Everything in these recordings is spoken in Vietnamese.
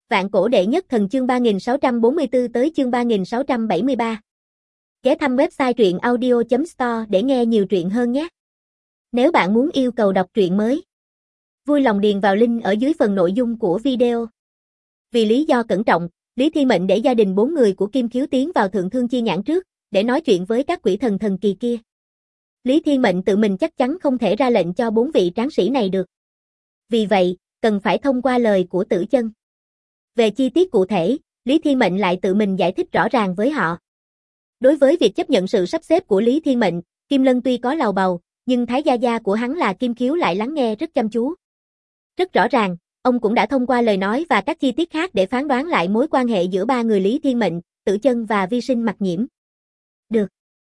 Vạn cổ đệ nhất thần chương 3644 tới chương 3673. Ghé thăm website truyện audio.store để nghe nhiều truyện hơn nhé. Nếu bạn muốn yêu cầu đọc truyện mới, vui lòng điền vào link ở dưới phần nội dung của video. Vì lý do cẩn trọng, Lý Thiên Mệnh để gia đình 4 người của Kim Khiếu tiến vào Thượng Thương Chi Nhãn trước, để nói chuyện với các quỷ thần thần kỳ kia. Lý Thiên Mệnh tự mình chắc chắn không thể ra lệnh cho 4 vị tráng sĩ này được. Vì vậy, cần phải thông qua lời của Tử Chân. Về chi tiết cụ thể, Lý Thiên Mệnh lại tự mình giải thích rõ ràng với họ. Đối với việc chấp nhận sự sắp xếp của Lý Thiên Mệnh, Kim Lân tuy có lầu bầu, nhưng Thái Gia Gia của hắn là Kim Khiếu lại lắng nghe rất chăm chú. Rất rõ ràng, ông cũng đã thông qua lời nói và các chi tiết khác để phán đoán lại mối quan hệ giữa ba người Lý Thiên Mệnh, Tử Chân và Vi Sinh Mặc Nhiễm. Được.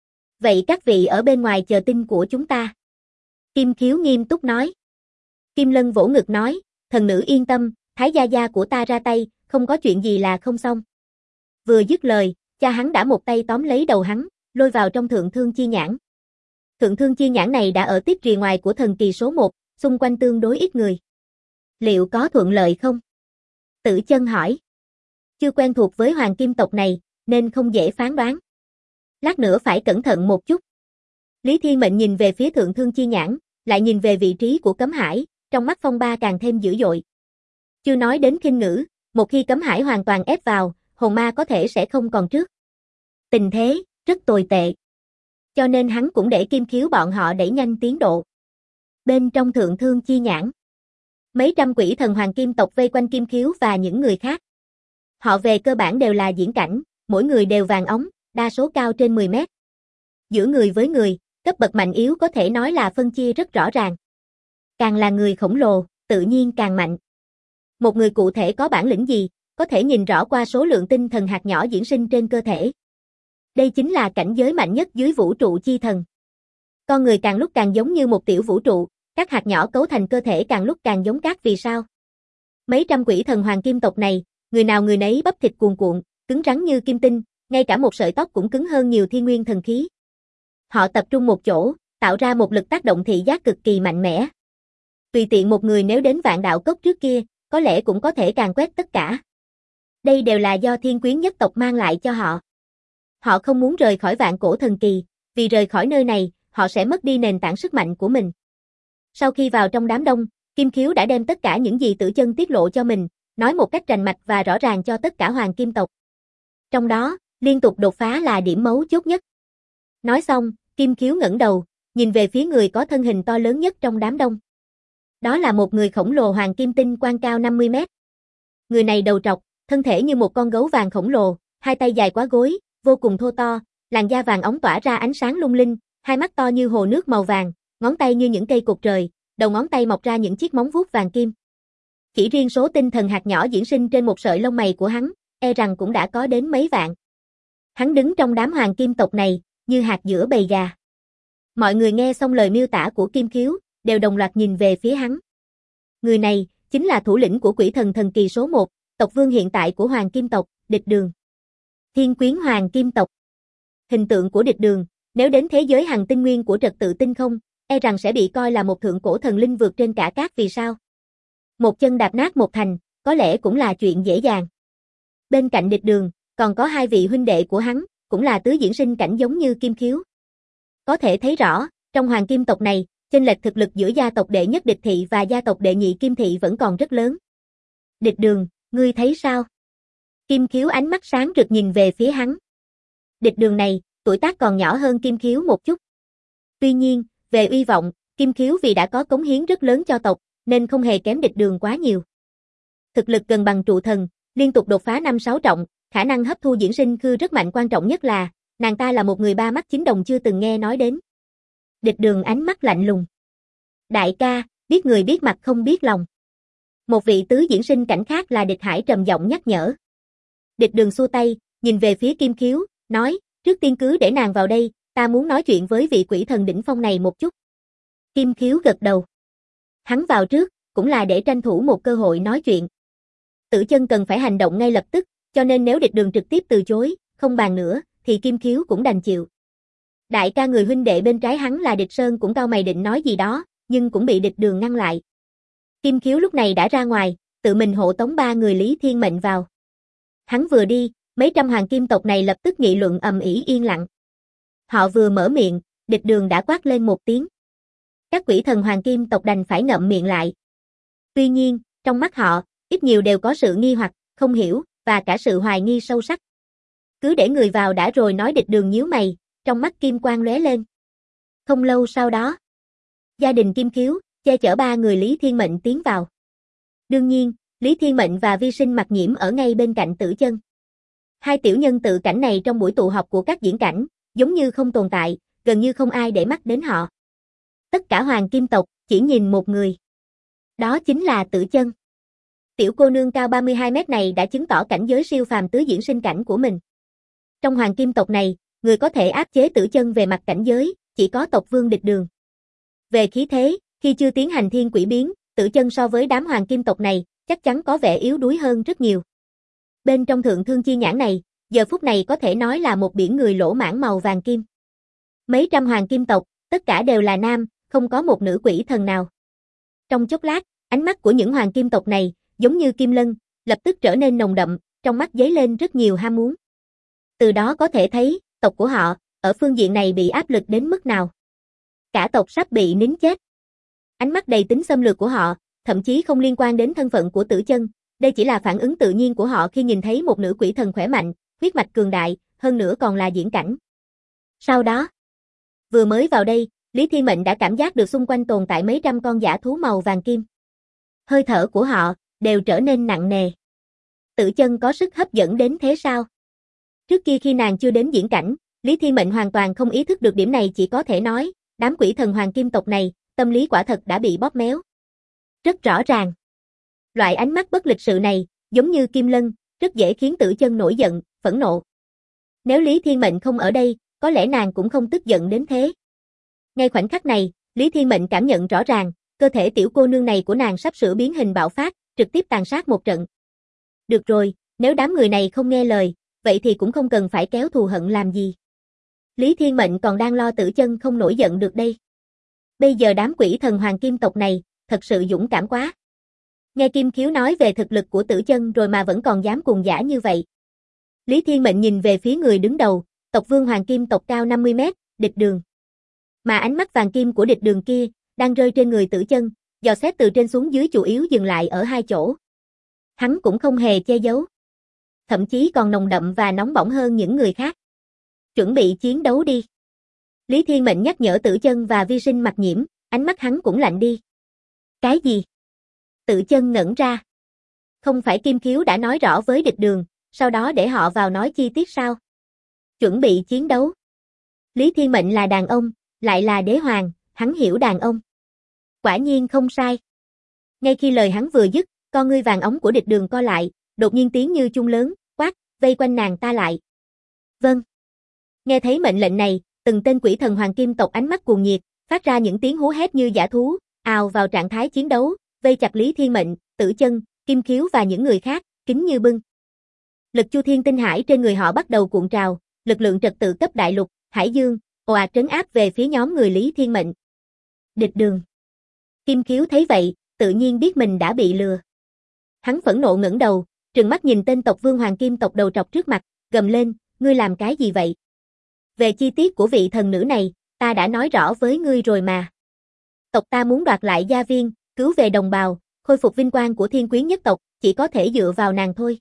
Vậy các vị ở bên ngoài chờ tin của chúng ta. Kim Khiếu nghiêm túc nói. Kim Lân vỗ ngực nói, thần nữ yên tâm, Thái Gia Gia của ta ra tay, không có chuyện gì là không xong. Vừa dứt lời, cha hắn đã một tay tóm lấy đầu hắn, lôi vào trong Thượng Thương Chi Nhãn. Thượng Thương Chi Nhãn này đã ở tiếp rìa ngoài của thần kỳ số 1, xung quanh tương đối ít người. Liệu có thuận lợi không? Tử Chân hỏi. Chưa quen thuộc với hoàng kim tộc này, nên không dễ phán đoán. Lát nữa phải cẩn thận một chút. Lý Thiên Mệnh nhìn về phía Thượng Thương Chi Nhãn, lại nhìn về vị trí của cấm hải, trong mắt phong ba càng thêm dữ dội. Chưa nói đến khinh ngữ, một khi cấm hải hoàn toàn ép vào, hồn ma có thể sẽ không còn trước. Tình thế, rất tồi tệ. Cho nên hắn cũng để Kim Khiếu bọn họ đẩy nhanh tiến độ. Bên trong Thượng Thương Chi Nhãn, mấy trăm quỷ thần hoàng kim tộc vây quanh Kim Khiếu và những người khác. Họ về cơ bản đều là diễn cảnh, mỗi người đều vàng óng, đa số cao trên 10 mét. Giữa người với người, cấp bậc mạnh yếu có thể nói là phân chia rất rõ ràng. Càng là người khổng lồ, tự nhiên càng mạnh. Một người cụ thể có bản lĩnh gì, có thể nhìn rõ qua số lượng tinh thần hạt nhỏ diễn sinh trên cơ thể. Đây chính là cảnh giới mạnh nhất dưới vũ trụ chi thần. Con người càng lúc càng giống như một tiểu vũ trụ, các hạt nhỏ cấu thành cơ thể càng lúc càng giống các vì sao. Mấy trăm quỷ thần hoàng kim tộc này, người nào người nấy bắp thịt cuồn cuộn, cứng rắn như kim tinh, ngay cả một sợi tóc cũng cứng hơn nhiều thiên nguyên thần khí. Họ tập trung một chỗ, tạo ra một lực tác động thị giác cực kỳ mạnh mẽ. Tùy tiện một người nếu đến Vạn Đạo Cốc trước kia, có lẽ cũng có thể càn quét tất cả. Đây đều là do Thiên Quyến nhất tộc mang lại cho họ. Họ không muốn rời khỏi Vạn Cổ Thần Kỳ, vì rời khỏi nơi này, họ sẽ mất đi nền tảng sức mạnh của mình. Sau khi vào trong đám đông, Kim Khiếu đã đem tất cả những gì Tử Chân tiết lộ cho mình, nói một cách rành mạch và rõ ràng cho tất cả hoàng kim tộc. Trong đó, liên tục đột phá là điểm mấu chốt nhất. Nói xong, Kim Khiếu ngẩng đầu, nhìn về phía người có thân hình to lớn nhất trong đám đông. Đó là một người khổng lồ hoàng kim tinh quang cao 50 mét. Người này đầu trọc, thân thể như một con gấu vàng khổng lồ, hai tay dài quá gối, vô cùng thô to, làn da vàng óng tỏa ra ánh sáng lung linh, hai mắt to như hồ nước màu vàng, ngón tay như những cây cột trời, đầu ngón tay mọc ra những chiếc móng vuốt vàng kim. Chỉ riêng số tinh thần hạt nhỏ diễn sinh trên một sợi lông mày của hắn, e rằng cũng đã có đến mấy vạn. Hắn đứng trong đám hoàng kim tộc này, như hạt giữa bầy gà. Mọi người nghe xong lời miêu tả của Kim Khiếu, đều đồng loạt nhìn về phía hắn. Người này, chính là thủ lĩnh của quỷ thần thần kỳ số 1, tộc vương hiện tại của Hoàng Kim tộc, Địch Đường. Thiên Quyến Hoàng Kim tộc. Hình tượng của Địch Đường, nếu đến thế giới hằng tinh nguyên của trật tự tinh không, e rằng sẽ bị coi là một thượng cổ thần linh vượt trên cả các vì sao. Một chân đạp nát một thành, có lẽ cũng là chuyện dễ dàng. Bên cạnh Địch Đường, còn có hai vị huynh đệ của hắn, cũng là tứ diễn sinh cảnh giống như Kim Khiếu. Có thể thấy rõ, trong Hoàng Kim tộc này, chênh lệch thực lực giữa gia tộc đệ nhất Địch thị và gia tộc đệ nhị Kim thị vẫn còn rất lớn. Địch Đường, ngươi thấy sao? Kim Khiếu ánh mắt sáng rực nhìn về phía hắn. Địch Đường này, tuổi tác còn nhỏ hơn Kim Khiếu một chút. Tuy nhiên, về uy vọng, Kim Khiếu vì đã có cống hiến rất lớn cho tộc, nên không hề kém Địch Đường quá nhiều. Thực lực gần bằng trụ thần, liên tục đột phá 5-6 trọng, khả năng hấp thu diễn sinh khư rất mạnh, quan trọng nhất là, nàng ta là một người ba mắt chính đồng chưa từng nghe nói đến. Địch Đường ánh mắt lạnh lùng. Đại ca, biết người biết mặt không biết lòng. Một vị tứ diễn sinh cảnh khác là Địch Hải trầm giọng nhắc nhở. Địch Đường xua tay, nhìn về phía Kim Khiếu, nói, trước tiên cứ để nàng vào đây, ta muốn nói chuyện với vị quỷ thần đỉnh phong này một chút. Kim Khiếu gật đầu. Hắn vào trước, cũng là để tranh thủ một cơ hội nói chuyện. Tử Chân cần phải hành động ngay lập tức, cho nên nếu Địch Đường trực tiếp từ chối, không bàn nữa, thì Kim Khiếu cũng đành chịu. Đại ca người huynh đệ bên trái hắn là Địch Sơn cũng cau mày định nói gì đó, nhưng cũng bị Địch Đường ngăn lại. Kim Khiếu lúc này đã ra ngoài, tự mình hộ tống ba người Lý Thiên Mệnh vào. Hắn vừa đi, mấy trăm hoàng kim tộc này lập tức nghị luận ầm ĩ yên lặng. Họ vừa mở miệng, Địch Đường đã quát lên một tiếng. Các quỷ thần hoàng kim tộc đành phải ngậm miệng lại. Tuy nhiên, trong mắt họ, ít nhiều đều có sự nghi hoặc, không hiểu, và cả sự hoài nghi sâu sắc. Cứ để người vào đã rồi nói. Địch Đường nhíu mày, trong mắt kim quang lóe lên. Không lâu sau đó, gia đình Kim Khiếu, che chở ba người Lý Thiên Mệnh tiến vào. Đương nhiên, Lý Thiên Mệnh và Vi Sinh Mặc Nhiễm ở ngay bên cạnh Tử Chân. Hai tiểu nhân tự cảnh này trong buổi tụ họp của các diễn cảnh, giống như không tồn tại, gần như không ai để mắt đến họ. Tất cả hoàng kim tộc chỉ nhìn một người. Đó chính là Tử Chân. Tiểu cô nương cao 32 mét này đã chứng tỏ cảnh giới siêu phàm tứ diễn sinh cảnh của mình. Trong hoàng kim tộc này, người có thể áp chế Tử Chân về mặt cảnh giới, chỉ có tộc vương Địch Đường. Về khí thế, khi chưa tiến hành thiên quỷ biến, Tử Chân so với đám hoàng kim tộc này, chắc chắn có vẻ yếu đuối hơn rất nhiều. Bên trong thượng thương chi nhãn này, giờ phút này có thể nói là một biển người lỗ mãng màu vàng kim. Mấy trăm hoàng kim tộc, tất cả đều là nam, không có một nữ quỷ thần nào. Trong chốc lát, ánh mắt của những hoàng kim tộc này, giống như kim lân, lập tức trở nên nồng đậm, trong mắt dấy lên rất nhiều ham muốn. Từ đó có thể thấy, tộc của họ, ở phương diện này bị áp lực đến mức nào. Cả tộc sắp bị nín chết. Ánh mắt đầy tính xâm lược của họ, thậm chí không liên quan đến thân phận của Tử Chân, đây chỉ là phản ứng tự nhiên của họ khi nhìn thấy một nữ quỷ thần khỏe mạnh, huyết mạch cường đại, hơn nữa còn là diễn cảnh. Sau đó, vừa mới vào đây, Lý Thiên Mệnh đã cảm giác được xung quanh tồn tại mấy trăm con dã thú màu vàng kim. Hơi thở của họ đều trở nên nặng nề. Tử Chân có sức hấp dẫn đến thế sao? Trước kia khi nàng chưa đến diễn cảnh, Lý Thiên Mệnh hoàn toàn không ý thức được điểm này, chỉ có thể nói, đám quỷ thần hoàng kim tộc này, tâm lý quả thật đã bị bóp méo. Rất rõ ràng. Loại ánh mắt bất lịch sự này, giống như kim lân, rất dễ khiến Tử Chân nổi giận, phẫn nộ. Nếu Lý Thiên Mệnh không ở đây, có lẽ nàng cũng không tức giận đến thế. Ngay khoảnh khắc này, Lý Thiên Mệnh cảm nhận rõ ràng, cơ thể tiểu cô nương này của nàng sắp sửa biến hình bạo phát, trực tiếp tàn sát một trận. Được rồi, nếu đám người này không nghe lời, vậy thì cũng không cần phải kéo thù hận làm gì. Lý Thiên Mệnh còn đang lo Tử Chân không nổi giận được đây. Bây giờ đám quỷ thần hoàng kim tộc này, thật sự dũng cảm quá. Nghe Kim Khiếu nói về thực lực của Tử Chân rồi mà vẫn còn dám cùng dã như vậy. Lý Thiên Mệnh nhìn về phía người đứng đầu, tộc vương hoàng kim tộc cao 50 mét, Địch Đường. Mà ánh mắt vàng kim của Địch Đường kia, đang rơi trên người Tử Chân, dò xét từ trên xuống dưới chủ yếu dừng lại ở hai chỗ. Hắn cũng không hề che giấu. Thậm chí còn nồng đậm và nóng bỏng hơn những người khác. Chuẩn bị chiến đấu đi. Lý Thiên Mệnh nhắc nhở Tử Chân và Vi Sinh Mặc Nhiễm, ánh mắt hắn cũng lạnh đi. Cái gì? Tử Chân ngẩn ra. Không phải Kim Khiếu đã nói rõ với Địch Đường, sau đó để họ vào nói chi tiết sao? Chuẩn bị chiến đấu. Lý Thiên Mệnh là đàn ông, lại là đế hoàng, hắn hiểu đàn ông. Quả nhiên không sai. Ngay khi lời hắn vừa dứt, con ngươi vàng óng của Địch Đường co lại, đột nhiên tiếng như chuông lớn, quát, vây quanh nàng ta lại. Vâng. Nghe thấy mệnh lệnh này, từng tên quỷ thần hoàng kim tộc ánh mắt cuồng nhiệt, phát ra những tiếng hú hét như dã thú, ào vào trạng thái chiến đấu, vây chặt Lý Thiên Mệnh, Tử Chân, Kim Khiếu và những người khác, kín như bưng. Lực Chu Thiên Tinh Hải trên người họ bắt đầu cuộn trào, lực lượng trật tự cấp đại lục, hải dương, ồ ạt trấn áp về phía nhóm người Lý Thiên Mệnh. Địch Đường. Kim Khiếu thấy vậy, tự nhiên biết mình đã bị lừa. Hắn phẫn nộ ngẩng đầu, trừng mắt nhìn tên tộc vương hoàng kim tộc đầu trọc trước mặt, gầm lên, ngươi làm cái gì vậy? Về chi tiết của vị thần nữ này, ta đã nói rõ với ngươi rồi mà. Tộc ta muốn đoạt lại gia viên, cứu về đồng bào, khôi phục vinh quang của thiên quyến nhất tộc, chỉ có thể dựa vào nàng thôi.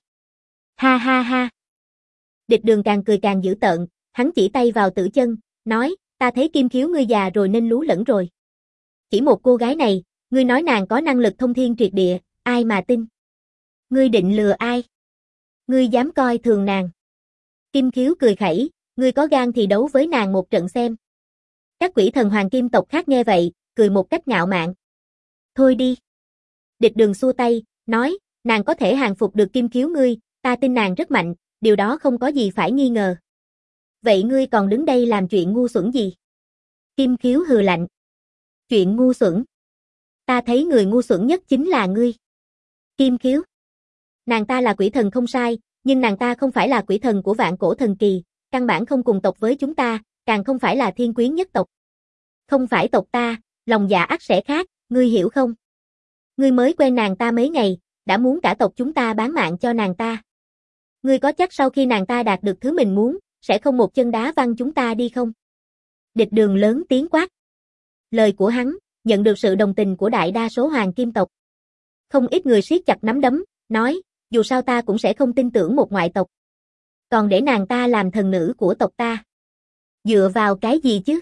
Ha ha ha. Địch Đường càng cười càng dữ tợn, hắn chỉ tay vào Tử Chân, nói, ta thấy Kim Khiếu ngươi già rồi nên lú lẫn rồi. Chỉ một cô gái này, ngươi nói nàng có năng lực thông thiên triệt địa, ai mà tin? Ngươi định lừa ai? Ngươi dám coi thường nàng? Kim Khiếu cười khẩy, ngươi có gan thì đấu với nàng một trận xem. Các quỷ thần hoàng kim tộc khác nghe vậy, cười một cách ngạo mạn. Thôi đi. Địch Đường xua tay, nói, nàng có thể hàng phục được Kim Khiếu ngươi, ta tin nàng rất mạnh, điều đó không có gì phải nghi ngờ. Vậy ngươi còn đứng đây làm chuyện ngu xuẩn gì? Kim Khiếu hừ lạnh. Chuyện ngu xuẩn? Ta thấy người ngu xuẩn nhất chính là ngươi. Kim Khiếu. Nàng ta là quỷ thần không sai, nhưng nàng ta không phải là quỷ thần của vạn cổ thần kỳ, căn bản không cùng tộc với chúng ta, càng không phải là thiên quyến nhất tộc. Không phải tộc ta, lòng dạ ắt sẽ khác, ngươi hiểu không? Ngươi mới quen nàng ta mấy ngày, đã muốn cả tộc chúng ta bán mạng cho nàng ta. Ngươi có chắc sau khi nàng ta đạt được thứ mình muốn, sẽ không một chân đá văng chúng ta đi không? Địch Đường lớn tiếng quát. Lời của hắn, nhận được sự đồng tình của đại đa số hoàng kim tộc. Không ít người siết chặt nắm đấm, nói, dù sao ta cũng sẽ không tin tưởng một ngoại tộc. Còn để nàng ta làm thần nữ của tộc ta. Dựa vào cái gì chứ?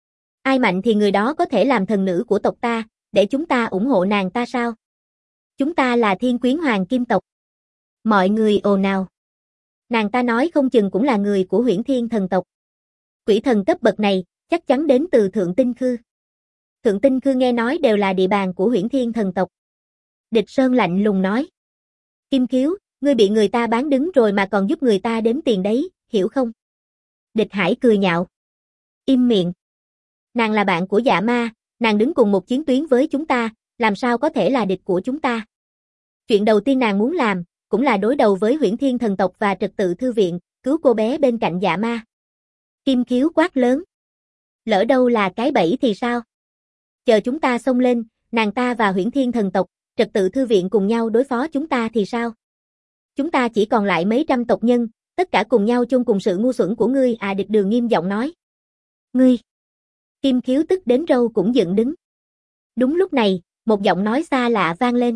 Ai mạnh thì người đó có thể làm thần nữ của tộc ta, để chúng ta ủng hộ nàng ta sao? Chúng ta là Thiên Quyến hoàng kim tộc. Mọi người ồn ào. Nàng ta nói không chừng cũng là người của Huyễn Thiên thần tộc. Quỷ thần cấp bậc này, chắc chắn đến từ Thượng Tinh Khư. Thượng Tinh Khư nghe nói đều là địa bàn của Huyễn Thiên thần tộc. Địch Sơn lạnh lùng nói. Kim Khiếu, ngươi bị người ta bán đứng rồi mà còn giúp người ta đếm tiền đấy, hiểu không? Địch Hải cười nhạo. Im miệng. Nàng là bạn của Dạ Ma, nàng đứng cùng một chiến tuyến với chúng ta, làm sao có thể là địch của chúng ta? Chuyện đầu tiên nàng muốn làm, cũng là đối đầu với Huyễn Thiên thần tộc và trật tự thư viện, cứu cô bé bên cạnh Dạ Ma. Kim Khiếu quát lớn. Lỡ đâu là cái bẫy thì sao? Chờ chúng ta xông lên, nàng ta và Huyễn Thiên thần tộc, trật tự thư viện cùng nhau đối phó chúng ta thì sao? Chúng ta chỉ còn lại mấy trăm tộc nhân, tất cả cùng nhau chung cùng sự ngu xuẩn của ngươi à, Địch Đường nghiêm giọng nói. Ngươi! Kim Khiếu tức đến râu cũng dựng đứng. Đúng lúc này, một giọng nói xa lạ vang lên.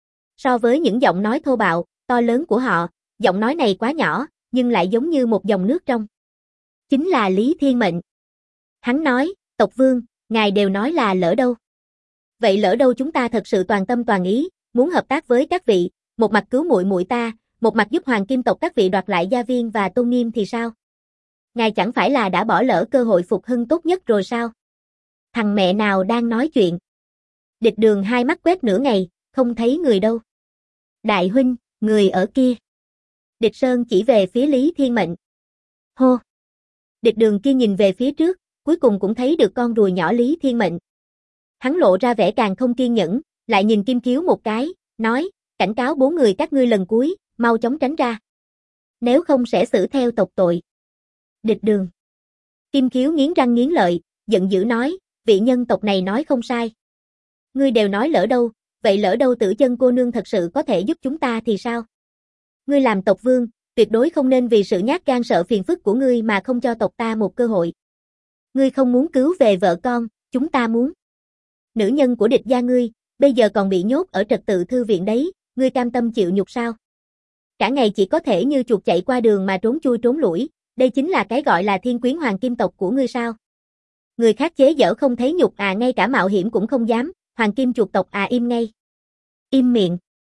So với những giọng nói thô bạo, to lớn của họ, giọng nói này quá nhỏ, nhưng lại giống như một dòng nước trong. Chính là Lý Thiên Mệnh. Hắn nói, tộc vương, ngài đều nói là lỡ đâu. Vậy lỡ đâu chúng ta thật sự toàn tâm toàn ý, muốn hợp tác với các vị, một mặt cứu muội muội ta, một mặt giúp hoàng kim tộc các vị đoạt lại gia viên và tôn nghiêm thì sao? Ngài chẳng phải là đã bỏ lỡ cơ hội phục hưng tốt nhất rồi sao? Thằng mẹ nào đang nói chuyện? Địch Đường hai mắt quét nửa ngày, không thấy người đâu. Đại huynh, người ở kia. Địch Sơn chỉ về phía Lý Thiên Mệnh. Hô! Địch Đường kia nhìn về phía trước, cuối cùng cũng thấy được con ruồi nhỏ Lý Thiên Mệnh. Hắn lộ ra vẻ càng không kiên nhẫn, lại nhìn Kim Khiếu một cái, nói, cảnh cáo 4 người các ngươi lần cuối, mau chóng tránh ra. Nếu không sẽ xử theo tộc tội. Địch Đường. Kim Khiếu nghiến răng nghiến lợi, giận dữ nói, vị nhân tộc này nói không sai. Ngươi đều nói lỡ đâu, vậy lỡ đâu Tử Chân cô nương thật sự có thể giúp chúng ta thì sao? Ngươi làm tộc vương, tuyệt đối không nên vì sự nhát gan sợ phiền phức của ngươi mà không cho tộc ta một cơ hội. Ngươi không muốn cứu về vợ con, chúng ta muốn. Nữ nhân của địch gia ngươi, bây giờ còn bị nhốt ở trật tự thư viện đấy, ngươi cam tâm chịu nhục sao? Cả ngày chỉ có thể như chuột chạy qua đường mà trốn chui trốn lủi, đây chính là cái gọi là Thiên Quyến hoàng kim tộc của ngươi sao? Người khác chế giễu không thấy nhục à, ngay cả mạo hiểm cũng không dám, hoàng kim chuột tộc à, im ngay. Im miệng.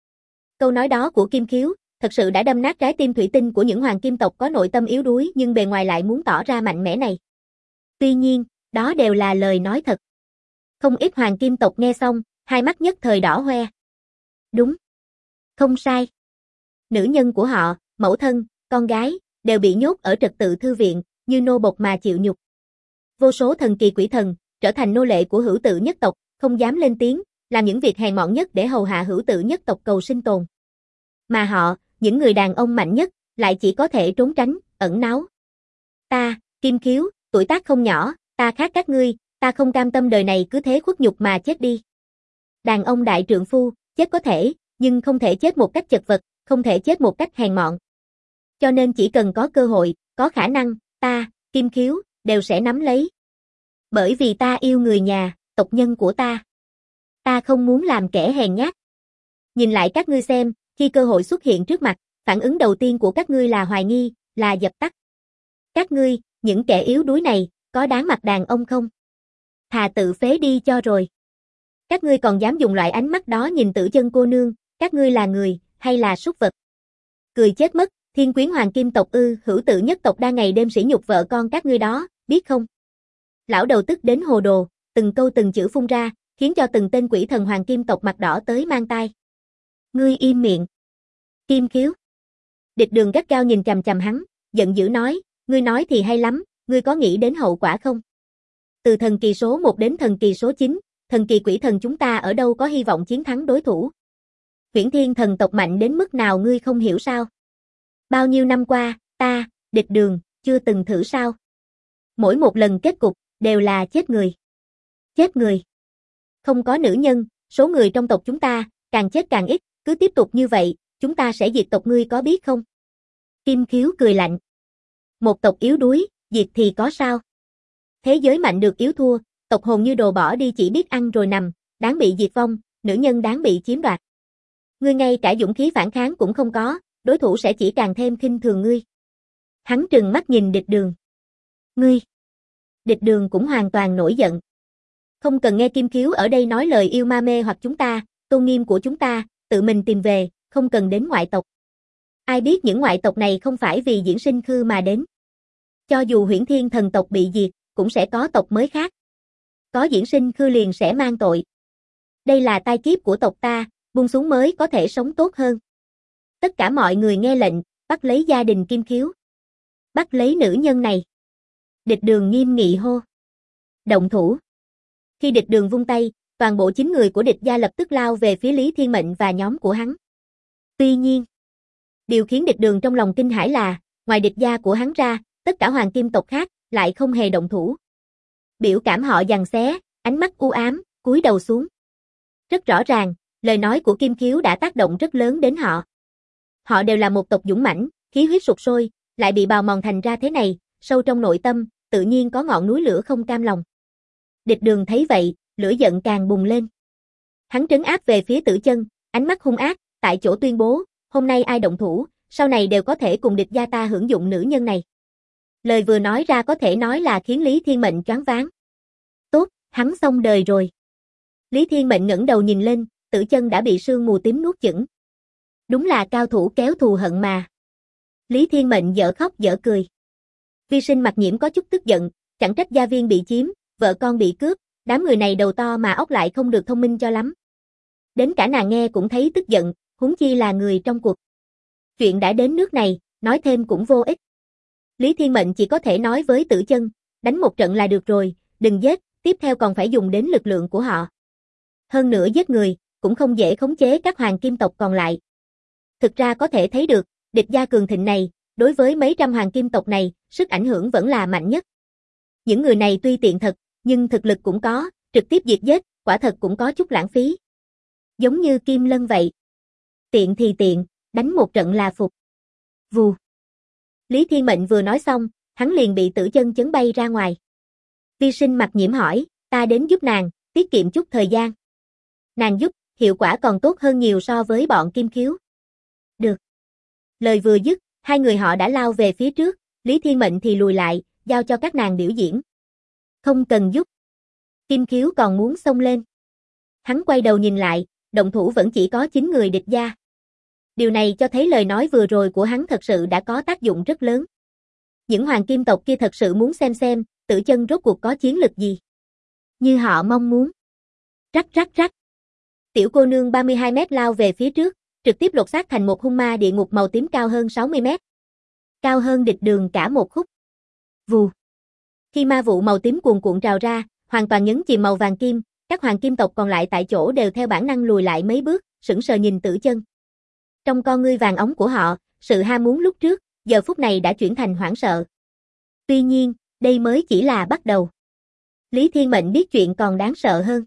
Câu nói đó của Kim Khiếu, thật sự đã đâm nát trái tim thủy tinh của những hoàng kim tộc có nội tâm yếu đuối nhưng bề ngoài lại muốn tỏ ra mạnh mẽ này. Tuy nhiên, đó đều là lời nói thật. Không ít hoàng kim tộc nghe xong, hai mắt nhất thời đỏ hoe. Đúng. Không sai. Nữ nhân của họ, mẫu thân, con gái, đều bị nhốt ở trật tự thư viện, như nô bộc mà chịu nhục. Vô số thần kỳ quỷ thần, trở thành nô lệ của Hữu Tự nhất tộc, không dám lên tiếng, làm những việc hèn mọn nhất để hầu hạ Hữu Tự nhất tộc cầu sinh tồn. Mà họ, những người đàn ông mạnh nhất, lại chỉ có thể trốn tránh, ẩn náu. Ta, Kim Khiếu, tuổi tác không nhỏ, ta khác các ngươi, ta không cam tâm đời này cứ thế khuất nhục mà chết đi. Đàn ông đại trượng phu, chết có thể, nhưng không thể chết một cách chật vật, không thể chết một cách hèn mọn. Cho nên chỉ cần có cơ hội, có khả năng, ta, Kim Khiếu, đều sẽ nắm lấy. Bởi vì ta yêu người nhà, tộc nhân của ta. Ta không muốn làm kẻ hèn nhát. Nhìn lại các ngươi xem, khi cơ hội xuất hiện trước mặt, phản ứng đầu tiên của các ngươi là hoài nghi, là dập tắt. Các ngươi, những kẻ yếu đuối này, có đáng mặt đàn ông không? Thà tự phế đi cho rồi. Các ngươi còn dám dùng loại ánh mắt đó nhìn Tử Chân cô nương, các ngươi là người, hay là súc vật? Cười chết mất, Thiên Quyến hoàng kim tộc ư, Hữu Tự nhất tộc đang ngày đêm sỉ nhục vợ con các ngươi đó, biết không? Lão đầu tức đến hồ đồ, từng câu từng chữ phun ra, khiến cho từng tên quỷ thần hoàng kim tộc mặt đỏ tới mang tai. Ngươi im miệng. Kim Khiếu. Địch Đường gắt gao nhìn chằm chằm hắn, giận dữ nói, ngươi nói thì hay lắm, ngươi có nghĩ đến hậu quả không? Từ thần kỳ số 1 đến thần kỳ số 9, thần kỳ quỷ thần chúng ta ở đâu có hy vọng chiến thắng đối thủ? Huyễn Thiên thần tộc mạnh đến mức nào ngươi không hiểu sao? Bao nhiêu năm qua, ta, Địch Đường, chưa từng thử sao? Mỗi một lần kết cục, đều là chết người. Chết người. Không có nữ nhân, số người trong tộc chúng ta, càng chết càng ít, cứ tiếp tục như vậy, chúng ta sẽ diệt tộc ngươi có biết không? Kim Khiếu cười lạnh. Một tộc yếu đuối, diệt thì có sao? Thế giới mạnh được yếu thua, tộc hồn như đồ bỏ đi chỉ biết ăn rồi nằm, đáng bị diệt vong, nữ nhân đáng bị chiếm đoạt. Ngươi ngay cả dũng khí phản kháng cũng không có, đối thủ sẽ chỉ càng thêm khinh thường ngươi. Hắn trừng mắt nhìn Địch Đường. Ngươi! Địch Đường cũng hoàn toàn nổi giận. Không cần nghe Kim Khiếu ở đây nói lời yêu ma mê hoặc chúng ta, tôn nghiêm của chúng ta, tự mình tìm về, không cần đến ngoại tộc. Ai biết những ngoại tộc này không phải vì diễn sinh khư mà đến. Cho dù Huyễn Thiên thần tộc bị diệt, cũng sẽ có tộc mới khác. Có diễn sinh khư liền sẽ mang tội. Đây là tai kiếp của tộc ta, buông xuống mới có thể sống tốt hơn. Tất cả mọi người nghe lệnh, bắt lấy gia đình Kim Khiếu. Bắt lấy nữ nhân này. Địch Đường nghiêm nghị hô. Động thủ. Khi Địch Đường vung tay, toàn bộ 9 người của địch gia lập tức lao về phía Lý Thiên Mệnh và nhóm của hắn. Tuy nhiên, điều khiến Địch Đường trong lòng kinh hãi là, ngoài địch gia của hắn ra, tất cả hoàng kim tộc khác lại không hề động thủ. Biểu cảm họ giằng xé, ánh mắt u ám, cúi đầu xuống. Rất rõ ràng, lời nói của Kim Khiếu đã tác động rất lớn đến họ. Họ đều là một tộc dũng mãnh, khí huyết sục sôi, lại bị bào mòn thành ra thế này, sâu trong nội tâm, tự nhiên có ngọn núi lửa không cam lòng. Địch Đường thấy vậy, lửa giận càng bùng lên. Hắn trấn áp về phía Tử Chân, ánh mắt hung ác, tại chỗ tuyên bố, hôm nay ai động thủ, sau này đều có thể cùng địch gia ta hưởng dụng nữ nhân này. Lời vừa nói ra có thể nói là khiến Lý Thiên Mệnh choáng váng. Tốt, hắn xong đời rồi. Lý Thiên Mệnh ngẩng đầu nhìn lên, Tử Chân đã bị sương mù tím nuốt chửng. Đúng là cao thủ kéo thù hận mà. Lý Thiên Mệnh dở khóc dở cười. Vi Sinh Mặc Nhiễm có chút tức giận, chẳng trách gia viên bị chiếm, vợ con bị cướp, đám người này đầu to mà óc lại không được thông minh cho lắm. Đến cả nàng nghe cũng thấy tức giận, huống chi là người trong cuộc. Chuyện đã đến nước này, nói thêm cũng vô ích. Lý Thiên Mệnh chỉ có thể nói với Tử Chân, đánh một trận là được rồi, đừng giết, tiếp theo còn phải dùng đến lực lượng của họ. Hơn nữa giết người, cũng không dễ khống chế các hoàng kim tộc còn lại. Thực ra có thể thấy được, địch gia cường thịnh này, đối với mấy trăm hoàng kim tộc này, sức ảnh hưởng vẫn là mạnh nhất. Những người này tuy tiện thật, nhưng thực lực cũng có, trực tiếp diệt giết, quả thật cũng có chút lãng phí. Giống như Kim Lân vậy. Tiện thì tiện, đánh một trận là phục. Vù. Lý Thiên Mệnh vừa nói xong, hắn liền bị Tử Chân chấn bay ra ngoài. Vi Sinh Mặc Nhiễm hỏi, ta đến giúp nàng, tiết kiệm chút thời gian. Nàng giúp, hiệu quả còn tốt hơn nhiều so với bọn Kim Khiếu. Được. Lời vừa dứt, hai người họ đã lao về phía trước, Lý Thiên Mệnh thì lùi lại, giao cho các nàng biểu diễn. Không cần giúp. Kim Khiếu còn muốn xông lên. Hắn quay đầu nhìn lại, động thủ vẫn chỉ có 9 người địch gia. Điều này cho thấy lời nói vừa rồi của hắn thật sự đã có tác dụng rất lớn. Những hoàng kim tộc kia thật sự muốn xem, Tử Chân rốt cuộc có chiến lực gì. Như họ mong muốn. Rắc rắc rắc. Tiểu cô nương 32 mét lao về phía trước, trực tiếp lột xác thành một hung ma địa ngục màu tím cao hơn 60 mét. Cao hơn Địch Đường cả một khúc. Vù. Khi ma vụ màu tím cuồn cuộn trào ra, hoàn toàn nhấn chìm màu vàng kim, các hoàng kim tộc còn lại tại chỗ đều theo bản năng lùi lại mấy bước, sững sờ nhìn Tử Chân. Trong con ngươi vàng óng của họ, sự ham muốn lúc trước, giờ phút này đã chuyển thành hoảng sợ. Tuy nhiên, đây mới chỉ là bắt đầu. Lý Thiên Mệnh biết chuyện còn đáng sợ hơn.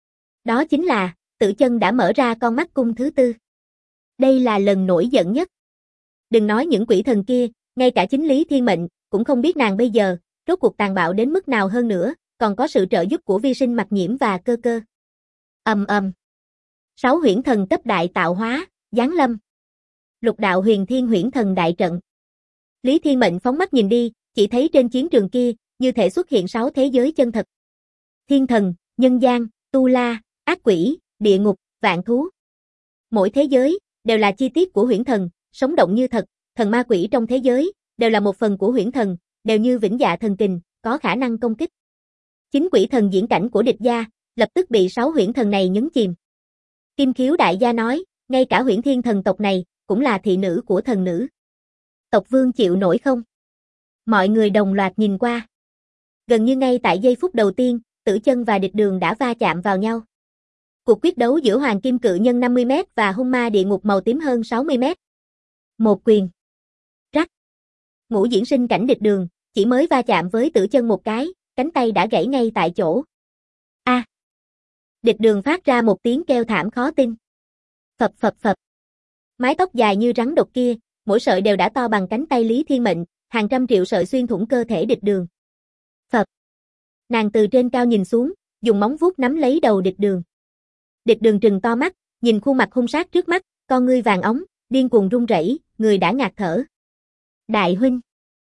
Đó chính là, Tử Chân đã mở ra con mắt cung thứ 4. Đây là lần nổi giận nhất. Đừng nói những quỷ thần kia, ngay cả chính Lý Thiên Mệnh, cũng không biết nàng bây giờ, rốt cuộc tàn bạo đến mức nào hơn nữa, còn có sự trợ giúp của Vi Sinh Mặc Nhiễm và Cơ Cơ. Ầm ầm. 6 huyễn thần cấp đại tạo hóa, giáng lâm. Lục đạo huyền thiên huyễn thần đại trận. Lý Thiên Mệnh phóng mắt nhìn đi, chỉ thấy trên chiến trường kia, như thể xuất hiện 6 thế giới chân thật. Thiên thần, nhân gian, tu la, ác quỷ, địa ngục, vạn thú. Mỗi thế giới, đều là chi tiết của huyễn thần, sống động như thật, thần ma quỷ trong thế giới, đều là một phần của huyễn thần, đều như vĩnh dạ thần kình, có khả năng công kích. Chính quỷ thần diễn cảnh của địch gia, lập tức bị 6 huyễn thần này nhấn chìm. Kim Khiếu đại gia nói, ngay cả huyễn thiên thần tộc này, cũng là thị nữ của thần nữ. Tộc vương chịu nổi không? Mọi người đồng loạt nhìn qua. Gần như ngay tại giây phút đầu tiên, Tử Chân và Địch Đường đã va chạm vào nhau. Cuộc quyết đấu giữa Hoàng Kim Cự Nhân 50m và hung ma địa ngục màu tím hơn 60m. Một quyền. Rắc. Ngũ diễn sinh cảnh Địch Đường, chỉ mới va chạm với Tử Chân một cái, cánh tay đã gãy ngay tại chỗ. A. Địch Đường phát ra một tiếng kêu thảm khó tin. Phập phập phập. Mái tóc dài như rắn độc kia, mỗi sợi đều đã to bằng cánh tay Lý Thiên Mệnh, hàng trăm triệu sợi xuyên thủng cơ thể Địch Đường. Phập. Nàng từ trên cao nhìn xuống, dùng móng vuốt nắm lấy đầu Địch Đường. Địch Đường trừng to mắt, nhìn khuôn mặt hung sát trước mắt, con ngươi vàng óng, điên cuồng run rẩy, người đã ngạt thở. Đại huynh.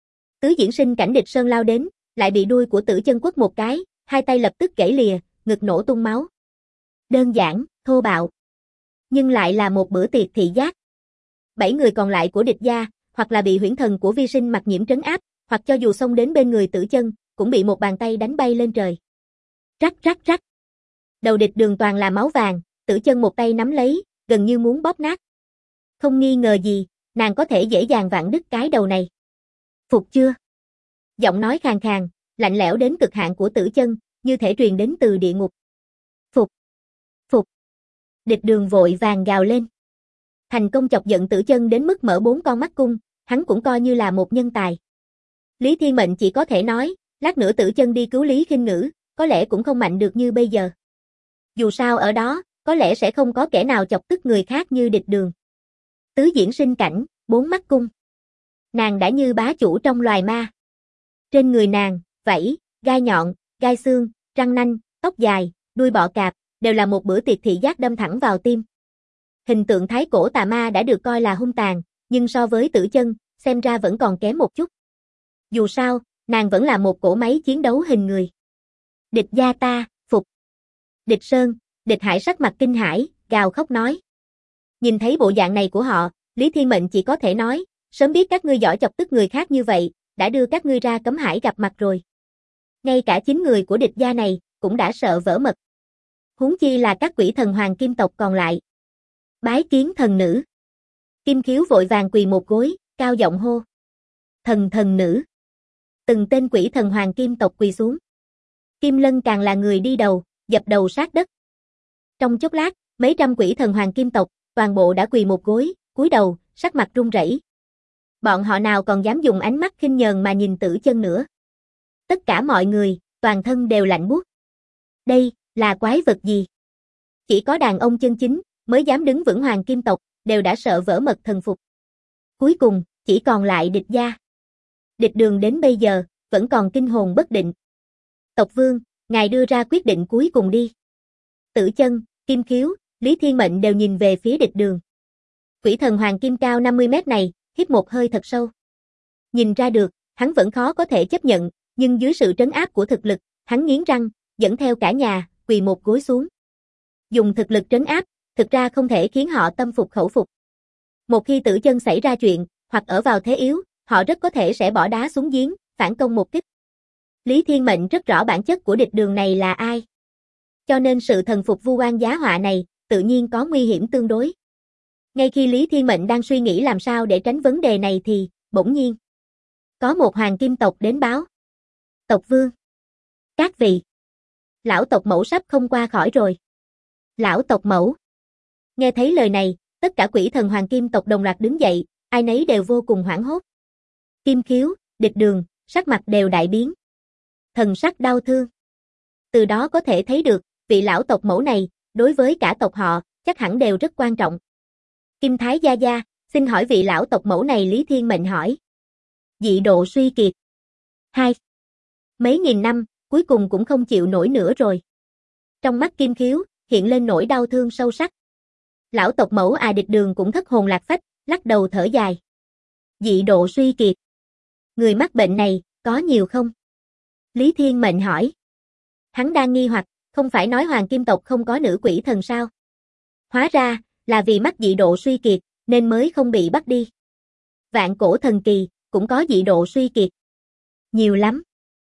Tứ diễn sinh cảnh Địch Sơn lao đến, lại bị đuôi của Tử Chân quất một cái, hai tay lập tức gãy lìa, ngực nổ tung máu. Đơn giản, thô bạo, nhưng lại là một bữa tiệc thị giác. 7 người còn lại của Địch gia, hoặc là bị huyễn thần của Vi Sinh Mặc Nhiễm trấn áp, hoặc cho dù xông đến bên người Tử Chân, cũng bị một bàn tay đánh bay lên trời. Rắc rắc rắc. Đầu Địch Đường toàn là máu vàng, Tử Chân một tay nắm lấy, gần như muốn bóp nát. Không nghi ngờ gì, nàng có thể dễ dàng vặn đứt cái đầu này. Phục chưa? Giọng nói khàn khàn, lạnh lẽo đến cực hạn của Tử Chân, như thể truyền đến từ địa ngục. Phục. Phục. Địch Đường vội vàng gào lên. Thành công chọc giận Tử Chân đến mức mở 4 con mắt cung, hắn cũng coi như là một nhân tài. Lý Thiên Mệnh chỉ có thể nói, lát nữa Tử Chân đi cứu Lý Khinh Ngữ, có lẽ cũng không mạnh được như bây giờ. Dù sao ở đó, có lẽ sẽ không có kẻ nào chọc tức người khác như Địch Đường. Tứ diễn sinh cảnh, 4 mắt cung. Nàng đã như bá chủ trong loài ma. Trên người nàng, vảy, gai nhọn, gai xương, răng nanh, tóc dài, đuôi bọ cạp, đều là một bữa tiệc thị giác đâm thẳng vào tim. Hình tượng thái cổ tà ma đã được coi là hung tàn, nhưng so với Tử Chân, xem ra vẫn còn kém một chút. Dù sao, nàng vẫn là một cỗ máy chiến đấu hình người. Địch gia ta, phục. Địch Sơn, Địch Hải sắc mặt kinh hãi, gào khóc nói. Nhìn thấy bộ dạng này của họ, Lý Thiên Mệnh chỉ có thể nói, sớm biết các ngươi giỏi chọc tức người khác như vậy, đã đưa các ngươi ra cấm hải gặp mặt rồi. Ngay cả chính người của Địch gia này, cũng đã sợ vỡ mật. Huống chi là các quỷ thần hoàng kim tộc còn lại. Bái kiến thần nữ. Kim Khiếu vội vàng quỳ một gối, cao giọng hô. Thần nữ. Từng tên quỷ thần hoàng kim tộc quỳ xuống. Kim Lân càng là người đi đầu, dập đầu sát đất. Trong chốc lát, mấy trăm quỷ thần hoàng kim tộc, toàn bộ đã quỳ một gối, cúi đầu, sắc mặt run rẩy. Bọn họ nào còn dám dùng ánh mắt khinh nhờn mà nhìn Tử Chân nữa. Tất cả mọi người, toàn thân đều lạnh buốt. Đây, là quái vật gì? Chỉ có đàn ông chân chính, mới dám đứng vững hoàng kim tộc, đều đã sợ vỡ mật thần phục. Cuối cùng, chỉ còn lại Địch gia. Địch Đường đến bây giờ, vẫn còn kinh hồn bất định. Tộc vương, ngài đưa ra quyết định cuối cùng đi. Tử Chân, Kim Khiếu, Lý Thiên Mệnh đều nhìn về phía Địch Đường. Quỷ thần hoàng kim cao 50 mét này, hít một hơi thật sâu. Nhìn ra được, hắn vẫn khó có thể chấp nhận, nhưng dưới sự trấn áp của thực lực, hắn nghiến răng, dẫn theo cả nhà, quỳ một gối xuống. Dùng thực lực trấn áp, thực ra không thể khiến họ tâm phục khẩu phục. Một khi Tử Chân xảy ra chuyện, hoặc ở vào thế yếu, họ rất có thể sẽ bỏ đá xuống giếng, phản công một kích. Lý Thiên Mệnh rất rõ bản chất của Địch Đường này là ai. Cho nên sự thần phục vu oan giá họa này, tự nhiên có nguy hiểm tương đối. Ngay khi Lý Thiên Mệnh đang suy nghĩ làm sao để tránh vấn đề này thì, bỗng nhiên, có một hoàng kim tộc đến báo. Tộc vương. Các vị. Lão tộc mẫu sắp không qua khỏi rồi. Lão tộc mẫu. Nghe thấy lời này, tất cả quỷ thần hoàng kim tộc đồng loạt đứng dậy, ai nấy đều vô cùng hoảng hốt. Kim Khiếu, Địch Đường, sắc mặt đều đại biến. Thần sắc đau thương. Từ đó có thể thấy được, vị lão tộc mẫu này, đối với cả tộc họ, chắc hẳn đều rất quan trọng. Kim Thái gia gia, xin hỏi vị lão tộc mẫu này. Lý Thiên Mệnh hỏi. Dị độ suy kiệt. 2. Mấy nghìn năm, cuối cùng cũng không chịu nổi nữa rồi. Trong mắt Kim Khiếu, hiện lên nỗi đau thương sâu sắc. Lão tộc mẫu Địch Đường cũng thất hồn lạc phách, lắc đầu thở dài. Dị độ suy kiệt. Người mắc bệnh này, có nhiều không? Lý Thiên Mệnh hỏi. Hắn đang nghi hoặc, không phải nói hoàng kim tộc không có nữ quỷ thần sao? Hóa ra, là vì mắc dị độ suy kiệt, nên mới không bị bắt đi. Vạn cổ thần kỳ, cũng có dị độ suy kiệt. Nhiều lắm.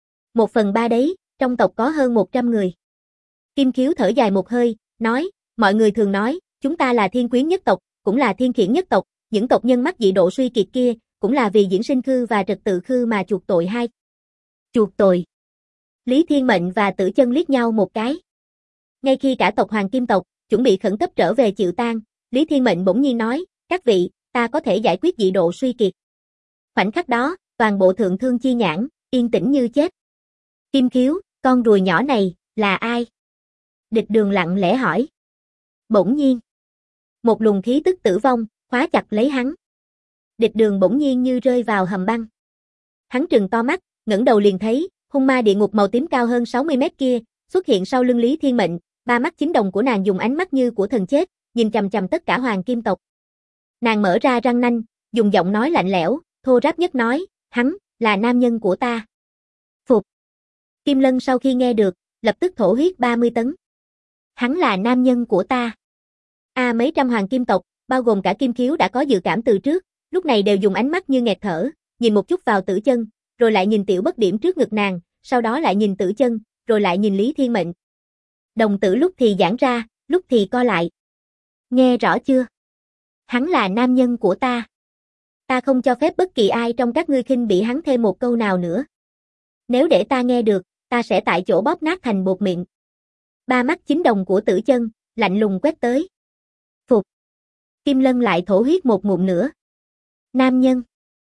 1/3 đấy, trong tộc có hơn 100 người. Kim Khiếu thở dài một hơi, nói, mọi người thường nói, chúng ta là thiên quyến nhất tộc, cũng là thiên khiển nhất tộc, những tộc nhân mắc dị độ suy kiệt kia, cũng là vì diễn sinh khư và trật tự khư mà chuộc tội hay. Chuộc tội. Lý Thiên Mệnh và Tử Chân liếc nhau một cái. Ngay khi cả tộc hoàng kim tộc, chuẩn bị khẩn cấp trở về chịu tang, Lý Thiên Mệnh bỗng nhiên nói, các vị, ta có thể giải quyết dị độ suy kiệt. Khoảnh khắc đó, toàn bộ thượng thương chi nhãn, yên tĩnh như chết. Kim Khiếu, con ruồi nhỏ này, là ai? Địch Đường lặng lẽ hỏi. Bỗng nhiên, một luồng khí tức tử vong, khóa chặt lấy hắn. Địch Đường bỗng nhiên như rơi vào hầm băng. Hắn trừng to mắt, ngẩng đầu liền thấy, hung ma địa ngục màu tím cao hơn 60 mét kia, xuất hiện sau lưng Lý Thiên Mệnh, ba mắt chính đồng của nàng dùng ánh mắt như của thần chết, nhìn chằm chằm tất cả hoàng kim tộc. Nàng mở ra răng nanh, dùng giọng nói lạnh lẽo, thô ráp nhất nói, hắn, là nam nhân của ta. Phục. Kim Lân sau khi nghe được, lập tức thổ huyết 30 tấn. Hắn là nam nhân của ta. Mấy trăm hoàng kim tộc, bao gồm cả Kim Khiếu đã có dự cảm từ trước, lúc này đều dùng ánh mắt như nghẹt thở, nhìn một chút vào Tử Chân, rồi lại nhìn tiểu bất điểm trước ngực nàng, sau đó lại nhìn Tử Chân, rồi lại nhìn Lý Thiên Mệnh. Đồng tử lúc thì giãn ra, lúc thì co lại. Nghe rõ chưa? Hắn là nam nhân của ta. Ta không cho phép bất kỳ ai trong các ngươi khinh bỉ hắn thêm một câu nào nữa. Nếu để ta nghe được, ta sẽ tại chỗ bóp nát thành bột mịn. Ba mắt chính đồng của Tử Chân, lạnh lùng quét tới. Phục. Kim Lân lại thổ huyết một ngụm nữa. Nam nhân.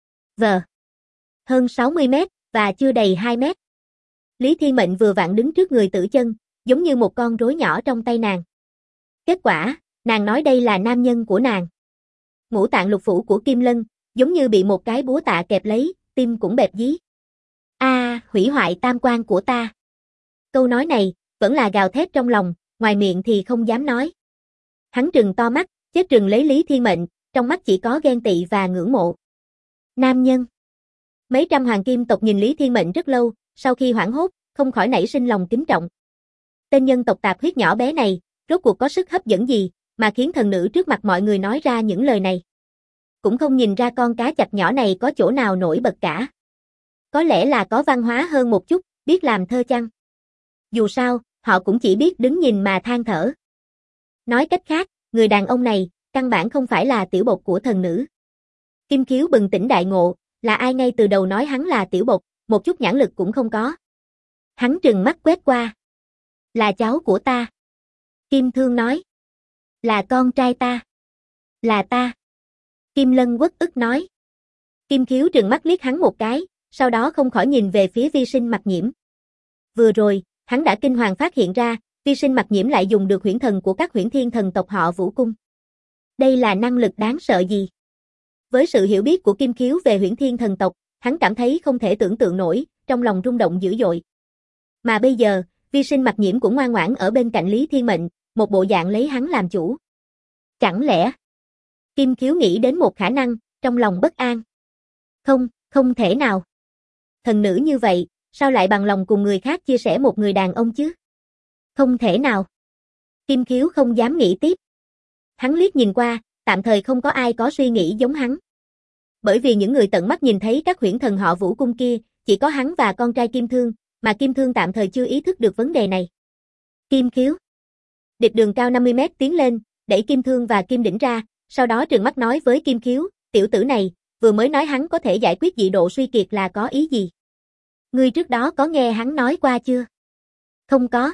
Hơn 60 mét, và chưa đầy 2 mét. Lý Thiên Mệnh vừa vặn đứng trước người Tử Chân, giống như một con rối nhỏ trong tay nàng. Kết quả, nàng nói đây là nam nhân của nàng. Ngũ tạng lục phủ của Kim Lân, giống như bị một cái búa tạ kẹp lấy, tim cũng bẹp dí. Hủy hoại tam quan của ta. Câu nói này, vẫn là gào thét trong lòng, ngoài miệng thì không dám nói. Hắn trừng to mắt, chết trừng lấy Lý Thiên Mệnh, trong mắt chỉ có ghen tị và ngưỡng mộ. Nam nhân. Mấy trăm hoàng kim tộc nhìn Lý Thiên Mệnh rất lâu, sau khi hoảng hốt, không khỏi nảy sinh lòng kính trọng. Tên nhân tộc tạp huyết nhỏ bé này, rốt cuộc có sức hấp dẫn gì, mà khiến thần nữ trước mặt mọi người nói ra những lời này. Cũng không nhìn ra con cá chạch nhỏ này có chỗ nào nổi bật cả. Có lẽ là có văn hóa hơn một chút, biết làm thơ chăng? Dù sao, họ cũng chỉ biết đứng nhìn mà than thở. Nói cách khác, người đàn ông này, căn bản không phải là tiểu bột của thần nữ. Kim Khiếu bừng tỉnh đại ngộ, là ai ngay từ đầu nói hắn là tiểu bột, một chút nhãn lực cũng không có. Hắn trừng mắt quét qua. Là cháu của ta. Kim Thương nói. Là con trai ta. Là ta. Kim Lân uất ức nói. Kim Khiếu trừng mắt liếc hắn một cái, sau đó không khỏi nhìn về phía Vi Sinh Mặc Nhiễm. Vừa rồi, hắn đã kinh hoàng phát hiện ra, Vi Sinh Mặc Nhiễm lại dùng được huyễn thần của các huyễn thiên thần tộc họ Vũ Cung. Đây là năng lực đáng sợ gì? Với sự hiểu biết của Kim Khiếu về huyễn thiên thần tộc, hắn cảm thấy không thể tưởng tượng nổi, trong lòng rung động dữ dội. Mà bây giờ, Vi Sinh Mặc Nhiễm cũng ngoan ngoãn ở bên cạnh Lý Thiên Mệnh, một bộ dạng lấy hắn làm chủ. Chẳng lẽ? Kim Khiếu nghĩ đến một khả năng, trong lòng bất an. Không thể nào. Thần nữ như vậy, sao lại bằng lòng cùng người khác chia sẻ một người đàn ông chứ? Không thể nào. Kim Khiếu không dám nghĩ tiếp. Hắn liếc nhìn qua, tạm thời không có ai có suy nghĩ giống hắn. Bởi vì những người tận mắt nhìn thấy các huyễn thần họ Vũ Cung kia, chỉ có hắn và con trai Kim Thương, mà Kim Thương tạm thời chưa ý thức được vấn đề này. Kim Khiếu. Địch Đường cao 50 mét tiến lên, đẩy Kim Thương và Kim Đỉnh ra, sau đó trừng mắt nói với Kim Khiếu, tiểu tử này, vừa mới nói hắn có thể giải quyết dị độ suy kiệt là có ý gì? Ngươi trước đó có nghe hắn nói qua chưa? Không có.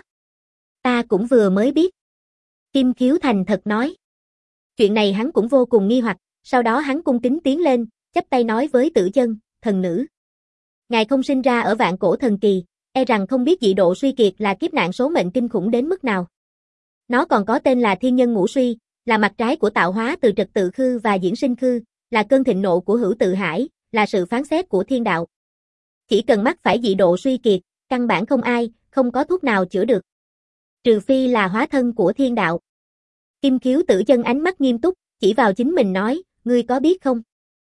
Ta cũng vừa mới biết. Kim Khiếu thành thật nói. Chuyện này hắn cũng vô cùng nghi hoặc, sau đó hắn cung kính tiến lên, chắp tay nói với Tử Chân, thần nữ. Ngài không sinh ra ở vạn cổ thần kỳ, e rằng không biết dị độ suy kiệt là kiếp nạn số mệnh kinh khủng đến mức nào. Nó còn có tên là thiên nhân ngũ suy, là mặt trái của tạo hóa từ trật tự khư và diễn sinh khư, là cơn thịnh nộ của hữu tự hải, là sự phán xét của thiên đạo. Chỉ cần mắc phải dị độ suy kiệt, căn bản không có thuốc nào chữa được. Trừ phi là hóa thân của thiên đạo. Kim Khiếu Tử Chân ánh mắt nghiêm túc, chỉ vào chính mình nói, ngươi có biết không?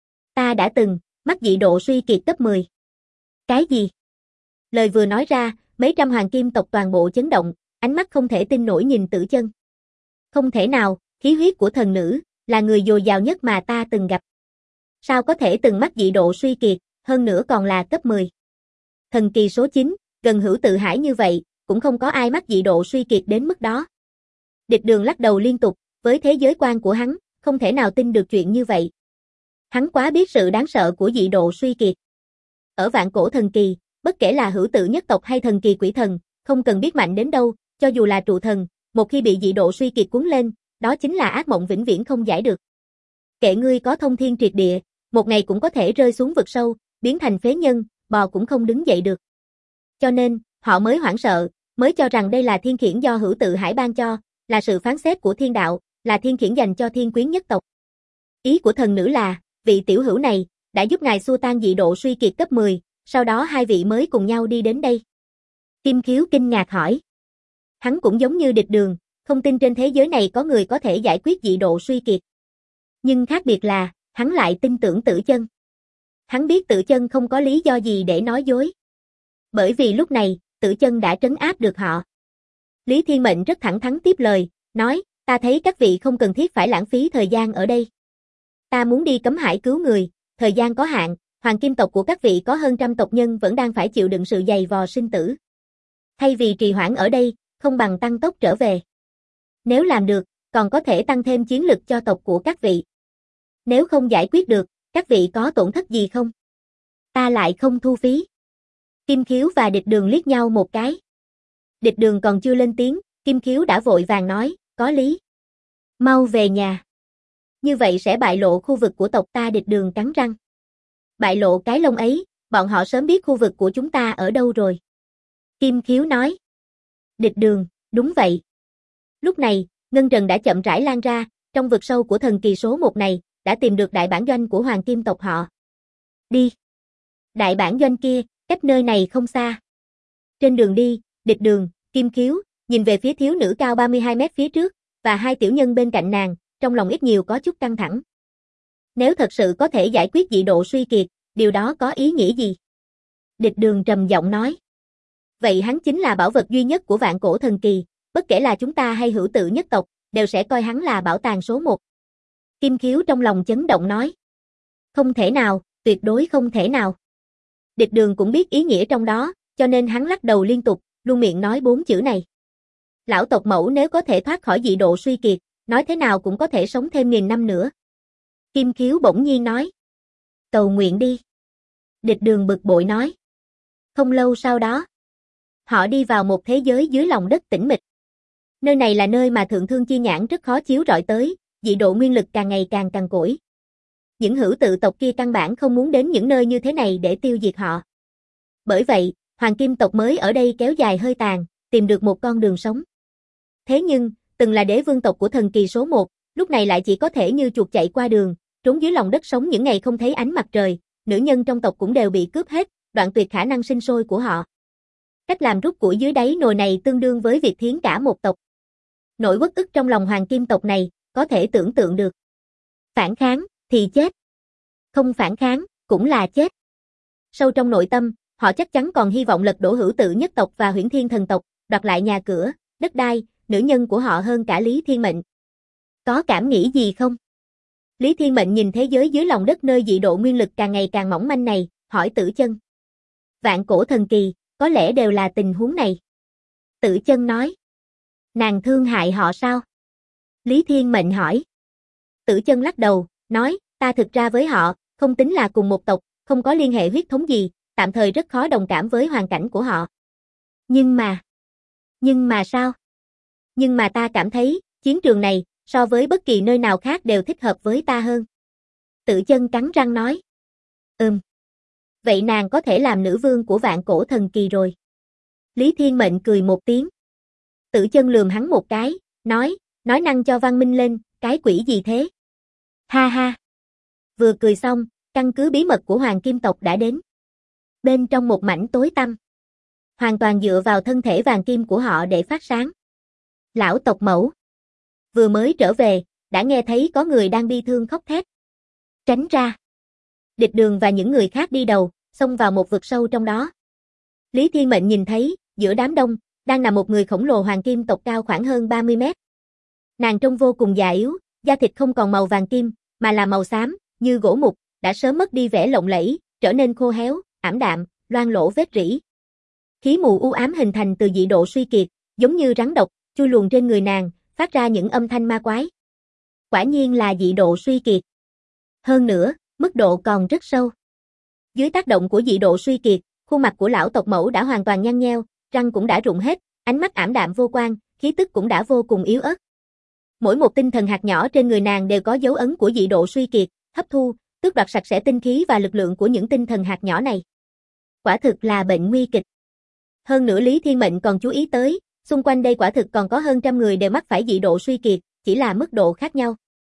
Ta đã từng, mắc dị độ suy kiệt cấp 10. Cái gì? Lời vừa nói ra, mấy trăm hoàng kim tộc toàn bộ chấn động, ánh mắt không thể tin nổi nhìn Tử Chân. Không thể nào, khí huyết của thần nữ, là người dồi dào nhất mà ta từng gặp. Sao có thể từng mắc dị độ suy kiệt, hơn nữa còn là cấp 10. Thần kỳ số 9, gần hữu tự hải như vậy, cũng không có ai mắc dị độ suy kiệt đến mức đó. Địch Đường lắc đầu liên tục, với thế giới quan của hắn, không thể nào tin được chuyện như vậy. Hắn quá biết sự đáng sợ của dị độ suy kiệt. Ở vạn cổ thần kỳ, bất kể là hữu tự nhất tộc hay thần kỳ quỷ thần, không cần biết mạnh đến đâu, cho dù là trụ thần, một khi bị dị độ suy kiệt cuốn lên, đó chính là ác mộng vĩnh viễn không giải được. Kệ ngươi có thông thiên triệt địa, một ngày cũng có thể rơi xuống vực sâu, biến thành phế nhân, bò cũng không đứng dậy được. Cho nên, họ mới hoảng sợ, mới cho rằng đây là thiên khiển do hữu tự hải ban cho, là sự phán xét của thiên đạo, là thiên khiển dành cho thiên quyến nhất tộc. Ý của thần nữ là, vị tiểu hữu này, đã giúp ngài xua tan dị độ suy kiệt cấp 10, sau đó hai vị mới cùng nhau đi đến đây. Kim Khiếu kinh ngạc hỏi. Hắn cũng giống như Địch Đường, không tin trên thế giới này có người có thể giải quyết dị độ suy kiệt. Nhưng khác biệt là, hắn lại tin tưởng Tử Chân. Hắn biết Tử Chân không có lý do gì để nói dối. Bởi vì lúc này, Tử Chân đã trấn áp được họ. Lý Thiên Mệnh rất thẳng thắn tiếp lời, nói, ta thấy các vị không cần thiết phải lãng phí thời gian ở đây. Ta muốn đi cấm hải cứu người, thời gian có hạn, hoàng kim tộc của các vị có hơn trăm tộc nhân vẫn đang phải chịu đựng sự dày vò sinh tử. Thay vì trì hoãn ở đây, không bằng tăng tốc trở về. Nếu làm được, còn có thể tăng thêm chiến lực cho tộc của các vị. Nếu không giải quyết được, các vị có tổn thất gì không? Ta lại không thu phí. Kim Khiếu và Địch Đường liếc nhau một cái. Địch Đường còn chưa lên tiếng, Kim Khiếu đã vội vàng nói, có lý. Mau về nhà. Như vậy sẽ bại lộ khu vực của tộc ta. Địch Đường cắn răng. Bại lộ cái lông ấy, bọn họ sớm biết khu vực của chúng ta ở đâu rồi. Kim Khiếu nói. Địch Đường, đúng vậy. Lúc này, ngân trần đã chậm rãi lan ra, trong vực sâu của thần kỳ số 1 này, đã tìm được đại bản doanh của hoàng kim tộc họ. Đi. Đại bản doanh kia, cách nơi này không xa. Trên đường đi, Địch Đường, Kim Khiếu, nhìn về phía thiếu nữ cao 32 mét phía trước, và hai tiểu nhân bên cạnh nàng, trong lòng ít nhiều có chút căng thẳng. Nếu thật sự có thể giải quyết dị độ suy kiệt, điều đó có ý nghĩa gì? Địch Đường trầm giọng nói. Vậy hắn chính là bảo vật duy nhất của vạn cổ thần kỳ, bất kể là chúng ta hay hữu tự nhất tộc, đều sẽ coi hắn là bảo tàng số 1. Kim Khiếu trong lòng chấn động nói. Không thể nào, tuyệt đối không thể nào. Địch Đường cũng biết ý nghĩa trong đó, cho nên hắn lắc đầu liên tục, luôn miệng nói 4 chữ này. Lão tộc mẫu nếu có thể thoát khỏi dị độ suy kiệt, nói thế nào cũng có thể sống thêm 1000 năm nữa. Kim Khiếu bỗng nhiên nói. Cầu nguyện đi. Địch Đường bực bội nói. Không lâu sau đó, họ đi vào một thế giới dưới lòng đất tĩnh mịch. Nơi này là nơi mà Thượng Thương Chi Nhãn rất khó chiếu rọi tới, dị độ nguyên lực càng ngày càng cằn cỗi. Những hữu tự tộc kia căn bản không muốn đến những nơi như thế này để tiêu diệt họ. Bởi vậy, hoàng kim tộc mới ở đây kéo dài hơi tàn, tìm được một con đường sống. Thế nhưng, từng là đế vương tộc của thần kỳ số 1, lúc này lại chỉ có thể như chuột chạy qua đường, trốn dưới lòng đất sống những ngày không thấy ánh mặt trời, nữ nhân trong tộc cũng đều bị cướp hết, đoạn tuyệt khả năng sinh sôi của họ. Cách làm rút củi dưới đáy nồi này tương đương với việc thiến cả một tộc. Nỗi uất ức trong lòng hoàng kim tộc này, có thể tưởng tượng được. Phản kháng, thì chết. Không phản kháng, cũng là chết. Sâu trong nội tâm, họ chắc chắn còn hy vọng lật đổ hữu tự nhất tộc và Huyễn Thiên thần tộc, đoạt lại nhà cửa, đất đai, nữ nhân của họ hơn cả Lý Thiên Mệnh. Có cảm nghĩ gì không? Lý Thiên Mệnh nhìn thế giới dưới lòng đất nơi dị độ nguyên lực càng ngày càng mỏng manh này, hỏi Tử Chân. Vạn cổ thần kỳ, có lẽ đều là tình huống này. Tử Chân nói. Nàng thương hại họ sao? Lý Thiên Mệnh hỏi. Tử Chân lắc đầu, nói, ta thực ra với họ, không tính là cùng một tộc, không có liên hệ huyết thống gì, tạm thời rất khó đồng cảm với hoàn cảnh của họ. Nhưng mà sao? Nhưng mà ta cảm thấy, chiến trường này, so với bất kỳ nơi nào khác đều thích hợp với ta hơn. Tử Chân cắn răng nói. Vậy nàng có thể làm nữ vương của vạn cổ thần kỳ rồi. Lý Thiên Mệnh cười một tiếng. Tử Chân lườm hắn một cái, nói năng cho văn minh lên, cái quỷ gì thế? Ha ha. Vừa cười xong, căn cứ bí mật của hoàng kim tộc đã đến. Bên trong một mảnh tối tăm. Hoàn toàn dựa vào thân thể vàng kim của họ để phát sáng. Lão tộc mẫu. Vừa mới trở về, đã nghe thấy có người đang bi thương khóc thét. Tránh ra. Địch Đường và những người khác đi đầu, xông vào một vực sâu trong đó. Lý Thiên Mệnh nhìn thấy, giữa đám đông, đang nằm một người khổng lồ hoàng kim tộc cao khoảng hơn 30 mét. Nàng trông vô cùng già yếu, da thịt không còn màu vàng kim, mà là màu xám, như gỗ mục, đã sớm mất đi vẻ lộng lẫy, trở nên khô héo, ảm đạm, loang lổ vết rỉ. Khí mù u ám hình thành từ dị độ suy kiệt, giống như rắn độc, chui luồn trên người nàng, phát ra những âm thanh ma quái. Quả nhiên là dị độ suy kiệt. Hơn nữa, mức độ còn rất sâu. Dưới tác động của dị độ suy kiệt, khuôn mặt của lão tộc mẫu đã hoàn toàn nhăn nheo, răng cũng đã rụng hết, ánh mắt ảm đạm vô quang, khí tức cũng đã vô cùng yếu ớt. Mỗi một tinh thần hạt nhỏ trên người nàng đều có dấu ấn của dị độ suy kiệt, hấp thu, tước đoạt sạch sẽ tinh khí và lực lượng của những tinh thần hạt nhỏ này. Quả thực là bệnh nguy kịch. Hơn nữa Lý Thiên Mệnh còn chú ý tới, xung quanh đây quả thực còn có hơn trăm người đều mắc phải dị độ suy kiệt, chỉ là mức độ khác nhau.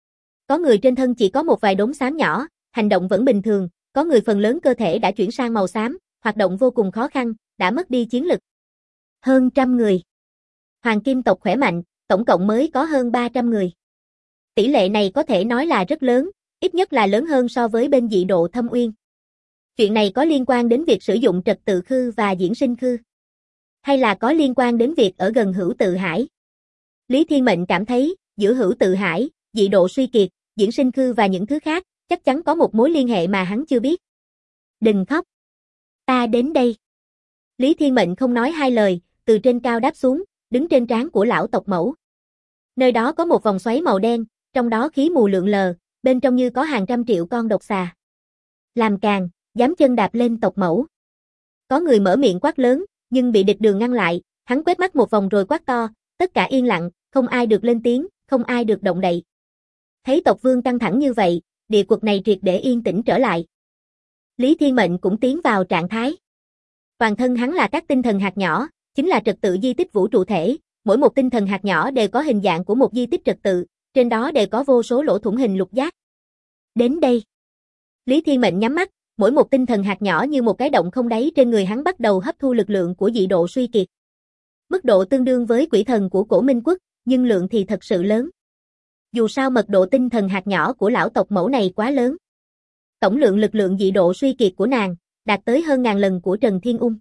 Có người trên thân chỉ có một vài đốm xám nhỏ, hành động vẫn bình thường, có người phần lớn cơ thể đã chuyển sang màu xám, hoạt động vô cùng khó khăn, đã mất đi chiến lực. Hơn 100 người. Hoàng kim tộc khỏe mạnh, tổng cộng mới có hơn 300 người. Tỷ lệ này có thể nói là rất lớn, ít nhất là lớn hơn so với bên dị độ Thâm Uyên. Chuyện này có liên quan đến việc sử dụng trật tự khư và diễn sinh khư? Hay là có liên quan đến việc ở gần Hữu Tự Hải? Lý Thiên Mệnh cảm thấy, giữa Hữu Tự Hải, dị độ suy kiệt, diễn sinh khư và những thứ khác, chắc chắn có một mối liên hệ mà hắn chưa biết. Đừng khóc. Ta đến đây. Lý Thiên Mệnh không nói hai lời, từ trên cao đáp xuống, đứng trên trán của lão tộc mẫu. Nơi đó có một vòng xoáy màu đen, trong đó khí mù lượn lờ, bên trong như có hàng trăm triệu con độc xà. Làm càn, dám chân đạp lên tộc mẫu. Có người mở miệng quát lớn, nhưng bị địch đường ngăn lại, hắn quét mắt một vòng rồi quát to, tất cả yên lặng, không ai được lên tiếng, không ai được động đậy. Thấy tộc vương căng thẳng như vậy, địa quật này triệt để yên tĩnh trở lại. Lý Thiên Mệnh cũng tiến vào trạng thái. Toàn thân hắn là các tinh thần hạt nhỏ, chính là trật tự di tích vũ trụ thể, mỗi một tinh thần hạt nhỏ đều có hình dạng của một di tích trật tự, trên đó đều có vô số lỗ thủng hình lục giác. Đến đây. Lý Thiên Mệnh nhắm mắt, mỗi một tinh thần hạt nhỏ như một cái động không đáy trên người hắn bắt đầu hấp thu lực lượng của dị độ suy kiệt. Mức độ tương đương với quỷ thần của Cổ Minh Quốc, nhưng lượng thì thật sự lớn. Dù sao mật độ tinh thần hạt nhỏ của lão tộc mẫu này quá lớn. Tổng lượng lực lượng dị độ suy kiệt của nàng đạt tới hơn 1000 lần của Trần Thiên Ung.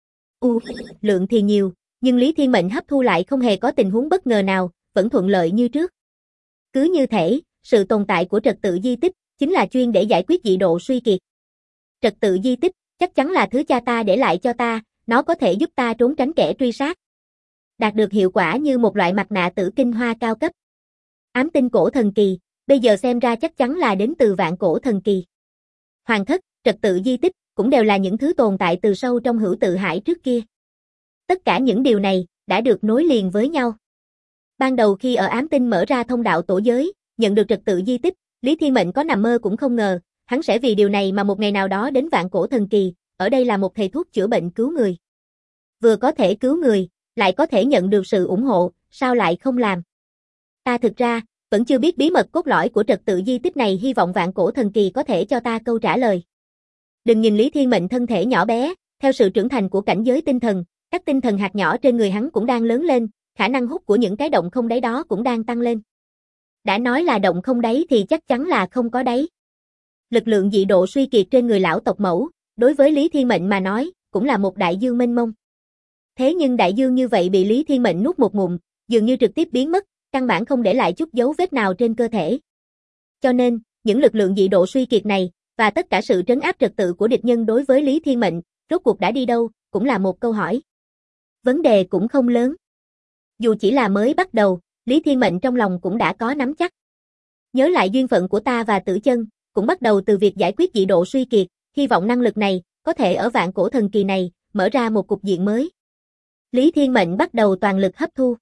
Lượng thì nhiều, nhưng Lý Thiên Mệnh hấp thu lại không hề có tình huống bất ngờ nào, vẫn thuận lợi như trước. Cứ như thể, sự tồn tại của trật tự di tích chính là chuyên để giải quyết dị độ suy kiệt. Trật tự di tích chắc chắn là thứ cha ta để lại cho ta, nó có thể giúp ta trốn tránh kẻ truy sát. Đạt được hiệu quả như một loại mặt nạ tử kinh hoa cao cấp. Ám tinh cổ thần kỳ, bây giờ xem ra chắc chắn là đến từ vạn cổ thần kỳ. Hoàng thất, trật tự di tích cũng đều là những thứ tồn tại từ sâu trong Hữu Tự Hải trước kia. Tất cả những điều này đã được nối liền với nhau. Ban đầu khi ở ám tinh mở ra thông đạo tổ giới, nhận được trật tự di tích, Lý Thiên Mệnh có nằm mơ cũng không ngờ, hắn sẽ vì điều này mà một ngày nào đó đến vạn cổ thần kỳ, ở đây là một thầy thuốc chữa bệnh cứu người. Vừa có thể cứu người, lại có thể nhận được sự ủng hộ, sao lại không làm? Ta thực ra, vẫn chưa biết bí mật cốt lõi của trật tự di tích này, hy vọng vạn cổ thần kỳ có thể cho ta câu trả lời. Đừng nhìn Lý Thiên Mệnh thân thể nhỏ bé, theo sự trưởng thành của cảnh giới tinh thần, các tinh thần hạt nhỏ trên người hắn cũng đang lớn lên, khả năng hút của những cái động không đáy đó cũng đang tăng lên. Đã nói là động không đáy thì chắc chắn là không có đáy. Lực lượng dị độ suy kiệt trên người lão tộc mẫu, đối với Lý Thiên Mệnh mà nói, cũng là một đại dương mênh mông. Thế nhưng đại dương như vậy bị Lý Thiên Mệnh nuốt một ngụm, dường như trực tiếp biến mất, căn bản không để lại chút dấu vết nào trên cơ thể. Cho nên, những lực lượng dị độ suy kiệt này, và tất cả sự trấn áp trật tự của địch nhân đối với Lý Thiên Mệnh, rốt cuộc đã đi đâu, cũng là một câu hỏi. Vấn đề cũng không lớn. Dù chỉ là mới bắt đầu, Lý Thiên Mệnh trong lòng cũng đã có nắm chắc. Nhớ lại duyên phận của ta và Tử Chân, cũng bắt đầu từ việc giải quyết dị độ suy kiệt, hy vọng năng lực này, có thể ở vạn cổ thần kỳ này, mở ra một cục diện mới. Lý Thiên Mệnh bắt đầu toàn lực hấp thu.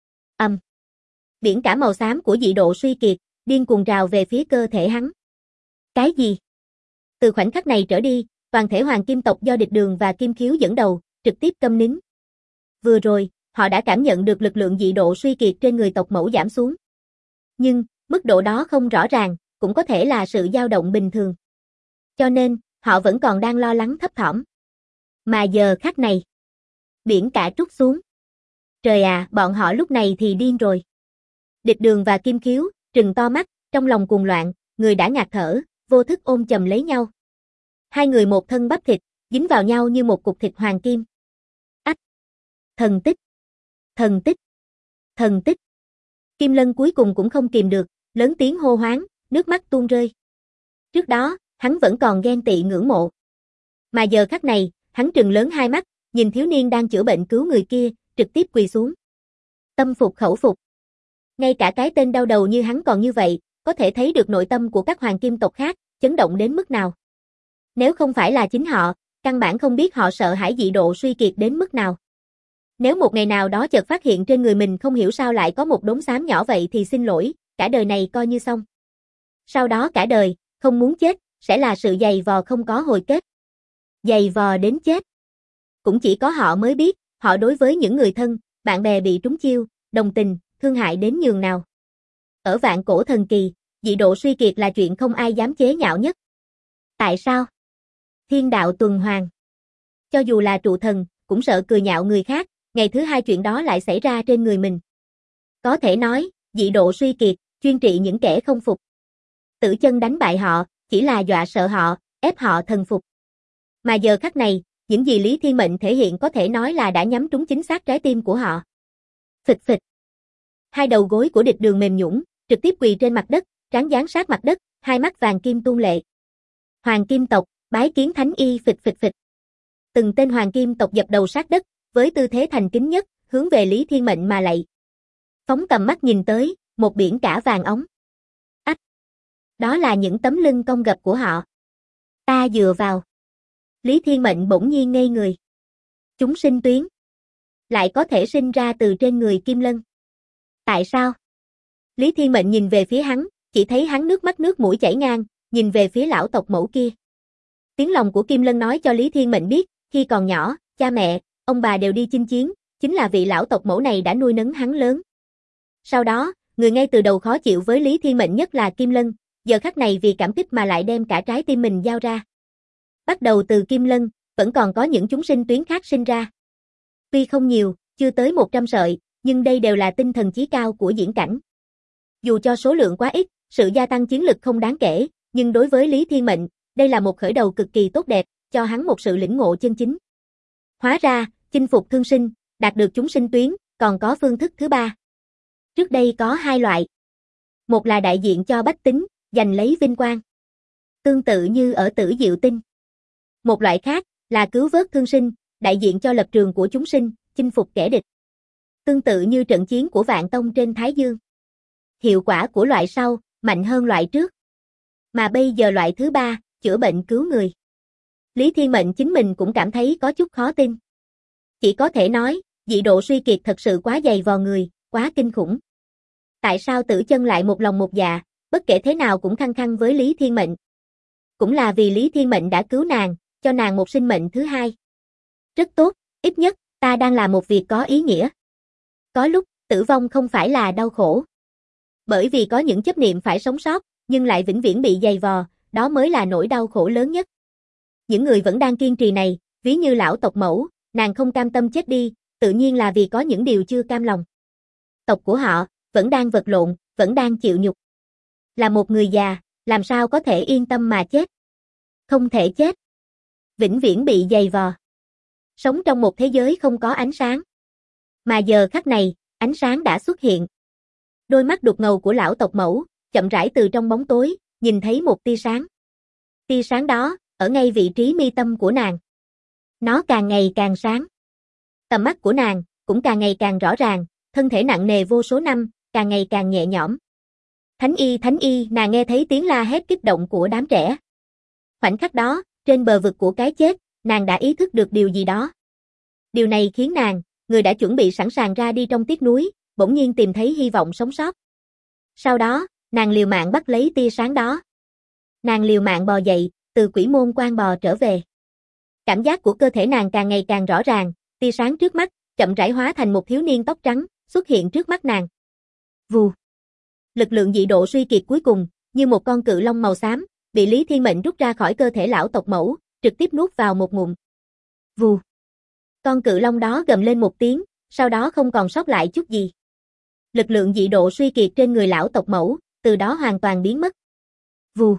Biển cả màu xám của dị độ suy kiệt, điên cuồng trào về phía cơ thể hắn. Cái gì? Từ khoảnh khắc này trở đi, toàn thể hoàng kim tộc do địch đường và kim khiếu dẫn đầu, trực tiếp câm nín. Vừa rồi, họ đã cảm nhận được lực lượng dị độ suy kiệt trên người tộc mẫu giảm xuống. Nhưng, mức độ đó không rõ ràng, cũng có thể là sự dao động bình thường. Cho nên, họ vẫn còn đang lo lắng thấp thỏm. Mà giờ khắc này, biển cả trút xuống. Trời à, bọn họ lúc này thì điên rồi. Địch đường và kim khiếu, trừng to mắt, trong lòng cuồng loạn, người đã ngạt thở, vô thức ôm chầm lấy nhau. Hai người một thân bắp thịt, dính vào nhau như một cục thịt hoàng kim. Ách! Thần tích! Thần tích! Thần tích! Kim Lân cuối cùng cũng không kìm được, lớn tiếng hô hoáng, nước mắt tuôn rơi. Trước đó, hắn vẫn còn ghen tị ngưỡng mộ. Mà giờ khắc này, hắn trừng lớn hai mắt, nhìn thiếu niên đang chữa bệnh cứu người kia, trực tiếp quỳ xuống. Tâm phục khẩu phục. Ngay cả cái tên đau đầu như hắn còn như vậy, có thể thấy được nội tâm của các hoàng kim tộc khác, chấn động đến mức nào. Nếu không phải là chính họ, căn bản không biết họ sợ hãi dị độ suy kiệt đến mức nào. Nếu một ngày nào đó chợt phát hiện trên người mình không hiểu sao lại có một đốm xám nhỏ vậy thì xin lỗi, cả đời này coi như xong. Sau đó cả đời, không muốn chết, sẽ là sự dày vò không có hồi kết. Dày vò đến chết. Cũng chỉ có họ mới biết, họ đối với những người thân, bạn bè bị trúng chiêu, đồng tình, thương hại đến nhường nào. Ở vạn cổ thần kỳ, dị độ suy kiệt là chuyện không ai dám chế nhạo nhất. Tại sao? Thiên đạo tuần hoàn. Cho dù là trụ thần, cũng sợ cười nhạo người khác, ngày thứ hai chuyện đó lại xảy ra trên người mình. Có thể nói, dị độ suy kiệt, chuyên trị những kẻ không phục. Tử Chân đánh bại họ, chỉ là dọa sợ họ, ép họ thần phục. Mà giờ khắc này, những gì Lý Thiên Mệnh thể hiện có thể nói là đã nhắm trúng chính xác trái tim của họ. Phịch phịch. Hai đầu gối của Địch Đường mềm nhũn, trực tiếp quỳ trên mặt đất, trán dán sát mặt đất, hai mắt vàng kim tuôn lệ. Hoàng Kim tộc, bái kiến Thánh Y. Phịch phịch phịch. Từng tên Hoàng Kim tộc dập đầu sát đất, với tư thế thành kính nhất, hướng về Lý Thiên Mệnh mà lạy. Phóng tầm mắt nhìn tới, một biển cả vàng óng. Ách! Đó là những tấm lưng cong gập của họ. Ta dựa vào. Lý Thiên Mệnh bỗng nhiên ngây người. Chúng sinh tuyến. Lại có thể sinh ra từ trên người Kim Lân. Tại sao? Lý Thiên Mệnh nhìn về phía hắn, chỉ thấy hắn nước mắt nước mũi chảy ngang, nhìn về phía lão tộc mẫu kia. Tiếng lòng của Kim Lân nói cho Lý Thiên Mệnh biết, khi còn nhỏ, cha mẹ, ông bà đều đi chinh chiến, chính là vị lão tộc mẫu này đã nuôi nấng hắn lớn. Sau đó, người ngay từ đầu khó chịu với Lý Thiên Mệnh nhất là Kim Lân, giờ khắc này vì cảm kích mà lại đem cả trái tim mình giao ra. Bắt đầu từ Kim Lân, vẫn còn có những chúng sinh tuyến khác sinh ra. Tuy không nhiều, chưa tới 100 sợi, nhưng đây đều là tinh thần chí cao của diễn cảnh. Dù cho số lượng quá ít, sự gia tăng chiến lực không đáng kể, nhưng đối với Lý Thiên Mệnh, đây là một khởi đầu cực kỳ tốt đẹp, cho hắn một sự lĩnh ngộ chân chính. Hóa ra, chinh phục thương sinh, đạt được chúng sinh tuyến, còn có phương thức thứ ba. Trước đây có hai loại. Một là đại diện cho bách tính, giành lấy vinh quang. Tương tự như ở Tử Diệu Tinh. Một loại khác, là cứu vớt thương sinh, đại diện cho lập trường của chúng sinh, chinh phục kẻ địch. Tương tự như trận chiến của Vạn Tông trên Thái Dương. Hiệu quả của loại sau, mạnh hơn loại trước. Mà bây giờ loại thứ ba, chữa bệnh cứu người. Lý Thiên Mệnh chính mình cũng cảm thấy có chút khó tin. Chỉ có thể nói, dị độ suy kiệt thật sự quá dày vò người, quá kinh khủng. Tại sao Tử Chân lại một lòng một dạ, bất kể thế nào cũng khăng khăng với Lý Thiên Mệnh? Cũng là vì Lý Thiên Mệnh đã cứu nàng, cho nàng một sinh mệnh thứ hai. Rất tốt, ít nhất, ta đang làm một việc có ý nghĩa. Có lúc, tử vong không phải là đau khổ. Bởi vì có những chấp niệm phải sống sót, nhưng lại vĩnh viễn bị dày vò, đó mới là nỗi đau khổ lớn nhất. Những người vẫn đang kiên trì này, ví như lão tộc mẫu, nàng không cam tâm chết đi, tự nhiên là vì có những điều chưa cam lòng. Tộc của họ, vẫn đang vật lộn, vẫn đang chịu nhục. Là một người già, làm sao có thể yên tâm mà chết? Không thể chết. Vĩnh viễn bị dày vò. Sống trong một thế giới không có ánh sáng. Mà giờ khắc này, ánh sáng đã xuất hiện. Đôi mắt đục ngầu của lão tộc mẫu, chậm rãi từ trong bóng tối, nhìn thấy một tia sáng. Tia sáng đó, ở ngay vị trí mi tâm của nàng. Nó càng ngày càng sáng. Tầm mắt của nàng, cũng càng ngày càng rõ ràng, thân thể nặng nề vô số năm, càng ngày càng nhẹ nhõm. Thánh y, nàng nghe thấy tiếng la hét kích động của đám trẻ. Khoảnh khắc đó, trên bờ vực của cái chết, nàng đã ý thức được điều gì đó. Điều này khiến nàng, người đã chuẩn bị sẵn sàng ra đi trong tiếc núi, bỗng nhiên tìm thấy hy vọng sống sót. Sau đó, nàng liều mạng bắt lấy tia sáng đó. Nàng liều mạng bò dậy, từ quỷ môn quan bò trở về. Cảm giác của cơ thể nàng càng ngày càng rõ ràng, tia sáng trước mắt, chậm rãi hóa thành một thiếu niên tóc trắng, xuất hiện trước mắt nàng. Vù. Lực lượng dị độ suy kiệt cuối cùng, như một con cự long màu xám, bị Lý Thiên Mệnh rút ra khỏi cơ thể lão tộc mẫu, trực tiếp nuốt vào một ngụm. Vù. Con cự long đó gầm lên một tiếng, sau đó không còn sót lại chút gì. Lực lượng dị độ suy kiệt trên người lão tộc mẫu, từ đó hoàn toàn biến mất. Vù.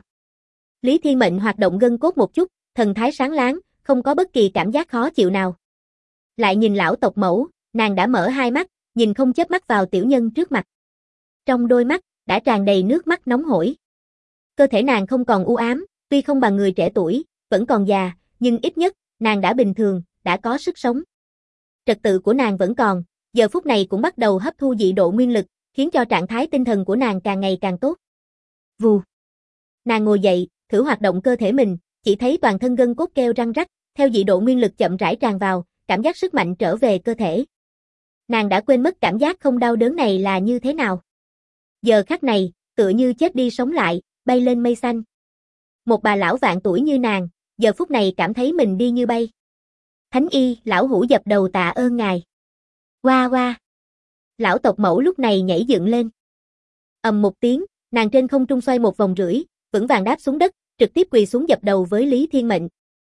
Lý Thiên Mệnh hoạt động gân cốt một chút, thần thái sáng láng, không có bất kỳ cảm giác khó chịu nào. Lại nhìn lão tộc mẫu, nàng đã mở hai mắt, nhìn không chớp mắt vào tiểu nhân trước mặt. Trong đôi mắt, đã tràn đầy nước mắt nóng hổi. Cơ thể nàng không còn u ám, tuy không bằng người trẻ tuổi, vẫn còn già, nhưng ít nhất, nàng đã bình thường, đã có sức sống. Trật tự của nàng vẫn còn, giờ phút này cũng bắt đầu hấp thu dị độ nguyên lực, khiến cho trạng thái tinh thần của nàng càng ngày càng tốt. Vù. Nàng ngồi dậy, thử hoạt động cơ thể mình, chỉ thấy toàn thân gân cốt kêu răng rắc, theo dị độ nguyên lực chậm rãi tràn vào, cảm giác sức mạnh trở về cơ thể. Nàng đã quên mất cảm giác không đau đớn này là như thế nào. Giờ khắc này, tựa như chết đi sống lại, bay lên mây xanh. Một bà lão vạn tuổi như nàng, giờ phút này cảm thấy mình đi như bay. Thánh y, lão hủ dập đầu tạ ơn ngài. Hoa hoa. Lão tộc mẫu lúc này nhảy dựng lên. Ầm một tiếng, Nàng trên không trung xoay một vòng rưỡi, vững vàng đáp xuống đất, trực tiếp quỳ xuống dập đầu với Lý Thiên Mệnh.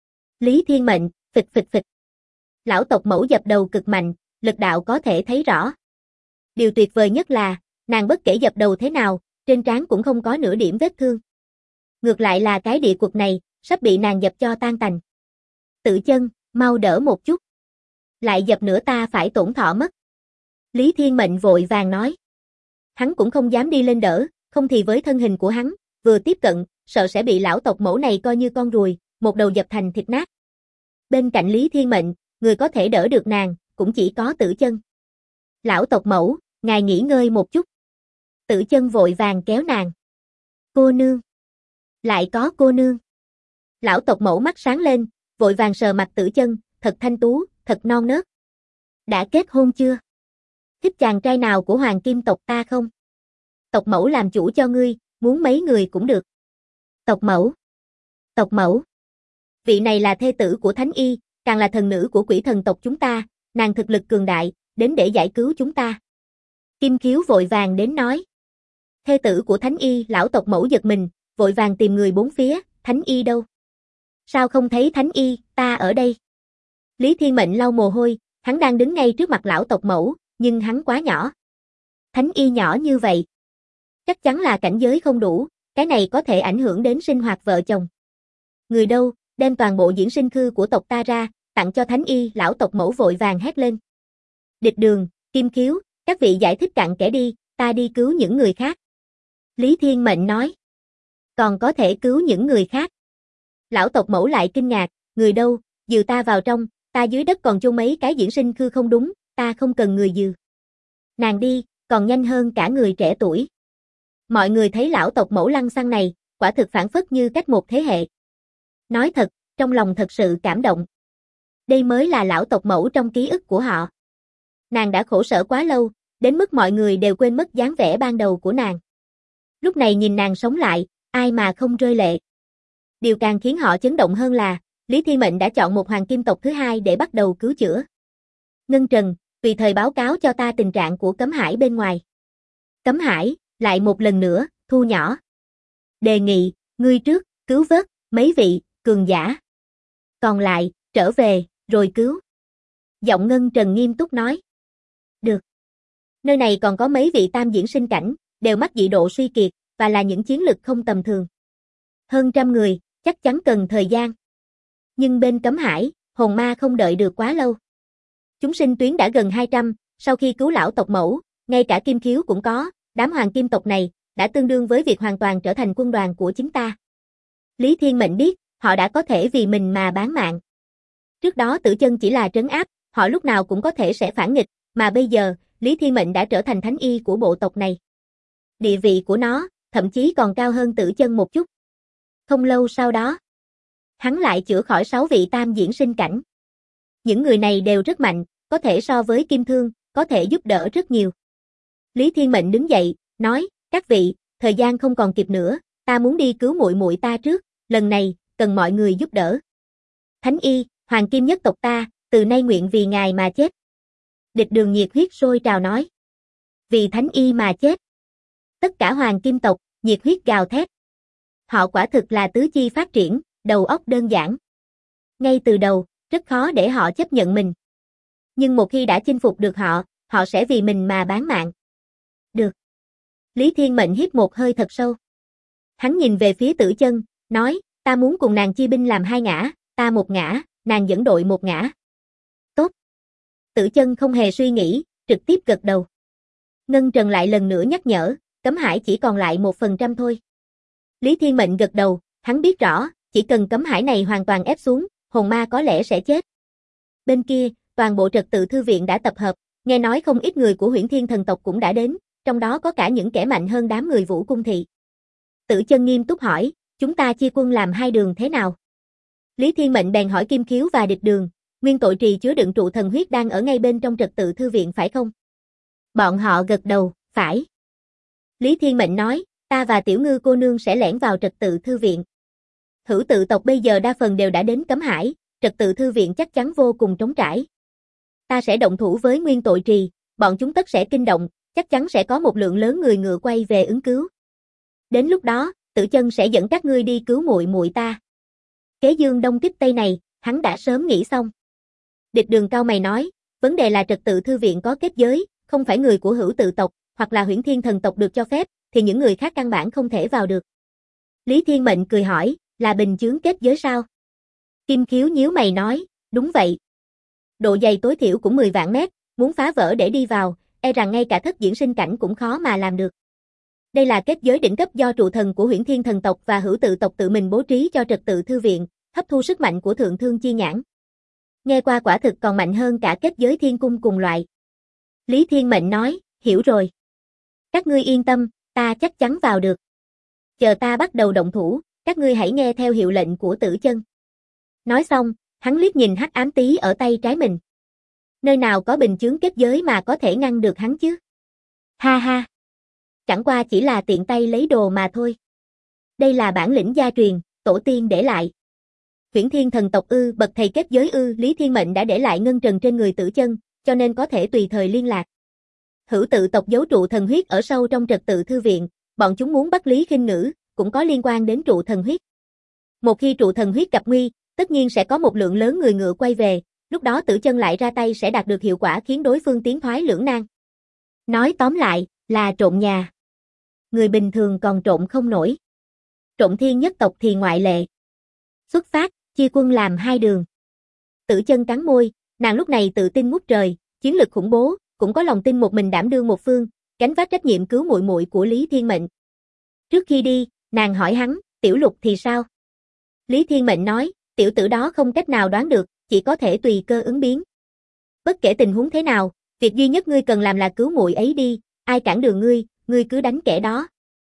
Lý Thiên Mệnh, phịch phịch phịch. Lão tộc mẫu dập đầu cực mạnh, lực đạo có thể thấy rõ. Điều tuyệt vời nhất là, nàng bất kể dập đầu thế nào, trên trán cũng không có nửa điểm vết thương. Ngược lại là cái địa quật này, sắp bị nàng dập cho tan tành. Tử Chân, mau đỡ một chút. Lại dập nữa ta phải tổn thọ mất. Lý Thiên Mệnh vội vàng nói. Hắn cũng không dám đi lên đỡ, không thì với thân hình của hắn, vừa tiếp cận, sợ sẽ bị lão tộc mẫu này coi như con ruồi, một đầu dập thành thịt nát. Bên cạnh Lý Thiên Mệnh, người có thể đỡ được nàng, cũng chỉ có Tử Chân. Lão tộc mẫu, ngài nghỉ ngơi một chút. Tử Chân vội vàng kéo nàng. Cô nương. Lại có cô nương. Lão tộc mẫu mắt sáng lên, vội vàng sờ mặt Tử Chân, thật thanh tú, thật non nớt. Đã kết hôn chưa? Thích chàng trai nào của hoàng kim tộc ta không? Tộc mẫu làm chủ cho ngươi, muốn mấy người cũng được. Tộc mẫu. Tộc mẫu. Vị này là thê tử của Thánh Y, càng là thần nữ của quỷ thần tộc chúng ta, nàng thực lực cường đại, đến để giải cứu chúng ta. Kim Khiếu vội vàng đến nói. Thê tử của Thánh Y, lão tộc mẫu giật mình, vội vàng tìm người bốn phía, Thánh Y đâu? Sao không thấy Thánh Y, ta ở đây. Lý Thiên Mệnh lau mồ hôi, hắn đang đứng ngay trước mặt lão tộc mẫu, nhưng hắn quá nhỏ. Thánh Y nhỏ như vậy. Chắc chắn là cảnh giới không đủ, cái này có thể ảnh hưởng đến sinh hoạt vợ chồng. Người đâu, đem toàn bộ diễn sinh khư của tộc ta ra, tặng cho Thánh Y, lão tộc mẫu vội vàng hét lên. Địch Đường, Kim Khiếu, các vị giải thích cặn kẽ đi, ta đi cứu những người khác. Lý Thiên Mệnh nói. Còn có thể cứu những người khác. Lão tộc mẫu lại kinh ngạc, người đâu, dìu ta vào trong, ta dưới đất còn chôn mấy cái diễn sinh khư không đúng, ta không cần người dìu. Nàng đi, còn nhanh hơn cả người trẻ tuổi. Mọi người thấy lão tộc mẫu lăng xăng này, quả thực phản phất như cách một thế hệ. Nói thật, trong lòng thật sự cảm động. Đây mới là lão tộc mẫu trong ký ức của họ. Nàng đã khổ sở quá lâu, đến mức mọi người đều quên mất dáng vẻ ban đầu của nàng. Lúc này nhìn nàng sống lại, ai mà không rơi lệ. Điều càng khiến họ chấn động hơn là, Lý Thiên Mệnh đã chọn một hoàng kim tộc thứ hai để bắt đầu cứu chữa. Ngân Trần, tùy thời báo cáo cho ta tình trạng của Cấm Hải bên ngoài. Cấm Hải, lại một lần nữa, thu nhỏ. Đề nghị, ngươi trước, cứu vớt, mấy vị, cường giả. Còn lại, trở về, rồi cứu. Giọng Ngân Trần nghiêm túc nói. Được. Nơi này còn có mấy vị tam diễn sinh cảnh, đều mắc dị độ suy kiệt, và là những chiến lực không tầm thường. Hơn 100 người, chắc chắn cần thời gian. Nhưng bên Cấm Hải, hồn ma không đợi được quá lâu. Chúng sinh tuyến đã gần 200, sau khi cứu lão tộc mẫu, ngay cả Kim Khiếu cũng có, đám hoàng kim tộc này, đã tương đương với việc hoàn toàn trở thành quân đoàn của chính ta. Lý Thiên Mệnh biết, họ đã có thể vì mình mà bán mạng. Trước đó Tử Chân chỉ là trấn áp, họ lúc nào cũng có thể sẽ phản nghịch, mà bây giờ, Lý Thiên Mệnh đã trở thành Thánh Y của bộ tộc này. Địa vị của nó, thậm chí còn cao hơn Tử Chân một chút. Không lâu sau đó, hắn lại chữa khỏi 6 vị tam diễn sinh cảnh. Những người này đều rất mạnh, có thể so với Kim Thương, có thể giúp đỡ rất nhiều. Lý Thiên Mệnh đứng dậy, nói, các vị, thời gian không còn kịp nữa, ta muốn đi cứu muội muội ta trước, lần này, cần mọi người giúp đỡ. Thánh Y, hoàng kim nhất tộc ta, từ nay nguyện vì ngài mà chết. Địch Đường nhiệt huyết sôi trào nói. Vì Thánh Y mà chết. Tất cả hoàng kim tộc, nhiệt huyết gào thét. Họ quả thực là tứ chi phát triển, đầu óc đơn giản. Ngay từ đầu, rất khó để họ chấp nhận mình. Nhưng một khi đã chinh phục được họ, họ sẽ vì mình mà bán mạng. Được. Lý Thiên Mệnh hít một hơi thật sâu. Hắn nhìn về phía Tử Chân, nói, ta muốn cùng nàng chia binh làm 2 ngã, ta một ngã, nàng dẫn đội một ngã. Tốt. Tử Chân không hề suy nghĩ, trực tiếp gật đầu. Ngân Trần lại lần nữa nhắc nhở, Cấm Hải chỉ còn lại 1% thôi. Lý Thiên Mệnh gật đầu, hắn biết rõ, chỉ cần Cấm Hải này hoàn toàn ép xuống, hồn ma có lẽ sẽ chết. Bên kia, toàn bộ trật tự thư viện đã tập hợp, nghe nói không ít người của Huyễn Thiên thần tộc cũng đã đến, trong đó có cả những kẻ mạnh hơn đám người Vũ Cung thị. Tử Chân nghiêm túc hỏi, chúng ta chia quân làm 2 đường thế nào? Lý Thiên Mệnh bèn hỏi Kim Khiếu và Địch Đường, nguyên tội trì chứa đựng trụ thần huyết đang ở ngay bên trong trật tự thư viện phải không? Bọn họ gật đầu, phải. Lý Thiên Mệnh nói, ta và Tiểu Ngư cô nương sẽ lẻn vào trật tự thư viện. Hữu tự tộc bây giờ đa phần đều đã đến Cấm Hải, trật tự thư viện chắc chắn vô cùng trống trải. Ta sẽ động thủ với nguyên tội trì, bọn chúng tất sẽ kinh động, chắc chắn sẽ có một lượng lớn người ngựa quay về ứng cứu. Đến lúc đó, Tử Chân sẽ dẫn các ngươi đi cứu muội muội ta. Kế dương đông kích tây này, hắn đã sớm nghĩ xong. Địch Đường cau mày nói, vấn đề là trật tự thư viện có kết giới, không phải người của Hữu Tự tộc, hoặc là Huyễn Thiên thần tộc được cho phép, thì những người khác căn bản không thể vào được. Lý Thiên Mệnh cười hỏi, là bình chướng kết giới sao? Kim Khiếu nhíu mày nói, đúng vậy. Độ dày tối thiểu cũng 10 vạn mét, muốn phá vỡ để đi vào, e rằng ngay cả thất diễn sinh cảnh cũng khó mà làm được. Đây là kết giới đỉnh cấp do trụ thần của Huyễn Thiên thần tộc và Hữu Tự tộc tự mình bố trí cho trật tự thư viện, hấp thu sức mạnh của Thượng Thương Chi Nhãn. Nghe qua quả thực còn mạnh hơn cả kết giới thiên cung cùng loại. Lý Thiên Mệnh nói, hiểu rồi. Các ngươi yên tâm, ta chắc chắn vào được. Chờ ta bắt đầu động thủ, các ngươi hãy nghe theo hiệu lệnh của Tử Chân. Nói xong, hắn liếc nhìn hắc ám tí ở tay trái mình. Nơi nào có bình chướng kết giới mà có thể ngăn được hắn chứ? Ha ha. Chẳng qua chỉ là tiện tay lấy đồ mà thôi. Đây là bản lĩnh gia truyền, tổ tiên để lại. Huyễn Thiên thần tộc ư, bậc thầy kết giới ư, Lý Thiên Mệnh đã để lại ngân trần trên người Tử Chân, cho nên có thể tùy thời liên lạc. Hữu Tự tộc giấu trụ thần huyết ở sâu trong trật tự thư viện, bọn chúng muốn bắt Lý Khinh Ngữ, cũng có liên quan đến trụ thần huyết. Một khi trụ thần huyết gặp nguy, tất nhiên sẽ có một lượng lớn người ngựa quay về, lúc đó Tử Chân lại ra tay sẽ đạt được hiệu quả khiến đối phương tiến thoái lưỡng nan. Nói tóm lại, là trộm nhà. Người bình thường còn trộm không nổi. Trộm thiên nhất tộc thì ngoại lệ. Xuất phát, chia quân làm 2 đường. Tử Chân cắn môi, nàng lúc này tự tin ngút trời, chiến lực khủng bố, cũng có lòng tin một mình đảm đương một phương, gánh vác trách nhiệm cứu muội muội của Lý Thiên Mệnh. Trước khi đi, nàng hỏi hắn, Tiểu Lục thì sao? Lý Thiên Mệnh nói, tiểu tử đó không cách nào đoán được, chỉ có thể tùy cơ ứng biến. Bất kể tình huống thế nào, việc duy nhất ngươi cần làm là cứu muội ấy đi, ai cản đường ngươi cứ đánh kẻ đó.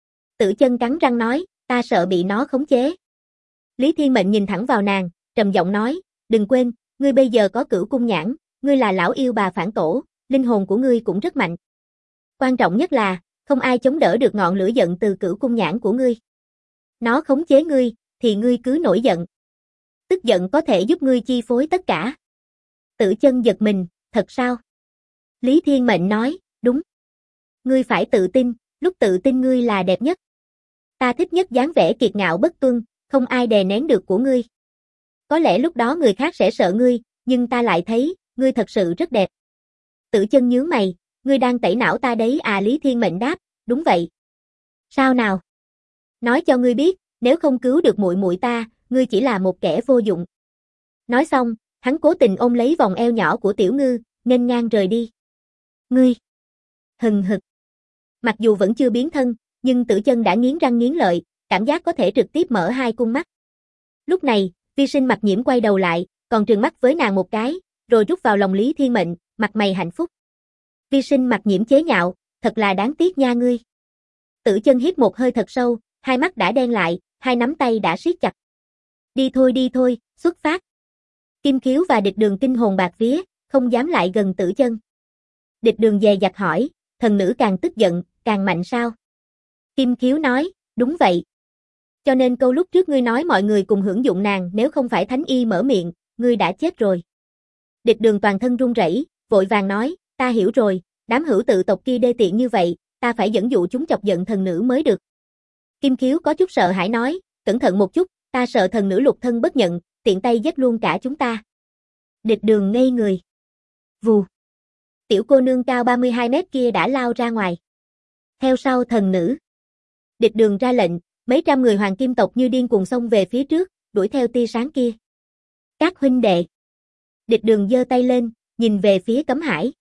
Tử Chân cắn răng nói, ta sợ bị nó khống chế. Lý Thiên Mệnh nhìn thẳng vào nàng, trầm giọng nói, đừng quên, ngươi bây giờ có Cửu Cung Nhãn, ngươi là lão yêu bà phản tổ, linh hồn của ngươi cũng rất mạnh. Quan trọng nhất là, không ai chống đỡ được ngọn lửa giận từ Cửu Cung Nhãn của ngươi. Nó khống chế ngươi, thì ngươi cứ nổi giận. Tức giận có thể giúp ngươi chi phối tất cả. Tử Chân giật mình, thật sao? Lý Thiên Mệnh nói, đúng. Ngươi phải tự tin, lúc tự tin ngươi là đẹp nhất. Ta thích nhất dáng vẻ kiệt ngạo bất tuân, không ai đè nén được của ngươi. Có lẽ lúc đó người khác sẽ sợ ngươi, nhưng ta lại thấy, ngươi thật sự rất đẹp. Tử Chân nhướng mày, ngươi đang tẩy não ta đấy à? Lý Thiên Mệnh đáp, đúng vậy. Sao nào? Nói cho ngươi biết, nếu không cứu được muội muội ta, ngươi chỉ là một kẻ vô dụng. Nói xong, hắn cố tình ôm lấy vòng eo nhỏ của Tiểu Ngư, nghênh ngang rời đi. Ngươi! Hừng hực! Mặc dù vẫn chưa biến thân, nhưng Tử Chân đã nghiến răng nghiến lợi, cảm giác có thể trực tiếp mở 2 cung mắt. Lúc này, Vi Sinh Mặc Nhiễm quay đầu lại, còn trừng mắt với nàng một cái, rồi rút vào lòng Lý Thiên Mệnh, mặt mày hạnh phúc. Vi Sinh Mặc Nhiễm chế nhạo, thật là đáng tiếc nha ngươi. Tử Chân hít một hơi thật sâu, hai mắt đã đen lại, hai nắm tay đã siết chặt. Đi thôi, xuất phát. Kim Khiếu và Địch Đường kinh hồn bạt vía, không dám lại gần Tử Chân. Địch Đường dè dặt hỏi, thần nữ càng tức giận, càng mạnh sao? Kim Khiếu nói, đúng vậy. Cho nên câu lúc trước ngươi nói mọi người cùng hưởng dụng nàng, nếu không phải Thánh Y mở miệng, ngươi đã chết rồi. Địch Đường toàn thân run rẩy, vội vàng nói, ta hiểu rồi, đám Hữu Tự tộc kia đê tiện như vậy, ta phải dẫn dụ chúng chọc giận thần nữ mới được. Kim Khiếu có chút sợ hãi nói, cẩn thận một chút, ta sợ thần nữ lục thân bất nhận, tiện tay giết luôn cả chúng ta. Địch Đường ngây người. Vù. Tiểu cô nương cao 32 mét kia đã lao ra ngoài. Theo sau thần nữ. Địch Đường ra lệnh, mấy trăm người hoàng kim tộc như điên cuồng xông về phía trước, đuổi theo tia sáng kia. Các huynh đệ. Địch Đường giơ tay lên, nhìn về phía Cấm Hải.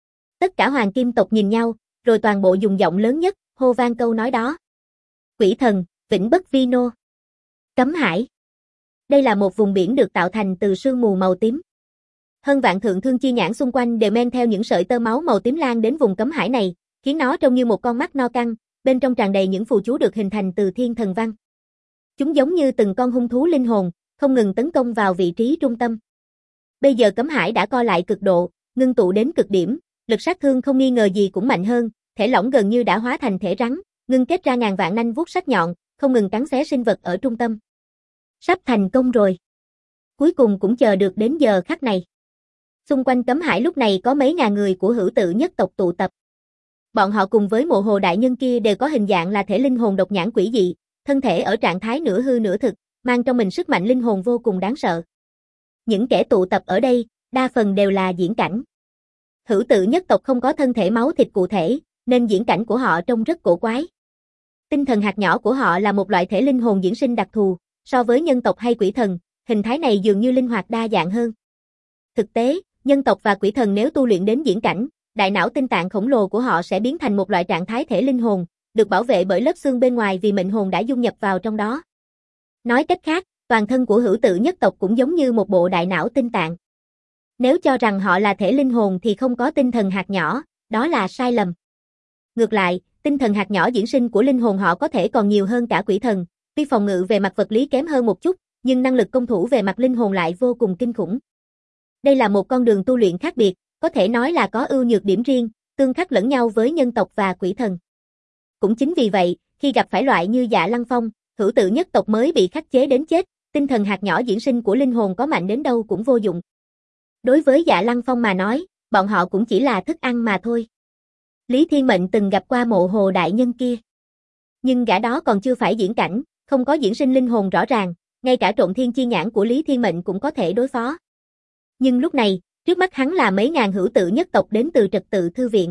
Tất cả hoàng kim tộc nhìn nhau, rồi toàn bộ dùng giọng lớn nhất, hô vang câu nói đó. Quỷ thần, Vĩnh Bất Vi Nô. Cấm Hải. Đây là một vùng biển được tạo thành từ sương mù màu tím. Hơn vạn Thượng Thương Chi Nhãn xung quanh đều men theo những sợi tơ máu màu tím lan đến vùng Cấm Hải này, khiến nó trông như một con mắt no căng, bên trong tràn đầy những phù chú được hình thành từ thiên thần văn. Chúng giống như từng con hung thú linh hồn, không ngừng tấn công vào vị trí trung tâm. Bây giờ Cấm Hải đã co lại cực độ, ngưng tụ đến cực điểm, lực sát thương không nghi ngờ gì cũng mạnh hơn, thể lỏng gần như đã hóa thành thể rắn, ngưng kết ra ngàn vạn nanh vuốt sắc nhọn, không ngừng cắn xé sinh vật ở trung tâm. Sắp thành công rồi. Cuối cùng cũng chờ được đến giờ khắc này. Xung quanh Cấm Hải lúc này có mấy ngàn người của Hữu Tự nhất tộc tụ tập. Bọn họ cùng với mộ hồ đại nhân kia đều có hình dạng là thể linh hồn độc nhãn quỷ dị, thân thể ở trạng thái nửa hư nửa thực, mang trong mình sức mạnh linh hồn vô cùng đáng sợ. Những kẻ tụ tập ở đây, đa phần đều là diễn cảnh. Hữu tự nhất tộc không có thân thể máu thịt cụ thể, nên diễn cảnh của họ trông rất cổ quái. Tinh thần hạt nhỏ của họ là một loại thể linh hồn diễn sinh đặc thù, so với nhân tộc hay quỷ thần, hình thái này dường như linh hoạt đa dạng hơn. Thực tế, nhân tộc và quỷ thần nếu tu luyện đến diễn cảnh, đại não tinh tạng khổng lồ của họ sẽ biến thành một loại trạng thái thể linh hồn, được bảo vệ bởi lớp xương bên ngoài vì mệnh hồn đã dung nhập vào trong đó. Nói cách khác, toàn thân của hữu tự nhất tộc cũng giống như một bộ đại não tinh tạng. Nếu cho rằng họ là thể linh hồn thì không có tinh thần hạt nhỏ, đó là sai lầm. Ngược lại, tinh thần hạt nhỏ diễn sinh của linh hồn họ có thể còn nhiều hơn cả quỷ thần, tuy phòng ngự về mặt vật lý kém hơn một chút, nhưng năng lực công thủ về mặt linh hồn lại vô cùng kinh khủng. Đây là một con đường tu luyện khác biệt, có thể nói là có ưu nhược điểm riêng, tương khắc lẫn nhau với nhân tộc và quỷ thần. Cũng chính vì vậy, khi gặp phải loại như Dạ Lăng Phong, hữu tự nhất tộc mới bị khắc chế đến chết, tinh thần hạt nhỏ diễn sinh của linh hồn có mạnh đến đâu cũng vô dụng. Đối với Dạ Lăng Phong mà nói, bọn họ cũng chỉ là thức ăn mà thôi. Lý Thiên Mệnh từng gặp qua mộ hồ đại nhân kia. Nhưng gã đó còn chưa phải diễn cảnh, không có diễn sinh linh hồn rõ ràng, ngay cả trộn thiên chi nhãn của Lý Thiên Mệnh cũng có thể đối phó. Nhưng lúc này, trước mắt hắn là mấy ngàn hữu tự nhất tộc đến từ trật tự thư viện.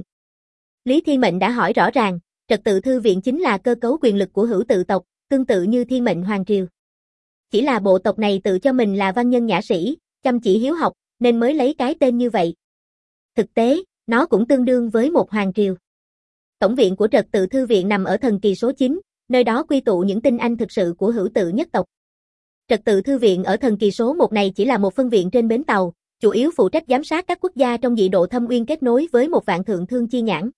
Lý Thiên Mệnh đã hỏi rõ ràng, trật tự thư viện chính là cơ cấu quyền lực của hữu tự tộc, tương tự như Thiên Mệnh Hoàng Triều. Chỉ là bộ tộc này tự cho mình là văn nhân nhã sĩ, chăm chỉ hiếu học, nên mới lấy cái tên như vậy. Thực tế, nó cũng tương đương với một hoàng triều. Tổng viện của trật tự thư viện nằm ở thần kỳ số 9, nơi đó quy tụ những tinh anh thực sự của hữu tự nhất tộc. Trật tự thư viện ở thần kỳ số 1 này chỉ là một phân viện trên bến tàu, chủ yếu phụ trách giám sát các quốc gia trong dị độ thâm uyên kết nối với một vạn thượng thương chi nhãn.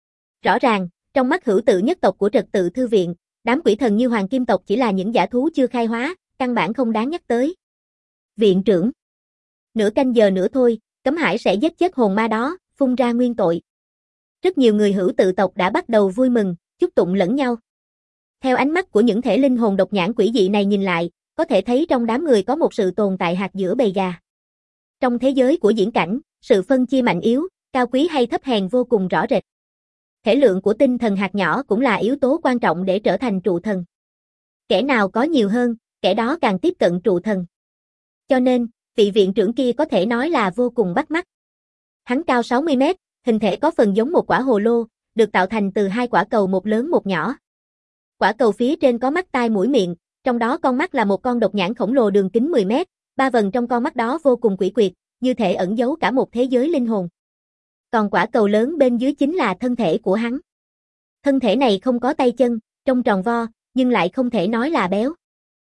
Rõ ràng, trong mắt hữu tự nhất tộc của trật tự thư viện, đám quỷ thần như hoàng kim tộc chỉ là những dã thú chưa khai hóa, căn bản không đáng nhắc tới. Viện trưởng, nửa canh giờ nữa thôi, Cấm Hải sẽ giết chết hồn ma đó, phun ra nguyên tội. Rất nhiều người hữu tự tộc đã bắt đầu vui mừng, chúc tụng lẫn nhau. Theo ánh mắt của những thể linh hồn độc nhãn quỷ dị này nhìn lại, có thể thấy trong đám người có một sự tồn tại hạt giữa bầy gà. Trong thế giới của diễn cảnh, sự phân chia mạnh yếu, cao quý hay thấp hèn vô cùng rõ rệt. Thể lượng của tinh thần hạt nhỏ cũng là yếu tố quan trọng để trở thành trụ thần. Kẻ nào có nhiều hơn, kẻ đó càng tiếp cận trụ thần. Cho nên, vị viện trưởng kia có thể nói là vô cùng bắt mắt. Hắn cao 60 mét, hình thể có phần giống một quả hồ lô, được tạo thành từ hai quả cầu một lớn một nhỏ. Quả cầu phía trên có mắt tai mũi miệng, trong đó con mắt là một con độc nhãn khổng lồ đường kính 10 mét, ba vầng trong con mắt đó vô cùng quỷ quyệt, như thể ẩn giấu cả một thế giới linh hồn. Còn quả cầu lớn bên dưới chính là thân thể của hắn. Thân thể này không có tay chân, trông tròn vo, nhưng lại không thể nói là béo.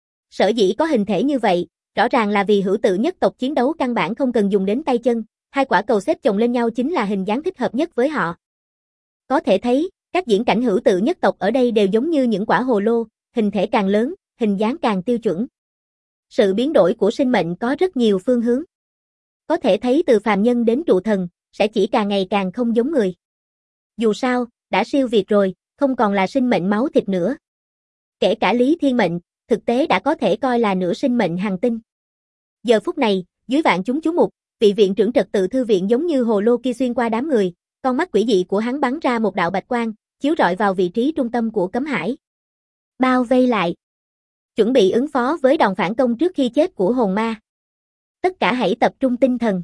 Sở dĩ có hình thể như vậy, rõ ràng là vì hữu tự nhất tộc chiến đấu căn bản không cần dùng đến tay chân, hai quả cầu xếp chồng lên nhau chính là hình dáng thích hợp nhất với họ. Có thể thấy, các diễn cảnh hữu tự nhất tộc ở đây đều giống như những quả hồ lô, hình thể càng lớn, hình dáng càng tiêu chuẩn. Sự biến đổi của sinh mệnh có rất nhiều phương hướng. Có thể thấy từ phàm nhân đến trụ thần, sẽ chỉ càng ngày càng không giống người. Dù sao, đã siêu việt rồi, không còn là sinh mệnh máu thịt nữa. Kể cả Lý Thiên Mệnh, thực tế đã có thể coi là nửa sinh mệnh hành tinh. Giờ phút này, dưới vạn chúng chú mục, vị viện trưởng trật tự thư viện giống như hồ lô kia xuyên qua đám người, con mắt quỷ dị của hắn bắn ra một đạo bạch quang, chiếu rọi vào vị trí trung tâm của Cấm Hải. Bao vây lại. Chuẩn bị ứng phó với đòn phản công trước khi chết của hồn ma. Tất cả hãy tập trung tinh thần.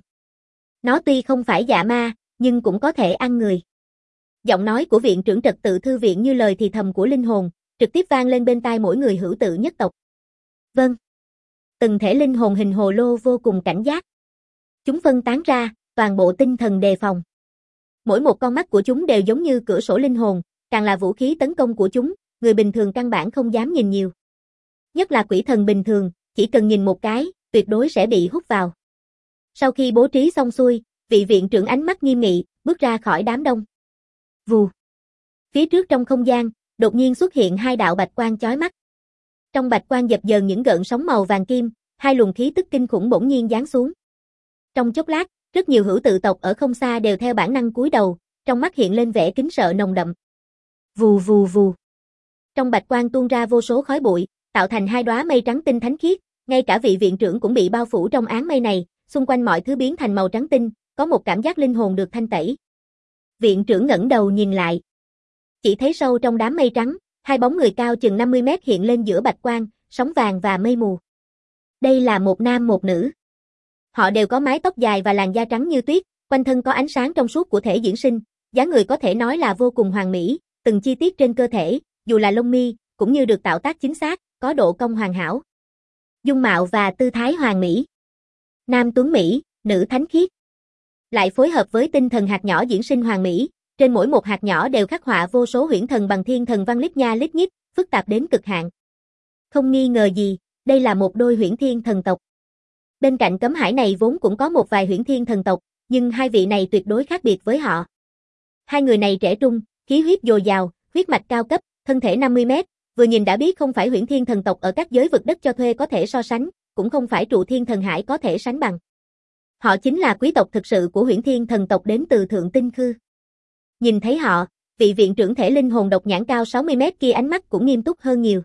Nó tuy không phải dạ ma, nhưng cũng có thể ăn người. Giọng nói của viện trưởng trật tự thư viện như lời thì thầm của linh hồn, trực tiếp vang lên bên tai mỗi người hữu tự nhất tộc. Vâng. Từng thể linh hồn hình hồ lô vô cùng cảnh giác. Chúng phân tán ra, toàn bộ tinh thần đề phòng. Mỗi một con mắt của chúng đều giống như cửa sổ linh hồn, càng là vũ khí tấn công của chúng, người bình thường căn bản không dám nhìn nhiều. Nhất là quỷ thần bình thường, chỉ cần nhìn một cái, tuyệt đối sẽ bị hút vào. Sau khi bố trí xong xuôi, vị viện trưởng ánh mắt nghiêm nghị, bước ra khỏi đám đông. Vù. Phía trước trong không gian, đột nhiên xuất hiện hai đạo bạch quang chói mắt. Trong bạch quang dập dờn những gợn sóng màu vàng kim, hai luồng khí tức kinh khủng bỗng nhiên giáng xuống. Trong chốc lát, rất nhiều hữu tự tộc ở không xa đều theo bản năng cúi đầu, trong mắt hiện lên vẻ kính sợ nồng đậm. Vù vù vù. Trong bạch quang tuôn ra vô số khói bụi, tạo thành hai đóa mây trắng tinh thánh khiết, ngay cả vị viện trưởng cũng bị bao phủ trong áng mây này, xung quanh mọi thứ biến thành màu trắng tinh, có một cảm giác linh hồn được thanh tẩy. Viện trưởng ngẩng đầu nhìn lại. Chỉ thấy sâu trong đám mây trắng, hai bóng người cao chừng 50 mét hiện lên giữa bạch quang, sóng vàng và mây mù. Đây là một nam một nữ. Họ đều có mái tóc dài và làn da trắng như tuyết, quanh thân có ánh sáng trong suốt của thể diễn sinh, dáng người có thể nói là vô cùng hoàn mỹ, từng chi tiết trên cơ thể, dù là lông mi, cũng như được tạo tác chính xác, có độ cong hoàn hảo. Dung mạo và tư thái hoàn mỹ. Nam tuấn mỹ, nữ thánh khiết. Lại phối hợp với tinh thần hạt nhỏ diễn sinh hoàn mỹ, trên mỗi một hạt nhỏ đều khắc họa vô số huyễn thần bằng thiên thần văn lít nha lít nhít, phức tạp đến cực hạn. Không nghi ngờ gì, đây là một đôi huyễn thiên thần tộc. Bên cạnh cấm hải này vốn cũng có một vài huyễn thiên thần tộc, nhưng hai vị này tuyệt đối khác biệt với họ. Hai người này trẻ trung, khí huyết dồi dào, huyết mạch cao cấp, thân thể 50 mét, vừa nhìn đã biết không phải huyễn thiên thần tộc ở các giới vực đất cho thuê có thể so sánh, cũng không phải trụ thiên thần hải có thể sánh bằng. Họ chính là quý tộc thực sự của huyễn thiên thần tộc đến từ Thượng Tinh Khư. Nhìn thấy họ, vị viện trưởng thể linh hồn độc nhãn cao 60 mét kia ánh mắt cũng nghiêm túc hơn nhiều.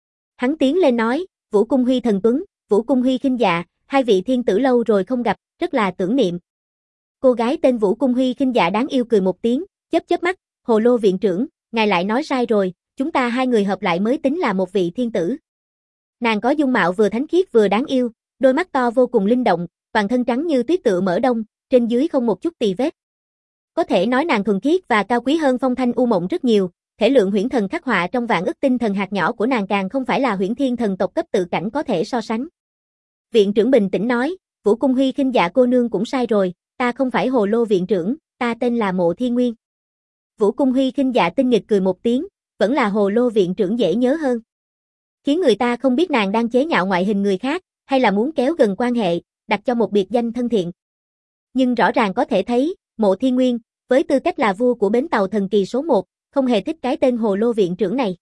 Hắn tiến lên nói, Vũ Cung Huy thần tuấn, Vũ Cung Huy khinh dạ, hai vị thiên tử lâu rồi không gặp, rất là tưởng niệm. Cô gái tên Vũ Cung Huy khinh dạ đáng yêu cười một tiếng, chớp mắt, Hồ Lô viện trưởng, ngài lại nói sai rồi, chúng ta hai người hợp lại mới tính là một vị thiên tử. Nàng có dung mạo vừa thánh khiết vừa đáng yêu, đôi mắt to vô cùng linh động, toàn thân trắng như tuyết tựa mỡ đông, trên dưới không một chút tì vết. Có thể nói nàng thuần khiết và cao quý hơn Phong Thanh U Mộng rất nhiều, thể lượng huyễn thần khắc họa trong vạn ức tinh thần hạt nhỏ của nàng càng không phải là huyễn thiên thần tộc cấp tự cảnh có thể so sánh. Viện trưởng bình tĩnh nói, Vũ Cung Huy khinh dạ cô nương cũng sai rồi, ta không phải Hồ Lô viện trưởng, ta tên là Mộ Thiên Nguyên. Vũ Cung Huy khinh dạ tinh nghịch cười một tiếng, vẫn là Hồ Lô viện trưởng dễ nhớ hơn. Khiến người ta không biết nàng đang chế nhạo ngoại hình người khác, hay là muốn kéo gần quan hệ, đặt cho một biệt danh thân thiện. Nhưng rõ ràng có thể thấy, Mộ Thiên Nguyên, với tư cách là vua của bến tàu thần kỳ số 1, không hề thích cái tên Hồ Lô viện trưởng này.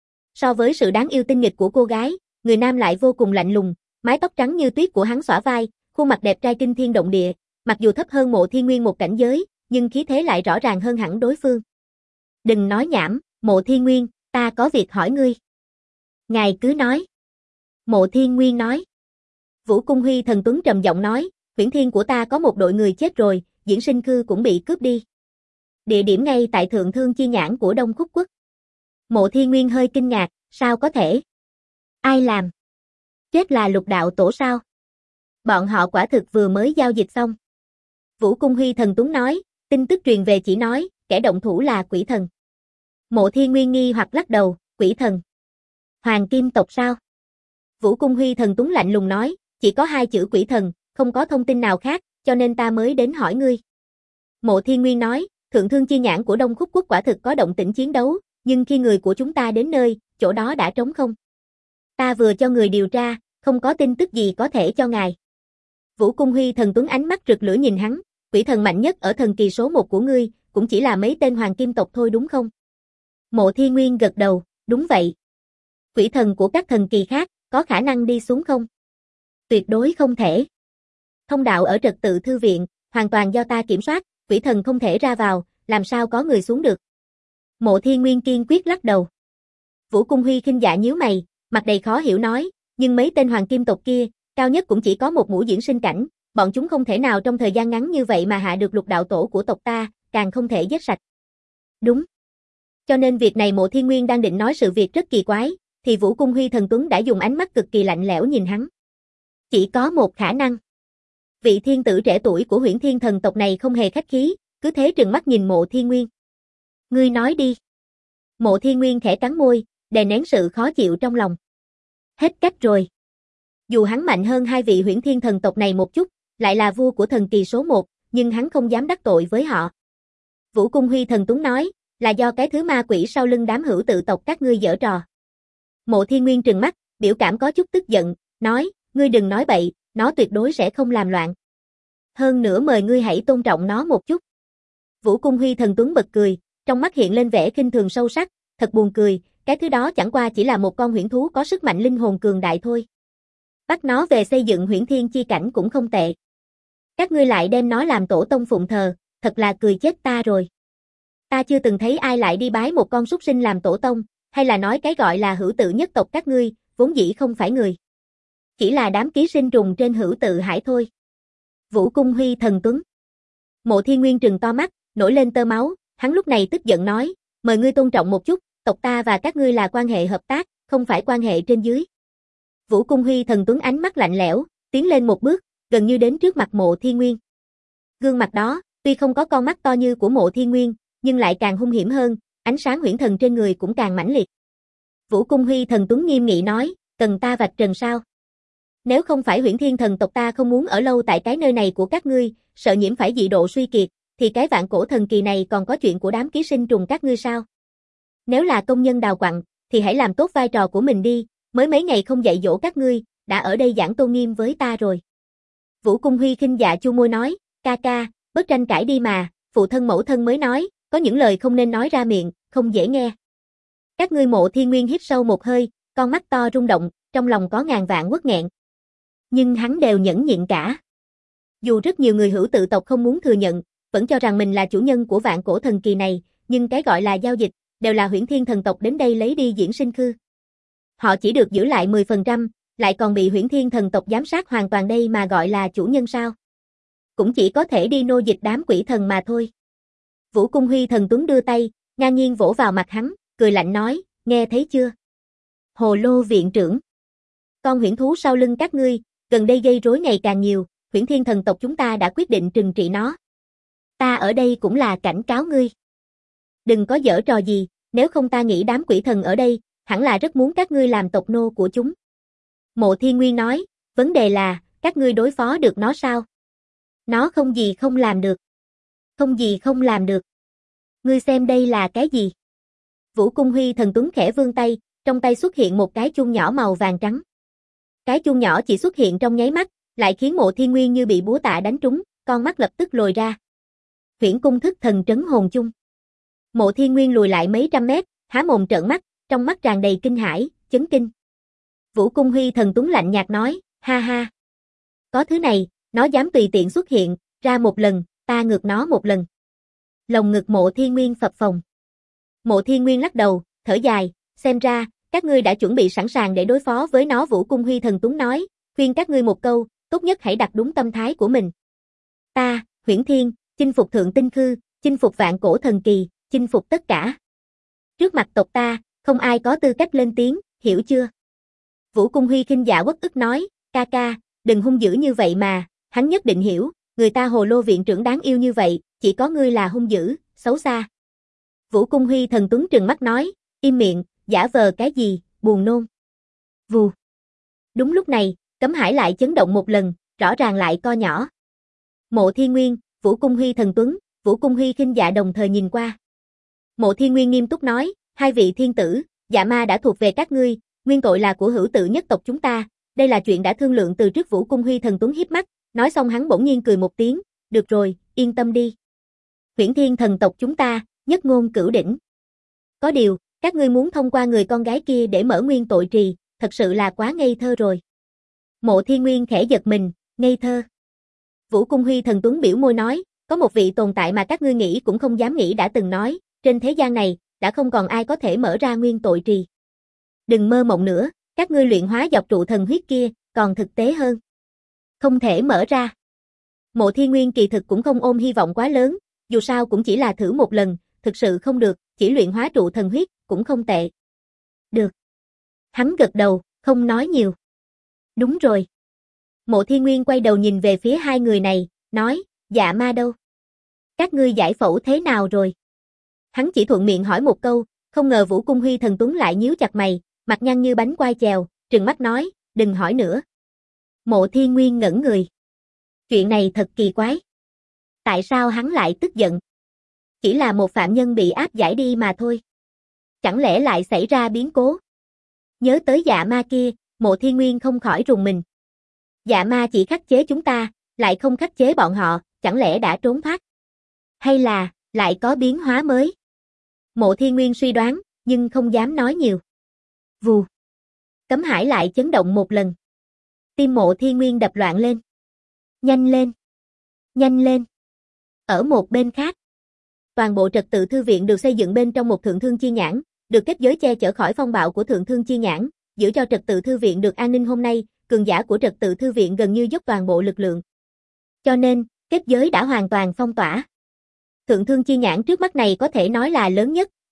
So với sự đáng yêu tinh nghịch của cô gái, người nam lại vô cùng lạnh lùng, mái tóc trắng như tuyết của hắn xõa vai, khuôn mặt đẹp trai kinh thiên động địa, mặc dù thấp hơn Mộ Thiên Nguyên một cảnh giới, nhưng khí thế lại rõ ràng hơn hẳn đối phương. Đừng nói nhảm, Mộ Thiên Nguyên, ta có việc hỏi ngươi. Ngài cứ nói. Mộ Thiên Nguyên nói. Vũ Cung Huy thần tuấn trầm giọng nói, huyễn thiên của ta có một đội người chết rồi, diễn sinh khư cũng bị cướp đi. Địa điểm ngay tại Thượng Thương Chi Nhãn của Đông Khúc Quốc. Mộ Thiên Nguyên hơi kinh ngạc, sao có thể? Ai làm? Chết là Lục đạo tổ sao? Bọn họ quả thực vừa mới giao dịch xong. Vũ Cung Huy thần tuấn nói, tin tức truyền về chỉ nói, kẻ động thủ là quỷ thần. Mộ Thiên Nguyên nghi hoặc lắc đầu, quỷ thần. Hoàng Kim tộc sao? Vũ Cung Huy thần tuấn lạnh lùng nói, chỉ có hai chữ quỷ thần, không có thông tin nào khác, cho nên ta mới đến hỏi ngươi. Mộ Thiên Nguyên nói, Thượng Thương Chi Nhãn của Đông Khúc Quốc quả thực có động tĩnh chiến đấu, nhưng khi người của chúng ta đến nơi, chỗ đó đã trống không. Ta vừa cho người điều tra, không có tin tức gì có thể cho ngài. Vũ Cung Huy thần tuấn ánh mắt rực lửa nhìn hắn, quỷ thần mạnh nhất ở thần kỳ số 1 của ngươi, cũng chỉ là mấy tên hoàng kim tộc thôi đúng không? Mộ Thiên Nguyên gật đầu, đúng vậy. Quỷ thần của các thần kỳ khác, có khả năng đi xuống không? Tuyệt đối không thể. Thông đạo ở trật tự thư viện, hoàn toàn do ta kiểm soát, quỷ thần không thể ra vào, làm sao có người xuống được? Mộ Thiên Nguyên kiên quyết lắc đầu. Vũ Cung Huy khinh dạ nhíu mày, mặt đầy khó hiểu nói, nhưng mấy tên hoàng kim tộc kia, cao nhất cũng chỉ có một mũi diễn sinh cảnh, bọn chúng không thể nào trong thời gian ngắn như vậy mà hạ được Lục đạo tổ của tộc ta, càng không thể giết sạch. Đúng. Cho nên việc này Mộ Thiên Nguyên đang định nói sự việc rất kỳ quái, thì Vũ Cung Huy thần tuấn đã dùng ánh mắt cực kỳ lạnh lẽo nhìn hắn. Chỉ có một khả năng. Vị thiên tử trẻ tuổi của huyễn thiên thần tộc này không hề khách khí, cứ thế trừng mắt nhìn Mộ Thiên Nguyên. Ngươi nói đi. Mộ Thiên Nguyên khẽ cắn môi, đè nén sự khó chịu trong lòng. Hết cách rồi. Dù hắn mạnh hơn hai vị huyễn thiên thần tộc này một chút, lại là vua của thần kỳ số 1, nhưng hắn không dám đắc tội với họ. Vũ Cung Huy thần tuấn nói, là do cái thứ ma quỷ sau lưng đám hữu tự tộc các ngươi giở trò. Mộ Thiên Nguyên trừng mắt, biểu cảm có chút tức giận, nói, ngươi đừng nói bậy, nó tuyệt đối sẽ không làm loạn. Hơn nữa mời ngươi hãy tôn trọng nó một chút. Vũ Cung Huy thần tuấn bật cười, trong mắt hiện lên vẻ khinh thường sâu sắc, thật buồn cười, cái thứ đó chẳng qua chỉ là một con huyễn thú có sức mạnh linh hồn cường đại thôi. Bắt nó về xây dựng huyễn thiên chi cảnh cũng không tệ. Các ngươi lại đem nó làm tổ tông phụng thờ, thật là cười chết ta rồi. Ta chưa từng thấy ai lại đi bái một con súc sinh làm tổ tông, hay là nói cái gọi là hữu tự nhất tộc các ngươi, vốn dĩ không phải người. Chỉ là đám ký sinh trùng trên hữu tự hải thôi. Vũ Cung Huy thần tuấn. Mộ Thiên Nguyên trừng to mắt, nổi lên tơ máu, hắn lúc này tức giận nói, Mời ngươi tôn trọng một chút, tộc ta và các ngươi là quan hệ hợp tác, không phải quan hệ trên dưới. Vũ Cung Huy Thần Tuấn ánh mắt lạnh lẽo, tiến lên một bước, gần như đến trước mặt Mộ Thiên Nguyên. Gương mặt đó, tuy không có con mắt to như của Mộ Thiên Nguyên, nhưng lại càng hung hiểm hơn, ánh sáng huyễn thần trên người cũng càng mãnh liệt. Vũ Cung Huy Thần Tuấn nghiêm nghị nói, cần ta vạch trần sao? Nếu không phải Huyễn Thiên thần tộc ta không muốn ở lâu tại cái nơi này của các ngươi, sợ nhiễm phải dị độ suy kiệt, thì cái vạn cổ thần kỳ này còn có chuyện của đám ký sinh trùng các ngươi sao? Nếu là công nhân đào quặng, thì hãy làm tốt vai trò của mình đi, mới mấy ngày không dạy dỗ các ngươi, đã ở đây giảng tôn nghiêm với ta rồi. Vũ Cung Huy khinh dạ chu môi nói, ca ca, bớt tranh cãi đi mà, phụ thân mẫu thân mới nói, có những lời không nên nói ra miệng, không dễ nghe. Các ngươi. Mộ Thiên Nguyên hít sâu một hơi, con mắt to rung động, trong lòng có ngàn vạn uất nghẹn. Nhưng hắn đều nhẫn nhịn cả. Dù rất nhiều người hữu tự tộc không muốn thừa nhận, vẫn cho rằng mình là chủ nhân của vạn cổ thần kỳ này, nhưng cái gọi là giao dịch, đều là Huyễn Thiên thần tộc đến đây lấy đi diễn sinh khư. Họ chỉ được giữ lại 10%, lại còn bị Huyễn Thiên thần tộc giám sát hoàn toàn, đây mà gọi là chủ nhân sao? Cũng chỉ có thể đi nô dịch đám quỷ thần mà thôi. Vũ Cung Huy Thần Tuấn đưa tay, ngang nhiên vỗ vào mặt hắn, cười lạnh nói, nghe thấy chưa? Hồ Lô viện trưởng. Con huyễn thú sau lưng các ngươi, gần đây gây rối ngày càng nhiều, Huyễn Thiên thần tộc chúng ta đã quyết định trừng trị nó. Ta ở đây cũng là cảnh cáo ngươi. Đừng có giở trò gì, nếu không ta nghĩ đám quỷ thần ở đây, hẳn là rất muốn các ngươi làm tộc nô của chúng. Mộ Thiên Nguyên nói, vấn đề là, các ngươi đối phó được nó sao? Nó không gì không làm được. Không gì không làm được. Ngươi xem đây là cái gì? Vũ Cung Huy Thần Tuấn khẽ vươn tay, trong tay xuất hiện một cái chuông nhỏ màu vàng trắng. Cái chuông nhỏ chỉ xuất hiện trong nháy mắt, lại khiến Mộ Thiên Nguyên như bị búa tạ đánh trúng, con mắt lập tức lồi ra. Huyễn Cung Thức Thần Trấn Hồn Chung. Mộ Thiên Nguyên lùi lại mấy trăm mét, há mồm trợn mắt, trong mắt tràn đầy kinh hãi, chấn kinh. Vũ Cung Huy Thần Tuấn lạnh nhạt nói, ha ha. Có thứ này, nó dám tùy tiện xuất hiện, ra một lần, ta ngược nó một lần. Lồng ngực Mộ Thiên Nguyên phập phồng. Mộ Thiên Nguyên lắc đầu, thở dài, xem ra, các ngươi đã chuẩn bị sẵn sàng để đối phó với nó. Vũ Cung Huy Thần Tuấn nói, khuyên các ngươi một câu, tốt nhất hãy đặt đúng tâm thái của mình. Ta, Huyễn Thiên, chinh phục Thượng Tinh Khư, chinh phục vạn cổ thần kỳ, chinh phục tất cả. Trước mặt tộc ta, không ai có tư cách lên tiếng, hiểu chưa? Vũ Cung Huy khinh dạ uất ức nói, ca ca, đừng hung dữ như vậy mà, hắn nhất định hiểu, người ta Hồ Lô viện trưởng đáng yêu như vậy, chỉ có ngươi là hung dữ, xấu xa. Vũ Cung Huy Thần Tuấn trừng mắt nói, im miệng, giả vờ cái gì, buồn nôn. Vù. Đúng lúc này, Cấm Hải lại chấn động một lần, rõ ràng lại co nhỏ. Mộ Thiên Nguyên, Vũ Cung Huy Thần Tuấn, Vũ Cung Huy khinh dạ đồng thời nhìn qua. Mộ Thiên Nguyên nghiêm túc nói, hai vị thiên tử, dạ ma đã thuộc về các ngươi, nguyên tội là của hữu tự nhất tộc chúng ta, đây là chuyện đã thương lượng từ trước. Vũ Cung Huy Thần Tuấn híp mắt, nói xong hắn bỗng nhiên cười một tiếng, được rồi, yên tâm đi. Huyễn Thiên thần tộc chúng ta, nhất ngôn cửu đỉnh. Có điều, các ngươi muốn thông qua người con gái kia để mở nguyên tội trì, thật sự là quá ngây thơ rồi. Mộ Thiên Nguyên khẽ giật mình, ngây thơ. Vũ Cung Huy Thần Tuấn biểu môi nói, có một vị tồn tại mà các ngươi nghĩ cũng không dám nghĩ đã từng nói, trên thế gian này, đã không còn ai có thể mở ra nguyên tội trì. Đừng mơ mộng nữa, các ngươi luyện hóa dọc trụ thần huyết kia, còn thực tế hơn. Không thể mở ra. Mộ Thiên Nguyên kỳ thực cũng không ôm hy vọng quá lớn, dù sao cũng chỉ là thử một lần, thực sự không được, chỉ luyện hóa trụ thần huyết, cũng không tệ. Được. Hắn gật đầu, không nói nhiều. Đúng rồi. Mộ Thiên Nguyên quay đầu nhìn về phía hai người này, nói, dạ ma đâu? Các ngươi giải phẫu thế nào rồi? Hắn chỉ thuận miệng hỏi một câu, không ngờ Vũ Cung Huy Thần Tuấn lại nhíu chặt mày, mặt nhăn như bánh quai chèo, trừng mắt nói, đừng hỏi nữa. Mộ Thiên Nguyên ngẩn người. Chuyện này thật kỳ quái. Tại sao hắn lại tức giận? Chỉ là một phạm nhân bị áp giải đi mà thôi. Chẳng lẽ lại xảy ra biến cố? Nhớ tới dạ ma kia, Mộ Thiên Nguyên không khỏi rùng mình. Dạ ma chỉ khắc chế chúng ta, lại không khắc chế bọn họ, chẳng lẽ đã trốn thoát? Hay là, lại có biến hóa mới? Mộ Thiên Nguyên suy đoán, nhưng không dám nói nhiều. Vù. Cấm Hải lại chấn động một lần. Tim Mộ Thiên Nguyên đập loạn lên. Nhanh lên. Nhanh lên. Ở một bên khác, toàn bộ trật tự thư viện được xây dựng bên trong một thượng thương chi nhãn, được kết giới che chở khỏi phong bạo của thượng thương chi nhãn, giữ cho trật tự thư viện được an ninh. Hôm nay, cường giả của trật tự thư viện gần như dốc toàn bộ lực lượng. Cho nên, kết giới đã hoàn toàn phong tỏa. Thượng thương chi nhãn trước mắt này có thể nói là lớn nhất,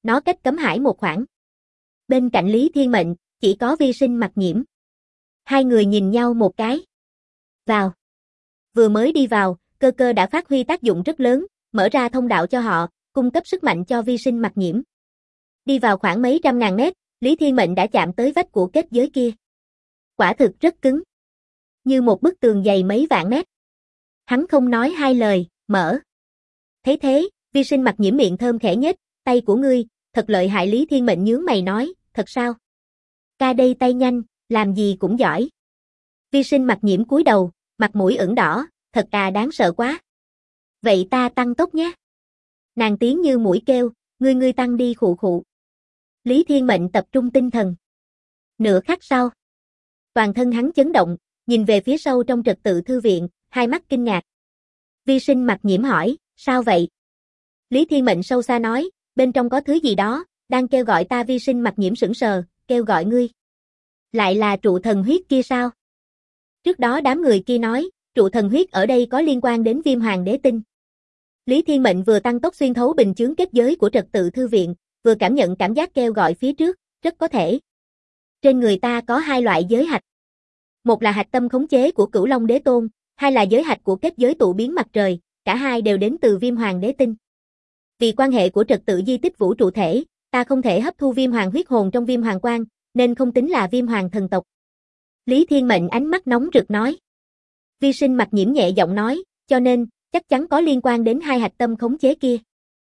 nó cách cấm hải một khoảng. Bên cạnh Lý Thiên Mệnh, chỉ có Vi Sinh Mặc Nhiễm. Hai người nhìn nhau một cái. Vào. Vừa mới đi vào, cơ cơ đã phát huy tác dụng rất lớn, mở ra thông đạo cho họ, cung cấp sức mạnh cho Vi Sinh Mặc Nhiễm. Đi vào khoảng mấy trăm ngàn mét, Lý Thiên Mệnh đã chạm tới vách của kết giới kia. Quả thực rất cứng. Như một bức tường dày mấy vạn mét. Hắn không nói hai lời, mở. Thấy thế, Vi Sinh Mặc Nhiễm miệng thơm khẽ nhếch, tay của ngươi, thật lợi hại. Lý Thiên Mệnh nhướng mày nói, thật sao? Ca đây tay nhanh, làm gì cũng giỏi. Vi Sinh Mặc Nhiễm cúi đầu, mặt mũi ửng đỏ, thật đáng sợ quá. Vậy ta tăng tốc nhé. Nàng tiếng như mũi kêu, ngươi tăng đi khụ khụ. Lý Thiên Mệnh tập trung tinh thần. Nửa khắc sau, toàn thân hắn chấn động, nhìn về phía sâu trong trật tự thư viện, hai mắt kinh ngạc. Vi Sinh Mặc Nhiễm hỏi, sao vậy? Lý Thiên Mệnh sâu xa nói, bên trong có thứ gì đó, đang kêu gọi ta. Vi Sinh Mặc Nhiễm sững sờ, kêu gọi ngươi. Lại là trụ thần huyết kia sao? Trước đó đám người kia nói, trụ thần huyết ở đây có liên quan đến Viêm Hoàng Đế Tinh. Lý Thiên Mệnh vừa tăng tốc xuyên thấu bình chướng kết giới của trật tự thư viện, vừa cảm nhận cảm giác kêu gọi phía trước, rất có thể. Trên người ta có hai loại giới hạch. Một là hạch tâm khống chế của Cửu Long Đế Tôn, hai là giới hạch của kết giới tụ biến mặt trời, cả hai đều đến từ Viêm Hoàng Đế Tinh. Vì quan hệ của trật tự di tích vũ trụ thể, ta không thể hấp thu Viêm Hoàng huyết hồn trong Viêm Hoàng Quang, nên không tính là Viêm Hoàng thần tộc. Lý Thiên Mệnh ánh mắt nóng rực nói. Vi Sinh Mặc Nhiễm nhẹ giọng nói, cho nên, chắc chắn có liên quan đến hai hạch tâm khống chế kia.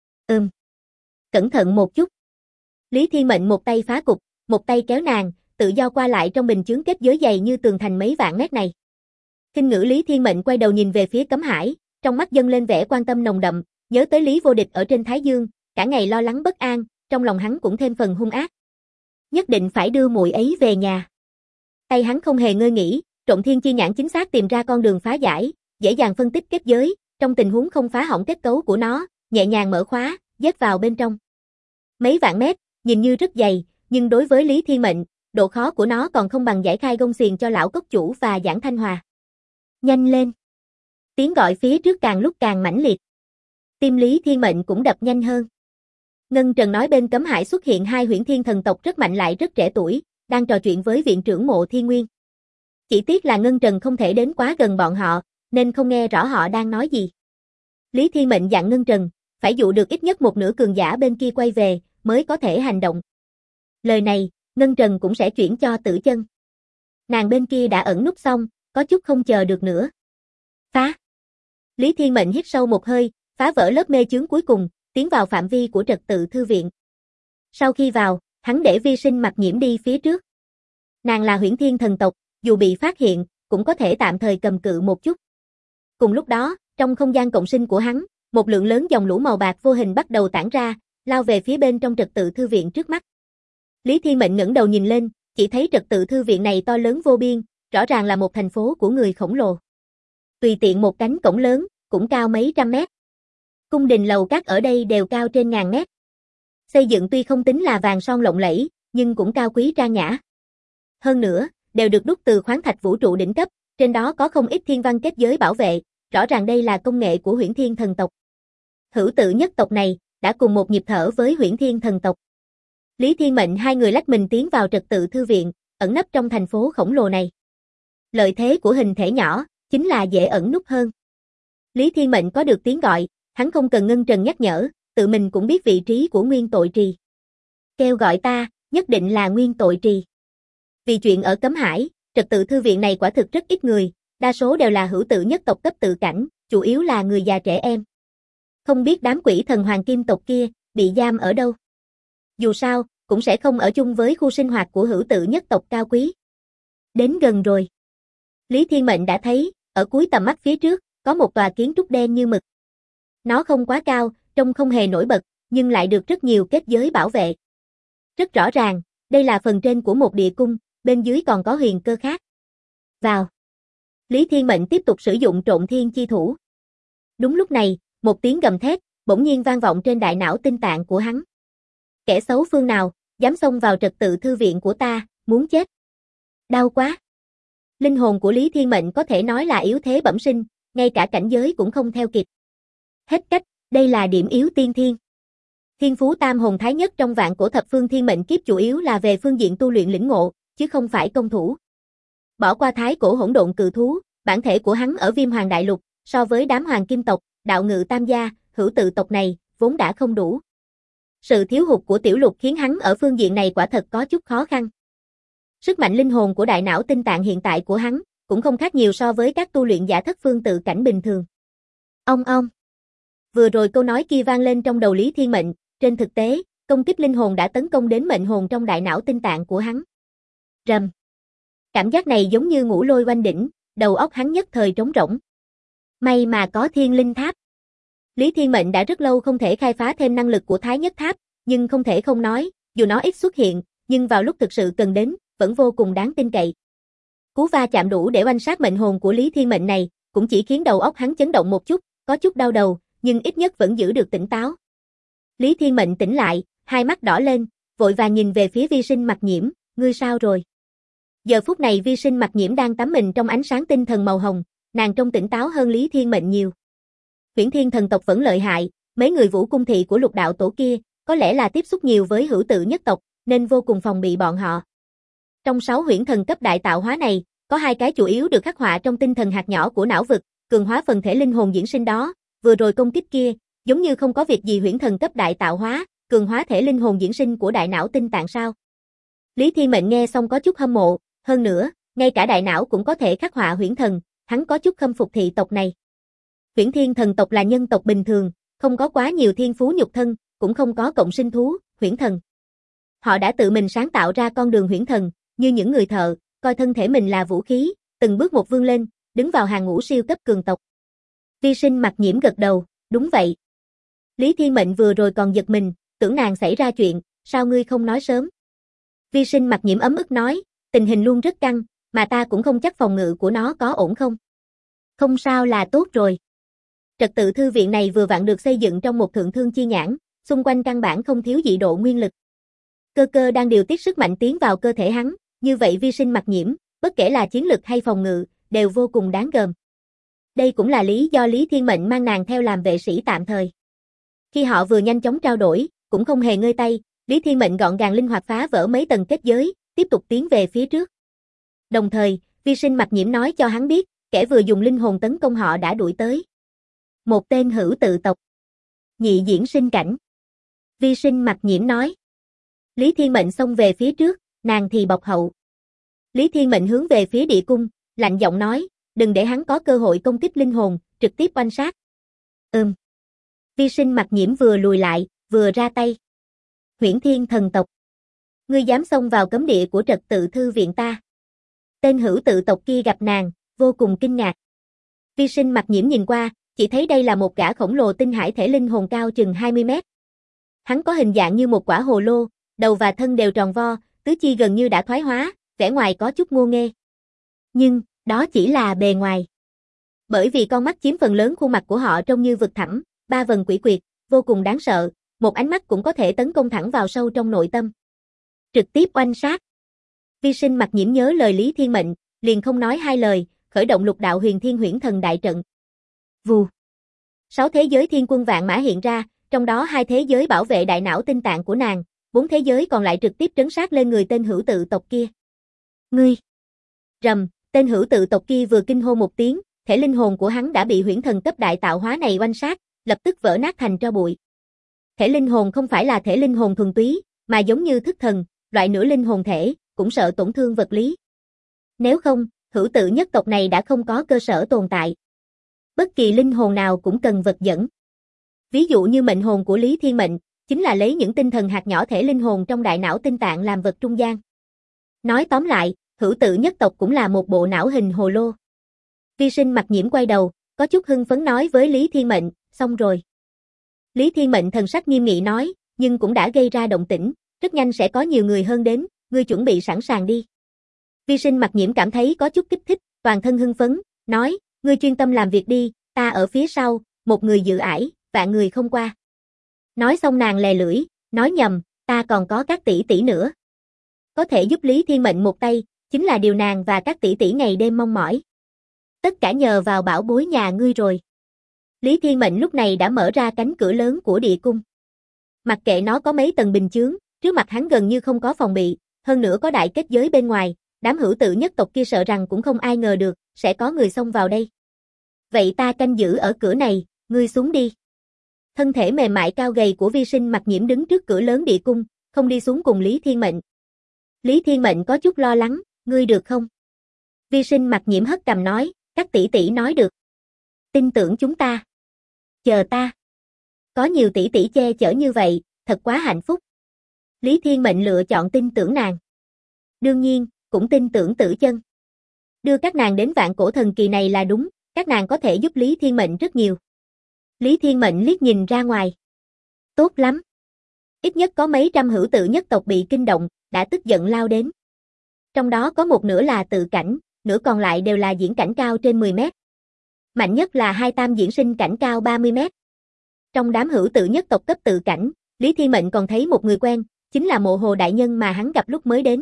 Cẩn thận một chút. Lý Thiên Mệnh một tay phá cục, một tay kéo nàng, tự do qua lại trong bình chướng kết giới dày như tường thành mấy vạn mét này. Khinh ngữ Lý Thiên Mệnh quay đầu nhìn về phía cấm hải, trong mắt dâng lên vẻ quan tâm nồng đậm, nhớ tới Lý Vô Địch ở trên Thái Dương, cả ngày lo lắng bất an, trong lòng hắn cũng thêm phần hung ác. Nhất định phải đưa muội ấy về nhà. Tay hắn không hề ngơi nghỉ, Trộm Thiên Chi Nhãn chính xác tìm ra con đường phá giải, dễ dàng phân tích kết giới, trong tình huống không phá hỏng kết cấu của nó, nhẹ nhàng mở khóa, dết vào bên trong. Mấy vạn mét, nhìn như rất dày, nhưng đối với Lý Thiên Mệnh, độ khó của nó còn không bằng giải khai gông xiềng cho lão cốc chủ và Giảng Thanh Hòa. Nhanh lên. Tiếng gọi phía trước càng lúc càng mãnh liệt. Tim Lý Thiên Mệnh cũng đập nhanh hơn. Ngân Trần nói bên cấm hải xuất hiện hai huyễn thiên thần tộc rất mạnh lại rất trẻ tuổi, đang trò chuyện với viện trưởng Mộ Thiên Nguyên. Chỉ tiếc là Ngân Trần không thể đến quá gần bọn họ, nên không nghe rõ họ đang nói gì. Lý Thiên Mệnh dặn Ngân Trần, phải dụ được ít nhất một nửa cường giả bên kia quay về, mới có thể hành động. Lời này, Ngân Trần cũng sẽ chuyển cho Tử Chân. Nàng bên kia đã ẩn núp xong, có chút không chờ được nữa. Phá! Lý Thiên Mệnh hít sâu một hơi, phá vỡ lớp mê chướng cuối cùng, tiến vào phạm vi của trật tự thư viện. Sau khi vào, hắn để Vi Sinh Mặc Nhiễm đi phía trước. Nàng là huyễn thiên thần tộc, dù bị phát hiện, cũng có thể tạm thời cầm cự một chút. Cùng lúc đó, trong không gian cộng sinh của hắn, một lượng lớn dòng lũ màu bạc vô hình bắt đầu tản ra, lao về phía bên trong trật tự thư viện trước mắt. Lý Thiên Mệnh ngẩng đầu nhìn lên, chỉ thấy trật tự thư viện này to lớn vô biên, rõ ràng là một thành phố của người khổng lồ. Tùy tiện một cánh cổng lớn, cũng cao mấy trăm mét. Cung đình lầu các ở đây đều cao trên ngàn mét. Xây dựng tuy không tính là vàng son lộng lẫy, nhưng cũng cao quý trang nhã. Hơn nữa, đều được đúc từ khoáng thạch vũ trụ đỉnh cấp, trên đó có không ít thiên văn kết giới bảo vệ, rõ ràng đây là công nghệ của huyễn thiên thần tộc. Hữu Tự nhất tộc này, đã cùng một nhịp thở với huyễn thiên thần tộc. Lý Thiên Mệnh hai người lách mình tiến vào trật tự thư viện, ẩn nấp trong thành phố khổng lồ này. Lợi thế của hình thể nhỏ, chính là dễ ẩn núp hơn. Lý Thiên Mệnh có được tiếng gọi, hắn không cần Ngân Trần nhắc nhở, tự mình cũng biết vị trí của Nguyên Tội Trì. Kêu gọi ta, nhất định là Nguyên Tội Trì. Vì chuyện ở cấm hải, trật tự thư viện này quả thực rất ít người, đa số đều là hữu tự nhất tộc cấp tự cảnh, chủ yếu là người già trẻ em. Không biết đám quỷ thần hoàng kim tộc kia, bị giam ở đâu. Dù sao, cũng sẽ không ở chung với khu sinh hoạt của hữu tự nhất tộc cao quý. Đến gần rồi. Lý Thiên Mệnh đã thấy, ở cuối tầm mắt phía trước, có một tòa kiến trúc đen như mực. Nó không quá cao, trông không hề nổi bật, nhưng lại được rất nhiều kết giới bảo vệ. Rất rõ ràng, đây là phần trên của một địa cung, bên dưới còn có huyền cơ khác. Vào. Lý Thiên Mệnh tiếp tục sử dụng Trộm Thiên Chi Thủ. Đúng lúc này, một tiếng gầm thét, bỗng nhiên vang vọng trên đại não tinh tạng của hắn. Kẻ xấu phương nào, dám xông vào trật tự thư viện của ta, muốn chết. Đau quá. Linh hồn của Lý Thiên Mệnh có thể nói là yếu thế bẩm sinh, ngay cả cảnh giới cũng không theo kịp. Hết cách, đây là điểm yếu tiên thiên. Thiên phú tam hồn thái nhất trong vạn cổ thập phương thiên mệnh kiếp chủ yếu là về phương diện tu luyện lĩnh ngộ, chứ không phải công thủ. Bỏ qua thái cổ hỗn độn cự thú, bản thể của hắn ở Viêm Hoàng Đại Lục, so với đám hoàng kim tộc, đạo ngự tam gia, hữu tự tộc này, vốn đã không đủ. Sự thiếu hụt của tiểu lục khiến hắn ở phương diện này quả thật có chút khó khăn. Sức mạnh linh hồn của đại não tinh tạng hiện tại của hắn, cũng không khác nhiều so với các tu luyện giả thất phương tự cảnh bình thường. Ông. Vừa rồi câu nói kia vang lên trong đầu Lý Thiên Mệnh, trên thực tế, công kích linh hồn đã tấn công đến mệnh hồn trong đại não tinh tạng của hắn. Rầm. Cảm giác này giống như ngũ lôi oanh đỉnh, đầu óc hắn nhất thời trống rỗng. May mà có Thiên Linh Tháp. Lý Thiên Mệnh đã rất lâu không thể khai phá thêm năng lực của Thái Nhất Tháp, nhưng không thể không nói, dù nó ít xuất hiện, nhưng vào lúc thực sự cần đến, vẫn vô cùng đáng tin cậy. Cú va chạm đủ để oanh sát mệnh hồn của Lý Thiên Mệnh này, cũng chỉ khiến đầu óc hắn chấn động một chút, có chút đau đầu, nhưng ít nhất vẫn giữ được tỉnh táo. Lý Thiên Mệnh tỉnh lại, hai mắt đỏ lên, vội vàng nhìn về phía Vi Sinh Mặc Nhiễm, ngươi sao rồi? Giờ phút này Vi Sinh Mặc Nhiễm đang tắm mình trong ánh sáng tinh thần màu hồng, nàng trông tỉnh táo hơn Lý Thiên Mệnh nhiều. Huyễn Thiên thần tộc vẫn lợi hại, mấy người Vũ Cung thị của Lục đạo tổ kia, có lẽ là tiếp xúc nhiều với hữu tự nhất tộc, nên vô cùng phòng bị bọn họ. Trong 6 huyễn thần cấp đại tạo hóa này, có 2 cái chủ yếu được khắc họa trong tinh thần hạt nhỏ của não vực, cường hóa phần thể linh hồn diễn sinh đó, vừa rồi công kích kia, giống như không có việc gì huyễn thần cấp đại tạo hóa, cường hóa thể linh hồn diễn sinh của đại não tinh tạng sao? Lý Thiên Mệnh nghe xong có chút hâm mộ, hơn nữa, ngay cả đại não cũng có thể khắc họa huyễn thần, hắn có chút khâm phục thị tộc này. Huyễn Thiên thần tộc là nhân tộc bình thường, không có quá nhiều thiên phú nhục thân, cũng không có cộng sinh thú, huyễn thần. Họ đã tự mình sáng tạo ra con đường huyễn thần, như những người thợ, coi thân thể mình là vũ khí, từng bước một vươn lên, đứng vào hàng ngũ siêu cấp cường tộc. Vi Sinh Mặc Nhiễm gật đầu, đúng vậy. Lý Thiên Mệnh vừa rồi còn giật mình, tưởng nàng xảy ra chuyện, sao ngươi không nói sớm? Vi Sinh Mặc Nhiễm ấm ức nói, tình hình luôn rất căng, mà ta cũng không chắc phòng ngự của nó có ổn không. Không sao là tốt rồi. Trật tự thư viện này vừa vặn được xây dựng trong một thượng thương chi nhãn, xung quanh căn bản không thiếu dị độ nguyên lực. Cơ cơ đang điều tiết sức mạnh tiến vào cơ thể hắn, như vậy Vi Sinh Mặc Nhiễm, bất kể là chiến lực hay phòng ngự, đều vô cùng đáng gờm. Đây cũng là lý do Lý Thiên Mệnh mang nàng theo làm vệ sĩ tạm thời. Khi họ vừa nhanh chóng trao đổi, cũng không hề ngơi tay, Lý Thiên Mệnh gọn gàng linh hoạt phá vỡ mấy tầng kết giới, tiếp tục tiến về phía trước. Đồng thời, Vi Sinh Mặc Nhiễm nói cho hắn biết, kẻ vừa dùng linh hồn tấn công họ đã đuổi tới. Một tên hữu tự tộc. Nhị diễn sinh cảnh. Vi Sinh Mặc Nhiễm nói. Lý Thiên Mệnh xông về phía trước, nàng thì bọc hậu. Lý Thiên Mệnh hướng về phía địa cung, lạnh giọng nói, đừng để hắn có cơ hội công kích linh hồn, trực tiếp oanh sát. Vi Sinh Mặc Nhiễm vừa lùi lại, vừa ra tay. Huyễn Thiên thần tộc. Ngươi dám xông vào cấm địa của trật tự thư viện ta. Tên hữu tự tộc kia gặp nàng, vô cùng kinh ngạc. Vi Sinh Mặc Nhiễm nhìn qua, chỉ thấy đây là một gã khổng lồ tinh hải thể linh hồn cao chừng 20 mét. Hắn có hình dạng như một quả hồ lô, đầu và thân đều tròn vo, tứ chi gần như đã thoái hóa, vẻ ngoài có chút ngô nghê. Nhưng, đó chỉ là bề ngoài. Bởi vì con mắt chiếm phần lớn khuôn mặt của họ trông như vực thẳm, ba vần quỷ quyệt, vô cùng đáng sợ, một ánh mắt cũng có thể tấn công thẳng vào sâu trong nội tâm. Trực tiếp oanh sát. Vi Sinh Mặc Nhiễm nhớ lời Lý Thiên Mệnh, liền không nói hai lời, khởi động lục đạo huyền thiên huyễn thần đại trận. Vù. 6 thế giới thiên quân vạn mã hiện ra, trong đó 2 thế giới bảo vệ đại não tinh tạng của nàng, 4 thế giới còn lại trực tiếp trấn sát lên người tên hữu tự tộc kia. Ngươi! Rầm, tên hữu tự tộc kia vừa kinh hô một tiếng, thể linh hồn của hắn đã bị huyễn thần cấp đại tạo hóa này oanh sát, lập tức vỡ nát thành tro bụi. Thể linh hồn không phải là thể linh hồn thuần túy, mà giống như thức thần, loại nửa linh hồn thể, cũng sợ tổn thương vật lý. Nếu không, hữu tự nhất tộc này đã không có cơ sở tồn tại. Bất kỳ linh hồn nào cũng cần vật dẫn. Ví dụ như mệnh hồn của Lý Thiên Mệnh, chính là lấy những tinh thần hạt nhỏ thể linh hồn trong đại não tinh tạng làm vật trung gian. Nói tóm lại, hữu tự nhất tộc cũng là một bộ não hình hồ lô. Vi Sinh Mặc Nhiễm quay đầu, có chút hưng phấn nói với Lý Thiên Mệnh, xong rồi. Lý Thiên Mệnh thần sắc nghiêm nghị nói, nhưng cũng đã gây ra động tĩnh, rất nhanh sẽ có nhiều người hơn đến, ngươi chuẩn bị sẵn sàng đi. Vi Sinh Mặc Nhiễm cảm thấy có chút kích thích, toàn thân hưng phấn, nói, ngươi chuyên tâm làm việc đi, ta ở phía sau, một người dự ải, vạn người không qua. Nói xong nàng lè lưỡi, nói nhầm, ta còn có các tỷ tỷ nữa. Có thể giúp Lý Thiên Mệnh một tay, chính là điều nàng và các tỷ tỷ ngày đêm mong mỏi. Tất cả nhờ vào bảo bối nhà ngươi rồi. Lý Thiên Mệnh lúc này đã mở ra cánh cửa lớn của địa cung. Mặc kệ nó có mấy tầng bình chướng, trước mặt hắn gần như không có phòng bị, hơn nữa có đại kết giới bên ngoài, đám hữu tự nhất tộc kia sợ rằng cũng không ai ngờ được, sẽ có người xông vào đây. Vậy ta canh giữ ở cửa này, ngươi xuống đi. Thân thể mềm mại cao gầy của Vi Sinh Mặc Nhiễm đứng trước cửa lớn địa cung, không đi xuống cùng Lý Thiên Mệnh. Lý Thiên Mệnh có chút lo lắng, ngươi được không? Vi Sinh Mặc Nhiễm hất cằm nói, các tỷ tỷ nói được. Tin tưởng chúng ta. Chờ ta. Có nhiều tỷ tỷ che chở như vậy, thật quá hạnh phúc. Lý Thiên Mệnh lựa chọn tin tưởng nàng. Đương nhiên, cũng tin tưởng Tử Chân. Đưa các nàng đến vạn cổ thần kỳ này là đúng, các nàng có thể giúp Lý Thiên Mệnh rất nhiều. Lý Thiên Mệnh liếc nhìn ra ngoài. Tốt lắm. Ít nhất có mấy trăm hữu tự nhất tộc bị kinh động, đã tức giận lao đến. Trong đó có một nửa là tự cảnh, nửa còn lại đều là diễn cảnh cao trên 10 mét. Mạnh nhất là hai tam diễn sinh cảnh cao 30 mét. Trong đám hữu tự nhất tộc cấp tự cảnh, Lý Thiên Mệnh còn thấy một người quen, chính là Mộ Hồ đại nhân mà hắn gặp lúc mới đến.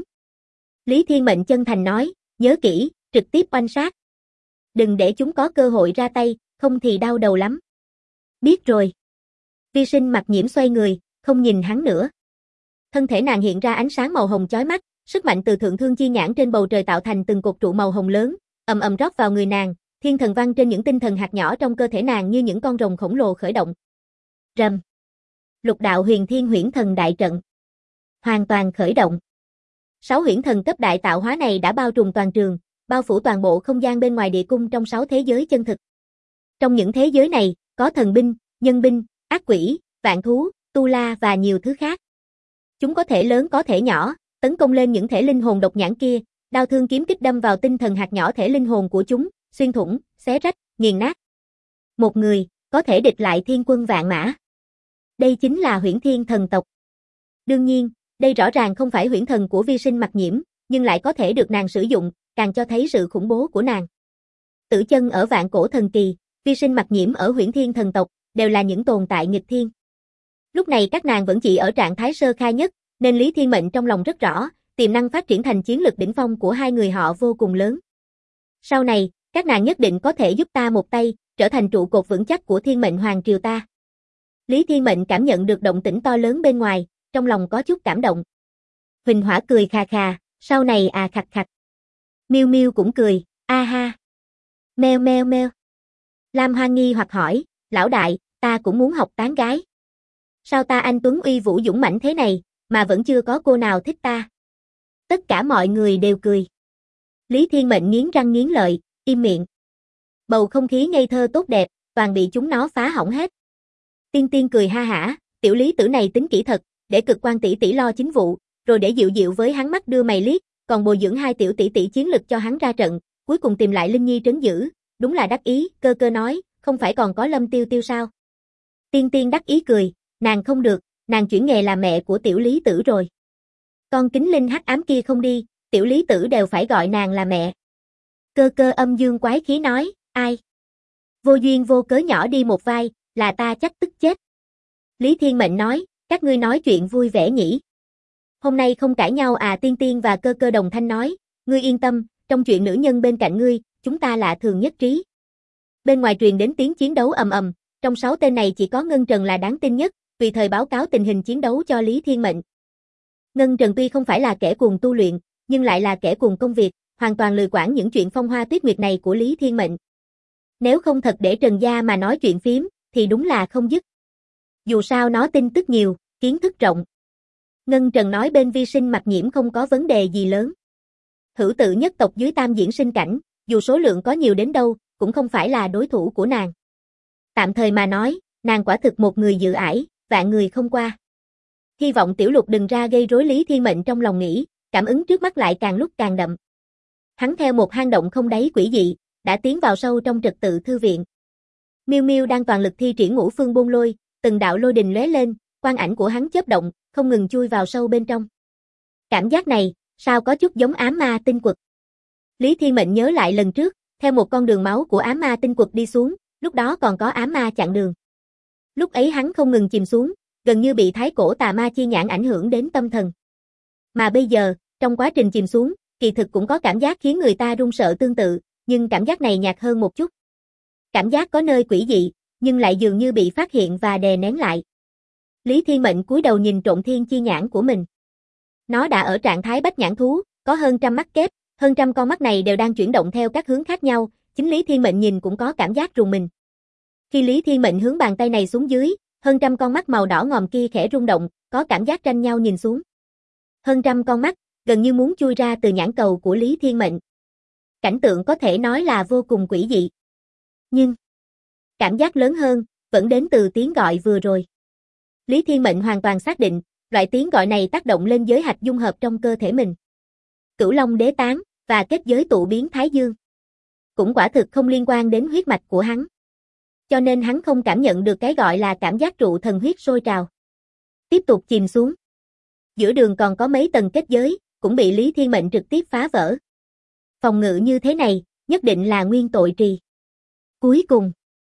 Lý Thiên Mệnh chân thành nói, nhớ kỹ, trực tiếp oanh sát. Đừng để chúng có cơ hội ra tay, không thì đau đầu lắm. Biết rồi. Vi Sinh Mặc Nhiễm xoay người, không nhìn hắn nữa. Thân thể nàng hiện ra ánh sáng màu hồng chói mắt, sức mạnh từ thượng thương chi nhãn trên bầu trời tạo thành từng cột trụ màu hồng lớn, ầm ầm rót vào người nàng, thiên thần văn trên những tinh thần hạt nhỏ trong cơ thể nàng như những con rồng khổng lồ khởi động. Rầm. Lục đạo huyền thiên huyễn thần đại trận. Hoàn toàn khởi động. 6 huyễn thần cấp đại tạo hóa này đã bao trùm toàn trường, bao phủ toàn bộ không gian bên ngoài địa cung trong 6 thế giới chân thực. Trong những thế giới này, có thần binh, nhân binh, ác quỷ, vạn thú, tu la và nhiều thứ khác. Chúng có thể lớn có thể nhỏ, tấn công lên những thể linh hồn độc nhãn kia, đao thương kiếm kích đâm vào tinh thần hạt nhỏ thể linh hồn của chúng, xuyên thủng, xé rách, nghiền nát. Một người, có thể địch lại thiên quân vạn mã. Đây chính là huyễn thiên thần tộc. Đương nhiên, đây rõ ràng không phải huyễn thần của Vi Sinh Mặc Nhiễm, nhưng lại có thể được nàng sử dụng, càng cho thấy sự khủng bố của nàng. Tử Chân ở vạn cổ thần kỳ, Vi Sinh Mặc Nhiễm ở huyễn thiên thần tộc, đều là những tồn tại nghịch thiên. Lúc này các nàng vẫn chỉ ở trạng thái sơ khai nhất, nên Lý Thiên Mệnh trong lòng rất rõ, tiềm năng phát triển thành chiến lực đỉnh phong của hai người họ vô cùng lớn. Sau này, các nàng nhất định có thể giúp ta một tay, trở thành trụ cột vững chắc của Thiên Mệnh Hoàng triều ta. Lý Thiên Mệnh cảm nhận được động tĩnh to lớn bên ngoài, trong lòng có chút cảm động. Huỳnh Hỏa cười khà khà, sau này à khạch khạch. Miêu Miêu cũng cười, a ha. Meo meo meo. Lam Hoa nghi hoặc hỏi, lão đại, ta cũng muốn học tán gái. Sao ta anh tuấn uy vũ dũng mãnh thế này, mà vẫn chưa có cô nào thích ta? Tất cả mọi người đều cười. Lý Thiên Mệnh nghiến răng nghiến lợi, im miệng. Bầu không khí ngây thơ tốt đẹp, toàn bị chúng nó phá hỏng hết. Tiên Tiên cười ha hả, tiểu Lý tử này tính kỹ thật, để Cực Quan tỷ tỷ lo chính vụ, rồi để Diệu Diệu với hắn mắt đưa mày liếc, còn bồi dưỡng hai tiểu tỷ tỷ chiến lực cho hắn ra trận, cuối cùng tìm lại Linh Nhi trấn giữ, đúng là đắc ý, Cơ Cơ nói, không phải còn có Lâm Tiêu Tiêu sao? Tiên Tiên đắc ý cười, nàng không được, nàng chuyển nghề làm mẹ của tiểu Lý tử rồi. Con kính linh hắc ám kia không đi, tiểu Lý tử đều phải gọi nàng là mẹ. Cơ Cơ âm dương quái khí nói, ai? Vô duyên vô cớ nhỏ đi một vai, là ta chắc tức chết. Lý Thiên Mệnh nói, các ngươi nói chuyện vui vẻ nhỉ? Hôm nay không cãi nhau à? Tiên Tiên và Cơ Cơ đồng thanh nói, ngươi yên tâm, trong chuyện nữ nhân bên cạnh ngươi, chúng ta lạ thường nhất trí. Bên ngoài truyền đến tiếng chiến đấu ầm ầm, trong 6 tên này chỉ có Ngân Trần là đáng tin nhất, tùy thời báo cáo tình hình chiến đấu cho Lý Thiên Mệnh. Ngân Trần tuy không phải là kẻ cuồng tu luyện, nhưng lại là kẻ cuồng công việc, hoàn toàn lười quản những chuyện phong hoa tuyết nguyệt này của Lý Thiên Mệnh. Nếu không thật để Trần gia mà nói chuyện phím, thì đúng là không dứt. Dù sao nó tin tức nhiều, kiến thức rộng. Ngân Trần nói bên Vi Sinh Mặc Nhiễm không có vấn đề gì lớn. Hữu tự nhất tộc dưới tam diễn sinh cảnh, dù số lượng có nhiều đến đâu, cũng không phải là đối thủ của nàng. Tạm thời mà nói, nàng quả thực một người dự ải, vạn người không qua. Hy vọng Tiểu Lục đừng ra gây rối. Lý Thiên Mệnh trong lòng nghĩ, cảm ứng trước mắt lại càng lúc càng đậm. Hắn theo một hang động không đáy quỷ dị, đã tiến vào sâu trong trật tự thư viện. Miêu Miêu đang toàn lực thi triển Ngũ Phương Bôn Lôi, từng đạo lôi đình lóe lên, quang ảnh của hắn chớp động, không ngừng chui vào sâu bên trong. Cảm giác này, sao có chút giống ám ma tinh quật. Lý Thiên Mệnh nhớ lại lần trước, theo một con đường máu của ám ma tinh quật đi xuống, lúc đó còn có ám ma chặn đường. Lúc ấy hắn không ngừng chìm xuống, gần như bị thái cổ tà ma chi nhãn ảnh hưởng đến tâm thần. Mà bây giờ, trong quá trình chìm xuống, kỳ thực cũng có cảm giác khiến người ta run sợ tương tự, nhưng cảm giác này nhạt hơn một chút. Cảm giác có nơi quỷ dị, nhưng lại dường như bị phát hiện và đè nén lại. Lý Thiên Mệnh cúi đầu nhìn Trộn Thiên Chi Nhãn của mình. Nó đã ở trạng thái bách nhãn thú, có hơn trăm mắt kép, hơn trăm con mắt này đều đang chuyển động theo các hướng khác nhau, chính Lý Thiên Mệnh nhìn cũng có cảm giác rùng mình. Khi Lý Thiên Mệnh hướng bàn tay này xuống dưới, hơn trăm con mắt màu đỏ ngòm kia khẽ rung động, có cảm giác tranh nhau nhìn xuống. Hơn trăm con mắt, gần như muốn chui ra từ nhãn cầu của Lý Thiên Mệnh. Cảnh tượng có thể nói là vô cùng quỷ dị. Nhưng, cảm giác lớn hơn, vẫn đến từ tiếng gọi vừa rồi. Lý Thiên Mệnh hoàn toàn xác định, loại tiếng gọi này tác động lên giới hạch dung hợp trong cơ thể mình. Cửu Long Đế Tán, và kết giới tụ biến Thái Dương. Cũng quả thực không liên quan đến huyết mạch của hắn. Cho nên hắn không cảm nhận được cái gọi là cảm giác trụ thần huyết sôi trào. Tiếp tục chìm xuống. Giữa đường còn có mấy tầng kết giới, cũng bị Lý Thiên Mệnh trực tiếp phá vỡ. Phòng ngự như thế này, nhất định là nguyên tội trì. Cuối cùng,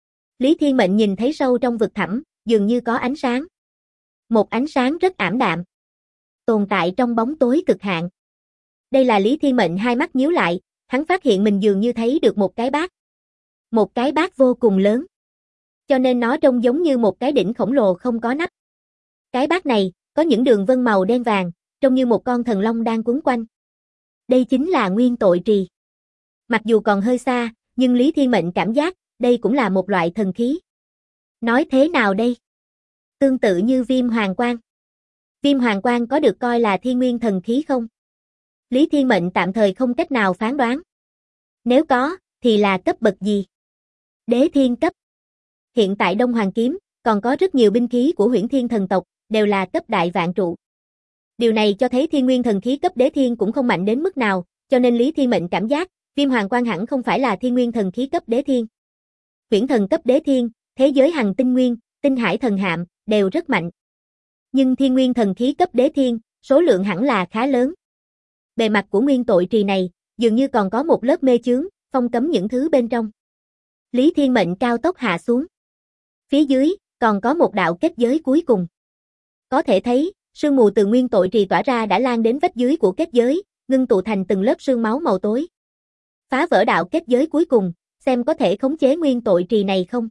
Lý Thiên Mệnh nhìn thấy sâu trong vực thẳm, dường như có ánh sáng. Một ánh sáng rất ảm đạm. Tồn tại trong bóng tối cực hạn. Đây là Lý Thiên Mệnh hai mắt nhíu lại, hắn phát hiện mình dường như thấy được một cái bát. Một cái bát vô cùng lớn. Cho nên nó trông giống như một cái đỉnh khổng lồ không có nắp. Cái bát này, có những đường vân màu đen vàng, trông như một con thần long đang quấn quanh. Đây chính là nguyên tội trì. Mặc dù còn hơi xa, nhưng Lý Thiên Mệnh cảm giác, đây cũng là một loại thần khí. Nói thế nào đây? Tương tự như viêm hoàng quang. Viêm hoàng quang có được coi là thiên nguyên thần khí không? Lý Thiên Mệnh tạm thời không cách nào phán đoán. Nếu có, thì là cấp bậc gì? Đế thiên cấp. Hiện tại Đông Hoàng Kiếm, còn có rất nhiều binh khí của Huyễn Thiên thần tộc, đều là cấp đại vạn trụ. Điều này cho thấy thiên nguyên thần khí cấp đế thiên cũng không mạnh đến mức nào, cho nên Lý Thiên Mệnh cảm giác, viêm hoàng quang hẳn không phải là thiên nguyên thần khí cấp đế thiên. Huyễn thần cấp đế thiên, thế giới hằng tinh nguyên, tinh hải thần hạm, đều rất mạnh. Nhưng thiên nguyên thần khí cấp đế thiên, số lượng hẳn là khá lớn. Bề mặt của nguyên tội trì này, dường như còn có một lớp mê chướng, phong cấm những thứ bên trong. Lý Thiên Mệnh cao tốc hạ xuống. Phía dưới, còn có một đạo kết giới cuối cùng. Có thể thấy, sương mù từ nguyên tội trì tỏa ra đã lan đến vách dưới của kết giới, ngưng tụ thành từng lớp sương máu màu tối. Phá vỡ đạo kết giới cuối cùng, xem có thể khống chế nguyên tội trì này không?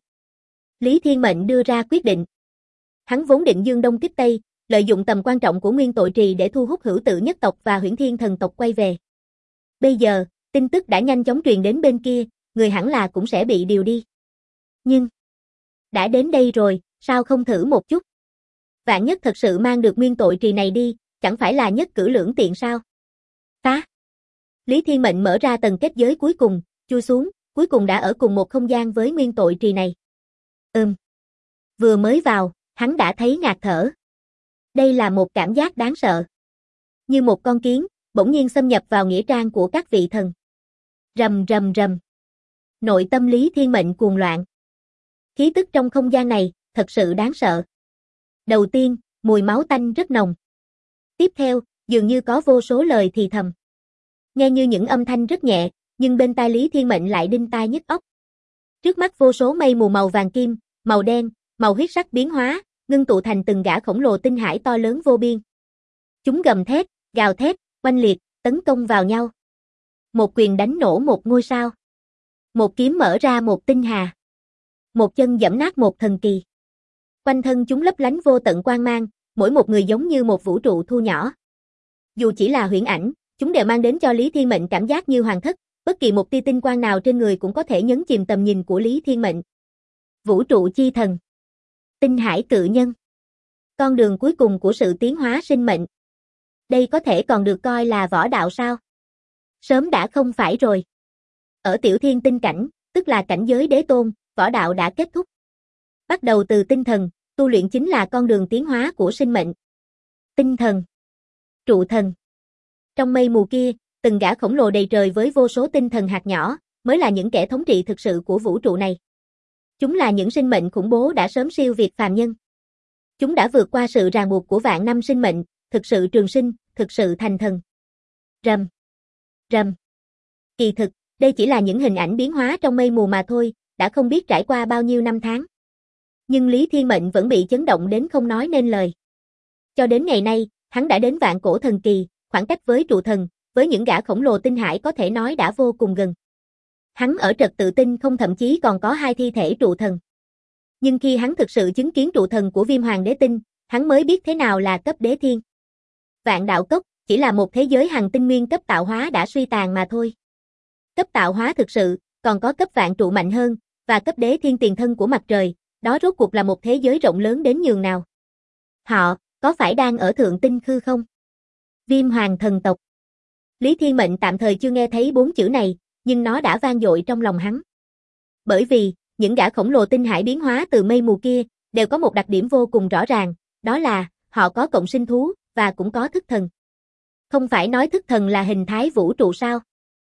Lý Thiên Mệnh đưa ra quyết định. Hắn vốn định dương đông kích tây, lợi dụng tầm quan trọng của nguyên tội trì để thu hút Hữu Tự nhất tộc và Huyễn Thiên thần tộc quay về. Bây giờ, tin tức đã nhanh chóng truyền đến bên kia, người hẳn là cũng sẽ bị điều đi. Nhưng, đã đến đây rồi, sao không thử một chút? Vạn nhất thật sự mang được nguyên tội trì này đi, chẳng phải là nhất cử lưỡng tiện sao? Phá! Lý Thiên Mệnh mở ra tầng kết giới cuối cùng, chui xuống, cuối cùng đã ở cùng một không gian với nguyên tội trì này. Vừa mới vào, hắn đã thấy ngạt thở. Đây là một cảm giác đáng sợ. Như một con kiến, bỗng nhiên xâm nhập vào nghĩa trang của các vị thần. Rầm rầm rầm. Nội tâm Lý Thiên Mệnh cuồng loạn. Khí tức trong không gian này, thật sự đáng sợ. Đầu tiên, mùi máu tanh rất nồng. Tiếp theo, dường như có vô số lời thì thầm. Nghe như những âm thanh rất nhẹ, nhưng bên tai Lý Thiên Mệnh lại đinh tai nhức óc. Trước mắt vô số mây mù màu vàng kim, màu đen, màu huyết sắc biến hóa, ngưng tụ thành từng gã khổng lồ tinh hải to lớn vô biên. Chúng gầm thét, gào thét, oanh liệt, tấn công vào nhau. Một quyền đánh nổ một ngôi sao. Một kiếm mở ra một tinh hà. Một chân giẫm nát một thần kỳ. Quanh thân chúng lấp lánh vô tận quang mang, mỗi một người giống như một vũ trụ thu nhỏ. Dù chỉ là huyễn ảnh, chúng đều mang đến cho Lý Thiên Mệnh cảm giác như hoàng thất, bất kỳ một tia tinh quang nào trên người cũng có thể nhấn chìm tầm nhìn của Lý Thiên Mệnh. Vũ trụ chi thần. Tinh hải cự nhân. Con đường cuối cùng của sự tiến hóa sinh mệnh. Đây có thể còn được coi là võ đạo sao? Sớm đã không phải rồi. Ở tiểu thiên tinh cảnh, tức là cảnh giới đế tôn, võ đạo đã kết thúc. Bắt đầu từ tinh thần, tu luyện chính là con đường tiến hóa của sinh mệnh. Tinh thần. Trụ thần. Trong mây mù kia, từng gã khổng lồ đầy trời với vô số tinh thần hạt nhỏ, mới là những kẻ thống trị thực sự của vũ trụ này. Chúng là những sinh mệnh khủng bố đã sớm siêu việt phàm nhân. Chúng đã vượt qua sự ràng buộc của vạn năm sinh mệnh, thực sự trường sinh, thực sự thành thần. Rầm. Rầm. Kỳ thực, đây chỉ là những hình ảnh biến hóa trong mây mù mà thôi, đã không biết trải qua bao nhiêu năm tháng. Nhưng Lý Thiên Mệnh vẫn bị chấn động đến không nói nên lời. Cho đến ngày nay, hắn đã đến vạn cổ thần kỳ, khoảng cách với trụ thần, với những gã khổng lồ tinh hải có thể nói đã vô cùng gần. Hắn ở trật tự tinh không thậm chí còn có 2 thi thể trụ thần. Nhưng khi hắn thực sự chứng kiến trụ thần của Viêm Hoàng Đế Tinh, hắn mới biết thế nào là cấp đế thiên. Vạn đạo cốc chỉ là một thế giới hằng tinh nguyên cấp tạo hóa đã suy tàn mà thôi. Cấp tạo hóa thực sự, còn có cấp vạn trụ mạnh hơn, và cấp đế thiên tiền thân của mặt trời, đó rốt cuộc là một thế giới rộng lớn đến nhường nào. Họ, có phải đang ở thượng tinh khư không? Viêm hoàng thần tộc. Lý Thiên Mệnh tạm thời chưa nghe thấy 4 chữ này, nhưng nó đã vang dội trong lòng hắn. Bởi vì, những gã khổng lồ tinh hải biến hóa từ mây mù kia, đều có một đặc điểm vô cùng rõ ràng, đó là, họ có cộng sinh thú, và cũng có thức thần. Không phải nói thức thần là hình thái vũ trụ sao?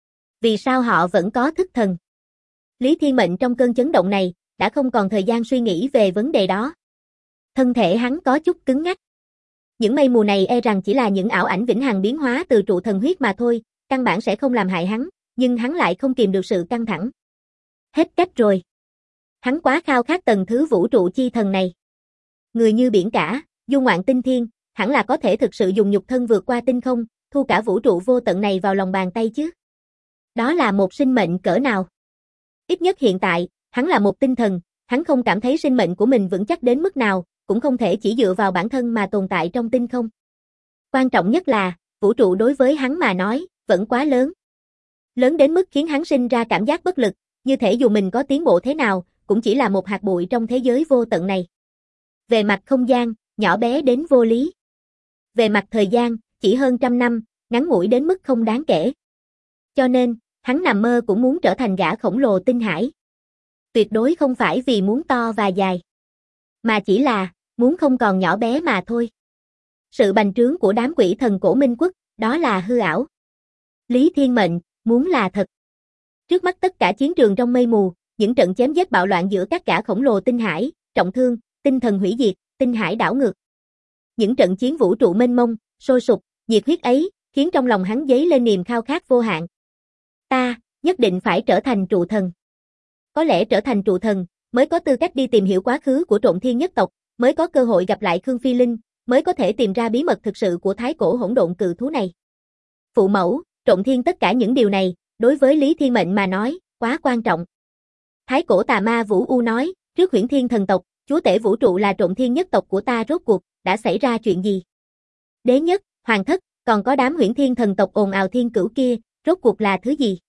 Vì sao họ vẫn có thức thần? Lý Thiên Mệnh trong cơn chấn động này, đã không còn thời gian suy nghĩ về vấn đề đó. Thân thể hắn có chút cứng ngắc. Những mây mù này e rằng chỉ là những ảo ảnh vĩnh hằng biến hóa từ trụ thần huyết mà thôi, căn bản sẽ không làm hại hắn, nhưng hắn lại không kìm được sự căng thẳng. Hết cách rồi. Hắn quá khao khát tầng thứ vũ trụ chi thần này. Người như biển cả, du ngoạn tinh thiên, hẳn là có thể thực sự dùng nhục thân vượt qua tinh không, thu cả vũ trụ vô tận này vào lòng bàn tay chứ. Đó là một sinh mệnh cỡ nào? Ít nhất hiện tại, hắn là một tinh thần, hắn không cảm thấy sinh mệnh của mình vững chắc đến mức nào, cũng không thể chỉ dựa vào bản thân mà tồn tại trong tinh không. Quan trọng nhất là, vũ trụ đối với hắn mà nói, vẫn quá lớn. Lớn đến mức khiến hắn sinh ra cảm giác bất lực, như thể dù mình có tiến bộ thế nào, cũng chỉ là một hạt bụi trong thế giới vô tận này. Về mặt không gian, nhỏ bé đến vô lý. Về mặt thời gian, chỉ hơn 100 năm, ngắn ngủi đến mức không đáng kể. Cho nên, hắn nằm mơ cũng muốn trở thành gã khổng lồ tinh hải. Tuyệt đối không phải vì muốn to và dài, mà chỉ là, muốn không còn nhỏ bé mà thôi. Sự bành trướng của đám quỷ thần cổ Minh Quốc, đó là hư ảo. Lý Thiên Mệnh, muốn là thật. Trước mắt tất cả chiến trường trong mây mù, những trận chém giết bạo loạn giữa các gã khổng lồ tinh hải, trọng thương, tinh thần hủy diệt, tinh hải đảo ngược. Những trận chiến vũ trụ mênh mông, sôi sục, nhiệt huyết ấy, khiến trong lòng hắn dấy lên niềm khao khát vô hạn. Ta, nhất định phải trở thành trụ thần. Có lẽ trở thành trụ thần, mới có tư cách đi tìm hiểu quá khứ của Trộm Thiên nhất tộc, mới có cơ hội gặp lại Khương Phi Linh, mới có thể tìm ra bí mật thực sự của thái cổ hỗn độn cự thú này. Phụ mẫu, Trộm Thiên tất cả những điều này, đối với Lý Thiên Mệnh mà nói, quá quan trọng. Thái cổ tà ma Vũ U nói, trước Huyễn Thiên thần tộc, chúa tể vũ trụ là Trộm Thiên nhất tộc của ta rốt cuộc, đã xảy ra chuyện gì? Đế nhất, hoàng thất, còn có đám Huyễn Thiên thần tộc ồn ào thiên cửu kia, rốt cuộc là thứ gì?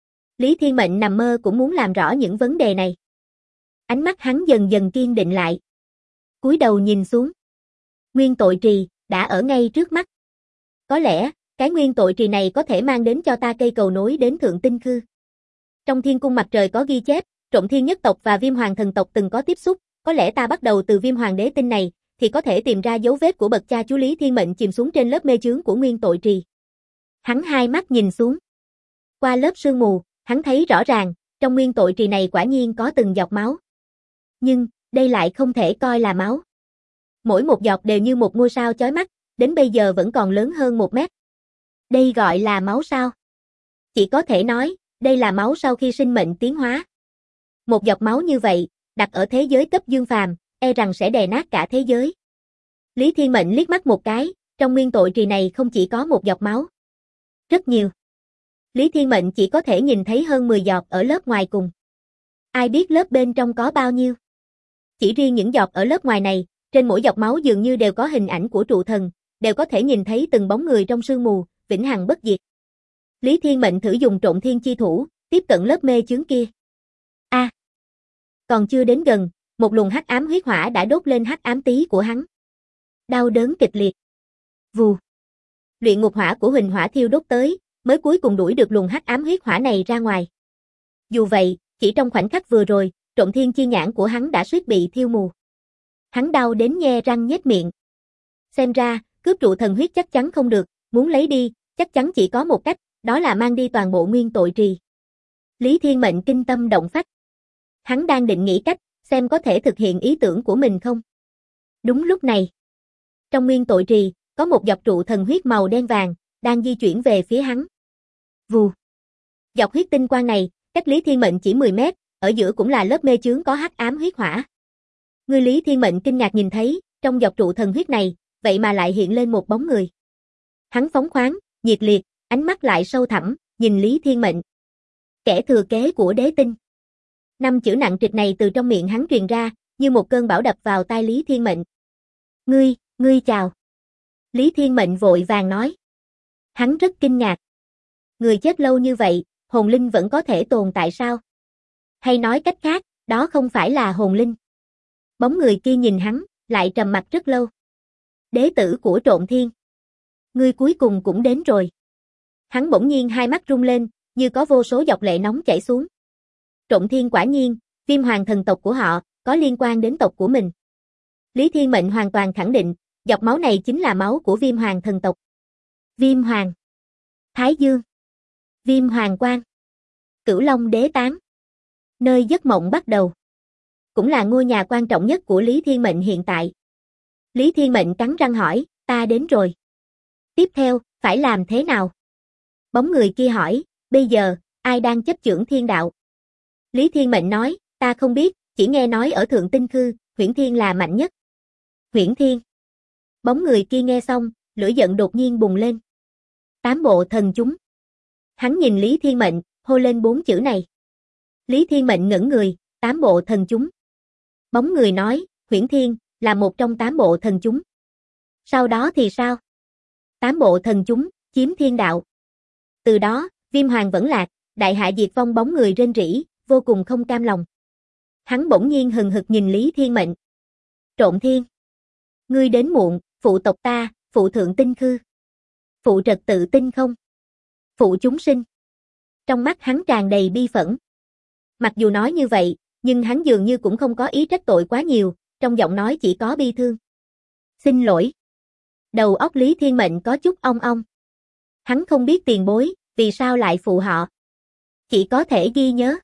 Lý Thiên Mệnh nằm mơ cũng muốn làm rõ những vấn đề này. Ánh mắt hắn dần dần kiên định lại. Cúi đầu nhìn xuống. Nguyên tội trì, đã ở ngay trước mắt. Có lẽ, cái nguyên tội trì này có thể mang đến cho ta cây cầu nối đến thượng tinh khư. Trong thiên cung mặt trời có ghi chép, Trộm Thiên nhất tộc và Viêm Hoàng thần tộc từng có tiếp xúc, có lẽ ta bắt đầu từ Viêm Hoàng đế tinh này, thì có thể tìm ra dấu vết của bậc cha chú Lý Thiên Mệnh chìm xuống trên lớp mê chướng của nguyên tội trì. Hắn hai mắt nhìn xuống. Qua lớp sương mù, hắn thấy rõ ràng, trong nguyên tội trì này quả nhiên có từng giọt máu. Nhưng, đây lại không thể coi là máu. Mỗi một giọt đều như một ngôi sao chói mắt, đến bây giờ vẫn còn lớn hơn 1 mét. Đây gọi là máu sao? Chỉ có thể nói, đây là máu sau khi sinh mệnh tiến hóa. Một giọt máu như vậy, đặt ở thế giới cấp dương phàm, e rằng sẽ đè nát cả thế giới. Lý Thiên Mệnh liếc mắt một cái, trong nguyên tội trì này không chỉ có một giọt máu. Rất nhiều. Lý Thiên Mệnh chỉ có thể nhìn thấy hơn 10 giọt ở lớp ngoài cùng. Ai biết lớp bên trong có bao nhiêu? Chỉ riêng những giọt ở lớp ngoài này, trên mỗi giọt máu dường như đều có hình ảnh của trụ thần, đều có thể nhìn thấy từng bóng người trong sương mù, vĩnh hằng bất diệt. Lý Thiên Mệnh thử dùng Trộm Thiên chi thủ, tiếp cận lớp mê chướng kia. Còn chưa đến gần, một luồng hắc ám huyết hỏa đã đốt lên hắc ám tí của hắn. Đau đớn kịch liệt. Vù. Luyện ngục hỏa của Huỳnh Hỏa thiêu đốt tới, mới cuối cùng đuổi được luồng hắc ám huyết hỏa này ra ngoài. Dù vậy, chỉ trong khoảnh khắc vừa rồi, Trộm Thiên chi nhãn của hắn đã suýt bị thiêu mù. Hắn đau đến nhe răng nhếch miệng. Xem ra, cướp trụ thần huyết chắc chắn không được, muốn lấy đi, chắc chắn chỉ có một cách, đó là mang đi toàn bộ nguyên tội trì. Lý Thiên Mệnh kinh tâm động phách. Hắn đang định nghĩ cách, xem có thể thực hiện ý tưởng của mình không. Đúng lúc này, trong nguyên tội trì, có một dọc trụ thần huyết màu đen vàng, đang di chuyển về phía hắn. Vù. Dọc huyết tinh quang này, cách Lý Thiên Mệnh chỉ 10 mét, ở giữa cũng là lớp mê chướng có hắc ám huyết hỏa. Người Lý Thiên Mệnh kinh ngạc nhìn thấy, trong dọc trụ thần huyết này, vậy mà lại hiện lên một bóng người. Hắn phóng khoáng, nhiệt liệt, ánh mắt lại sâu thẳm, nhìn Lý Thiên Mệnh. Kẻ thừa kế của đế tinh. 5 chữ nặng trịch này từ trong miệng hắn truyền ra, như một cơn bão đập vào tai Lý Thiên Mệnh. Ngươi, Ngươi chào. Lý Thiên Mệnh vội vàng nói. Hắn rất kinh ngạc. Người chết lâu như vậy, hồn linh vẫn có thể tồn tại sao? Hay nói cách khác, đó không phải là hồn linh. Bóng người kia nhìn hắn, lại trầm mặt rất lâu. Đế tử của Trộn Thiên. Ngươi cuối cùng cũng đến rồi. Hắn bỗng nhiên hai mắt rung lên, như có vô số giọt lệ nóng chảy xuống. Trộn Thiên quả nhiên, Viêm Hoàng thần tộc của họ, có liên quan đến tộc của mình. Lý Thiên Mệnh hoàn toàn khẳng định, giọt máu này chính là máu của Viêm Hoàng thần tộc. Viêm Hoàng, Thái Dương, Viêm Hoàng Quang, Cửu Long Đế Tán. Nơi giấc mộng bắt đầu. Cũng là ngôi nhà quan trọng nhất của Lý Thiên Mệnh hiện tại. Lý Thiên Mệnh cắn răng hỏi, ta đến rồi. Tiếp theo, phải làm thế nào? Bóng người kia hỏi, bây giờ, ai đang chấp chưởng thiên đạo? Lý Thiên Mệnh nói, ta không biết, chỉ nghe nói ở Thượng Tinh Khư, Huyễn Thiên là mạnh nhất. Huyễn Thiên. Bóng người kia nghe xong, lửa giận đột nhiên bùng lên. Tám bộ thần chúng. Hắn nhìn Lý Thiên Mệnh, hô lên 4 chữ này. Lý Thiên Mệnh ngẩn người, 8 bộ thần chúng. Bóng người nói, Huyễn Thiên, là một trong 8 bộ thần chúng. Sau đó thì sao? 8 bộ thần chúng, chiếm thiên đạo. Từ đó, Viêm Hoàng vẫn lạc, đại hạ diệt vong. Bóng người rên rỉ, vô cùng không cam lòng. Hắn bỗng nhiên hừng hực nhìn Lý Thiên Mệnh. Trộn Thiên. Ngươi đến muộn, phụ tộc ta, phụ Thượng Tinh Khư. Phụ trật tự tinh không. Phụ chúng sinh. Trong mắt hắn tràn đầy bi phẫn. Mặc dù nói như vậy, nhưng hắn dường như cũng không có ý trách tội quá nhiều, trong giọng nói chỉ có bi thương. Xin lỗi. Đầu óc Lý Thiên Mệnh có chút ong ong. Hắn không biết tiền bối, vì sao lại phụ họ. Chỉ có thể ghi nhớ.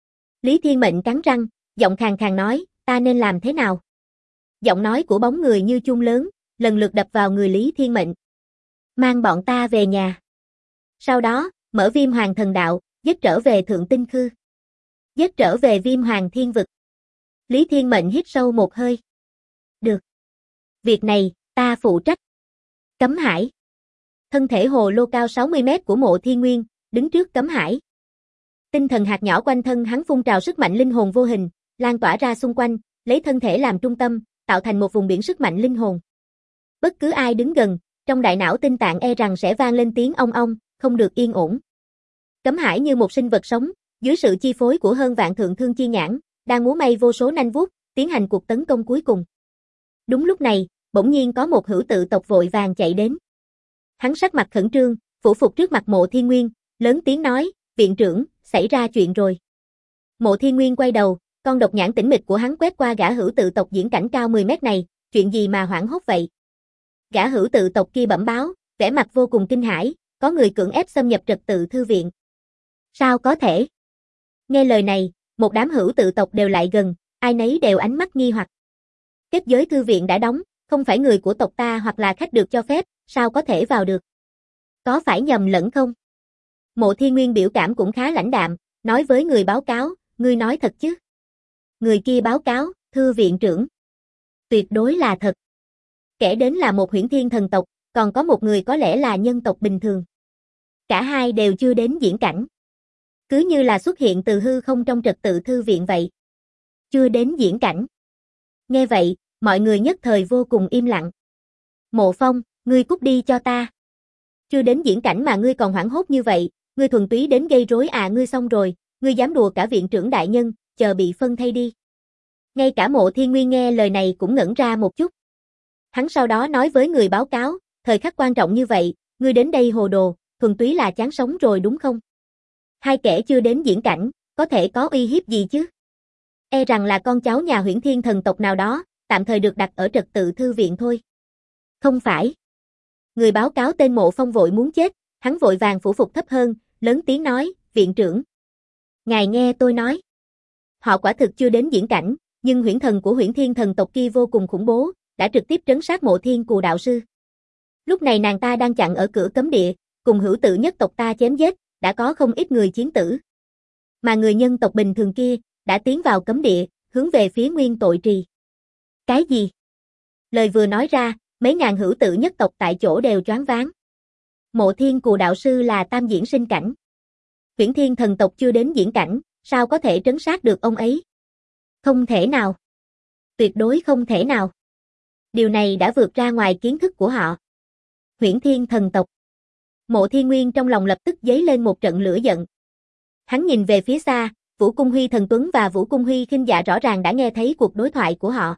Lý Thiên Mệnh cắn răng, giọng khàn khàn nói, ta nên làm thế nào? Giọng nói của bóng người như chuông lớn, lần lượt đập vào người Lý Thiên Mệnh. Mang bọn ta về nhà. Sau đó, mở Viêm Hoàng thần đạo, dắt trở về Thượng Tinh Khư. Dắt trở về Viêm Hoàng thiên vực. Lý Thiên Mệnh hít sâu một hơi. Được. Việc này, ta phụ trách. Cấm Hải. Thân thể hồ lô cao 60 mét của Mộ Thiên Nguyên, đứng trước Cấm Hải. Tinh thần hạt nhỏ quanh thân hắn phun trào sức mạnh linh hồn vô hình, lan tỏa ra xung quanh, lấy thân thể làm trung tâm, tạo thành một vùng biển sức mạnh linh hồn. Bất cứ ai đứng gần, trong đại não tinh tạng e rằng sẽ vang lên tiếng ong ong, không được yên ổn. Cấm Hải như một sinh vật sống, dưới sự chi phối của hơn vạn thượng thương chi nhãn, đang múa may vô số nanh vuốt, tiến hành cuộc tấn công cuối cùng. Đúng lúc này, bỗng nhiên có một hữu tự tộc vội vàng chạy đến. Hắn sắc mặt khẩn trương, phủ phục trước mặt Mộ Thiên Nguyên, lớn tiếng nói, viện trưởng, xảy ra chuyện rồi. Mộ Thiên Nguyên quay đầu, con độc nhãn tĩnh mịch của hắn quét qua gã hữu tự tộc diễn cảnh cao 10 mét này, chuyện gì mà hoảng hốt vậy? Gã hữu tự tộc kia bẩm báo, vẻ mặt vô cùng kinh hãi, có người cưỡng ép xâm nhập trật tự thư viện. Sao có thể? Nghe lời này, một đám hữu tự tộc đều lại gần, ai nấy đều ánh mắt nghi hoặc. Kết giới thư viện đã đóng, không phải người của tộc ta hoặc là khách được cho phép, sao có thể vào được? Có phải nhầm lẫn không? Mộ Thiên Nguyên biểu cảm cũng khá lãnh đạm, nói với người báo cáo, ngươi nói thật chứ? Người kia báo cáo, thưa viện trưởng. Tuyệt đối là thật. Kẻ đến là một Huyễn Thiên thần tộc, còn có một người có lẽ là nhân tộc bình thường. Cả hai đều chưa đến diễn cảnh. Cứ như là xuất hiện từ hư không trong trật tự thư viện vậy. Chưa đến diễn cảnh. Nghe vậy, mọi người nhất thời vô cùng im lặng. Mộ Phong, ngươi cút đi cho ta. Chưa đến diễn cảnh mà ngươi còn hoảng hốt như vậy, ngươi thuần túy đến gây rối à? Ngươi xong rồi, ngươi dám đùa cả viện trưởng đại nhân, chờ bị phân thây đi. Ngay cả Mộ Thiên Nguyên nghe lời này cũng ngẩn ra một chút. Hắn sau đó nói với người báo cáo, thời khắc quan trọng như vậy, ngươi đến đây hồ đồ, thuần túy là chán sống rồi đúng không? Hai kẻ chưa đến diễn cảnh, có thể có uy hiếp gì chứ? E rằng là con cháu nhà Huyễn Thiên thần tộc nào đó, tạm thời được đặt ở trật tự thư viện thôi. Không phải. Người báo cáo tên Mộ Phong vội muốn chết, hắn vội vàng phủ phục thấp hơn, lớn tiếng nói, viện trưởng. Ngài nghe tôi nói. Họ quả thực chưa đến diễn cảnh, nhưng huyễn thần của Huyễn Thiên thần tộc kia vô cùng khủng bố, đã trực tiếp trấn sát Mộ Thiên Cù đạo sư. Lúc này nàng ta đang chặn ở cửa cấm địa, cùng hữu tự nhất tộc ta chém giết, đã có không ít người chiến tử. Mà người nhân tộc bình thường kia, đã tiến vào cấm địa, hướng về phía nguyên tội trì. Cái gì? Lời vừa nói ra, mấy ngàn hữu tự nhất tộc tại chỗ đều choáng váng. Mộ Thiên Cù đạo sư là tam diễn sinh cảnh. Huyễn Thiên thần tộc chưa đến diễn cảnh, sao có thể trấn sát được ông ấy? Không thể nào. Tuyệt đối không thể nào. Điều này đã vượt ra ngoài kiến thức của họ. Huyễn Thiên thần tộc. Mộ Thiên Nguyên trong lòng lập tức dấy lên một trận lửa giận. Hắn nhìn về phía xa, Vũ Cung Huy Thần Tuấn và Vũ Cung Huy Khinh Dạ rõ ràng đã nghe thấy cuộc đối thoại của họ.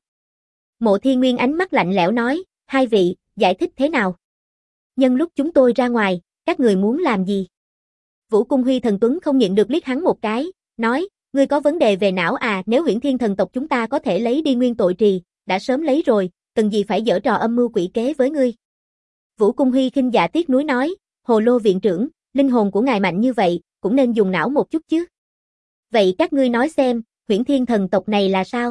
Mộ Thiên Nguyên ánh mắt lạnh lẽo nói, hai vị, giải thích thế nào? Nhân lúc chúng tôi ra ngoài, các người muốn làm gì? Vũ Cung Huy Thần Tuấn không nhịn được liếc hắn một cái, nói, ngươi có vấn đề về não à, nếu Huyễn Thiên thần tộc chúng ta có thể lấy đi nguyên tội trì, đã sớm lấy rồi, cần gì phải giở trò âm mưu quỷ kế với ngươi? Vũ Cung Huy Khinh Dạ tiếc nuối nói, Hồ Lô viện trưởng, linh hồn của ngài mạnh như vậy, cũng nên dùng não một chút chứ. Vậy các ngươi nói xem, Huyễn Thiên thần tộc này là sao?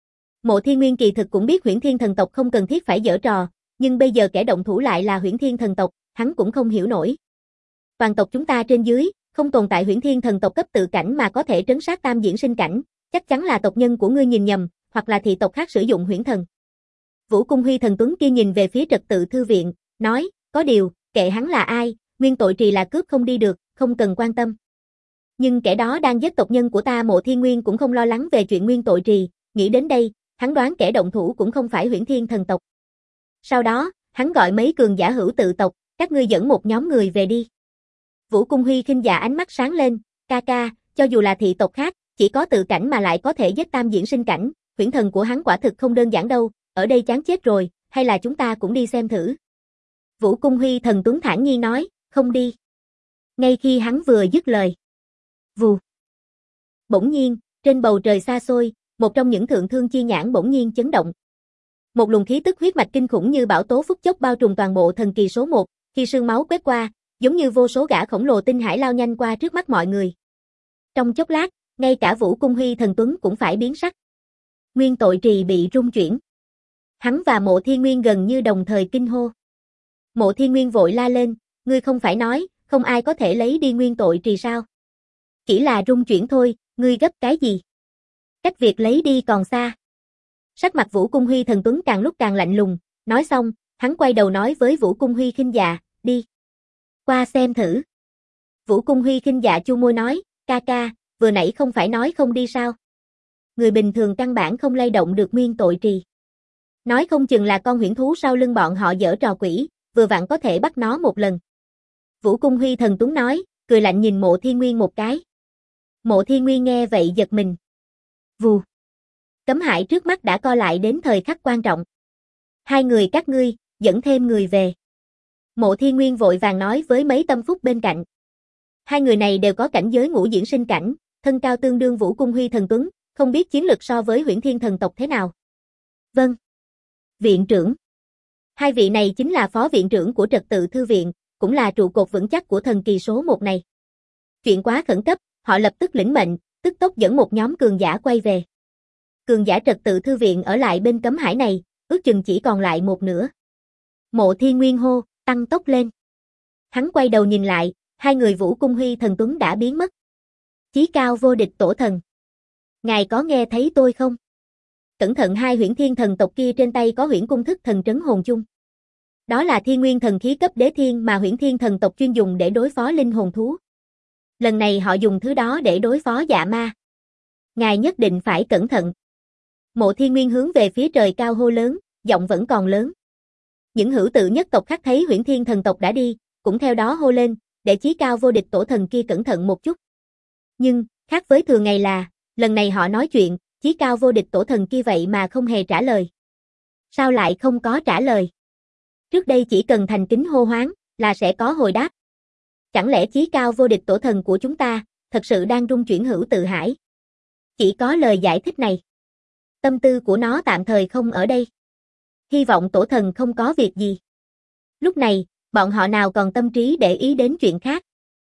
Mộ Thiên Nguyên kỳ thực cũng biết Huyễn Thiên thần tộc không cần thiết phải giở trò, nhưng bây giờ kẻ động thủ lại là Huyễn Thiên thần tộc, hắn cũng không hiểu nổi. Toàn tộc chúng ta trên dưới, không tồn tại Huyễn Thiên thần tộc cấp tự cảnh mà có thể trấn sát tam diễn sinh cảnh, chắc chắn là tộc nhân của ngươi nhìn nhầm, hoặc là thị tộc khác sử dụng huyễn thần. Vũ Cung Huy Thần Tuấn kia nhìn về phía trật tự thư viện, nói, có điều, kệ hắn là ai, nguyên tội trì là cướp không đi được, không cần quan tâm. Nhưng kẻ đó đang giết tộc nhân của ta. Mộ Thiên Nguyên cũng không lo lắng về chuyện nguyên tội trì, nghĩ đến đây, hắn đoán kẻ động thủ cũng không phải Huyễn Thiên thần tộc. Sau đó, hắn gọi mấy cường giả hữu tự tộc, các ngươi dẫn một nhóm người về đi. Vũ Cung Huy Khinh Dạ ánh mắt sáng lên, ca ca, cho dù là thị tộc khác, chỉ có tự cảnh mà lại có thể giết tam diễn sinh cảnh, huyễn thần của hắn quả thực không đơn giản đâu, ở đây chán chết rồi, hay là chúng ta cũng đi xem thử. Vũ Cung Huy Thần Tuấn thản nhiên nói, không đi. Ngay khi hắn vừa dứt lời. Vù. Bỗng nhiên, trên bầu trời xa xôi, một trong những thượng thương chi nhãn bỗng nhiên chấn động. Một luồng khí tức huyết mạch kinh khủng như bão tố phút chốc bao trùm toàn bộ thần kỳ số 1, khi sương máu quét qua, giống như vô số gã khổng lồ tinh hải lao nhanh qua trước mắt mọi người. Trong chốc lát, ngay cả Vũ Cung Huy Thần Tuấn cũng phải biến sắc. Nguyên tội trì bị rung chuyển. Hắn và Mộ Thiên Nguyên gần như đồng thời kinh hô. Mộ Thiên Nguyên vội la lên, ngươi không phải nói, không ai có thể lấy đi nguyên tội trì sao? Chỉ là rung chuyển thôi, ngươi gấp cái gì? Cách việc lấy đi còn xa. Sắc mặt Vũ Cung Huy Thần Tuấn càng lúc càng lạnh lùng, nói xong, hắn quay đầu nói với Vũ Cung Huy Khinh Dạ, đi. Qua xem thử. Vũ Cung Huy Khinh Dạ chu môi nói, ca ca, vừa nãy không phải nói không đi sao? Người bình thường căn bản không lay động được nguyên tội trì. Nói không chừng là con huyễn thú sau lưng bọn họ giở trò quỷ, vừa vặn có thể bắt nó một lần. Vũ Cung Huy Thần Tuấn nói, cười lạnh nhìn Mộ Thiên Nguyên một cái. Mộ Thiên Nguyên nghe vậy giật mình. Vù. Cấm hải trước mắt đã co lại đến thời khắc quan trọng. Hai người các ngươi, dẫn thêm người về. Mộ Thiên Nguyên vội vàng nói với mấy tâm phúc bên cạnh. Hai người này đều có cảnh giới ngũ diễn sinh cảnh, thân cao tương đương Vũ Cung Huy Thần Tuấn, không biết chiến lực so với Huyễn Thiên thần tộc thế nào. Vâng. Viện trưởng. Hai vị này chính là phó viện trưởng của trật tự thư viện, cũng là trụ cột vững chắc của thần kỳ số 1 này. Chuyện quá khẩn cấp, họ lập tức lĩnh mệnh, tức tốc dẫn một nhóm cường giả quay về. Cường giả trật tự thư viện ở lại bên cấm hải này, ước chừng chỉ còn lại một nửa. Mộ Thiên Nguyên hô, tăng tốc lên. Hắn quay đầu nhìn lại, hai người Vũ Cung Huy Thần Tuấn đã biến mất. Chí cao vô địch tổ thần. Ngài có nghe thấy tôi không? Cẩn thận, hai Huyễn Thiên thần tộc kia trên tay có Huyễn Cung Thức Thần Trấn Hồn Chung. Đó là thiên nguyên thần khí cấp đế thiên mà Huyễn Thiên thần tộc chuyên dùng để đối phó linh hồn thú. Lần này họ dùng thứ đó để đối phó dạ ma. Ngài nhất định phải cẩn thận. Mộ Thiên Nguyên hướng về phía trời cao hô lớn, giọng vẫn còn lớn. Những hữu tự nhất tộc khác thấy Huyễn Thiên thần tộc đã đi, cũng theo đó hô lên, để chí cao vô địch tổ thần kia cẩn thận một chút. Nhưng, khác với thường ngày là, lần này họ nói chuyện, chí cao vô địch tổ thần kia vậy mà không hề trả lời. Sao lại không có trả lời? Trước đây chỉ cần thành kính hô hoán, là sẽ có hồi đáp. Chẳng lẽ chí cao vô địch tổ thần của chúng ta, thật sự đang rung chuyển hữu tự hải? Chỉ có lời giải thích này. Tâm tư của nó tạm thời không ở đây. Hy vọng tổ thần không có việc gì. Lúc này, bọn họ nào còn tâm trí để ý đến chuyện khác.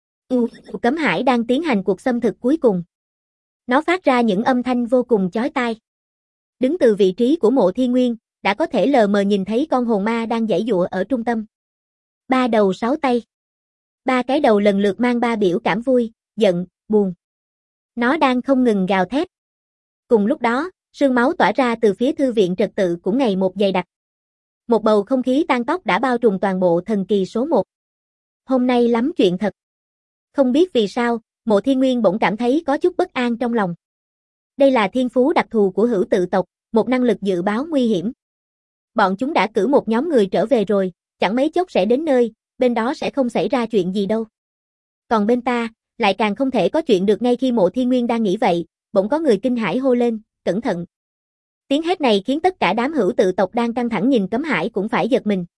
Cấm hải đang tiến hành cuộc xâm thực cuối cùng. Nó phát ra những âm thanh vô cùng chói tai. Đứng từ vị trí của Mộ Thiên Nguyên, đã có thể lờ mờ nhìn thấy con hồn ma đang giãy giụa ở trung tâm. 3 đầu 6 tay. 3 cái đầu lần lượt mang 3 biểu cảm vui, giận, buồn. Nó đang không ngừng gào thét. Cùng lúc đó, sương máu tỏa ra từ phía thư viện trật tự cũng ngày một dày đặc. Một bầu không khí tang tóc đã bao trùm toàn bộ thần kỳ số 1. Hôm nay lắm chuyện thật. Không biết vì sao, Mộ Thiên Nguyên bỗng cảm thấy có chút bất an trong lòng. Đây là thiên phú đặc thù của hữu tự tộc, một năng lực dự báo nguy hiểm. Bọn chúng đã cử một nhóm người trở về rồi, chẳng mấy chốc sẽ đến nơi, bên đó sẽ không xảy ra chuyện gì đâu. Còn bên ta, lại càng không thể có chuyện được. Ngay khi Mộ Thiên Nguyên đang nghĩ vậy, bỗng có người kinh hãi hô lên, cẩn thận. Tiếng hét này khiến tất cả đám hữu tự tộc đang căng thẳng nhìn Cấm Hải cũng phải giật mình.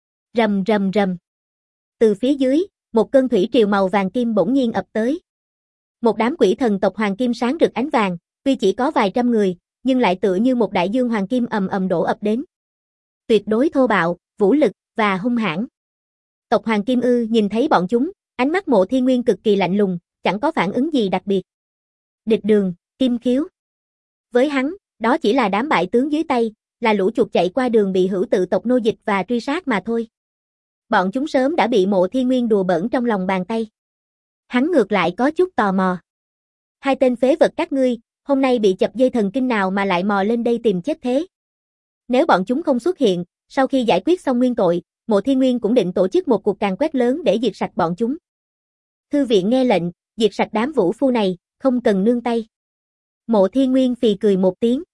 Rầm rầm rầm. Từ phía dưới, một cơn thủy triều màu vàng kim bỗng nhiên ập tới. Một đám quỷ thần tộc hoàng kim sáng rực ánh vàng, tuy chỉ có vài trăm người, nhưng lại tựa như một đại dương hoàng kim ầm ầm đổ ập đến. Tuyệt đối thô bạo, vũ lực và hung hãn. Tộc hoàng kim nhìn thấy bọn chúng, ánh mắt Mộ Thiên Nguyên cực kỳ lạnh lùng, chẳng có phản ứng gì đặc biệt. Địch Đường, Kim Khiếu. Với hắn, đó chỉ là đám bại tướng dưới tay, là lũ chuột chạy qua đường bị hữu tự tộc nô dịch và truy sát mà thôi. Bọn chúng sớm đã bị Mộ Thiên Nguyên đùa bỡn trong lòng bàn tay. Hắn ngược lại có chút tò mò. Hai tên phế vật các ngươi, hôm nay bị chập dây thần kinh nào mà lại mò lên đây tìm chết thế? Nếu bọn chúng không xuất hiện, sau khi giải quyết xong nguyên tội, Mộ Thiên Nguyên cũng định tổ chức một cuộc càn quét lớn để diệt sạch bọn chúng. Thư viện nghe lệnh, diệt sạch đám vũ phu này, không cần nương tay. Mộ Thiên Nguyên phì cười một tiếng.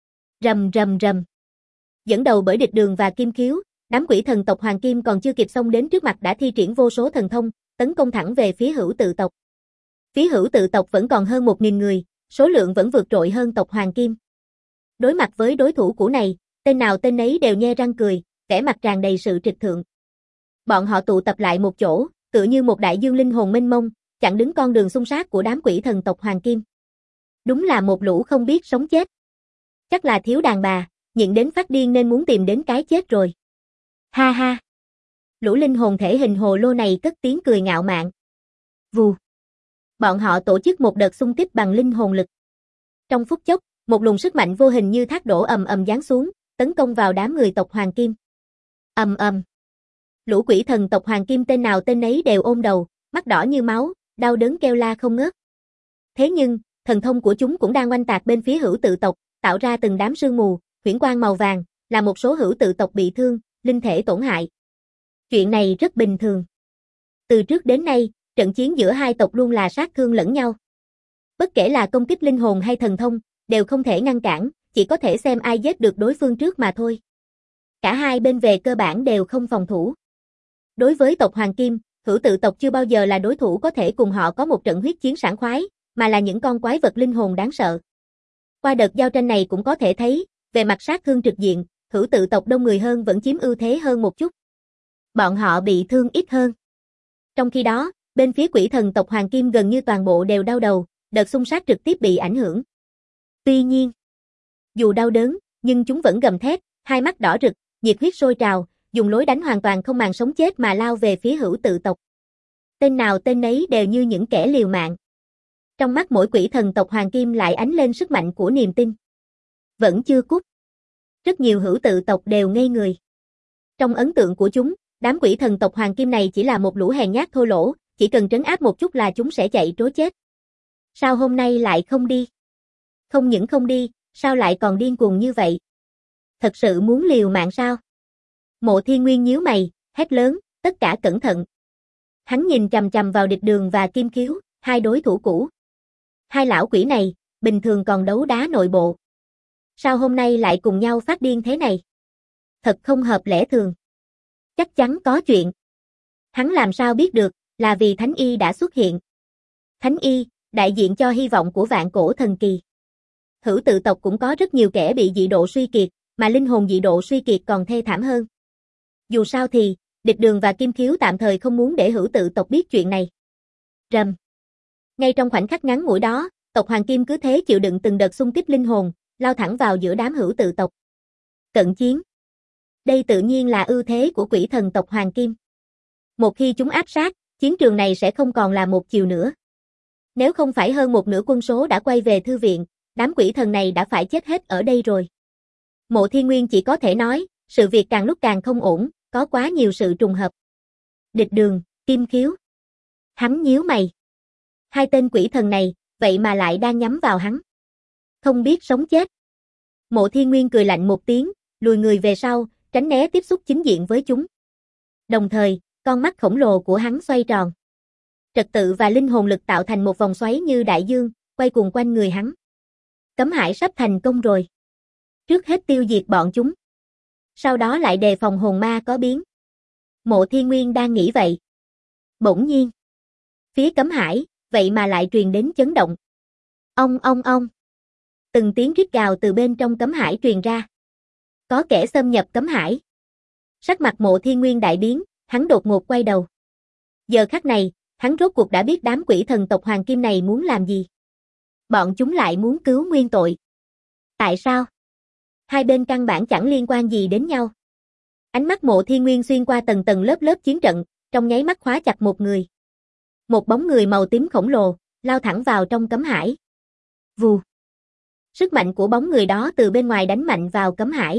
Rầm rầm rầm. Dẫn đầu bởi Địch Đường và Kim Khiếu, đám quỷ thần tộc Hoàng Kim còn chưa kịp xông đến trước mặt đã thi triển vô số thần thông, tấn công thẳng về phía hữu tự tộc. Phía hữu tự tộc vẫn còn hơn 1.000 người, số lượng vẫn vượt trội hơn tộc Hoàng Kim. Đối mặt với đối thủ cũ này, tên nào tên nấy đều nhe răng cười, vẻ mặt tràn đầy sự trịch thượng. Bọn họ tụ tập lại một chỗ, tựa như một đại dương linh hồn mênh mông, chặn đứng con đường xung sát của đám quỷ thần tộc Hoàng Kim. Đúng là một lũ không biết sống chết. Chắc là thiếu đàn bà, nhịn đến phát điên nên muốn tìm đến cái chết rồi. Ha ha. Lũ linh hồn thể hình hồ lô này cất tiếng cười ngạo mạn. Vù. Bọn họ tổ chức một đợt xung kích bằng linh hồn lực. Trong phút chốc, một luồng sức mạnh vô hình như thác đổ ầm ầm giáng xuống, tấn công vào đám người tộc Hoàng Kim. Ầm ầm. Lũ quỷ thần tộc Hoàng Kim tên nào tên nấy đều ôm đầu, mắt đỏ như máu, đau đớn kêu la không ngớt. Thế nhưng, thần thông của chúng cũng đang oanh tạc bên phía hữu tự tộc, tạo ra từng đám sương mù, huyễn quang màu vàng, làm một số hữu tự tộc bị thương, linh thể tổn hại. Chuyện này rất bình thường. Từ trước đến nay, trận chiến giữa hai tộc luôn là sát thương lẫn nhau. Bất kể là công kích linh hồn hay thần thông, đều không thể ngăn cản, chỉ có thể xem ai giết được đối phương trước mà thôi. Cả hai bên về cơ bản đều không phòng thủ. Đối với tộc Hoàng Kim, hữu tự tộc chưa bao giờ là đối thủ có thể cùng họ có một trận huyết chiến sảng khoái, mà là những con quái vật linh hồn đáng sợ. Qua đợt giao tranh này cũng có thể thấy, về mặt sát thương trực diện, hữu tự tộc đông người hơn vẫn chiếm ưu thế hơn một chút. Bọn họ bị thương ít hơn. Trong khi đó, bên phía quỷ thần tộc Hoàng Kim gần như toàn bộ đều đau đầu, đợt xung sát trực tiếp bị ảnh hưởng. Tuy nhiên, dù đau đớn, nhưng chúng vẫn gầm thét, hai mắt đỏ rực, nhiệt huyết sôi trào, dùng lối đánh hoàn toàn không màng sống chết mà lao về phía hữu tự tộc. Tên nào tên nấy đều như những kẻ liều mạng. Trong mắt mỗi quỷ thần tộc Hoàng Kim lại ánh lên sức mạnh của niềm tin. Vẫn chưa cút. Rất nhiều hữu tự tộc đều ngây người. Trong ấn tượng của chúng, đám quỷ thần tộc Hoàng Kim này chỉ là một lũ hèn nhát thô lỗ, chỉ cần trấn áp một chút là chúng sẽ chạy trối chết. Sao hôm nay lại không đi? Không những không đi, sao lại còn điên cuồng như vậy? Thật sự muốn liều mạng sao? Mộ Thiên Nguyên nhíu mày, hét lớn, tất cả cẩn thận. Hắn nhìn chằm chằm vào Địch Đường và Kim Khiếu, hai đối thủ cũ. Hai lão quỷ này, bình thường còn đấu đá nội bộ. Sao hôm nay lại cùng nhau phát điên thế này? Thật không hợp lẽ thường. Chắc chắn có chuyện. Hắn làm sao biết được, là vì Thánh Y đã xuất hiện. Thánh Y, đại diện cho hy vọng của vạn cổ thần kỳ. Hữu tự tộc cũng có rất nhiều kẻ bị dị độ suy kiệt, mà linh hồn dị độ suy kiệt còn thê thảm hơn. Dù sao thì, Địch Đường và Kim Khiếu tạm thời không muốn để hữu tự tộc biết chuyện này. Rầm. Ngay trong khoảnh khắc ngắn ngủi đó, tộc Hoàng Kim cứ thế chịu đựng từng đợt xung kích linh hồn, lao thẳng vào giữa đám hữu tự tộc. Cận chiến. Đây tự nhiên là ưu thế của quỷ thần tộc Hoàng Kim. Một khi chúng áp sát, chiến trường này sẽ không còn là một chiều nữa. Nếu không phải hơn một nửa quân số đã quay về thư viện, đám quỷ thần này đã phải chết hết ở đây rồi. Mộ Thiên Nguyên chỉ có thể nói, sự việc càng lúc càng không ổn, có quá nhiều sự trùng hợp. Địch Đường, Kim Khiếu. Hắn nhíu mày. Hai tên quỷ thần này, vậy mà lại đang nhắm vào hắn. Không biết sống chết. Mộ Thiên Nguyên cười lạnh một tiếng, lùi người về sau, tránh né tiếp xúc chính diện với chúng. Đồng thời, con mắt khổng lồ của hắn xoay tròn. Trật tự và linh hồn lực tạo thành một vòng xoáy như đại dương, quay cuồng quanh người hắn. Cấm Hải sắp thành công rồi. Trước hết tiêu diệt bọn chúng. Sau đó lại đề phòng hồn ma có biến. Mộ Thiên Nguyên đang nghĩ vậy. Bỗng nhiên, phía cấm hải, vậy mà lại truyền đến chấn động. Ong. Từng tiếng rít gào từ bên trong cấm hải truyền ra. Có kẻ xâm nhập cấm hải. Sắc mặt Mộ Thiên Nguyên đại biến, hắn đột ngột quay đầu. Giờ khắc này, hắn rốt cuộc đã biết đám quỷ thần tộc Hoàng Kim này muốn làm gì. Bọn chúng lại muốn cứu nguyên tội. Tại sao? Hai bên căn bản chẳng liên quan gì đến nhau. Ánh mắt Mộ Thiên Nguyên xuyên qua tầng tầng lớp lớp chiến trận, trong nháy mắt khóa chặt một người. Một bóng người màu tím khổng lồ, lao thẳng vào trong cấm hải. Vù. Sức mạnh của bóng người đó từ bên ngoài đánh mạnh vào cấm hải.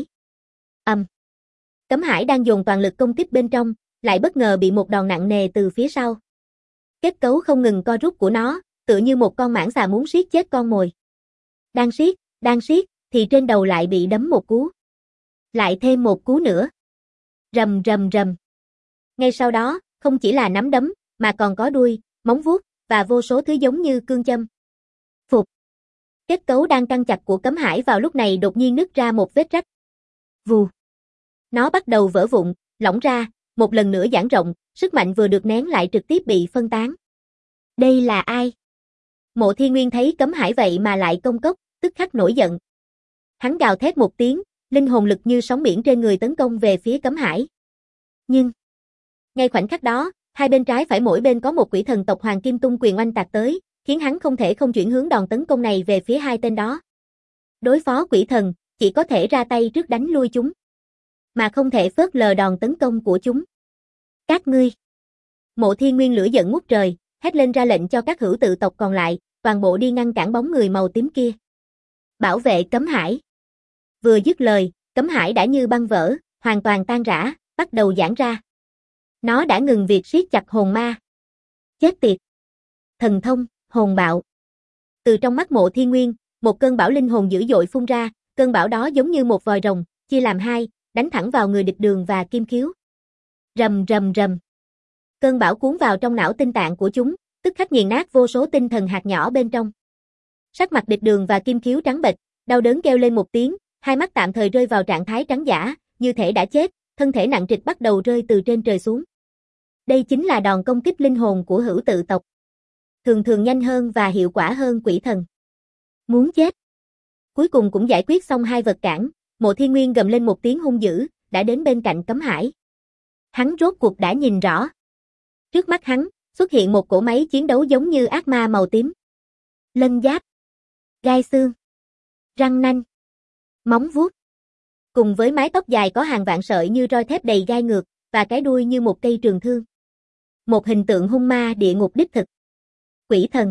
Cấm hải đang dồn toàn lực công kích bên trong, lại bất ngờ bị một đòn nặng nề từ phía sau. Kết cấu không ngừng co rút của nó, tựa như một con mãng xà muốn siết chết con mồi. Đang siết, thì trên đầu lại bị đấm một cú. Lại thêm một cú nữa. Rầm. Ngay sau đó, không chỉ là nắm đấm, mà còn có đuôi, móng vuốt, và vô số thứ giống như cương châm. Phụt. Kết cấu đang căng chặt của cấm hải vào lúc này đột nhiên nứt ra một vết rách. Vù. Nó bắt đầu vỡ vụn, lỏng ra, một lần nữa giãn rộng, sức mạnh vừa được nén lại trực tiếp bị phân tán. Đây là ai? Mộ Thiên Nguyên thấy cấm hải vậy mà lại công cốc, tức khắc nổi giận. Hắn gào thét một tiếng, linh hồn lực như sóng biển trên người tấn công về phía cấm hải. Nhưng, ngay khoảnh khắc đó, hai bên trái phải mỗi bên có một quỷ thần tộc Hoàng Kim tung quyền oanh tạc tới, khiến hắn không thể không chuyển hướng đòn tấn công này về phía hai tên đó. Đối phó quỷ thần, chỉ có thể ra tay trước đánh lui chúng, mà không thể phớt lờ đòn tấn công của chúng. Các ngươi! Mộ Thiên Nguyên lửa giận ngút trời, hét lên ra lệnh cho các hữu tự tộc còn lại, toàn bộ đi ngăn cản bóng người màu tím kia. Bảo vệ cấm hải. Vừa dứt lời, cấm hải đã như băng vỡ, hoàn toàn tan rã, bắt đầu giãn ra. Nó đã ngừng việc siết chặt hồn ma. Chết tiệt! Thần thông, hồn bạo. Từ trong mắt Mộ Thiên Nguyên, một cơn bão linh hồn dữ dội phun ra, cơn bão đó giống như một vòi rồng, chia làm hai, đánh thẳng vào người Địch Đường và Kim Khiếu. Rầm. Cơn bão cuốn vào trong não tinh tạng của chúng, tức khắc nghiền nát vô số tinh thần hạt nhỏ bên trong. Sắc mặt Địch Đường và Kim Khiếu trắng bệch, đau đớn kêu lên một tiếng, hai mắt tạm thời rơi vào trạng thái trắng dã, như thể đã chết, thân thể nặng trịch bắt đầu rơi từ trên trời xuống. Đây chính là đòn công kích linh hồn của hữu tự tộc. Thường nhanh hơn và hiệu quả hơn quỷ thần. Muốn chết. Cuối cùng cũng giải quyết xong hai vật cản, Mộ Thiên Nguyên gầm lên một tiếng hung dữ, đã đến bên cạnh cấm hải. Hắn rốt cuộc đã nhìn rõ. Trước mắt hắn, xuất hiện một cỗ máy chiến đấu giống như ác ma màu tím. Lân giáp, gai xương, răng nanh, móng vuốt. Cùng với mái tóc dài có hàng vạn sợi như roi thép đầy gai ngược, và cái đuôi như một cây trường thương. Một hình tượng hung ma địa ngục đích thực. Quỷ thần.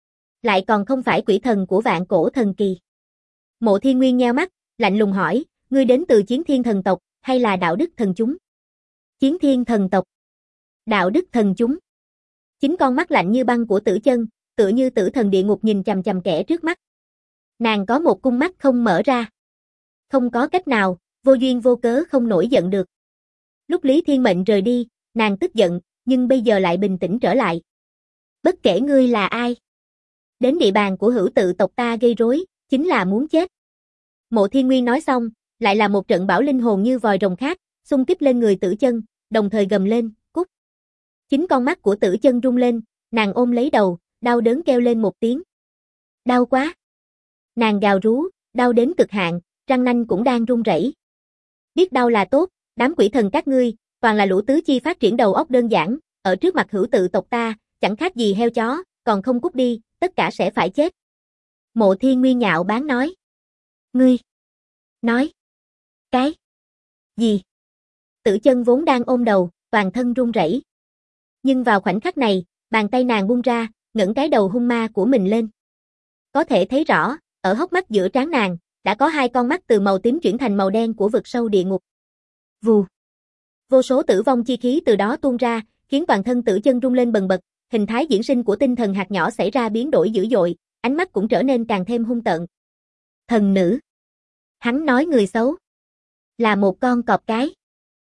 Lại còn không phải quỷ thần của vạn cổ thần kỳ. Mộ Thiên Nguyên nheo mắt, lạnh lùng hỏi, ngươi đến từ Chiến Thiên thần tộc, hay là đạo đức thần chúng? Chiến Thiên thần tộc. Đạo đức thần chúng. Chính con mắt lạnh như băng của Tử Chân, tựa như tử thần địa ngục nhìn chằm chằm kẻ trước mắt. Nàng có một cung mắt không mở ra. Không có cách nào, vô duyên vô cớ không nổi giận được. Lúc Lý Thiên Mệnh rời đi, nàng tức giận, nhưng bây giờ lại bình tĩnh trở lại. Bất kể ngươi là ai, đến địa bàn của hữu tự tộc ta gây rối, chính là muốn chết. Mộ Thiên Nguyên nói xong, lại là một trận bão linh hồn như vòi rồng khác, xung kích lên người Tử Chân, đồng thời gầm lên, cút. Chính con mắt của Tử Chân rung lên, nàng ôm lấy đầu, đau đớn kêu lên một tiếng. Đau quá. Nàng gào rú, đau đến cực hạn, răng nanh cũng đang run rẩy. Biết đau là tốt, đám quỷ thần các ngươi, toàn là lũ tứ chi phát triển đầu óc đơn giản, ở trước mặt hữu tự tộc ta, chẳng khác gì heo chó, còn không cút đi, tất cả sẽ phải chết. Mộ Thiên Nguyên nhạo báng nói. Ngươi. Nói. Cái. Gì? Tử Chân vốn đang ôm đầu, toàn thân run rẩy. Nhưng vào khoảnh khắc này, bàn tay nàng buông ra, ngẩng cái đầu hung ma của mình lên. Có thể thấy rõ, ở hốc mắt giữa trán nàng, đã có hai con mắt từ màu tím chuyển thành màu đen của vực sâu địa ngục. Vù. Vô số tử vong chi khí từ đó tuôn ra, khiến toàn thân Tử Chân rung lên bần bật, hình thái diễn sinh của tinh thần hạt nhỏ xảy ra biến đổi dữ dội, ánh mắt cũng trở nên càng thêm hung tợn. Thần nữ. Hắn nói người xấu. Là một con cọp cái.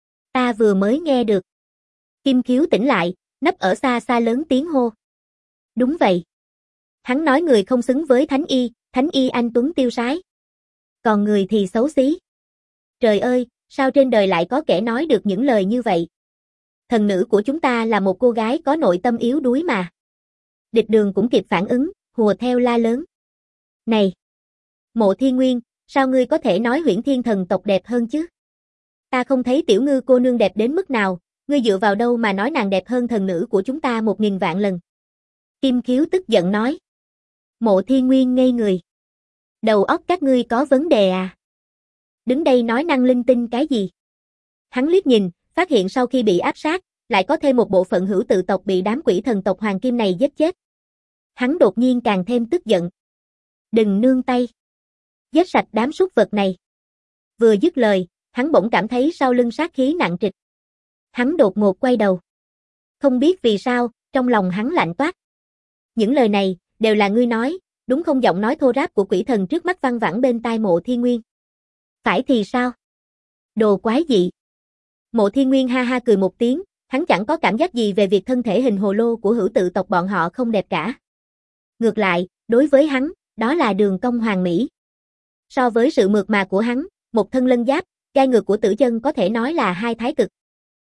Ta vừa mới nghe được. Kim Khiếu tỉnh lại, nấp ở xa xa lớn tiếng hô. Đúng vậy. Hắn nói người không xứng với Thánh Y anh tuấn tiêu sái. Còn người thì xấu xí. Trời ơi, Sao trên đời lại có kẻ nói được những lời như vậy? Thần nữ của chúng ta là một cô gái có nội tâm yếu đuối mà. Địch Đường cũng kịp phản ứng, hùa theo la lớn. Này! Mộ Thiên Nguyên, sao ngươi có thể nói Huyễn Thiên thần tộc đẹp hơn chứ? Ta không thấy Tiểu Ngư cô nương đẹp đến mức nào, ngươi dựa vào đâu mà nói nàng đẹp hơn thần nữ của chúng ta 1000 vạn lần? Kim Khiếu tức giận nói. Mộ Thiên Nguyên ngây người. Đầu óc các ngươi có vấn đề à? Đứng đây nói năng linh tinh cái gì? Hắn liếc nhìn, phát hiện sau khi bị áp sát, lại có thêm một bộ phận hữu tự tộc bị đám quỷ thần tộc Hoàng Kim này giết chết. Hắn đột nhiên càng thêm tức giận. Đừng nương tay. Giết sạch đám súc vật này. Vừa dứt lời, hắn bỗng cảm thấy sau lưng sát khí nặng trịch. Hắn đột ngột quay đầu. Không biết vì sao, trong lòng hắn lạnh toát. Những lời này, đều là ngươi nói, đúng không? Giọng nói thô ráp của quỷ thần trước mắt văng vẳng bên tai Mộ Thiên Nguyên. Phải thì sao? Đồ quái dị. Mộ Thiên Nguyên ha ha cười một tiếng, hắn chẳng có cảm giác gì về việc thân thể hình hồ lô của hữu tự tộc bọn họ không đẹp cả. Ngược lại, đối với hắn, đó là đường cong hoàn mỹ. So với sự mượt mà của hắn, một thân lân giáp, gai ngược của Tử Chân có thể nói là hai thái cực.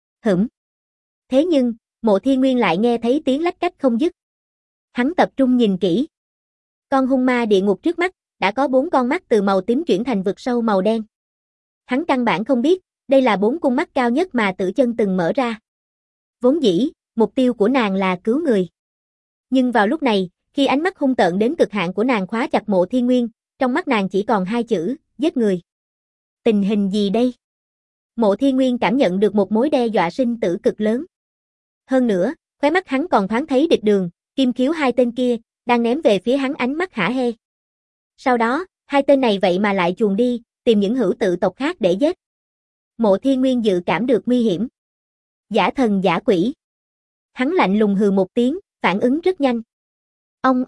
Thế nhưng, Mộ Thiên Nguyên lại nghe thấy tiếng lách cách không dứt. Hắn tập trung nhìn kỹ. Con hung ma địa ngục trước mắt, đã có 4 con mắt từ màu tím chuyển thành vực sâu màu đen. Hắn căn bản không biết, đây là 4 cung mắt cao nhất mà Tử Chân từng mở ra. Vốn dĩ, mục tiêu của nàng là cứu người. Nhưng vào lúc này, khi ánh mắt hung tợn đến cực hạn của nàng khóa chặt Mộ Thiên Nguyên, trong mắt nàng chỉ còn 2 chữ, giết người. Tình hình gì đây? Mộ Thiên Nguyên cảm nhận được một mối đe dọa sinh tử cực lớn. Hơn nữa, khóe mắt hắn còn thoáng thấy Địch Đường, Kim Khiếu, hai tên kia, đang ném về phía hắn ánh mắt hả hê. Sau đó, hai tên này vậy mà lại chuồn đi, tìm những hữu tự tộc khác để giết. Mộ Thiên Nguyên dự cảm được nguy hiểm. Giả thần giả quỷ. Hắn lạnh lùng hừ một tiếng, phản ứng rất nhanh. Ông.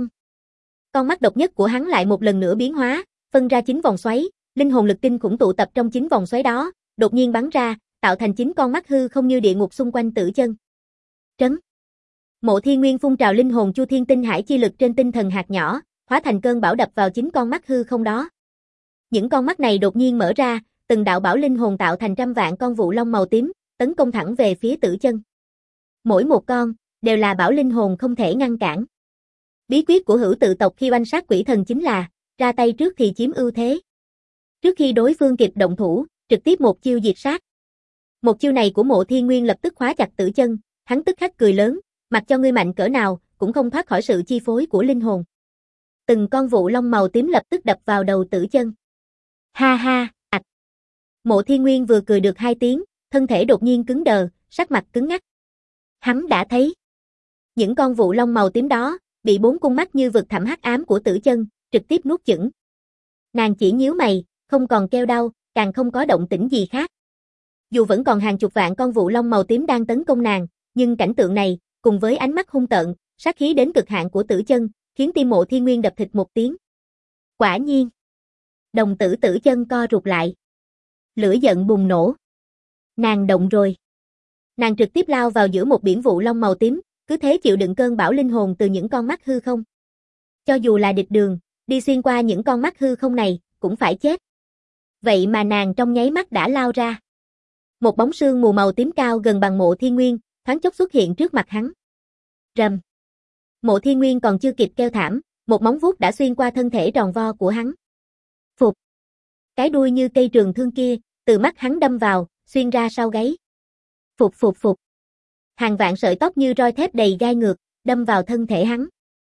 Con mắt độc nhất của hắn lại một lần nữa biến hóa, phân ra 9 vòng xoáy, linh hồn lực kinh khủng tụ tập trong 9 vòng xoáy đó, đột nhiên bắn ra, tạo thành 9 con mắt hư không như địa ngục xung quanh Tử Chân. Trấn. Mộ Thiên Nguyên phun trào linh hồn Chu Thiên Tinh Hải chi lực trên tinh thần hạt nhỏ, hóa thành cơn bão đập vào 9 con mắt hư không đó. Những con mắt này đột nhiên mở ra, từng đạo bảo linh hồn tạo thành trăm vạn con vụ long màu tím, tấn công thẳng về phía Tử Chân. Mỗi một con đều là bảo linh hồn không thể ngăn cản. Bí quyết của hữu tự tộc khi oanh sát quỷ thần chính là ra tay trước thì chiếm ưu thế. Trước khi đối phương kịp động thủ, trực tiếp một chiêu diệt sát. Một chiêu này của Mộ Thiên Nguyên lập tức khóa chặt Tử Chân, hắn tức khắc cười lớn, mặc cho ngươi mạnh cỡ nào, cũng không thoát khỏi sự chi phối của linh hồn. Từng con vụ long màu tím lập tức đập vào đầu Tử Chân. Ha ha, ạch. Mộ Thiên Nguyên vừa cười được 2 tiếng, thân thể đột nhiên cứng đờ, sắc mặt cứng ngắc. Hắn đã thấy những con vụ long màu tím đó bị 4 cung mắt như vực thẳm hắc ám của Tử Chân trực tiếp nuốt chửng. Nàng chỉ nhíu mày, không còn kêu đau, càng không có động tĩnh gì khác. Dù vẫn còn hàng chục vạn con vụ long màu tím đang tấn công nàng, nhưng cảnh tượng này, cùng với ánh mắt hung tợn, sát khí đến cực hạn của Tử Chân, khiến tim Mộ Thiên Nguyên đập thịt một tiếng. Quả nhiên, đồng tử Tử Chân co rụt lại. Lửa giận bùng nổ. Nàng động rồi. Nàng trực tiếp lao vào giữa một biển vụ long màu tím, cứ thế chịu đựng cơn bão linh hồn từ những con mắt hư không. Cho dù là Địch Đường, đi xuyên qua những con mắt hư không này, cũng phải chết. Vậy mà nàng trong nháy mắt đã lao ra. Một bóng sương mù màu tím cao gần bằng Mộ Thiên Nguyên, thoáng chốc xuất hiện trước mặt hắn. Rầm. Mộ Thiên Nguyên còn chưa kịp kêu thảm, một móng vuốt đã xuyên qua thân thể tròn vo của hắn. Phụt. Cái đuôi như cây trường thương kia, từ mắt hắn đâm vào, xuyên ra sau gáy. Phụt. Hàng vạn sợi tóc như roi thép đầy gai ngược, đâm vào thân thể hắn.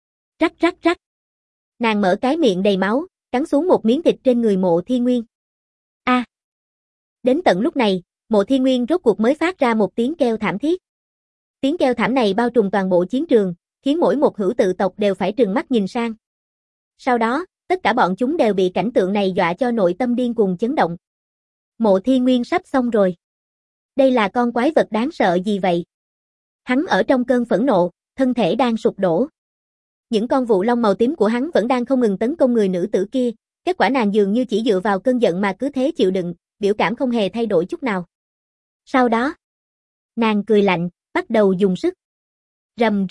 Rắc. Nàng mở cái miệng đầy máu, cắn xuống một miếng thịt trên người Mộ Thiên Nguyên. A. Đến tận lúc này, Mộ Thiên Nguyên rốt cuộc mới phát ra một tiếng kêu thảm thiết. Tiếng kêu thảm này bao trùm toàn bộ chiến trường, khiến mỗi một hữu tự tộc đều phải trừng mắt nhìn sang. Sau đó, tất cả bọn chúng đều bị cảnh tượng này dọa cho nội tâm điên cuồng chấn động. Mộ Thiên Nguyên sắp xong rồi. Đây là con quái vật đáng sợ gì vậy? Hắn ở trong cơn phẫn nộ, thân thể đang sụp đổ. Những con vụ long màu tím của hắn vẫn đang không ngừng tấn công người nữ tử kia, kết quả nàng dường như chỉ dựa vào cơn giận mà cứ thế chịu đựng, biểu cảm không hề thay đổi chút nào. Sau đó, nàng cười lạnh, bắt đầu dùng sức. Rầm.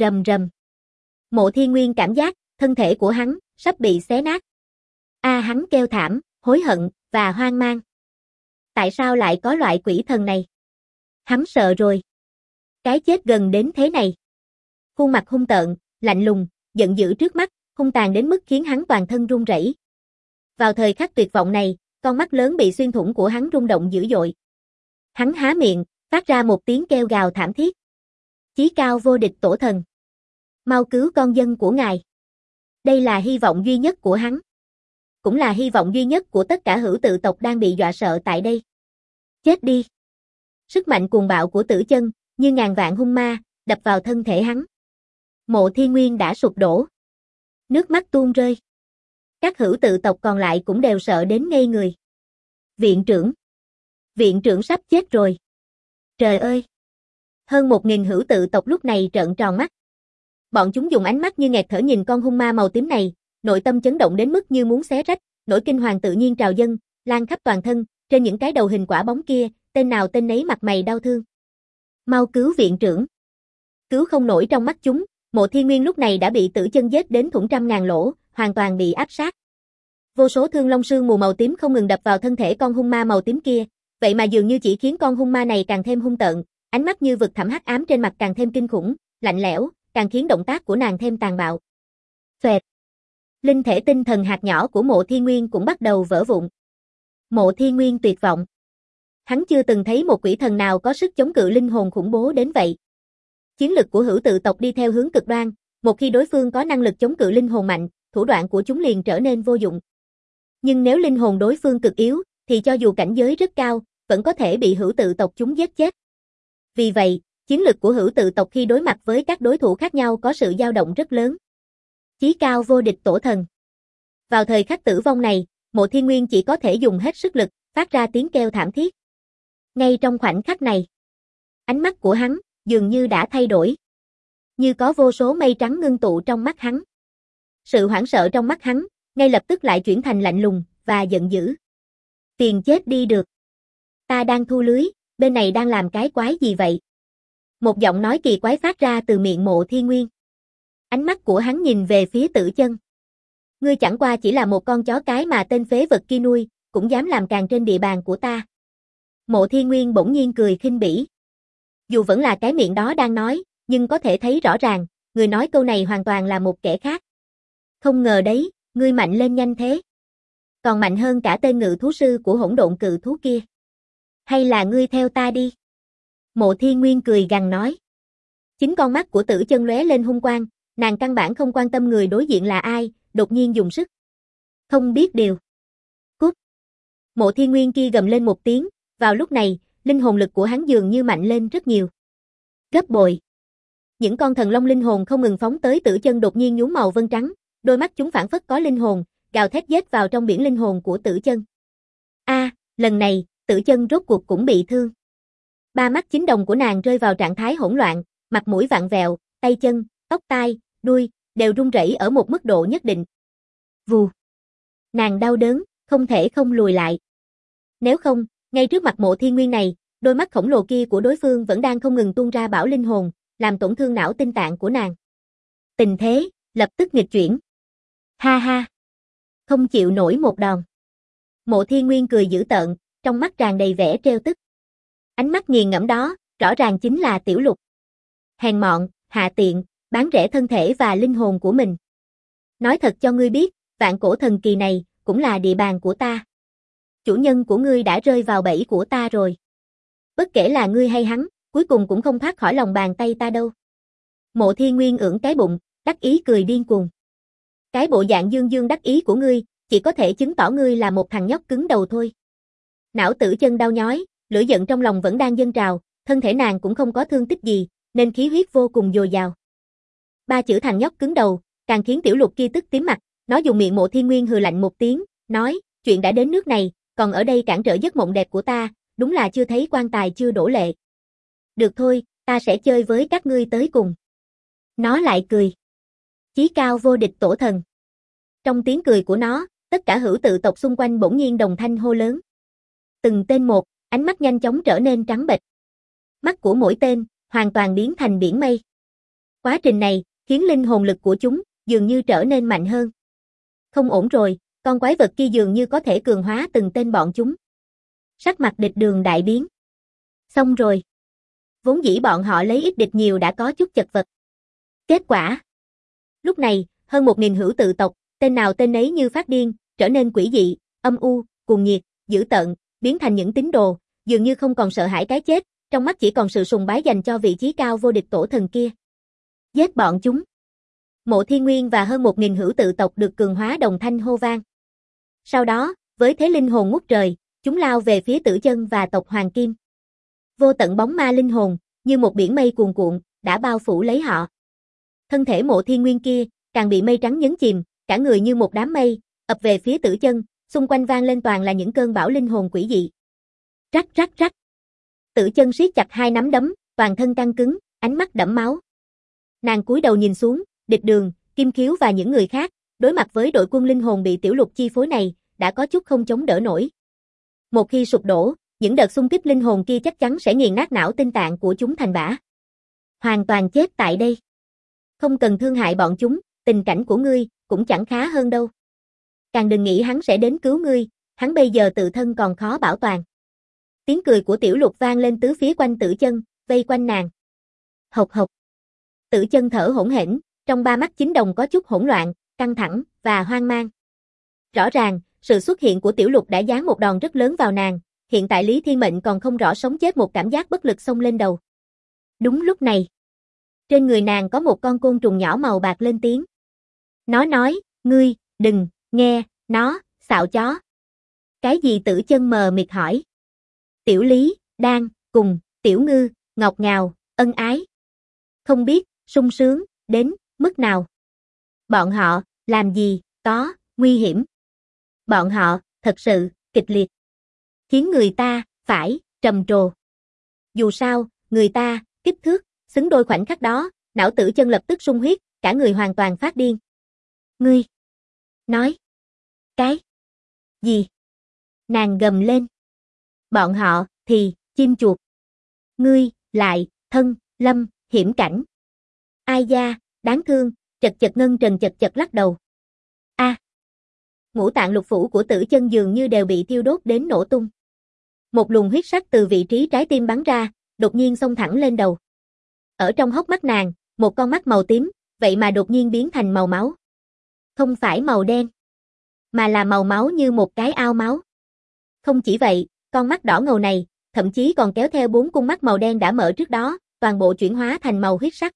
Mộ Thiên Nguyên cảm giác, thân thể của hắn sắp bị xé nát. Hắn kêu thảm, hối hận và hoang mang. Tại sao lại có loại quỷ thần này? Hắn sợ rồi. Cái chết gần đến thế này. Khuôn mặt hung tợn, lạnh lùng, giận dữ trước mắt, hung tàn đến mức khiến hắn toàn thân run rẩy. Vào thời khắc tuyệt vọng này, con mắt lớn bị xuyên thủng của hắn rung động dữ dội. Hắn há miệng, phát ra một tiếng kêu gào thảm thiết. Chí cao vô địch tổ thần. Mau cứu con dân của ngài. Đây là hy vọng duy nhất của hắn. Cũng là hy vọng duy nhất của tất cả hữu tự tộc đang bị dọa sợ tại đây. Chết đi. Sức mạnh cuồng bạo của Tử Chân, như ngàn vạn hung ma, đập vào thân thể hắn. Mộ Thiên Nguyên đã sụp đổ. Nước mắt tuôn rơi. Các hữu tự tộc còn lại cũng đều sợ đến ngây người. Viện trưởng. Viện trưởng sắp chết rồi. Trời ơi. Hơn 1000 hữu tự tộc lúc này trợn tròn mắt. Bọn chúng dùng ánh mắt như nghẹt thở nhìn con hung ma màu tím này, nội tâm chấn động đến mức như muốn xé rách, nỗi kinh hoàng tự nhiên trào dâng, lan khắp toàn thân, trên những cái đầu hình quả bóng kia, tên nào tên nấy mặt mày đau thương. Mau cứu viện trưởng. Cứu không nổi trong mắt chúng, Mộ Thiên Nguyên lúc này đã bị Tử Chân giết đến thủng trăm ngàn lỗ, hoàn toàn bị áp sát. Vô số thương long sương mù màu tím không ngừng đập vào thân thể con hung ma màu tím kia, vậy mà dường như chỉ khiến con hung ma này càng thêm hung tợn, ánh mắt như vực thẳm hắc ám trên mặt càng thêm kinh khủng, lạnh lẽo, càng khiến động tác của nàng thêm tàn bạo. Xoẹt. Linh thể tinh thần hạt nhỏ của Mộ Thiên Nguyên cũng bắt đầu vỡ vụn. Mộ Thiên Nguyên tuyệt vọng. Hắn chưa từng thấy một quỷ thần nào có sức chống cự linh hồn khủng bố đến vậy. Chiến lực của hữu tự tộc đi theo hướng cực đoan, một khi đối phương có năng lực chống cự linh hồn mạnh, thủ đoạn của chúng liền trở nên vô dụng. Nhưng nếu linh hồn đối phương cực yếu, thì cho dù cảnh giới rất cao, vẫn có thể bị hữu tự tộc chúng giết chết. Vì vậy, chiến lực của hữu tự tộc khi đối mặt với các đối thủ khác nhau có sự dao động rất lớn. Chí cao vô địch tổ thần. Vào thời khắc tử vong này, Mộ Thiên Nguyên chỉ có thể dùng hết sức lực, phát ra tiếng kêu thảm thiết. Ngay trong khoảnh khắc này, ánh mắt của hắn dường như đã thay đổi. Như có vô số mây trắng ngưng tụ trong mắt hắn. Sự hoảng sợ trong mắt hắn, ngay lập tức lại chuyển thành lạnh lùng và giận dữ. Tiền chết đi được. Ta đang thu lưới, bên này đang làm cái quái gì vậy? Một giọng nói kỳ quái phát ra từ miệng Mộ Thiên Nguyên. Ánh mắt của hắn nhìn về phía Tử Chân. Ngươi chẳng qua chỉ là một con chó cái mà tên phế vật kia nuôi, cũng dám làm càn trên địa bàn của ta. Mộ Thiên Nguyên bỗng nhiên cười khinh bỉ. Dù vẫn là cái miệng đó đang nói, nhưng có thể thấy rõ ràng, người nói câu này hoàn toàn là một kẻ khác. Không ngờ đấy, ngươi mạnh lên nhanh thế. Còn mạnh hơn cả tên ngự thú sư của hỗn độn cự thú kia. Hay là ngươi theo ta đi? Mộ Thiên Nguyên cười gằn nói. Chính con mắt của Tử Chân lóe lên hung quang, nàng căn bản không quan tâm người đối diện là ai, đột nhiên dùng sức. Không biết điều. Cút. Mộ Thiên Nguyên kia gầm lên một tiếng, vào lúc này, linh hồn lực của hắn dường như mạnh lên rất nhiều. Gấp bội. Những con thần long linh hồn không ngừng phóng tới Tử Chân đột nhiên nhuốm màu vân trắng, đôi mắt chúng phảng phất có linh hồn, gào thét giết vào trong biển linh hồn của Tử Chân. Lần này, Tử Chân rốt cuộc cũng bị thương. Ba mắt chính đồng của nàng rơi vào trạng thái hỗn loạn, mặt mũi vặn vẹo, tay chân, tóc tai, đuôi đều run rẩy ở một mức độ nhất định. Vù. Nàng đau đớn, không thể không lùi lại. Nếu không, ngay trước mặt Mộ Thiên Nguyên này, đôi mắt khổng lồ kia của đối phương vẫn đang không ngừng tuôn ra bão linh hồn, làm tổn thương não tinh tạng của nàng. Tình thế lập tức nghịch chuyển. Ha ha. Không chịu nổi một đòn. Mộ Thiên Nguyên cười dữ tợn, trong mắt tràn đầy vẻ trêu tức. Ánh mắt nghiền ngẫm đó, rõ ràng chính là Tiểu Lục. Hèn mọn, hạ tiện, bán rẻ thân thể và linh hồn của mình. Nói thật cho ngươi biết, vạn cổ thần kỳ này cũng là địa bàn của ta. Chủ nhân của ngươi đã rơi vào bẫy của ta rồi. Bất kể là ngươi hay hắn, cuối cùng cũng không thoát khỏi lòng bàn tay ta đâu. Mộ Thiên Nguyên ưỡn cái bụng, đắc ý cười điên cuồng. Cái bộ dạng dương dương đắc ý của ngươi, chỉ có thể chứng tỏ ngươi là một thằng nhóc cứng đầu thôi. Não Tử Chân đau nhói, lửa giận trong lòng vẫn đang dâng trào, thân thể nàng cũng không có thương tích gì, nên khí huyết vô cùng dồi dào. Ba chữ thằng nhóc cứng đầu, càng khiến Tiểu Lục kia tức tím mặt, nó dùng miệng Mộ Thiên Nguyên hừ lạnh một tiếng, nói, chuyện đã đến nước này, còn ở đây cản trở giấc mộng đẹp của ta, đúng là chưa thấy quan tài chưa đổ lệ. Được thôi, ta sẽ chơi với các ngươi tới cùng. Nó lại cười. Chí cao vô địch tổ thần. Trong tiếng cười của nó, tất cả hữu tự tộc xung quanh bỗng nhiên đồng thanh hô lớn. Từng tên một, ánh mắt nhanh chóng trở nên trắng bệch. Mắt của mỗi tên, hoàn toàn biến thành biển mây. Quá trình này, khiến linh hồn lực của chúng, dường như trở nên mạnh hơn. Không ổn rồi, con quái vật kia dường như có thể cường hóa từng tên bọn chúng. Sắc mặt địch đường đại biến. Xong rồi. Vốn dĩ bọn họ lấy ít địch nhiều đã có chút chật vật. Kết quả. Lúc này, hơn 1.000 hữu tự tộc, tên nào tên nấy như phát điên, trở nên quỷ dị, âm u, cuồng nhiệt, dữ tợn, biến thành những tín đồ, dường như không còn sợ hãi cái chết, trong mắt chỉ còn sự sùng bái dành cho vị trí cao vô địch tổ thần kia. Giết bọn chúng. Mộ Thiên Nguyên và hơn 1.000 hữu tự tộc được cường hóa đồng thanh hô vang. Sau đó, với thế linh hồn ngút trời, chúng lao về phía Tử Chân và tộc Hoàng Kim. Vô tận bóng ma linh hồn, như một biển mây cuồn cuộn, đã bao phủ lấy họ. Thân thể Mộ Thiên Nguyên kia, càng bị mây trắng nhấn chìm, cả người như một đám mây, ập về phía Tử Chân, xung quanh vang lên toàn là những cơn bão linh hồn quỷ dị. Rắc rắc rắc. Tử Chân siết chặt hai nắm đấm, toàn thân căng cứng, ánh mắt đẫm máu. Nàng cúi đầu nhìn xuống, Địch Đường, Kim Khiếu và những người khác, đối mặt với đội quân linh hồn bị tiểu lục chi phối này, đã có chút không chống đỡ nổi. Một khi sụp đổ, những đợt xung kích linh hồn kia chắc chắn sẽ nghiền nát não tinh tạng của chúng thành bã. Hoàn toàn chết tại đây. Không cần thương hại bọn chúng, tình cảnh của ngươi cũng chẳng khá hơn đâu. Càng đừng nghĩ hắn sẽ đến cứu ngươi, hắn bây giờ tự thân còn khó bảo toàn. Tiếng cười của tiểu lục vang lên tứ phía quanh Tử Chân, vây quanh nàng. Hộc hộc. Tử Chân thở hổn hển, trong ba mắt chính đồng có chút hỗn loạn, căng thẳng và hoang mang. Rõ ràng, sự xuất hiện của tiểu lục đã giáng một đòn rất lớn vào nàng, hiện tại Lý Thiên Mệnh còn không rõ sống chết, một cảm giác bất lực xông lên đầu. Đúng lúc này, trên người nàng có một con côn trùng nhỏ màu bạc lên tiếng. Nó nói, ngươi, đừng, nghe, nó, xạo chó. Cái gì? Tử Chân mờ mịt hỏi. Tiểu Lý, đang, cùng, Tiểu Ngư, ngọt ngào, ân ái. Không biết, sung sướng, đến, mức nào. Bọn họ, làm gì, có, nguy hiểm. Bọn họ, thật sự, kịch liệt. Khiến người ta, phải, trầm trồ. Dù sao, người ta, kích thước, xứng đôi. Khoảnh khắc đó, não Tử Chân lập tức sung huyết, cả người hoàn toàn phát điên. Ngươi, nói, cái gì? Nàng gầm lên. Bọn họ, thì, chim chuột. Ngươi, lại, thân, lâm, hiểm cảnh. Ai da, đáng thương, chật chật. Ngân Trần chật chật lắc đầu. A. Ngũ tạng lục phủ của Tử Chân dường như đều bị thiêu đốt đến nổ tung. Một luồng huyết sắc từ vị trí trái tim bắn ra, đột nhiên xông thẳng lên đầu. Ở trong hốc mắt nàng, một con mắt màu tím, vậy mà đột nhiên biến thành màu máu. Không phải màu đen, mà là màu máu như một cái ao máu. Không chỉ vậy, con mắt đỏ ngầu này, thậm chí còn kéo theo 4 cung mắt màu đen đã mở trước đó, toàn bộ chuyển hóa thành màu huyết sắc.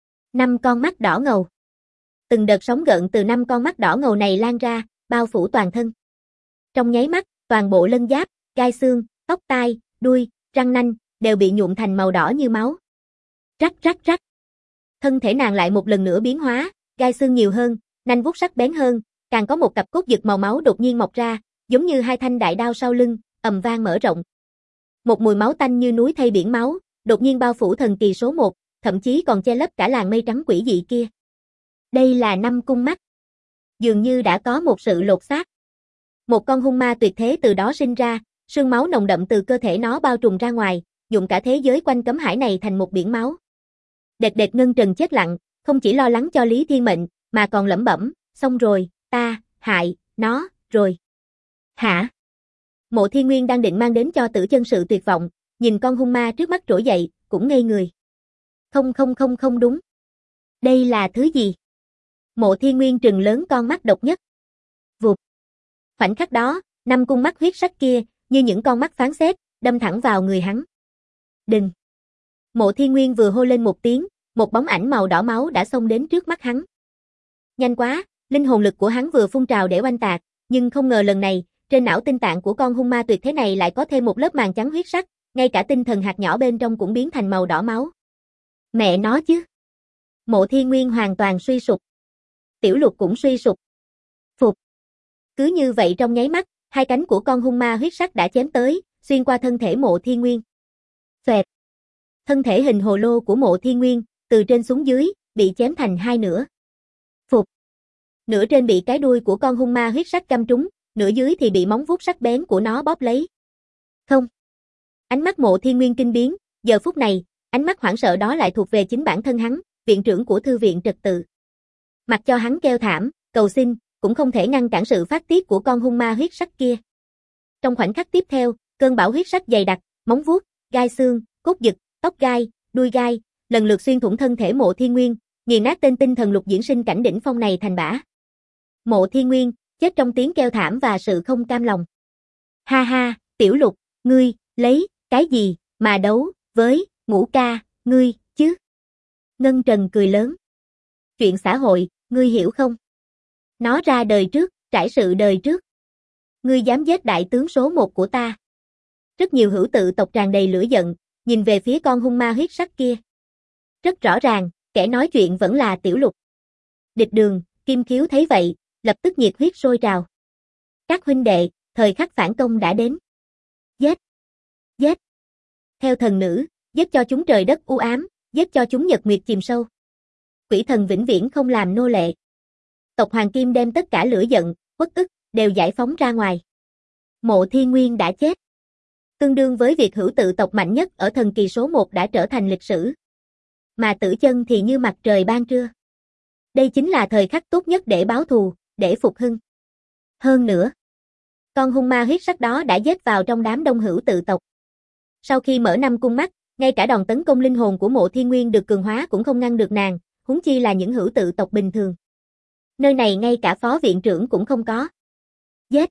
5 con mắt đỏ ngầu. Từng đợt sóng gợn từ 5 con mắt đỏ ngầu này lan ra, bao phủ toàn thân. Trong nháy mắt, toàn bộ lân giáp, gai xương, tóc tai, đuôi, răng nanh, đều bị nhuộm thành màu đỏ như máu. Rắc rắc rắc. Thân thể nàng lại một lần nữa biến hóa, gai xương nhiều hơn, nanh vuốt sắc bén hơn, càng có một cặp cốt dực màu máu đột nhiên mọc ra, giống như hai thanh đại đao sau lưng, ầm vang mở rộng. Một mùi máu tanh như núi thay biển máu, đột nhiên bao phủ thần kỳ số 1, thậm chí còn che lấp cả làn mây trắng quỷ dị kia. Đây là 5 cung mắt. Dường như đã có một sự lột xác. Một con hung ma tuyệt thế từ đó sinh ra, sương máu nồng đậm từ cơ thể nó bao trùm ra ngoài, nhuộm cả thế giới quanh cấm hải này thành một biển máu. Đệt đệt. Ngân Trần chết lặng, không chỉ lo lắng cho Lý Thiên Mệnh, mà còn lẩm bẩm, xong rồi, ta, hại, nó, rồi. Hả? Mộ Thiên Nguyên đang định mang đến cho Tử Chân sự tuyệt vọng, nhìn con hung ma trước mắt trỗi dậy, cũng ngây người. Không đúng. Đây là thứ gì? Mộ Thiên Nguyên trừng lớn con mắt độc nhất. Vụt. Khoảnh khắc đó, 5 cung mắt huyết sắc kia, như những con mắt phán xét, đâm thẳng vào người hắn. Đừng. Mộ Thiên Nguyên vừa hô lên một tiếng, một bóng ảnh màu đỏ máu đã xông đến trước mắt hắn. Nhanh quá, linh hồn lực của hắn vừa phun trào để oanh tạc, nhưng không ngờ lần này, trên não tinh tạng của con hung ma tuyệt thế này lại có thêm một lớp màng trắng huyết sắc, ngay cả tinh thần hạt nhỏ bên trong cũng biến thành màu đỏ máu. Mẹ nó chứ. Mộ Thiên Nguyên hoàn toàn suy sụp. Tiểu Lục cũng suy sụp. Phục. Cứ như vậy trong nháy mắt, hai cánh của con hung ma huyết sắc đã chém tới, xuyên qua thân thể Mộ Thiên Nguyên. Xoẹt. Thân thể hình hồ lô của Mộ Thiên Nguyên, từ trên xuống dưới, bị chém thành hai nửa. Phục. Nửa trên bị cái đuôi của con hung ma huyết sắc căm trúng, nửa dưới thì bị móng vuốt sắc bén của nó bóp lấy. Không. Ánh mắt Mộ Thiên Nguyên kinh biến, giờ phút này, ánh mắt hoảng sợ đó lại thuộc về chính bản thân hắn, viện trưởng của thư viện trật tự. Mặc cho hắn kêu thảm, cầu xin, cũng không thể ngăn cản sự phát tiết của con hung ma huyết sắc kia. Trong khoảnh khắc tiếp theo, Cơn bão huyết sắc dày đặc, móng vuốt, gai xương, cốt giật, tóc gai, đuôi gai, lần lượt xuyên thủng thân thể Mộ Thiên Nguyên, nghiền nát tên tinh thần lục diễn sinh cảnh đỉnh phong này thành bã. Mộ Thiên Nguyên chết trong tiếng kêu thảm và sự không cam lòng. Ha ha, Tiểu Lục, ngươi lấy cái gì mà đấu với Ngũ ca, ngươi chứ? Ngân Trần cười lớn. Chuyện xã hội, ngươi hiểu không? Nó ra đời trước, trải sự đời trước. Ngươi dám giết đại tướng số 1 của ta. Rất nhiều hữu tự tộc tràn đầy lửa giận, nhìn về phía con hung ma huyết sắc kia. Rất rõ ràng, kẻ nói chuyện vẫn là Tiểu Lục. Địch Đường, Kim Khiếu thấy vậy, lập tức nhiệt huyết sôi trào. Các huynh đệ, thời khắc phản công đã đến. Giết! Giết! Theo thần nữ, giết cho chúng trời đất u ám, giết cho chúng nhật nguyệt chìm sâu. Quỷ thần vĩnh viễn không làm nô lệ. Tộc Hoàng Kim đem tất cả lửa giận, uất ức, đều giải phóng ra ngoài. Mộ Thiên Nguyên đã chết. Tương đương với việc hữu tự tộc mạnh nhất ở thần kỳ số 1 đã trở thành lịch sử. Mà Tử Chân thì như mặt trời ban trưa. Đây chính là thời khắc tốt nhất để báo thù, để phục hưng. Hơn nữa, con hung ma huyết sắc đó đã giết vào trong đám đông hữu tự tộc. Sau khi mở 5 cung mắt, ngay cả đòn tấn công linh hồn của Mộ Thiên Nguyên được cường hóa cũng không ngăn được nàng, huống chi là những hữu tự tộc bình thường. Nơi này ngay cả phó viện trưởng cũng không có. Giết!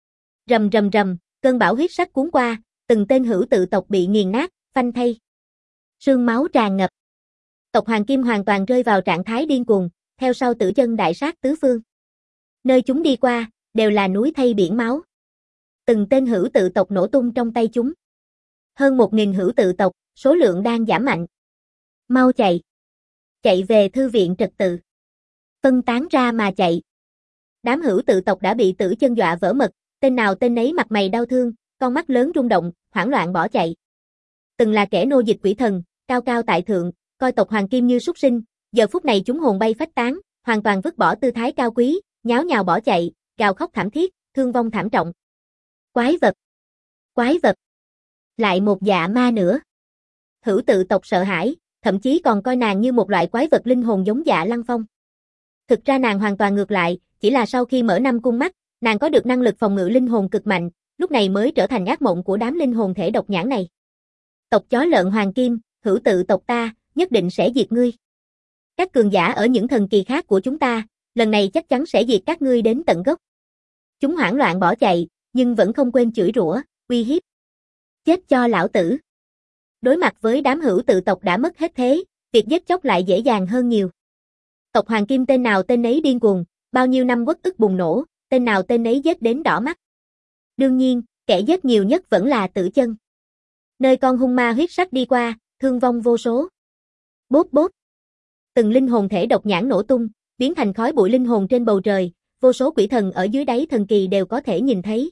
Rầm rầm rầm, cơn bão huyết sắc cuốn qua, từng tên hữu tự tộc bị nghiền nát, phanh thây. Sương máu tràn ngập. Tộc Hoàng Kim hoàn toàn rơi vào trạng thái điên cuồng, theo sau Tử Chân đại sát tứ phương. Nơi chúng đi qua, đều là núi thây biển máu. Từng tên hữu tự tộc nổ tung trong tay chúng. Hơn 1.000 hữu tự tộc, số lượng đang giảm mạnh. Mau chạy! Chạy về thư viện trật tự. Phân tán ra mà chạy. Đám hữu tự tộc đã bị Tử Chân dọa vỡ mật, tên nào tên nấy mặt mày đau thương, con mắt lớn rung động, hoảng loạn bỏ chạy. Từng là kẻ nô dịch quỷ thần, cao cao tại thượng, coi tộc Hoàng Kim như súc sinh, giờ phút này chúng hồn bay phách tán, hoàn toàn vứt bỏ tư thái cao quý, nháo nhào bỏ chạy, gào khóc thảm thiết, thương vong thảm trọng. Quái vật! Quái vật! Lại một dạ ma nữa. Hữu tự tộc sợ hãi, thậm chí còn coi nàng như một loại quái vật linh hồn giống Dạ Lăng Phong. Thực ra nàng hoàn toàn ngược lại, chỉ là sau khi mở 5 cung mắt, nàng có được năng lực phòng ngự linh hồn cực mạnh, lúc này mới trở thành ác mộng của đám linh hồn thể độc nhãn này. Tộc chó lợn Hoàng Kim, hữu tự tộc ta, nhất định sẽ diệt ngươi. Các cường giả ở những thần kỳ khác của chúng ta, lần này chắc chắn sẽ diệt các ngươi đến tận gốc. Chúng hoảng loạn bỏ chạy, nhưng vẫn không quên chửi rủa, uy hiếp. Chết cho lão tử. Đối mặt với đám hữu tự tộc đã mất hết thế, việc giết chóc lại dễ dàng hơn nhiều. Tộc Hoàng Kim tên nào tên nấy điên cuồng, bao nhiêu năm uất ức bùng nổ, tên nào tên nấy giết đến đỏ mắt. Đương nhiên, kẻ giết nhiều nhất vẫn là Tử Chân. Nơi con hung ma huyết sắc đi qua, thương vong vô số. Bốp bốp. Từng linh hồn thể độc nhãn nổ tung, biến thành khói bụi linh hồn trên bầu trời, vô số quỷ thần ở dưới đáy thần kỳ đều có thể nhìn thấy.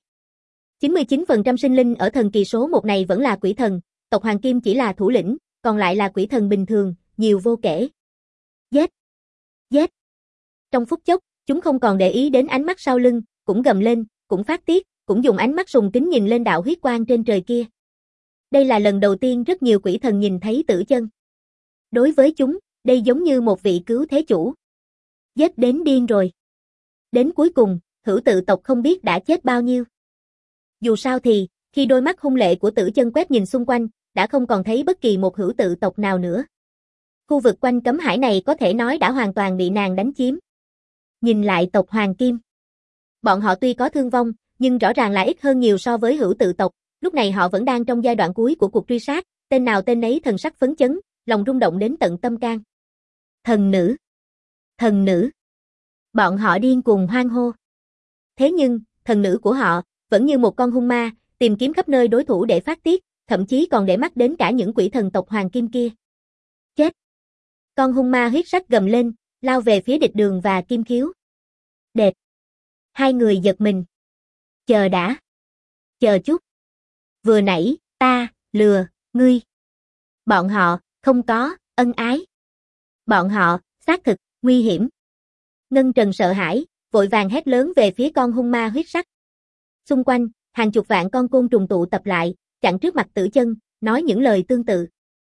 99% sinh linh ở thần kỳ số 1 này vẫn là quỷ thần, tộc Hoàng Kim chỉ là thủ lĩnh, còn lại là quỷ thần bình thường, nhiều vô kể. Giết! Giết! Trong phút chốc, chúng không còn để ý đến ánh mắt sau lưng, cũng gầm lên, cũng phát tiết, cũng dùng ánh mắt sùng kính nhìn lên đạo huyết quang trên trời kia. Đây là lần đầu tiên rất nhiều quỷ thần nhìn thấy Tử Chân. Đối với chúng, đây giống như một vị cứu thế chủ. Giết đến điên rồi. Đến cuối cùng, hữu tự tộc không biết đã chết bao nhiêu. Dù sao thì, khi đôi mắt hung lệ của Tử Chân quét nhìn xung quanh, đã không còn thấy bất kỳ một hữu tự tộc nào nữa. Khu vực quanh cấm hải này có thể nói đã hoàn toàn bị nàng đánh chiếm. Nhìn lại tộc Hoàng Kim. Bọn họ tuy có thương vong, nhưng rõ ràng là ít hơn nhiều so với hữu tự tộc, lúc này họ vẫn đang trong giai đoạn cuối của cuộc truy sát, tên nào tên nấy thần sắc phấn chấn, lòng rung động đến tận tâm can. Thần nữ! Thần nữ! Bọn họ điên cuồng hoan hô. Thế nhưng, thần nữ của họ, vẫn như một con hung ma, tìm kiếm khắp nơi đối thủ để phát tiết, thậm chí còn để mắt đến cả những quỷ thần tộc Hoàng Kim kia. Chết! Con hung ma huyết sắc gầm lên, lao về phía Địch Đường và Kim Khiếu. Đệt! Hai người giật mình. Chờ đã! Chờ chút! Vừa nãy, ta, lừa, ngươi. Bọn họ, không có, ân ái. Bọn họ, xác thực, nguy hiểm. Ngân Trần sợ hãi, vội vàng hét lớn về phía con hung ma huyết sắc. Xung quanh, hàng chục vạn con côn trùng tụ tập lại, chặn trước mặt Tử Chân, nói những lời tương tự.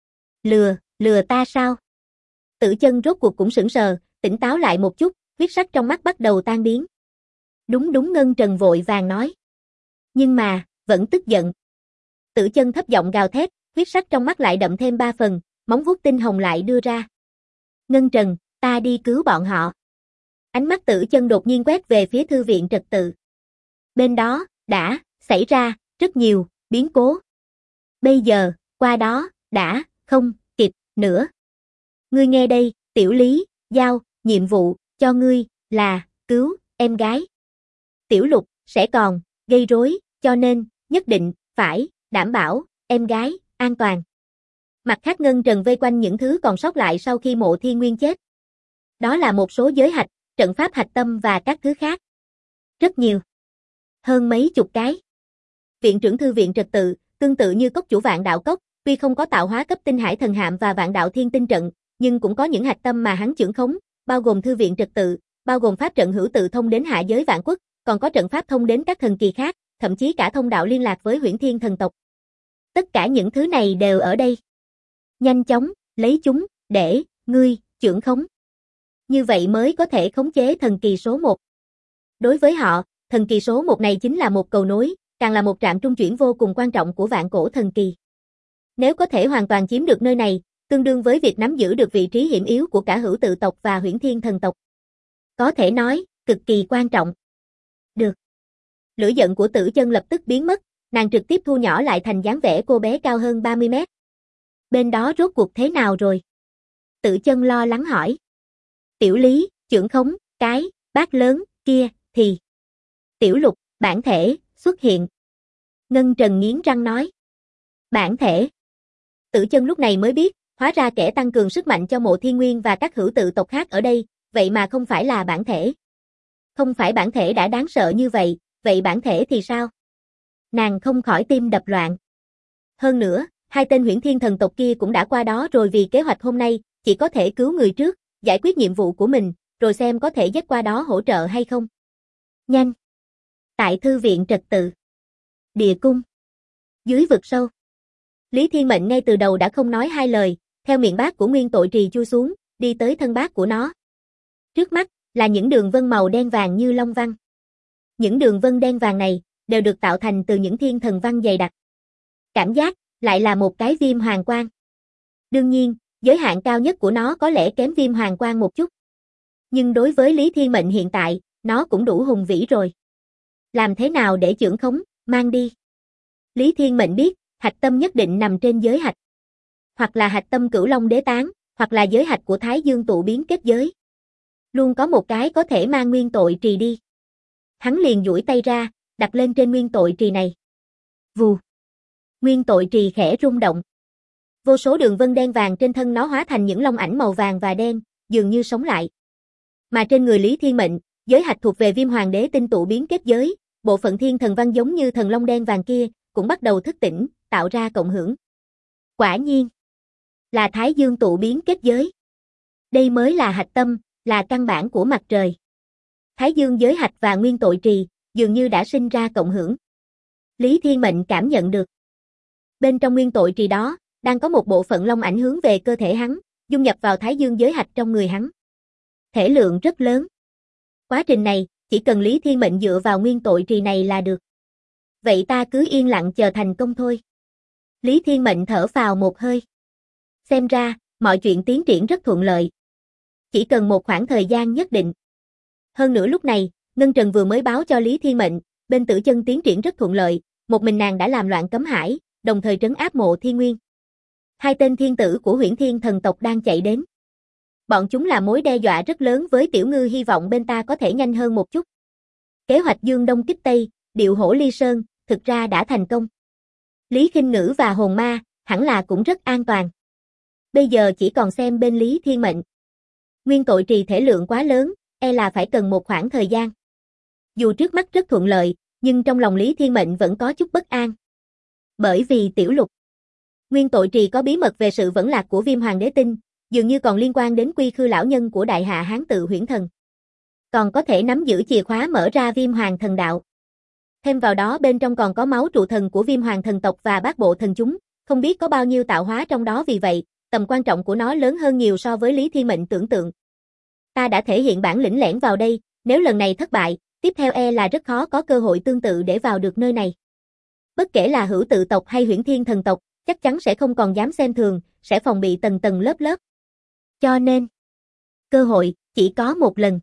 Lừa ta sao? Tử Chân rốt cuộc cũng sững sờ, tỉnh táo lại một chút, huyết sắc trong mắt bắt đầu tan biến. Đúng Ngân Trần vội vàng nói. Nhưng mà, vẫn tức giận. Tử Chân thấp giọng gào thét, huyết sắc trong mắt lại đậm thêm 3 phần, móng vuốt tinh hồng lại đưa ra. Ngân Trần, ta đi cứu bọn họ. Ánh mắt Tử Chân đột nhiên quét về phía thư viện trật tự. Bên đó, đã xảy ra rất nhiều biến cố. Bây giờ, qua đó, đã không kịp nữa. Ngươi nghe đây, Tiểu Lý, giao nhiệm vụ cho ngươi là cứu em gái. Tiểu Lục sẽ còn gây rối, cho nên nhất định phải đảm bảo em gái an toàn. Mặt khác Ngân Trần vây quanh những thứ còn sót lại sau khi Mộ Thiên Nguyên chết. Đó là một số giới hạch, trận pháp hạch tâm và các thứ khác. Rất nhiều. Hơn mấy chục cái. Viện trưởng thư viện trật tự, tương tự như cốc chủ Vạn Đạo Cốc, tuy không có tạo hóa cấp tinh hải thần hạm và Vạn Đạo Thiên Tinh trận, nhưng cũng có những hạch tâm mà hắn trưởng khống, bao gồm thư viện trật tự, bao gồm pháp trận hữu tự thông đến hạ giới vạn quốc, còn có trận pháp thông đến các thần kỳ khác, thậm chí cả thông đạo liên lạc với Huyễn Thiên thần tộc. Tất cả những thứ này đều ở đây. Nhanh chóng lấy chúng để ngươi trưởng khống. Như vậy mới có thể khống chế thần kỳ số 1. Đối với họ, thần kỳ số 1 này chính là một cầu nối, càng là một trạm trung chuyển vô cùng quan trọng của vạn cổ thần kỳ. Nếu có thể hoàn toàn chiếm được nơi này, tương đương với việc nắm giữ được vị trí hiểm yếu của cả hữu tự tộc và Huyễn Thiên thần tộc. Có thể nói, cực kỳ quan trọng. Được. Lửa giận của Tử Chân lập tức biến mất, nàng trực tiếp thu nhỏ lại thành dáng vẻ cô bé cao hơn 30 mét. Bên đó rốt cuộc thế nào rồi? Tử Chân lo lắng hỏi. Tiểu Lý, trưởng khống, cái bát lớn kia thì. Tiểu Lục, bản thể xuất hiện. Ngân Trần nghiến răng nói. Bản thể. Tử Chân lúc này mới biết, hóa ra kẻ tăng cường sức mạnh cho Mộ Thiên Nguyên và các hữu tự tộc khác ở đây, vậy mà không phải là bản thể. Không phải bản thể đã đáng sợ như vậy, vậy bản thể thì sao? Nàng không khỏi tim đập loạn. Hơn nữa, hai tên Huyễn Thiên thần tộc kia cũng đã qua đó rồi, vì kế hoạch hôm nay, chỉ có thể cứu người trước, giải quyết nhiệm vụ của mình, rồi xem có thể dắt qua đó hỗ trợ hay không. Nhanh! Tại thư viện trật tự. Địa cung. Dưới vực sâu. Lý Thiên Mệnh ngay từ đầu đã không nói hai lời, theo miệng bát của nguyên tội trì chui xuống, đi tới thân bát của nó. Trước mắt, là những đường vân màu đen vàng như long văn. Những đường vân đen vàng này, đều được tạo thành từ những thiên thần văn dày đặc. Cảm giác, lại là một cái viêm hoàng quang. Đương nhiên, giới hạn cao nhất của nó có lẽ kém viêm hoàng quang một chút. Nhưng đối với Lý Thiên Mệnh hiện tại, nó cũng đủ hùng vĩ rồi. Làm thế nào để trưởng khống, mang đi? Lý Thiên Mệnh biết, hạch tâm nhất định nằm trên giới hạch. Hoặc là hạch tâm Cửu Long Đế Tán, hoặc là giới hạch của Thái Dương tụ biến kết giới. Luôn có một cái có thể mang nguyên tội trì đi. Hắn liền duỗi tay ra, đặt lên trên nguyên tội trì này. Vù. Nguyên tội trì khẽ rung động. Vô số đường vân đen vàng trên thân nó hóa thành những long ảnh màu vàng và đen, dường như sống lại. Mà trên người Lý Thiên Mệnh, giới hạch thuộc về Viêm Hoàng Đế tinh tụ biến kết giới, bộ phận thiên thần văn giống như thần long đen vàng kia, cũng bắt đầu thức tỉnh, tạo ra cộng hưởng. Quả nhiên, là Thái Dương tụ biến kết giới. Đây mới là hạch tâm, là căn bản của mặt trời. Thái Dương giới hạch và nguyên tội trì, dường như đã sinh ra cộng hưởng. Lý Thiên Mệnh cảm nhận được. Bên trong nguyên tội trì đó, đang có một bộ phận long ảnh hướng về cơ thể hắn, dung nhập vào Thái Dương giới hạch trong người hắn. Thể lượng rất lớn. Quá trình này, chỉ cần Lý Thiên Mệnh dựa vào nguyên tội trì này là được. Vậy ta cứ yên lặng chờ thành công thôi. Lý Thiên Mệnh thở phào một hơi. Xem ra, mọi chuyện tiến triển rất thuận lợi. Chỉ cần một khoảng thời gian nhất định. Hơn nữa lúc này, Ngân Trần vừa mới báo cho Lý Thiên Mệnh, bên Tử Chân tiến triển rất thuận lợi, một mình nàng đã làm loạn cấm hải, đồng thời trấn áp Mộ Thiên Nguyên. Hai tên thiên tử của Huyễn Thiên thần tộc đang chạy đến. Bọn chúng là mối đe dọa rất lớn với Tiểu Ngư, hy vọng bên ta có thể nhanh hơn một chút. Kế hoạch Dương Đông kích Tây, điệu hổ ly sơn, thực ra đã thành công. Lý Khinh Ngữ và hồn ma, hẳn là cũng rất an toàn. Bây giờ chỉ còn xem bên Lý Thiên Mệnh. Nguyên tội trì thể lượng quá lớn, e là phải cần một khoảng thời gian. Dù trước mắt rất thuận lợi, nhưng trong lòng Lý Thiên Mệnh vẫn có chút bất an. Bởi vì Tiểu Lục. Nguyên tội trì có bí mật về sự vẫn lạc của Viêm Hoàng Đế Tinh, dường như còn liên quan đến Quy Khư lão nhân của Đại Hạ Hán Tự Huyễn Thần. Còn có thể nắm giữ chìa khóa mở ra Viêm Hoàng thần đạo. Thêm vào đó bên trong còn có máu trụ thần của Viêm Hoàng thần tộc và bát bộ thần chúng, không biết có bao nhiêu tạo hóa trong đó, vì vậy, tầm quan trọng của nó lớn hơn nhiều so với Lý Thiên Mệnh tưởng tượng. Ta đã thể hiện bản lĩnh lẻn vào đây, nếu lần này thất bại, tiếp theo e là rất khó có cơ hội tương tự để vào được nơi này. Bất kể là Hữu Tự tộc hay Huyễn Thiên thần tộc, chắc chắn sẽ không còn dám xem thường, sẽ phòng bị tầng tầng lớp lớp. Cho nên, cơ hội chỉ có một lần.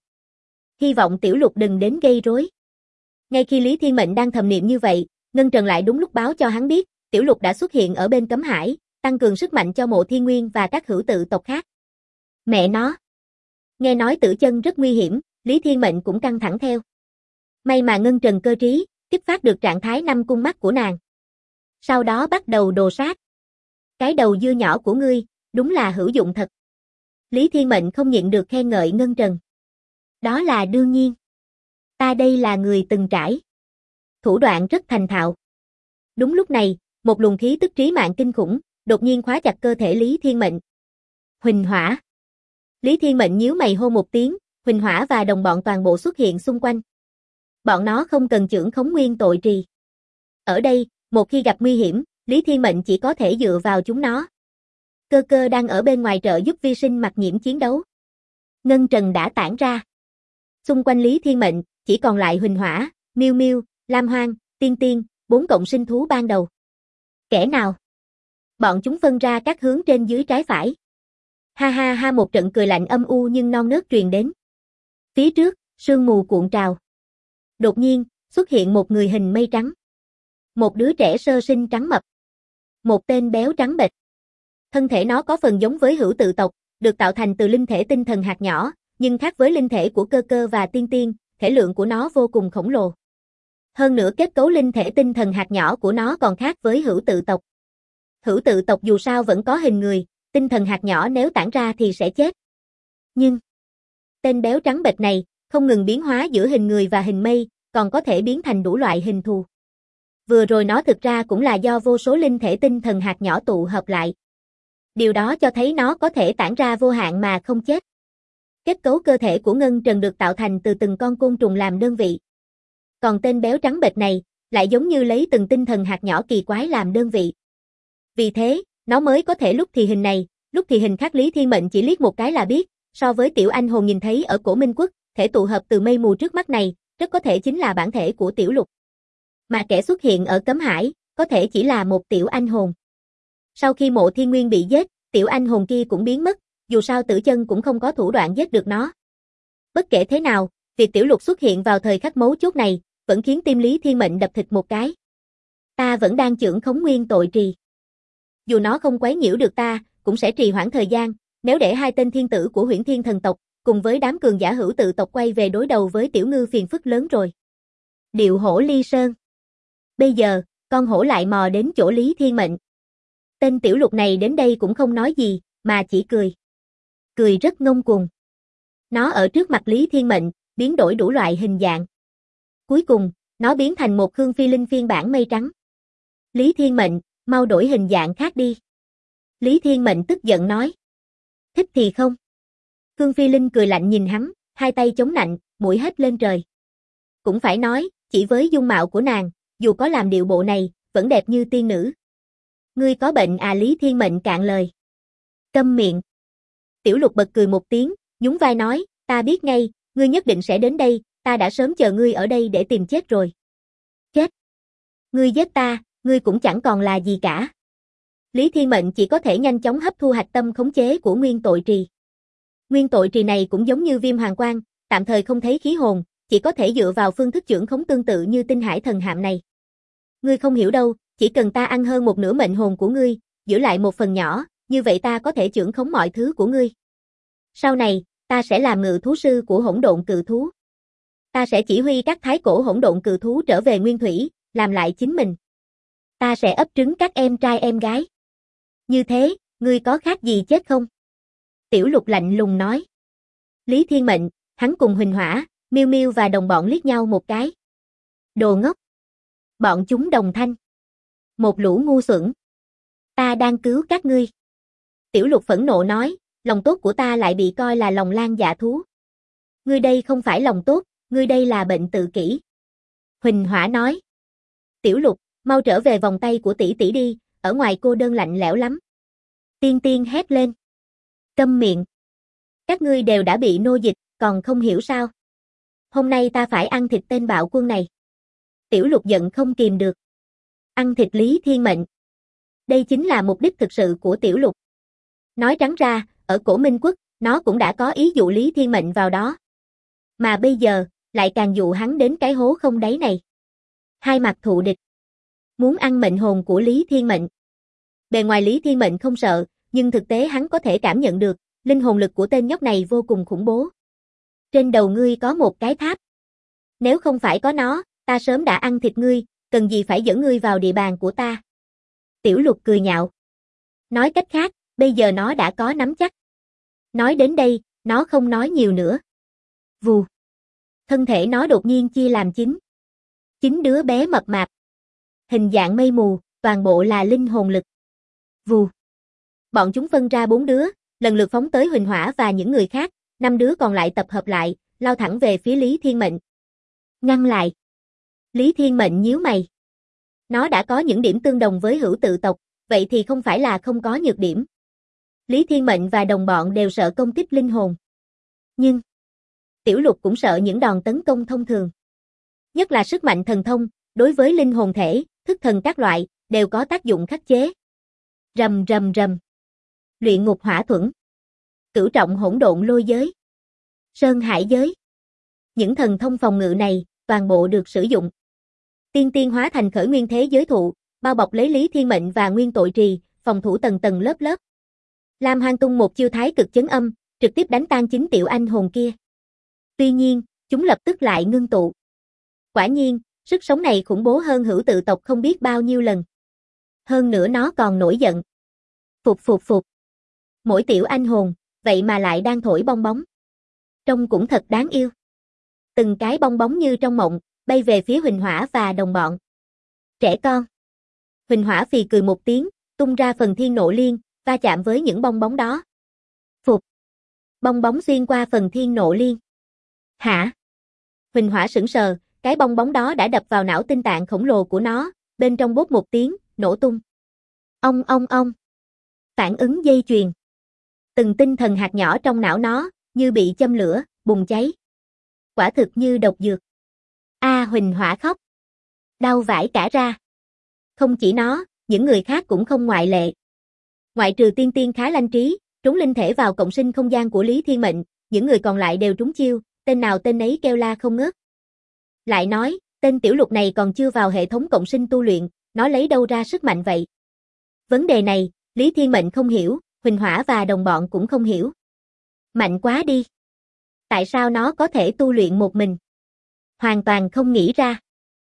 Hy vọng Tiểu Lục đừng đến gây rối. Ngay khi Lý Thiên Mệnh đang thầm niệm như vậy, Ngân Trần lại đúng lúc báo cho hắn biết, Tiểu Lục đã xuất hiện ở bên cấm hải, tăng cường sức mạnh cho Mộ Thiên Nguyên và các Hữu Tự tộc khác. Mẹ nó! Nghe nói Tử Chân rất nguy hiểm, Lý Thiên Mệnh cũng căng thẳng theo. May mà Ngân Trần cơ trí, kích phát được trạng thái 5 cung mắt của nàng. Sau đó bắt đầu đồ sát. Cái đầu dưa nhỏ của ngươi, đúng là hữu dụng thật. Lý Thiên Mệnh không nhịn được khen ngợi Ngân Trần. Đó là đương nhiên. Ta đây là người từng trải. Thủ đoạn rất thành thạo. Đúng lúc này, một luồng khí tức trí mạng kinh khủng, đột nhiên khóa chặt cơ thể Lý Thiên Mệnh. Huỳnh hỏa. Lý Thiên Mệnh nhíu mày hô một tiếng, Huỳnh hỏa và đồng bọn toàn bộ xuất hiện xung quanh. Bọn nó không cần chưởng khống nguyên tội trì. Ở đây, một khi gặp nguy hiểm, Lý Thiên Mệnh chỉ có thể dựa vào chúng nó. Cơ cơ đang ở bên ngoài trợ giúp vi sinh mặc nhiễm chiến đấu. Ngân Trần đã tản ra. Xung quanh Lý Thiên Mệnh, chỉ còn lại Huỳnh hỏa, Miêu Miêu, Lam Hoang, Tiên Tiên, 4 cộng sinh thú ban đầu. Kẻ nào? Bọn chúng phân ra các hướng trên dưới trái phải. Ha ha ha, một trận cười lạnh âm u nhưng non nớt truyền đến. Phía trước, sương mù cuộn trào. Đột nhiên, xuất hiện một người hình mây trắng. Một đứa trẻ sơ sinh trắng mập. Một tên béo trắng bệch. Thân thể nó có phần giống với Hữu Tự tộc, được tạo thành từ linh thể tinh thần hạt nhỏ, nhưng khác với linh thể của Cơ Cơ và Tiên Tiên, thể lượng của nó vô cùng khổng lồ. Hơn nữa kết cấu linh thể tinh thần hạt nhỏ của nó còn khác với Hữu Tự tộc. Hữu Tự tộc dù sao vẫn có hình người, tinh thần hạt nhỏ nếu tản ra thì sẽ chết. Nhưng, tên béo trắng bệch này, không ngừng biến hóa giữa hình người và hình mây, còn có thể biến thành đủ loại hình thù. Vừa rồi nó thực ra cũng là do vô số linh thể tinh thần hạt nhỏ tụ hợp lại. Điều đó cho thấy nó có thể tản ra vô hạn mà không chết. Kết cấu cơ thể của Ngân Trần được tạo thành từ từng con côn trùng làm đơn vị. Còn tên béo trắng bệch này, lại giống như lấy từng tinh thần hạt nhỏ kỳ quái làm đơn vị. Vì thế, nó mới có thể lúc thì hình này, lúc thì hình khác. Lý Thiên Mệnh chỉ liếc một cái là biết, so với tiểu anh hồn nhìn thấy ở Cổ Minh Quốc, thể tụ hợp từ mây mù trước mắt này, rất có thể chính là bản thể của Tiểu Lục. Mà kẻ xuất hiện ở cấm hải, có thể chỉ là một tiểu anh hồn. Sau khi Mộ Thiên Nguyên bị giết, tiểu anh hồn kia cũng biến mất, dù sao Tử Chân cũng không có thủ đoạn giết được nó. Bất kể thế nào, việc Tiểu Lục xuất hiện vào thời khắc mấu chốt này, vẫn khiến tim Lý Thiên Mệnh đập thịt một cái. Ta vẫn đang chưởng khống nguyên tội trì. Dù nó không quấy nhiễu được ta, cũng sẽ trì hoãn thời gian, nếu để hai tên thiên tử của Huyễn Thiên thần tộc, cùng với đám cường giả Hữu Tự tộc quay về đối đầu với Tiểu Ngư phiền phức lớn rồi. Điệu hổ ly sơn. Bây giờ, con hổ lại mò đến chỗ Lý Thiên Mệnh. Tên Tiểu Lục này đến đây cũng không nói gì, mà chỉ cười. Cười rất ngông cuồng. Nó ở trước mặt Lý Thiên Mệnh, biến đổi đủ loại hình dạng. Cuối cùng, nó biến thành một Khương Phi Linh phiên bản mây trắng. Lý Thiên Mệnh, mau đổi hình dạng khác đi. Lý Thiên Mệnh tức giận nói. Thích thì không. Khương Phi Linh cười lạnh nhìn hắn, hai tay chống nạnh, mũi hét lên trời. Cũng phải nói, chỉ với dung mạo của nàng, dù có làm điệu bộ này, vẫn đẹp như tiên nữ. Ngươi có bệnh à? Lý Thiên Mệnh cạn lời. Câm miệng. Tiểu Lục bật cười một tiếng, nhún vai nói, ta biết ngay, ngươi nhất định sẽ đến đây, ta đã sớm chờ ngươi ở đây để tìm chết rồi. Chết. Ngươi giết ta, ngươi cũng chẳng còn là gì cả. Lý Thiên Mệnh chỉ có thể nhanh chóng hấp thu hạch tâm khống chế của nguyên tội trì. Nguyên tội trì này cũng giống như Viêm Hoàng Quang, tạm thời không thấy khí hồn, chỉ có thể dựa vào phương thức chưởng khống tương tự như Tinh Hải Thần Hạm này. Ngươi không hiểu đâu, chỉ cần ta ăn hơn một nửa mệnh hồn của ngươi, giữ lại một phần nhỏ, như vậy ta có thể chưởng khống mọi thứ của ngươi. Sau này, ta sẽ làm ngự thú sư của hỗn độn cự thú. Ta sẽ chỉ huy các thái cổ hỗn độn cự thú trở về nguyên thủy, làm lại chính mình. Ta sẽ ấp trứng các em trai em gái. Như thế, ngươi có khác gì chết không? Tiểu Lục lạnh lùng nói. Lý Thiên Mệnh, hắn cùng Huỳnh Hỏa, Miêu Miêu và đồng bọn liếc nhau một cái. Đồ ngốc. Bọn chúng đồng thanh. Một lũ ngu xuẩn. Ta đang cứu các ngươi. Tiểu Lục phẫn nộ nói, lòng tốt của ta lại bị coi là lòng lang dạ thú. Ngươi đây không phải lòng tốt, ngươi đây là bệnh tự kỷ. Huỳnh Hỏa nói. Tiểu Lục, mau trở về vòng tay của tỷ tỷ đi, ở ngoài cô đơn lạnh lẽo lắm. Tiên Tiên hét lên. Câm miệng. Các ngươi đều đã bị nô dịch, còn không hiểu sao? Hôm nay ta phải ăn thịt tên bạo quân này. Tiểu Lục giận không kìm được. Ăn thịt Lý Thiên Mệnh. Đây chính là mục đích thực sự của Tiểu Lục. Nói trắng ra, ở Cổ Minh Quốc, nó cũng đã có ý dụ Lý Thiên Mệnh vào đó. Mà bây giờ, lại càng dụ hắn đến cái hố không đáy này. Hai mặt thù địch. Muốn ăn mệnh hồn của Lý Thiên Mệnh. Bề ngoài Lý Thiên Mệnh không sợ, nhưng thực tế hắn có thể cảm nhận được, linh hồn lực của tên nhóc này vô cùng khủng bố. Trên đầu ngươi có một cái tháp. Nếu không phải có nó, ta sớm đã ăn thịt ngươi, cần gì phải dẫn ngươi vào địa bàn của ta. Tiểu Lục cười nhạo. Nói cách khác, bây giờ nó đã có nắm chắc. Nói đến đây, nó không nói nhiều nữa. Vù. Thân thể nó đột nhiên chia làm 9 đứa bé mập mạp. Hình dạng mây mù, toàn bộ là linh hồn lực. Vù. Bọn chúng phân ra 4 đứa, lần lượt phóng tới Huỳnh Hỏa và những người khác, 5 đứa còn lại tập hợp lại, lao thẳng về phía Lý Thiên Mệnh. Ngăn lại. Lý Thiên Mệnh nhíu mày. Nó đã có những điểm tương đồng với Hữu Tự tộc, vậy thì không phải là không có nhược điểm. Lý Thiên Mệnh và đồng bọn đều sợ công kích linh hồn. Nhưng, Tiểu Lục cũng sợ những đòn tấn công thông thường. Nhất là sức mạnh thần thông, đối với linh hồn thể, thức thần các loại, đều có tác dụng khắc chế. Rầm rầm rầm. Luyện ngục hỏa thuẫn. Cửu trọng hỗn độn lôi giới. Sơn hải giới. Những thần thông phòng ngự này, toàn bộ được sử dụng. Tiên hóa thành khởi nguyên thế giới thụ, bao bọc lấy Lý Thiên Mệnh và nguyên tội trì, phòng thủ tầng tầng lớp lớp. Lam Hoang tung một chiêu thái cực chấn âm, trực tiếp đánh tan 9 tiểu anh hồn kia. Tuy nhiên, chúng lập tức lại ngưng tụ. Quả nhiên, sức sống này khủng bố hơn Hữu Tự tộc không biết bao nhiêu lần. Hơn nữa nó còn nổi giận. Phục phục phục. Mỗi tiểu anh hồn, vậy mà lại đang thổi bong bóng. Trông cũng thật đáng yêu. Từng cái bong bóng như trong mộng, bay về phía Huỳnh Hỏa và đồng bọn. Trẻ con. Huỳnh Hỏa phì cười một tiếng, tung ra phần thiên nộ liên, va chạm với những bong bóng đó. Phục. Bong bóng xuyên qua phần thiên nộ liên. Hả? Huỳnh Hỏa sững sờ, cái bong bóng đó đã đập vào não tinh tạng khổng lồ của nó, bên trong bốp một tiếng, nổ tung. Ong ong ong. Phản ứng dây chuyền. Từng tinh thần hạt nhỏ trong não nó, như bị châm lửa, bùng cháy. Quả thực như độc dược. Huỳnh Hỏa khóc. Đau vãi cả ra. Không chỉ nó, những người khác cũng không ngoại lệ. Ngoại trừ tiên khá lanh trí, trúng linh thể vào cộng sinh không gian của Lý Thiên Mệnh, những người còn lại đều trúng chiêu, tên nào tên ấy kêu la không ngớt. Lại nói, tên Tiểu Lục này còn chưa vào hệ thống cộng sinh tu luyện, nó lấy đâu ra sức mạnh vậy? Vấn đề này, Lý Thiên Mệnh không hiểu, Huỳnh Hỏa và đồng bọn cũng không hiểu. Mạnh quá đi. Tại sao nó có thể tu luyện một mình? Hoàn toàn không nghĩ ra.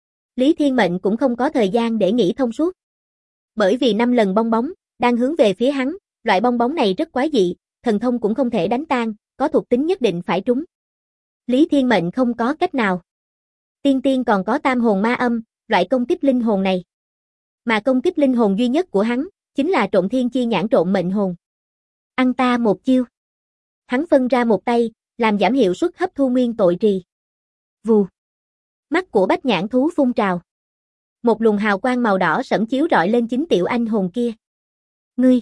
Lý Thiên Mệnh cũng không có thời gian để nghĩ thông suốt. Bởi vì 5 lần bong bóng, đang hướng về phía hắn, loại bong bóng này rất quái dị, thần thông cũng không thể đánh tan, có thuộc tính nhất định phải trúng. Lý Thiên Mệnh không có cách nào. Tiên còn có tam hồn ma âm, loại công kích linh hồn này. Mà công kích linh hồn duy nhất của hắn, chính là trộn thiên chi nhãn trộn mệnh hồn. Ăn ta một chiêu. Hắn phân ra một tay, làm giảm hiệu suất hấp thu nguyên tội trì. Vù. Mắt của bách nhãn thú phun trào. Một luồng hào quang màu đỏ sẫm chiếu rọi lên 9 tiểu anh hồn kia. Ngươi.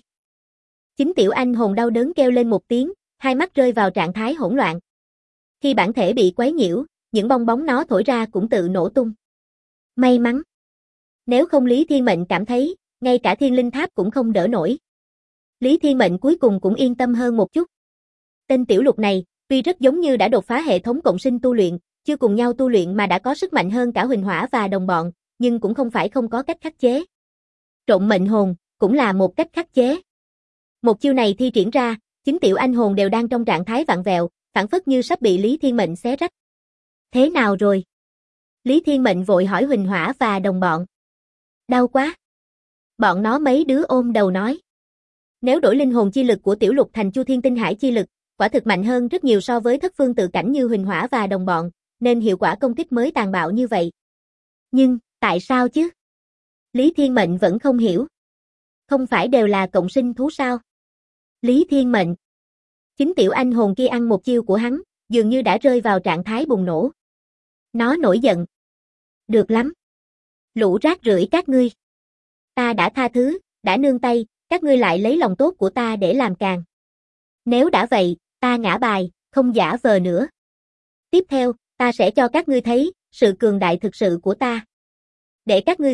9 tiểu anh hồn đau đớn kêu lên một tiếng, hai mắt rơi vào trạng thái hỗn loạn. Khi bản thể bị quấy nhiễu, những bong bóng nó thổi ra cũng tự nổ tung. May mắn. Nếu không Lý Thiên Mệnh cảm thấy, ngay cả thiên linh tháp cũng không đỡ nổi. Lý Thiên Mệnh cuối cùng cũng yên tâm hơn một chút. Tên Tiểu Lục này, tuy rất giống như đã đột phá hệ thống cộng sinh tu luyện, chưa cùng nhau tu luyện mà đã có sức mạnh hơn cả Huỳnh Hỏa và đồng bọn, nhưng cũng không phải không có cách khắc chế. Trộn mệnh hồn, cũng là một cách khắc chế. Một chiêu này thi triển ra, 9 tiểu anh hồn đều đang trong trạng thái vặn vẹo, phảng phất như sắp bị Lý Thiên Mệnh xé rách. Thế nào rồi? Lý Thiên Mệnh vội hỏi Huỳnh Hỏa và đồng bọn. Đau quá. Bọn nó mấy đứa ôm đầu nói. Nếu đổi linh hồn chi lực của Tiểu Lục thành Chu Thiên Tinh Hải chi lực, quả thực mạnh hơn rất nhiều so với thất phương tự cảnh như Huỳnh Hỏa và đồng bọn, nên hiệu quả công kích mới tàn bạo như vậy. Nhưng, tại sao chứ? Lý Thiên Mệnh vẫn không hiểu. Không phải đều là cộng sinh thú sao? Lý Thiên Mệnh. 9 tiểu anh hồn kia ăn một chiêu của hắn, dường như đã rơi vào trạng thái bùng nổ. Nó nổi giận. Được lắm. Lũ rác rưởi các ngươi. Ta đã tha thứ, đã nương tay, các ngươi lại lấy lòng tốt của ta để làm càng. Nếu đã vậy, ta ngã bài, không giả vờ nữa. Tiếp theo, ta sẽ cho các ngươi thấy, sự cường đại thực sự của ta. Để các ngươi xem,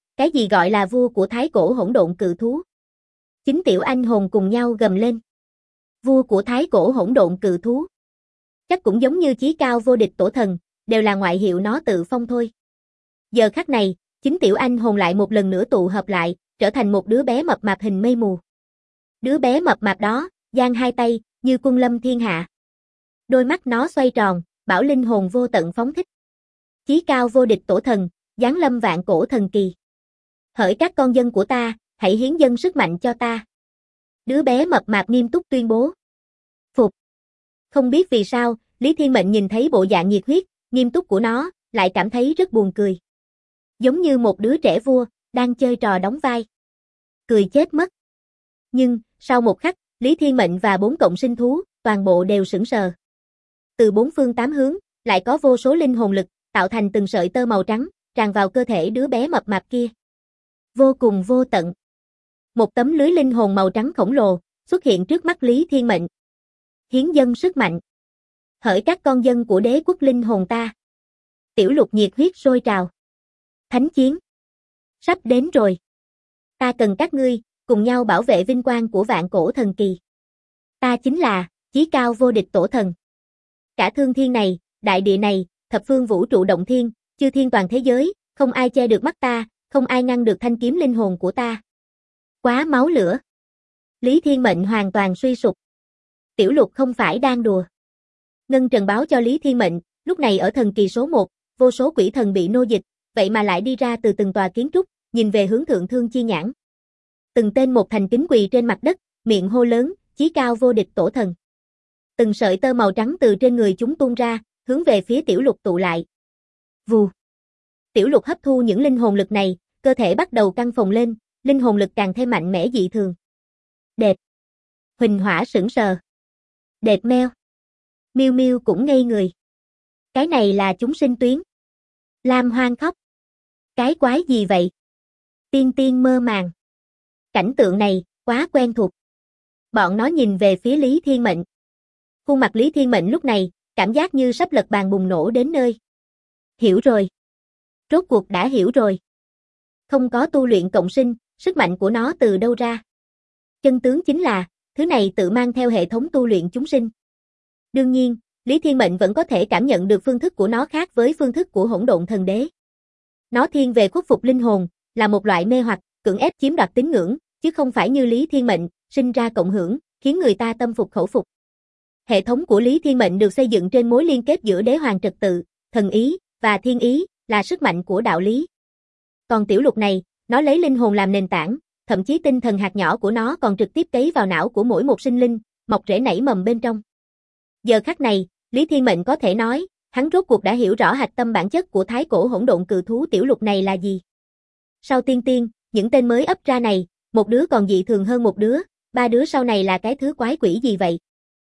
Cái gì gọi là vua của thái cổ hỗn độn cự thú? Chính tiểu anh hồn cùng nhau gầm lên. Vua của thái cổ hỗn độn cự thú. Chắc cũng giống như chí cao vô địch tổ thần, đều là ngoại hiệu nó tự phong thôi. Giờ khắc này, chính tiểu anh hồn lại một lần nữa tụ hợp lại, trở thành một đứa bé mập mạp hình mây mù. Đứa bé mập mạp đó, giang hai tay, như quân lâm thiên hạ. Đôi mắt nó xoay tròn, bảo linh hồn vô tận phóng thích. Chí cao vô địch tổ thần, giáng lâm vạn cổ thần kỳ. Hỡi các con dân của ta, hãy hiến dâng sức mạnh cho ta. Đứa bé mập mạp nghiêm túc tuyên bố. Phục. Không biết vì sao, Lý Thiên Mệnh nhìn thấy bộ dạng nhiệt huyết, nghiêm túc của nó, lại cảm thấy rất buồn cười. Giống như một đứa trẻ vua, đang chơi trò đóng vai. Cười chết mất. Nhưng, sau một khắc, Lý Thiên Mệnh và 4 cộng sinh thú, toàn bộ đều sững sờ. Từ 4 phương 8 hướng, lại có vô số linh hồn lực, tạo thành từng sợi tơ màu trắng, tràn vào cơ thể đứa bé mập mạp kia. Vô cùng vô tận. Một tấm lưới linh hồn màu trắng khổng lồ, xuất hiện trước mắt Lý Thiên Mệnh. Hiến dâng sức mạnh. Hỡi các con dân của đế quốc linh hồn ta. Tiểu Lục nhiệt huyết sôi trào. Thánh chiến. Sắp đến rồi. Ta cần các ngươi, cùng nhau bảo vệ vinh quang của vạn cổ thần kỳ. Ta chính là, chí cao vô địch tổ thần. Cả thương thiên này, đại địa này, thập phương vũ trụ động thiên, chư thiên toàn thế giới, không ai che được mắt ta, không ai ngăn được thanh kiếm linh hồn của ta. Quá máu lửa. Lý Thiên Mệnh hoàn toàn suy sụp. Tiểu Lục không phải đang đùa. Ngân Trần báo cho Lý Thiên Mệnh, lúc này ở thần kỳ số 1, vô số quỷ thần bị nô dịch, vậy mà lại đi ra từ từng tòa kiến trúc, nhìn về hướng Thượng Thương Chi Nhãn. Từng tên một thành kính quỳ trên mặt đất, miệng hô lớn, chí cao vô địch tổ thần. Từng sợi tơ màu trắng từ trên người chúng tuôn ra, hướng về phía Tiểu Lục tụ lại. Vù. Tiểu Lục hấp thu những linh hồn lực này, cơ thể bắt đầu căng phồng lên, linh hồn lực càng thêm mạnh mẽ dị thường. Đệt. Huỳnh Hỏa sững sờ. Đệt meo. Miu Miu cũng ngây người. Cái này là chúng sinh tuyến. Lam Hoang khóc. Cái quái gì vậy? Tiên Tiên mơ màng. Cảnh tượng này, quá quen thuộc. Bọn nó nhìn về phía Lý Thiên Mệnh. Khuôn mặt Lý Thiên Mệnh lúc này, cảm giác như sắp lật bàn bùng nổ đến nơi. Hiểu rồi. Rốt cuộc đã hiểu rồi. Không có tu luyện cộng sinh, sức mạnh của nó từ đâu ra? Chân tướng chính là, thứ này tự mang theo hệ thống tu luyện chúng sinh. Đương nhiên, Lý Thiên Mệnh vẫn có thể cảm nhận được phương thức của nó khác với phương thức của Hỗn Độn Thần Đế. Nó thiên về khuất phục linh hồn, là một loại mê hoặc, cưỡng ép chiếm đoạt tín ngưỡng, chứ không phải như Lý Thiên Mệnh, sinh ra cộng hưởng, khiến người ta tâm phục khẩu phục. Hệ thống của Lý Thiên Mệnh được xây dựng trên mối liên kết giữa đế hoàng trật tự, thần ý, và thiên ý, là sức mạnh của đạo lý. Còn Tiểu Lục này, nó lấy linh hồn làm nền tảng, thậm chí tinh thần hạt nhỏ của nó còn trực tiếp cấy vào não của mỗi một sinh linh, mọc rễ nảy mầm bên trong. Giờ khắc này, Lý Thiên Mệnh có thể nói, hắn rốt cuộc đã hiểu rõ hạch tâm bản chất của thái cổ hỗn độn cự thú Tiểu Lục này là gì. Sau Tiên Tiên, những tên mới ấp ra này, một đứa còn dị thường hơn một đứa, 3 đứa sau này là cái thứ quái quỷ gì vậy?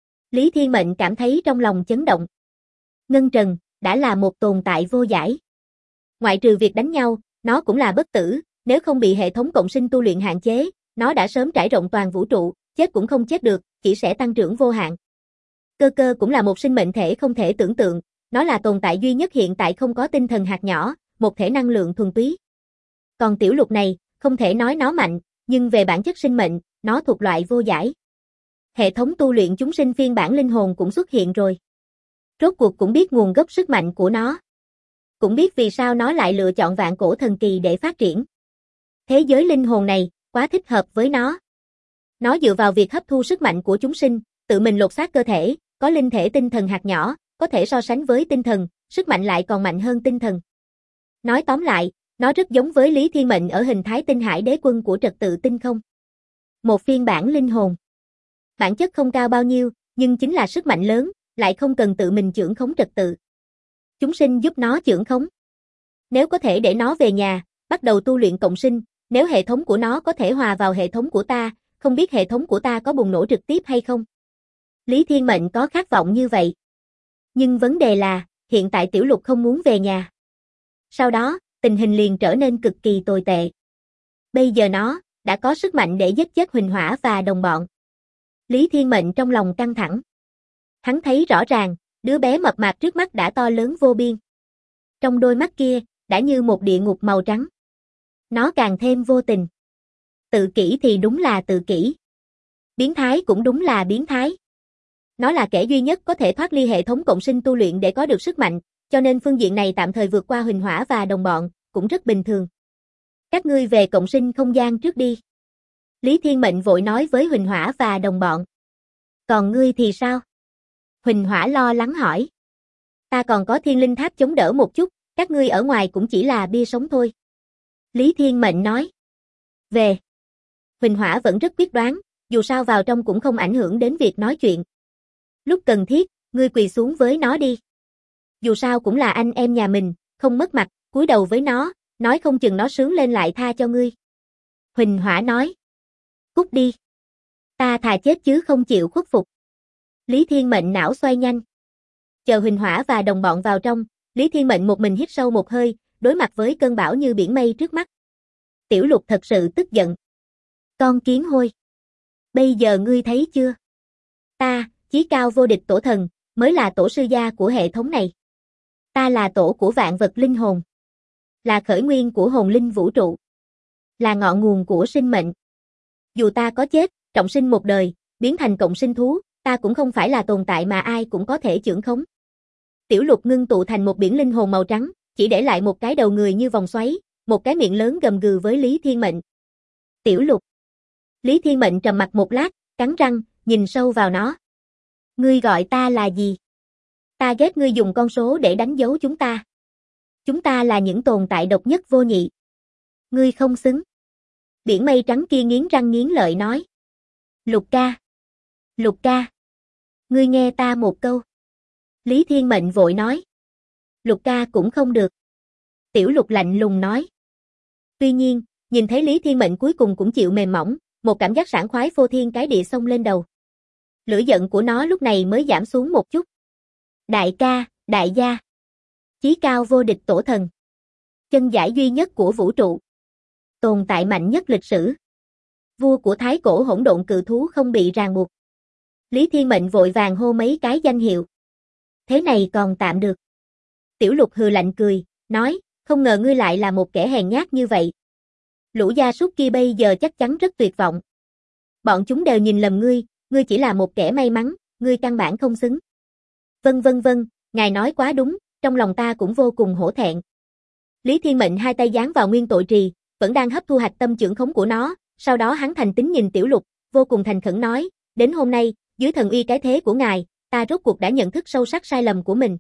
Lý Thiên Mệnh cảm thấy trong lòng chấn động. Ngân Trần, đã là một tồn tại vô giải. Ngoại trừ việc đánh nhau, nó cũng là bất tử, nếu không bị hệ thống cộng sinh tu luyện hạn chế, nó đã sớm trải rộng toàn vũ trụ, chết cũng không chết được, chỉ sẽ tăng trưởng vô hạn. Cơ Cơ cũng là một sinh mệnh thể không thể tưởng tượng, nó là tồn tại duy nhất hiện tại không có tinh thần hạt nhỏ, một thể năng lượng thuần túy. Còn Tiểu Lục này, không thể nói nó mạnh, nhưng về bản chất sinh mệnh, nó thuộc loại vô giải. Hệ thống tu luyện chúng sinh phiên bản linh hồn cũng xuất hiện rồi. Rốt cuộc cũng biết nguồn gốc sức mạnh của nó. Cũng biết vì sao nó lại lựa chọn vạn cổ thần kỳ để phát triển. Thế giới linh hồn này, quá thích hợp với nó. Nó dựa vào việc hấp thu sức mạnh của chúng sinh, tự mình lột xác cơ thể, có linh thể tinh thần hạt nhỏ, có thể so sánh với tinh thần, sức mạnh lại còn mạnh hơn tinh thần. Nói tóm lại, nó rất giống với Lý Thiên Mệnh ở hình thái tinh hải đế quân của trật tự tinh không. Một phiên bản linh hồn. Bản chất không cao bao nhiêu, nhưng chính là sức mạnh lớn, lại không cần tự mình chưởng khống trật tự. Chúng sinh giúp nó chưởng khống. Nếu có thể để nó về nhà, bắt đầu tu luyện cộng sinh, nếu hệ thống của nó có thể hòa vào hệ thống của ta, không biết hệ thống của ta có bùng nổ trực tiếp hay không. Lý Thiên Mệnh có khát vọng như vậy. Nhưng vấn đề là, hiện tại Tiểu Lục không muốn về nhà. Sau đó, tình hình liền trở nên cực kỳ tồi tệ. Bây giờ nó, đã có sức mạnh để giết chết Huỳnh Hỏa và đồng bọn. Lý Thiên Mệnh trong lòng căng thẳng. Hắn thấy rõ ràng, đứa bé mập mạp trước mắt đã to lớn vô biên. Trong đôi mắt kia, đã như một địa ngục màu trắng. Nó càng thêm vô tình. Tự kỷ thì đúng là tự kỷ. Biến thái cũng đúng là biến thái. Nó là kẻ duy nhất có thể thoát ly hệ thống cộng sinh tu luyện để có được sức mạnh, cho nên phương diện này tạm thời vượt qua Huỳnh Hỏa và đồng bọn, cũng rất bình thường. Các ngươi về cộng sinh không gian trước đi. Lý Thiên Mệnh vội nói với Huỳnh Hỏa và đồng bọn. Còn ngươi thì sao? Huỳnh Hỏa lo lắng hỏi. Ta còn có thiên linh tháp chống đỡ một chút, các ngươi ở ngoài cũng chỉ là bia sống thôi. Lý Thiên Mệnh nói. Về. Huỳnh Hỏa vẫn rất quyết đoán, dù sao vào trong cũng không ảnh hưởng đến việc nói chuyện. Lúc cần thiết, ngươi quỳ xuống với nó đi. Dù sao cũng là anh em nhà mình, không mất mặt, cúi đầu với nó, nói không chừng nó sướng lên lại tha cho ngươi. Huỳnh Hỏa nói. Cút đi. Ta thà chết chứ không chịu khuất phục. Lý Thiên Mệnh não xoay nhanh. Chờ Huỳnh Hỏa và đồng bọn vào trong, Lý Thiên Mệnh một mình hít sâu một hơi, đối mặt với cơn bão như biển mây trước mắt. Tiểu Lục thật sự tức giận. Con kiến hôi. Bây giờ ngươi thấy chưa? Ta, chí cao vô địch tổ thần, mới là tổ sư gia của hệ thống này. Ta là tổ của vạn vật linh hồn. Là khởi nguyên của hồn linh vũ trụ. Là ngọn nguồn của sinh mệnh. Dù ta có chết, trọng sinh một đời, biến thành cộng sinh thú, ta cũng không phải là tồn tại mà ai cũng có thể chưởng khống. Tiểu Lục ngưng tụ thành một biển linh hồn màu trắng, chỉ để lại một cái đầu người như vòng xoáy, một cái miệng lớn gầm gừ với Lý Thiên Mệnh. Tiểu Lục. Lý Thiên Mệnh trầm mặt một lát, cắn răng, nhìn sâu vào nó. Ngươi gọi ta là gì? Ta ghét ngươi dùng con số để đánh dấu chúng ta. Chúng ta là những tồn tại độc nhất vô nhị. Ngươi không xứng. Biển mây trắng kia nghiến răng nghiến lợi nói. Lục ca. Lục ca. Ngươi nghe ta một câu. Lý Thiên Mệnh vội nói. Lục ca cũng không được. Tiểu Lục lạnh lùng nói. Tuy nhiên, nhìn thấy Lý Thiên Mệnh cuối cùng cũng chịu mềm mỏng, một cảm giác sảng khoái phô thiên cái địa xông lên đầu. Lửa giận của nó lúc này mới giảm xuống một chút. Đại ca, đại gia. Chí cao vô địch tổ thần. Chân giải duy nhất của vũ trụ. Tồn tại mạnh nhất lịch sử. Vua của thái cổ hỗn độn cự thú không bị ràng buộc. Lý Thiên Mệnh vội vàng hô mấy cái danh hiệu. Thế này còn tạm được. Tiểu Lục hừ lạnh cười, nói, không ngờ ngươi lại là một kẻ hèn nhát như vậy. Lũ gia súc kia bây giờ chắc chắn rất tuyệt vọng. Bọn chúng đều nhìn lầm ngươi, ngươi chỉ là một kẻ may mắn, ngươi căn bản không xứng. Vâng, ngài nói quá đúng, trong lòng ta cũng vô cùng hổ thẹn. Lý Thiên Mệnh hai tay giáng vào nguyên tội trì, vẫn đang hấp thu hạch tâm chưởng khống của nó, sau đó hắn thành tín nhìn Tiểu Lục, vô cùng thành khẩn nói, đến hôm nay, dưới thần uy cái thế của ngài, ta rốt cuộc đã nhận thức sâu sắc sai lầm của mình.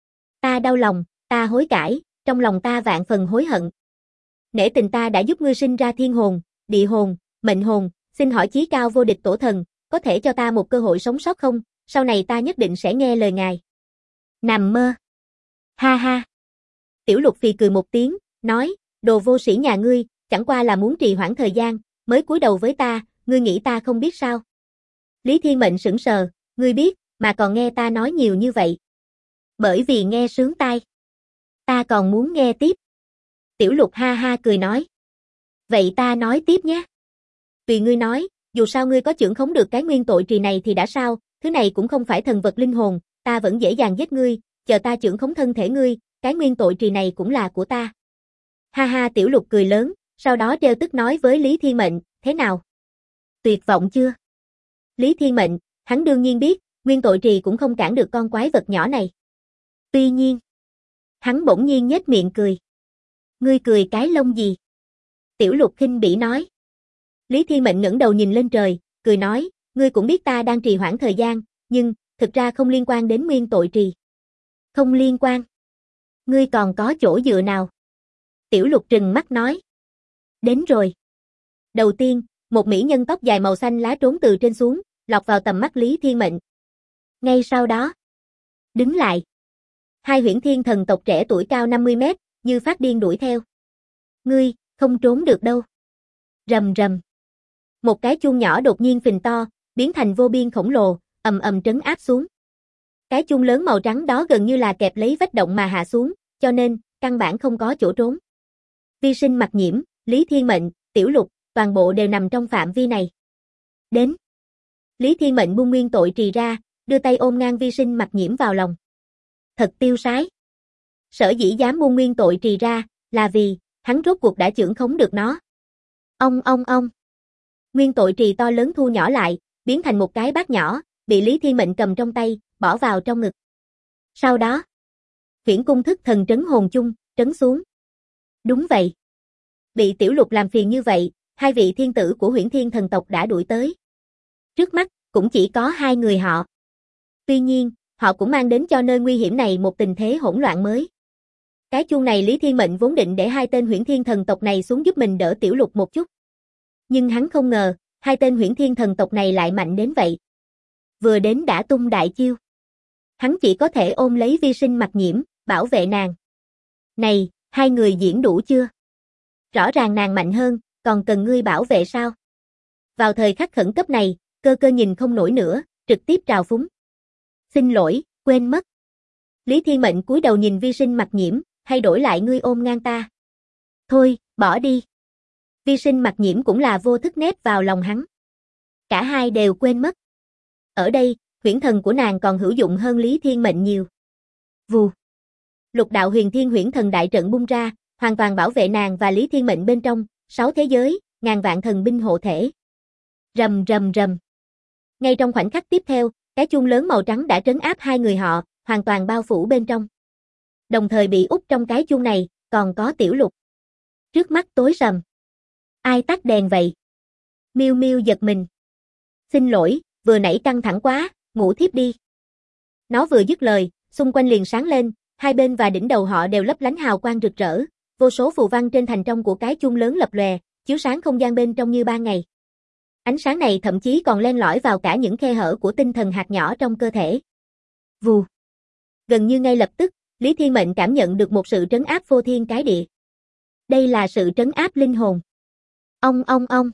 Ta đau lòng, ta hối cải, trong lòng ta vạn phần hối hận. Nể tình ta đã giúp ngươi sinh ra thiên hồn, địa hồn, mệnh hồn, xin hỏi chí cao vô địch tổ thần, có thể cho ta một cơ hội sống sót không? Sau này ta nhất định sẽ nghe lời ngài. Nằm mơ. Ha ha. Tiểu Lục phì cười một tiếng, nói, đồ vô sĩ nhà ngươi, chẳng qua là muốn trì hoãn thời gian, mới cúi đầu với ta, ngươi nghĩ ta không biết sao? Lý Thiên Mệnh sững sờ, ngươi biết, mà còn nghe ta nói nhiều như vậy. Bởi vì nghe sướng tai. Ta còn muốn nghe tiếp. Tiểu Lục ha ha cười nói. Vậy ta nói tiếp nhé. Tùy ngươi nói, dù sao ngươi có chưởng khống được cái nguyên tội trì này thì đã sao, thứ này cũng không phải thần vật linh hồn, ta vẫn dễ dàng giết ngươi, chờ ta chưởng khống thân thể ngươi, cái nguyên tội trì này cũng là của ta. Ha ha Tiểu Lục cười lớn, sau đó trêu tức nói với Lý Thiên Mệnh, thế nào? Tuyệt vọng chưa? Lý Thiên Mệnh, hắn đương nhiên biết, nguyên tội trì cũng không cản được con quái vật nhỏ này. Tuy nhiên, hắn bỗng nhiên nhếch miệng cười. Ngươi cười cái lông gì? Tiểu Lục khinh bỉ nói. Lý Thiên Mệnh ngẩng đầu nhìn lên trời, cười nói, ngươi cũng biết ta đang trì hoãn thời gian, nhưng, thực ra không liên quan đến nguyên tội trì. Không liên quan. Ngươi còn có chỗ dựa nào? Tiểu Lục trừng mắt nói. Đến rồi. Đầu tiên, một mỹ nhân tóc dài màu xanh lá trốn từ trên xuống, lọt vào tầm mắt Lý Thiên Mệnh. Ngay sau đó, đứng lại. Hai huyễn thiên thần tộc trẻ tuổi cao 50 mét, như phát điên đuổi theo. Ngươi, không trốn được đâu. Rầm rầm. Một cái chuông nhỏ đột nhiên phình to, biến thành vô biên khổng lồ, ầm ầm trấn áp xuống. Cái chuông lớn màu trắng đó gần như là kẹp lấy vách động mà hạ xuống, cho nên, căn bản không có chỗ trốn. Vi Sinh Mặc Nhiễm, Lý Thiên Mệnh, Tiểu Lục, toàn bộ đều nằm trong phạm vi này. Đến. Lý Thiên Mệnh buông nguyên tội trì ra, đưa tay ôm ngang Vi Sinh Mặc Nhiễm vào lòng. Thật tiêu sái. Sở dĩ dám buông nguyên tội trì ra, là vì, Hắn rốt cuộc đã chưởng khống được nó. Ông. Nguyên tội trì to lớn thu nhỏ lại, biến thành một cái bát nhỏ, bị Lý Thiên Mệnh cầm trong tay, bỏ vào trong ngực. Sau đó, Huyễn cung thức thần trấn hồn chung, trấn xuống. Đúng vậy. Bị Tiểu Lục làm phiền như vậy, hai vị thiên tử của Huyễn Thiên thần tộc đã đuổi tới. Trước mắt, cũng chỉ có hai người họ. Tuy nhiên, họ cũng mang đến cho nơi nguy hiểm này một tình thế hỗn loạn mới. Cái chuông này Lý Thiên Mệnh vốn định để hai tên Huyễn Thiên thần tộc này xuống giúp mình đỡ Tiểu Lục một chút. Nhưng hắn không ngờ, hai tên Huyễn Thiên thần tộc này lại mạnh đến vậy. Vừa đến đã tung đại chiêu. Hắn chỉ có thể ôm lấy Vi Sinh Mặc Nhiễm, bảo vệ nàng. Này, hai người diễn đủ chưa? Rõ ràng nàng mạnh hơn, còn cần ngươi bảo vệ sao? Vào thời khắc khẩn cấp này, Cơ Cơ nhìn không nổi nữa, trực tiếp trào phúng. Xin lỗi, quên mất. Lý Thiên Mệnh cúi đầu nhìn Vi Sinh Mặc Nhiễm, hay đổi lại ngươi ôm ngang ta. Thôi, bỏ đi. Vi Sinh Mặc Nhiễm cũng là vô thức nép vào lòng hắn. Cả hai đều quên mất. Ở đây, huyễn thần của nàng còn hữu dụng hơn Lý Thiên Mệnh nhiều. Vù. Lục đạo huyền thiên huyễn thần đại trận bung ra, hoàn toàn bảo vệ nàng và Lý Thiên Mệnh bên trong, 6 thế giới, ngàn vạn thần binh hộ thể. Rầm. Ngay trong khoảnh khắc tiếp theo, cái chuông lớn màu trắng đã trấn áp hai người họ, hoàn toàn bao phủ bên trong. Đồng thời bị úp trong cái chuông này, còn có Tiểu Lục. Trước mắt tối sầm. Ai tắt đèn vậy? Miu Miu giật mình. Xin lỗi, vừa nãy căng thẳng quá, ngủ thiếp đi. Nó vừa dứt lời, xung quanh liền sáng lên, hai bên và đỉnh đầu họ đều lấp lánh hào quang rực rỡ, vô số phù văn trên thành trong của cái chuông lớn lập lòe, chiếu sáng không gian bên trong như ban ngày. Ánh sáng này thậm chí còn len lỏi vào cả những khe hở của tinh thần hạt nhỏ trong cơ thể. Vù. Gần như ngay lập tức, Lý Thiên Mệnh cảm nhận được một sự trấn áp vô thiên cái địa. Đây là sự trấn áp linh hồn. Ông.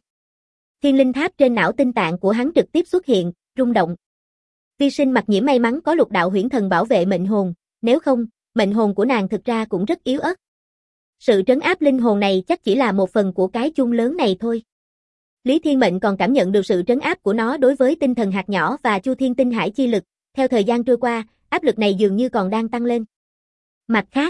Thiên linh tháp trên não tinh tạng của hắn trực tiếp xuất hiện, rung động. Vi Sinh Mặc Nhiễm may mắn có lục đạo huyễn thần bảo vệ mệnh hồn, nếu không, mệnh hồn của nàng thực ra cũng rất yếu ớt. Sự trấn áp linh hồn này chắc chỉ là một phần của cái chuông lớn này thôi. Lý Thiên Mệnh còn cảm nhận được sự trấn áp của nó đối với tinh thần hạt nhỏ và Chu Thiên tinh hải chi lực, theo thời gian trôi qua, áp lực này dường như còn đang tăng lên. Mặt khác,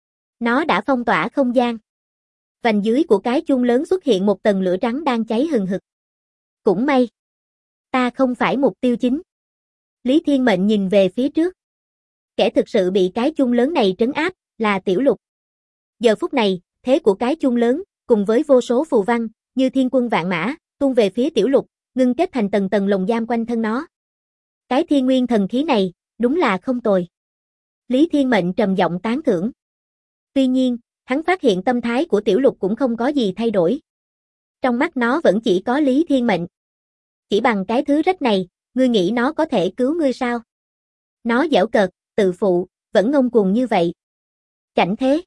nó đã phong tỏa không gian. Vành dưới của cái chuông lớn xuất hiện một tầng lửa trắng đang cháy hừng hực. Cũng may, ta không phải mục tiêu chính. Lý Thiên Mệnh nhìn về phía trước. Kẻ thực sự bị cái chuông lớn này trấn áp là Tiểu Lục. Giờ phút này, thế của cái chuông lớn, cùng với vô số phù văn, như thiên quân vạn mã, tuôn về phía Tiểu Lục, ngưng kết thành tầng tầng lồng giam quanh thân nó. Cái thiên nguyên thần khí này, đúng là không tồi. Lý Thiên Mệnh trầm giọng tán thưởng. Tuy nhiên, hắn phát hiện tâm thái của Tiểu Lục cũng không có gì thay đổi. Trong mắt nó vẫn chỉ có Lý Thiên Mệnh. Chỉ bằng cái thứ rách này, ngươi nghĩ nó có thể cứu ngươi sao? Nó giễu cợt, tự phụ, vẫn ngông cuồng như vậy. Chảnh thế.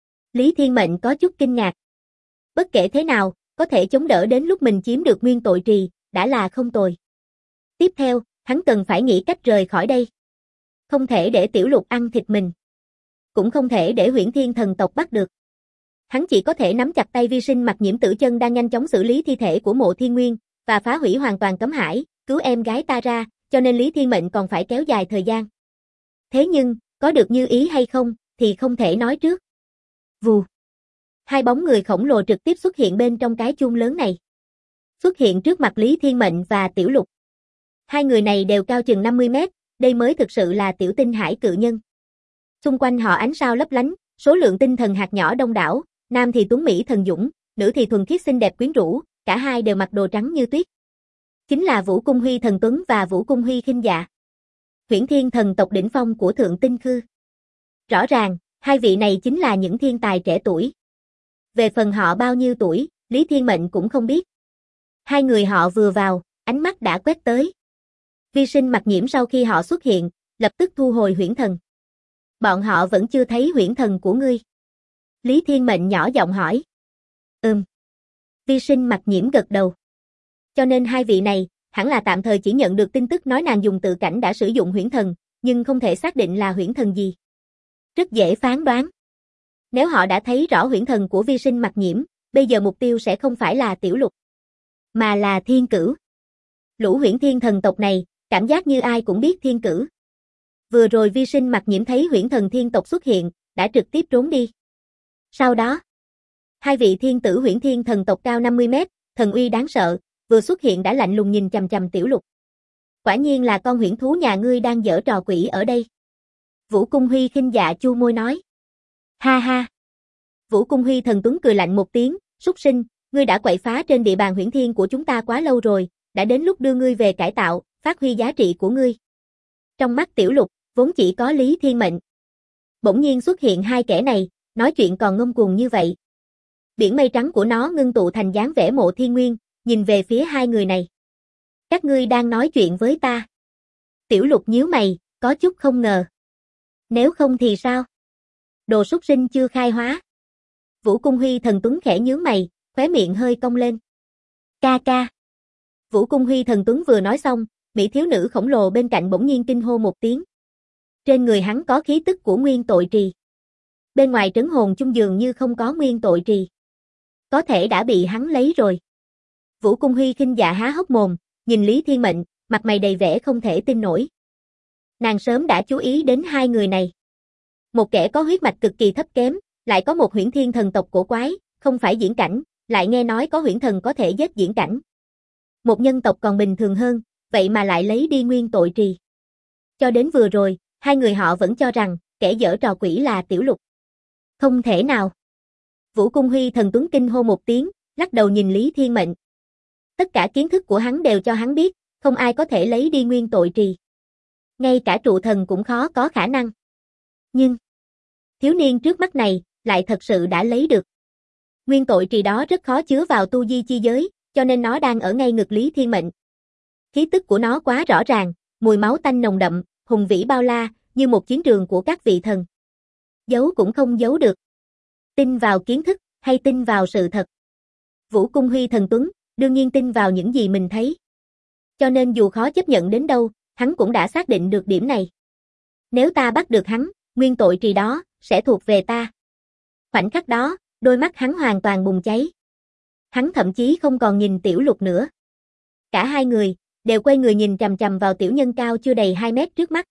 Lý Thiên Mệnh có chút kinh ngạc. Bất kể thế nào, có thể chống đỡ đến lúc mình chiếm được nguyên tội trì, đã là không tồi. Tiếp theo, hắn cần phải nghĩ cách rời khỏi đây. Không thể để Tiểu Lục ăn thịt mình. Cũng không thể để Huyễn Thiên thần tộc bắt được. Hắn chỉ có thể nắm chặt tay Vi Sinh Mặc Nhiễm Tử Chân đang nhanh chóng xử lý thi thể của Mộ Thiên Nguyên, và phá hủy hoàn toàn cấm hải, cứu em gái ta ra, cho nên Lý Thiên Mệnh còn phải kéo dài thời gian. Thế nhưng, có được như ý hay không, thì không thể nói trước. Vù. Hai bóng người khổng lồ trực tiếp xuất hiện bên trong cái chuông lớn này. Xuất hiện trước mặt Lý Thiên Mệnh và Tiểu Lục. Hai người này đều cao chừng 50 mét, đây mới thực sự là tiểu tinh hải cự nhân. Xung quanh họ ánh sao lấp lánh, số lượng tinh thần hạt nhỏ đông đảo, nam thì tuấn mỹ thần dũng, nữ thì thuần khiết xinh đẹp quyến rũ, cả hai đều mặc đồ trắng như tuyết. Chính là Vũ Cung Huy thần tuấn và Vũ Cung Huy khinh dạ. Huyễn Thiên thần tộc đỉnh phong của Thượng Tinh Khư. Rõ ràng, hai vị này chính là những thiên tài trẻ tuổi. Về phần họ bao nhiêu tuổi, Lý Thiên Mệnh cũng không biết. Hai người họ vừa vào, ánh mắt đã quét tới. Vi Sinh Mặc Nhiễm sau khi họ xuất hiện, lập tức thu hồi huyễn thần. Bọn họ vẫn chưa thấy huyễn thần của ngươi. Lý Thiên Mệnh nhỏ giọng hỏi. Vi Sinh Mặc Nhiễm gật đầu. Cho nên hai vị này, hẳn là tạm thời chỉ nhận được tin tức nói nàng dùng tự cảnh đã sử dụng huyễn thần, nhưng không thể xác định là huyễn thần gì. Rất dễ phán đoán. Nếu họ đã thấy rõ huyễn thần của Vi Sinh Mặc Nhiễm, bây giờ mục tiêu sẽ không phải là Tiểu Lục, mà là Thiên Cửu. Lũ Huyễn Thiên thần tộc này, cảm giác như ai cũng biết Thiên Cửu. Vừa rồi Vi Sinh Mặc Nhiễm thấy huyễn thần thiên tộc xuất hiện, đã trực tiếp trốn đi. Sau đó, Hai vị thiên tử Huyễn Thiên thần tộc cao 50 mét, thần uy đáng sợ, vừa xuất hiện đã lạnh lùng nhìn chằm chằm Tiểu Lục. Quả nhiên là con huyễn thú nhà ngươi đang giở trò quỷ ở đây. Vũ Cung Huy khinh dạ chu môi nói. Ha ha. Vũ Cung Huy thần tuấn cười lạnh một tiếng, súc sinh, ngươi đã quậy phá trên địa bàn Huyễn Thiên của chúng ta quá lâu rồi, đã đến lúc đưa ngươi về cải tạo, phát huy giá trị của ngươi. Trong mắt Tiểu Lục, vốn chỉ có Lý Thiên Mệnh. Bỗng nhiên xuất hiện hai kẻ này, nói chuyện còn ngông cuồng như vậy. Biển mây trắng của nó ngưng tụ thành dáng vẻ Mộ Thiên Nguyên, nhìn về phía hai người này. Các ngươi đang nói chuyện với ta. Tiểu Lục nhíu mày, có chút không ngờ. Nếu không thì sao? Đồ súc sinh chưa khai hóa. Vũ Cung Huy thần tuấn khẽ nhướng mày, khóe miệng hơi cong lên. Ca ca. Vũ Cung Huy thần tuấn vừa nói xong, mỹ thiếu nữ khổng lồ bên cạnh bỗng nhiên kinh hô một tiếng. Trên người hắn có khí tức của nguyên tội trì. Bên ngoài trấn hồn chung dường như không có nguyên tội trì. Có thể đã bị hắn lấy rồi. Vũ Cung Huy khinh dạ há hốc mồm, nhìn Lý Thiên Mệnh, mặt mày đầy vẻ không thể tin nổi. Nàng sớm đã chú ý đến hai người này. Một kẻ có huyết mạch cực kỳ thấp kém, lại có một Huyễn Thiên thần tộc cổ quái, không phải diễn cảnh, lại nghe nói có huyễn thần có thể giết diễn cảnh. Một nhân tộc còn bình thường hơn, vậy mà lại lấy đi nguyên tội trì. Cho đến vừa rồi, hai người họ vẫn cho rằng, kẻ giở trò quỷ là Tiểu Lục. Không thể nào. Vũ Cung Huy thần tuấn kinh hô một tiếng, lắc đầu nhìn Lý Thiên Mệnh. Tất cả kiến thức của hắn đều cho hắn biết, không ai có thể lấy đi nguyên tội trì. Ngay cả trụ thần cũng khó có khả năng. Nhưng, thiếu niên trước mắt này, lại thật sự đã lấy được. Nguyên tội trì đó rất khó chứa vào tu di chi giới, cho nên nó đang ở ngay ngực Lý Thiên Mệnh. Khí tức của nó quá rõ ràng, mùi máu tanh nồng đậm, hùng vĩ bao la, như một chiến trường của các vị thần. Giấu cũng không giấu được. Tin vào kiến thức, hay tin vào sự thật? Vũ Cung Huy thần tuấn, đương nhiên tin vào những gì mình thấy. Cho nên dù khó chấp nhận đến đâu, hắn cũng đã xác định được điểm này. Nếu ta bắt được hắn, nguyên tội trì đó, sẽ thuộc về ta. Khoảnh khắc đó, đôi mắt hắn hoàn toàn bùng cháy. Hắn thậm chí không còn nhìn Tiểu Lục nữa. Cả hai người, đều quay người nhìn chằm chằm vào tiểu nhân cao chưa đầy 2 mét trước mắt.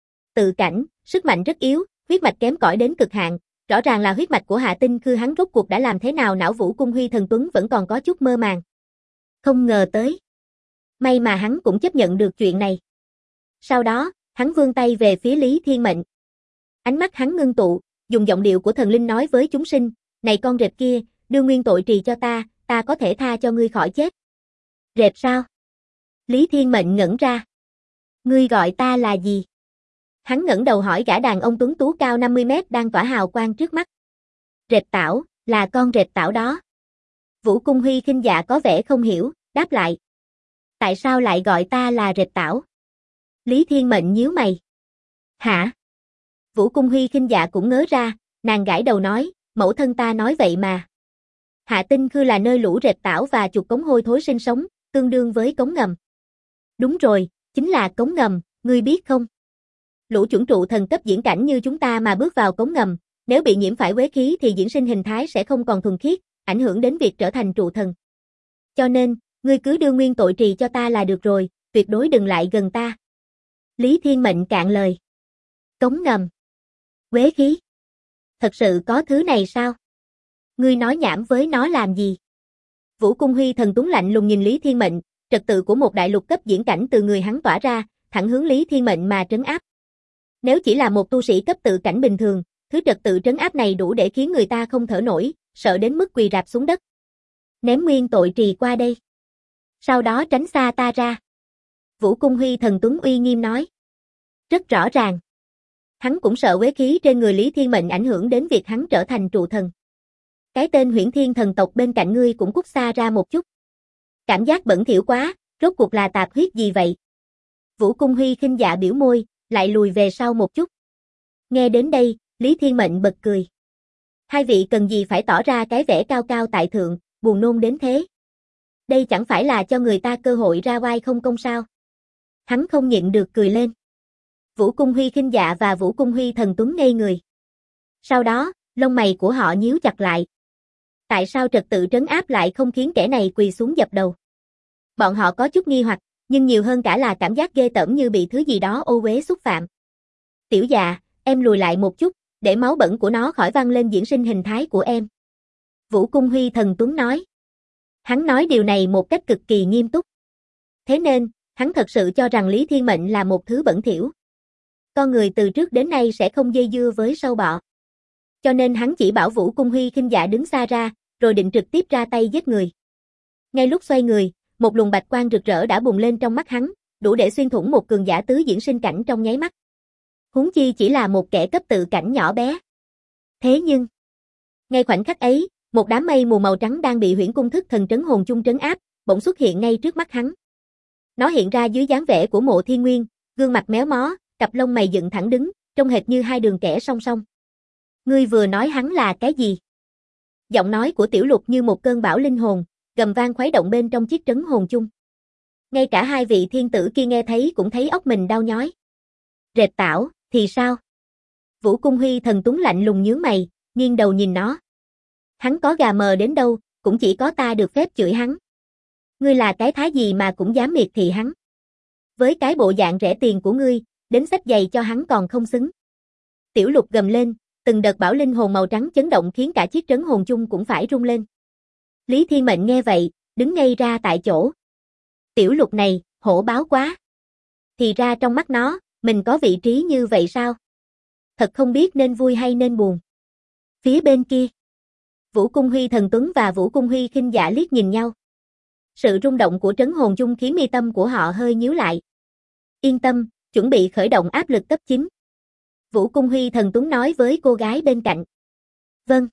Tự cảnh, sức mạnh rất yếu, huyết mạch kém cỏi đến cực hạn, rõ ràng là huyết mạch của Hạ Tinh Khư, hắn rốt cuộc đã làm thế nào? Não Vũ Cung Huy thần tuấn vẫn còn có chút mơ màng. Không ngờ tới. May mà hắn cũng chấp nhận được chuyện này. Sau đó, hắn vươn tay về phía Lý Thiên Mệnh. Ánh mắt hắn ngưng tụ, dùng giọng điệu của thần linh nói với chúng sinh, này con rệp kia, đưa nguyên tội trì cho ta có thể tha cho ngươi khỏi chết. Rệp sao? Lý Thiên Mệnh ngẩn ra. Ngươi gọi ta là gì? Hắn ngẩng đầu hỏi gã đàn ông tuấn tú cao 50 mét đang tỏa hào quang trước mắt. Rệp tảo, là con rệp tảo đó. Vũ Cung Huy khinh dạ có vẻ không hiểu, đáp lại. Tại sao lại gọi ta là rệp tảo? Lý Thiên Mệnh nhíu mày. Hả? Vũ Cung Huy khinh dạ cũng ngớ ra, nàng gãi đầu nói, mẫu thân ta nói vậy mà. Hạ Tinh Khư là nơi lũ rệp tảo và chuột cống hôi thối sinh sống, tương đương với cống ngầm. Đúng rồi, chính là cống ngầm, ngươi biết không? Lũ chuẩn trụ thần cấp diễn cảnh như chúng ta mà bước vào cống ngầm, nếu bị nhiễm phải uế khí thì diễn sinh hình thái sẽ không còn thuần khiết, ảnh hưởng đến việc trở thành trụ thần. Cho nên, ngươi cứ đưa nguyên tội trì cho ta là được rồi, tuyệt đối đừng lại gần ta. Lý Thiên Mệnh cạn lời. Cống ngầm. Uế khí. Thật sự có thứ này sao? Ngươi nói nhảm với nó làm gì? Vũ Cung Huy thần tuấn lạnh lùng nhìn Lý Thiên Mệnh, trật tự của một đại lục cấp diễn cảnh từ người hắn tỏa ra, thẳng hướng Lý Thiên Mệnh mà trấn áp. Nếu chỉ là một tu sĩ cấp tự cảnh bình thường, thứ trật tự trấn áp này đủ để khiến người ta không thở nổi, sợ đến mức quỳ rạp xuống đất. Ném nguyên tội trì qua đây. Sau đó tránh xa ta ra. Vũ Cung Huy thần tuấn uy nghiêm nói. Rất rõ ràng. Hắn cũng sợ uế khí trên người Lý Thiên Mệnh ảnh hưởng đến việc hắn trở thành trụ thần. Cái tên Huyễn Thiên thần tộc bên cạnh ngươi cũng cút xa ra một chút. Cảm giác bẩn thỉu quá, rốt cuộc là tạp huyết gì vậy? Vũ Cung Huy khinh dạ biểu môi, lại lùi về sau một chút. Nghe đến đây, Lý Thiên Mệnh bật cười. Hai vị cần gì phải tỏ ra cái vẻ cao cao tại thượng, buồn nôn đến thế? Đây chẳng phải là cho người ta cơ hội ra oai không công sao? Hắn không nhịn được cười lên. Vũ Cung Huy khinh dạ và Vũ Cung Huy thần tuấn ngây người. Sau đó, lông mày của họ nhíu chặt lại. Tại sao trật tự trấn áp lại không khiến kẻ này quỳ xuống dập đầu? Bọn họ có chút nghi hoặc, nhưng nhiều hơn cả là cảm giác ghê tởm như bị thứ gì đó ô uế xúc phạm. Tiểu dạ, em lùi lại một chút, để máu bẩn của nó khỏi văng lên diễn sinh hình thái của em. Vũ Cung Huy Thần Tuấn nói. Hắn nói điều này một cách cực kỳ nghiêm túc. Thế nên, hắn thật sự cho rằng Lý Thiên Mệnh là một thứ bẩn thỉu. Con người từ trước đến nay sẽ không dây dưa với sâu bọ. Cho nên hắn chỉ bảo Vũ Cung Huy khinh dạ đứng xa ra, rồi định trực tiếp ra tay giết người. Ngay lúc xoay người, một luồng bạch quang rực rỡ đã bùng lên trong mắt hắn, đủ để xuyên thủng một cường giả tứ diễn sinh cảnh trong nháy mắt. Huống chi chỉ là một kẻ cấp tự cảnh nhỏ bé. Thế nhưng, ngay khoảnh khắc ấy, một đám mây mù màu trắng đang bị Huyễn Cung Thức Thần Trấn Hồn Chung trấn áp, bỗng xuất hiện ngay trước mắt hắn. Nó hiện ra dưới dáng vẻ của Mộ Thiên Nguyên, gương mặt méo mó, cặp lông mày dựng thẳng đứng, trông hệt như hai đường kẻ song song. Ngươi vừa nói hắn là cái gì? Giọng nói của Tiểu Lục như một cơn bão linh hồn, gầm vang khuấy động bên trong chiếc trấn hồn chung. Ngay cả hai vị thiên tử kia nghe thấy cũng thấy óc mình đau nhói. Rệp Tảo, thì sao? Vũ Cung Huy Thần Tuấn lạnh lùng nhướng mày, nghiêng đầu nhìn nó. Hắn có gà mờ đến đâu, cũng chỉ có ta được phép chửi hắn. Ngươi là cái thá gì mà cũng dám miệt thị hắn? Với cái bộ dạng rẻ tiền của ngươi, đến xách giày cho hắn còn không xứng. Tiểu Lục gầm lên, từng đợt bão linh hồn màu trắng chấn động khiến cả chiếc trấn hồn chung cũng phải rung lên. Lý Thiên Mệnh nghe vậy, đứng ngay ra tại chỗ. Tiểu Lục này, hổ báo quá. Thì ra trong mắt nó, mình có vị trí như vậy sao? Thật không biết nên vui hay nên buồn. Phía bên kia, Vũ Cung Huy Thần Tuấn và Vũ Cung Huy khinh dạ liếc nhìn nhau. Sự rung động của trấn hồn chung khiến mi tâm của họ hơi nhíu lại. Yên tâm, chuẩn bị khởi động áp lực cấp 9. Vũ Cung Huy Thần Tuấn nói với cô gái bên cạnh. Vâng.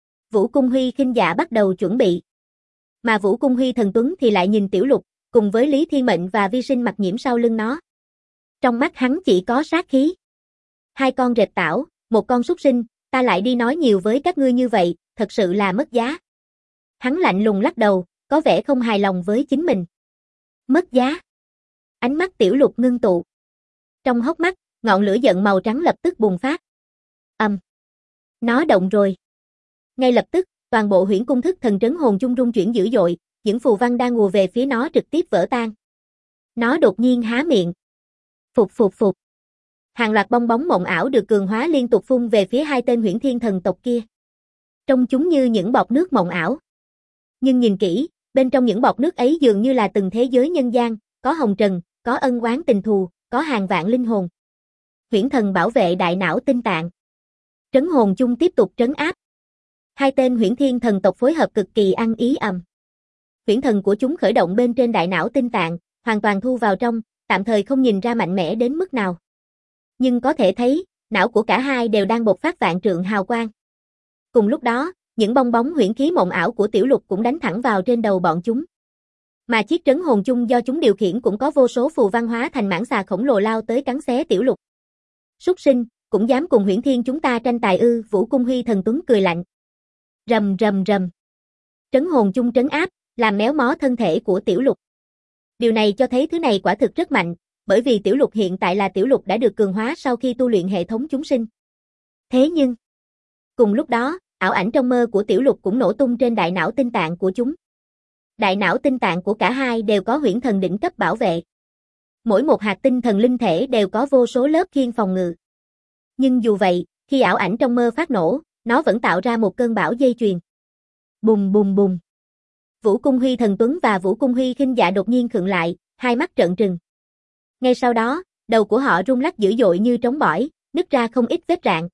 Vũ Cung Huy khinh dạ bắt đầu chuẩn bị. Mà Vũ Cung Huy Thần Tuấn thì lại nhìn Tiểu Lục, cùng với Lý Thiên Mệnh và Vi Sinh Mặc Nhiễm sau lưng nó. Trong mắt hắn chỉ có sát khí. Hai con rệp tảo, một con súc sinh, ta lại đi nói nhiều với các ngươi như vậy, thật sự là mất giá. Hắn lạnh lùng lắc đầu, có vẻ không hài lòng với chính mình. Mất giá. Ánh mắt Tiểu Lục ngưng tụ. Trong hốc mắt, ngọn lửa giận màu trắng lập tức bùng phát. Nó động rồi. Ngay lập tức, toàn bộ Huyễn Cung Thức Thần Trấn Hồn chung rung chuyển dữ dội, những phù văn đang ùa về phía nó trực tiếp vỡ tan. Nó đột nhiên há miệng. Phụt phụt phụt. Hàng loạt bong bóng mộng ảo được cường hóa liên tục phun về phía hai tên Huyễn Thiên thần tộc kia. Trông chúng như những bọt nước mộng ảo. Nhưng nhìn kỹ, bên trong những bọt nước ấy dường như là từng thế giới nhân gian, có hồng trần, có ân oán tình thù, có hàng vạn linh hồn. Huyễn thần bảo vệ đại não tinh tạng. Trấn hồn chung tiếp tục trấn áp. Hai tên Huyễn Thiên thần tộc phối hợp cực kỳ ăn ý ầm. Huyễn thần của chúng khởi động bên trên đại não tinh tạng, hoàn toàn thu vào trong, tạm thời không nhìn ra mạnh mẽ đến mức nào. Nhưng có thể thấy, não của cả hai đều đang bộc phát vạn trượng hào quang. Cùng lúc đó, những bong bóng huyễn khí mộng ảo của Tiểu Lục cũng đánh thẳng vào trên đầu bọn chúng. Mà chiếc trấn hồn chung do chúng điều khiển cũng có vô số phù văn hóa thành mãng xà khổng lồ lao tới cắn xé Tiểu Lục. Súc sinh, cũng dám cùng Huyễn Thiên chúng ta tranh tài ư? Vũ Cung Huy Thần Tuấn cười lạnh. Rầm rầm rầm. Trấn hồn chung trấn áp, làm méo mó thân thể của Tiểu Lục. Điều này cho thấy thứ này quả thực rất mạnh, bởi vì Tiểu Lục hiện tại là Tiểu Lục đã được cường hóa sau khi tu luyện hệ thống chúng sinh. Thế nhưng, cùng lúc đó, ảo ảnh trong mơ của Tiểu Lục cũng nổ tung trên đại não tinh tạng của chúng. Đại não tinh tạng của cả hai đều có huyễn thần đỉnh cấp bảo vệ. Mỗi một hạt tinh thần linh thể đều có vô số lớp khiên phòng ngự. Nhưng dù vậy, khi ảo ảnh trong mơ phát nổ, nó vẫn tạo ra một cơn bão dây chuyền. Bùng bùng bùng. Vũ Cung Huy Thần Tuấn và Vũ Cung Huy khinh dạ đột nhiên khựng lại, hai mắt trợn trừng. Ngay sau đó, đầu của họ rung lắc dữ dội như trống bỏi, nứt ra không ít vết rạn.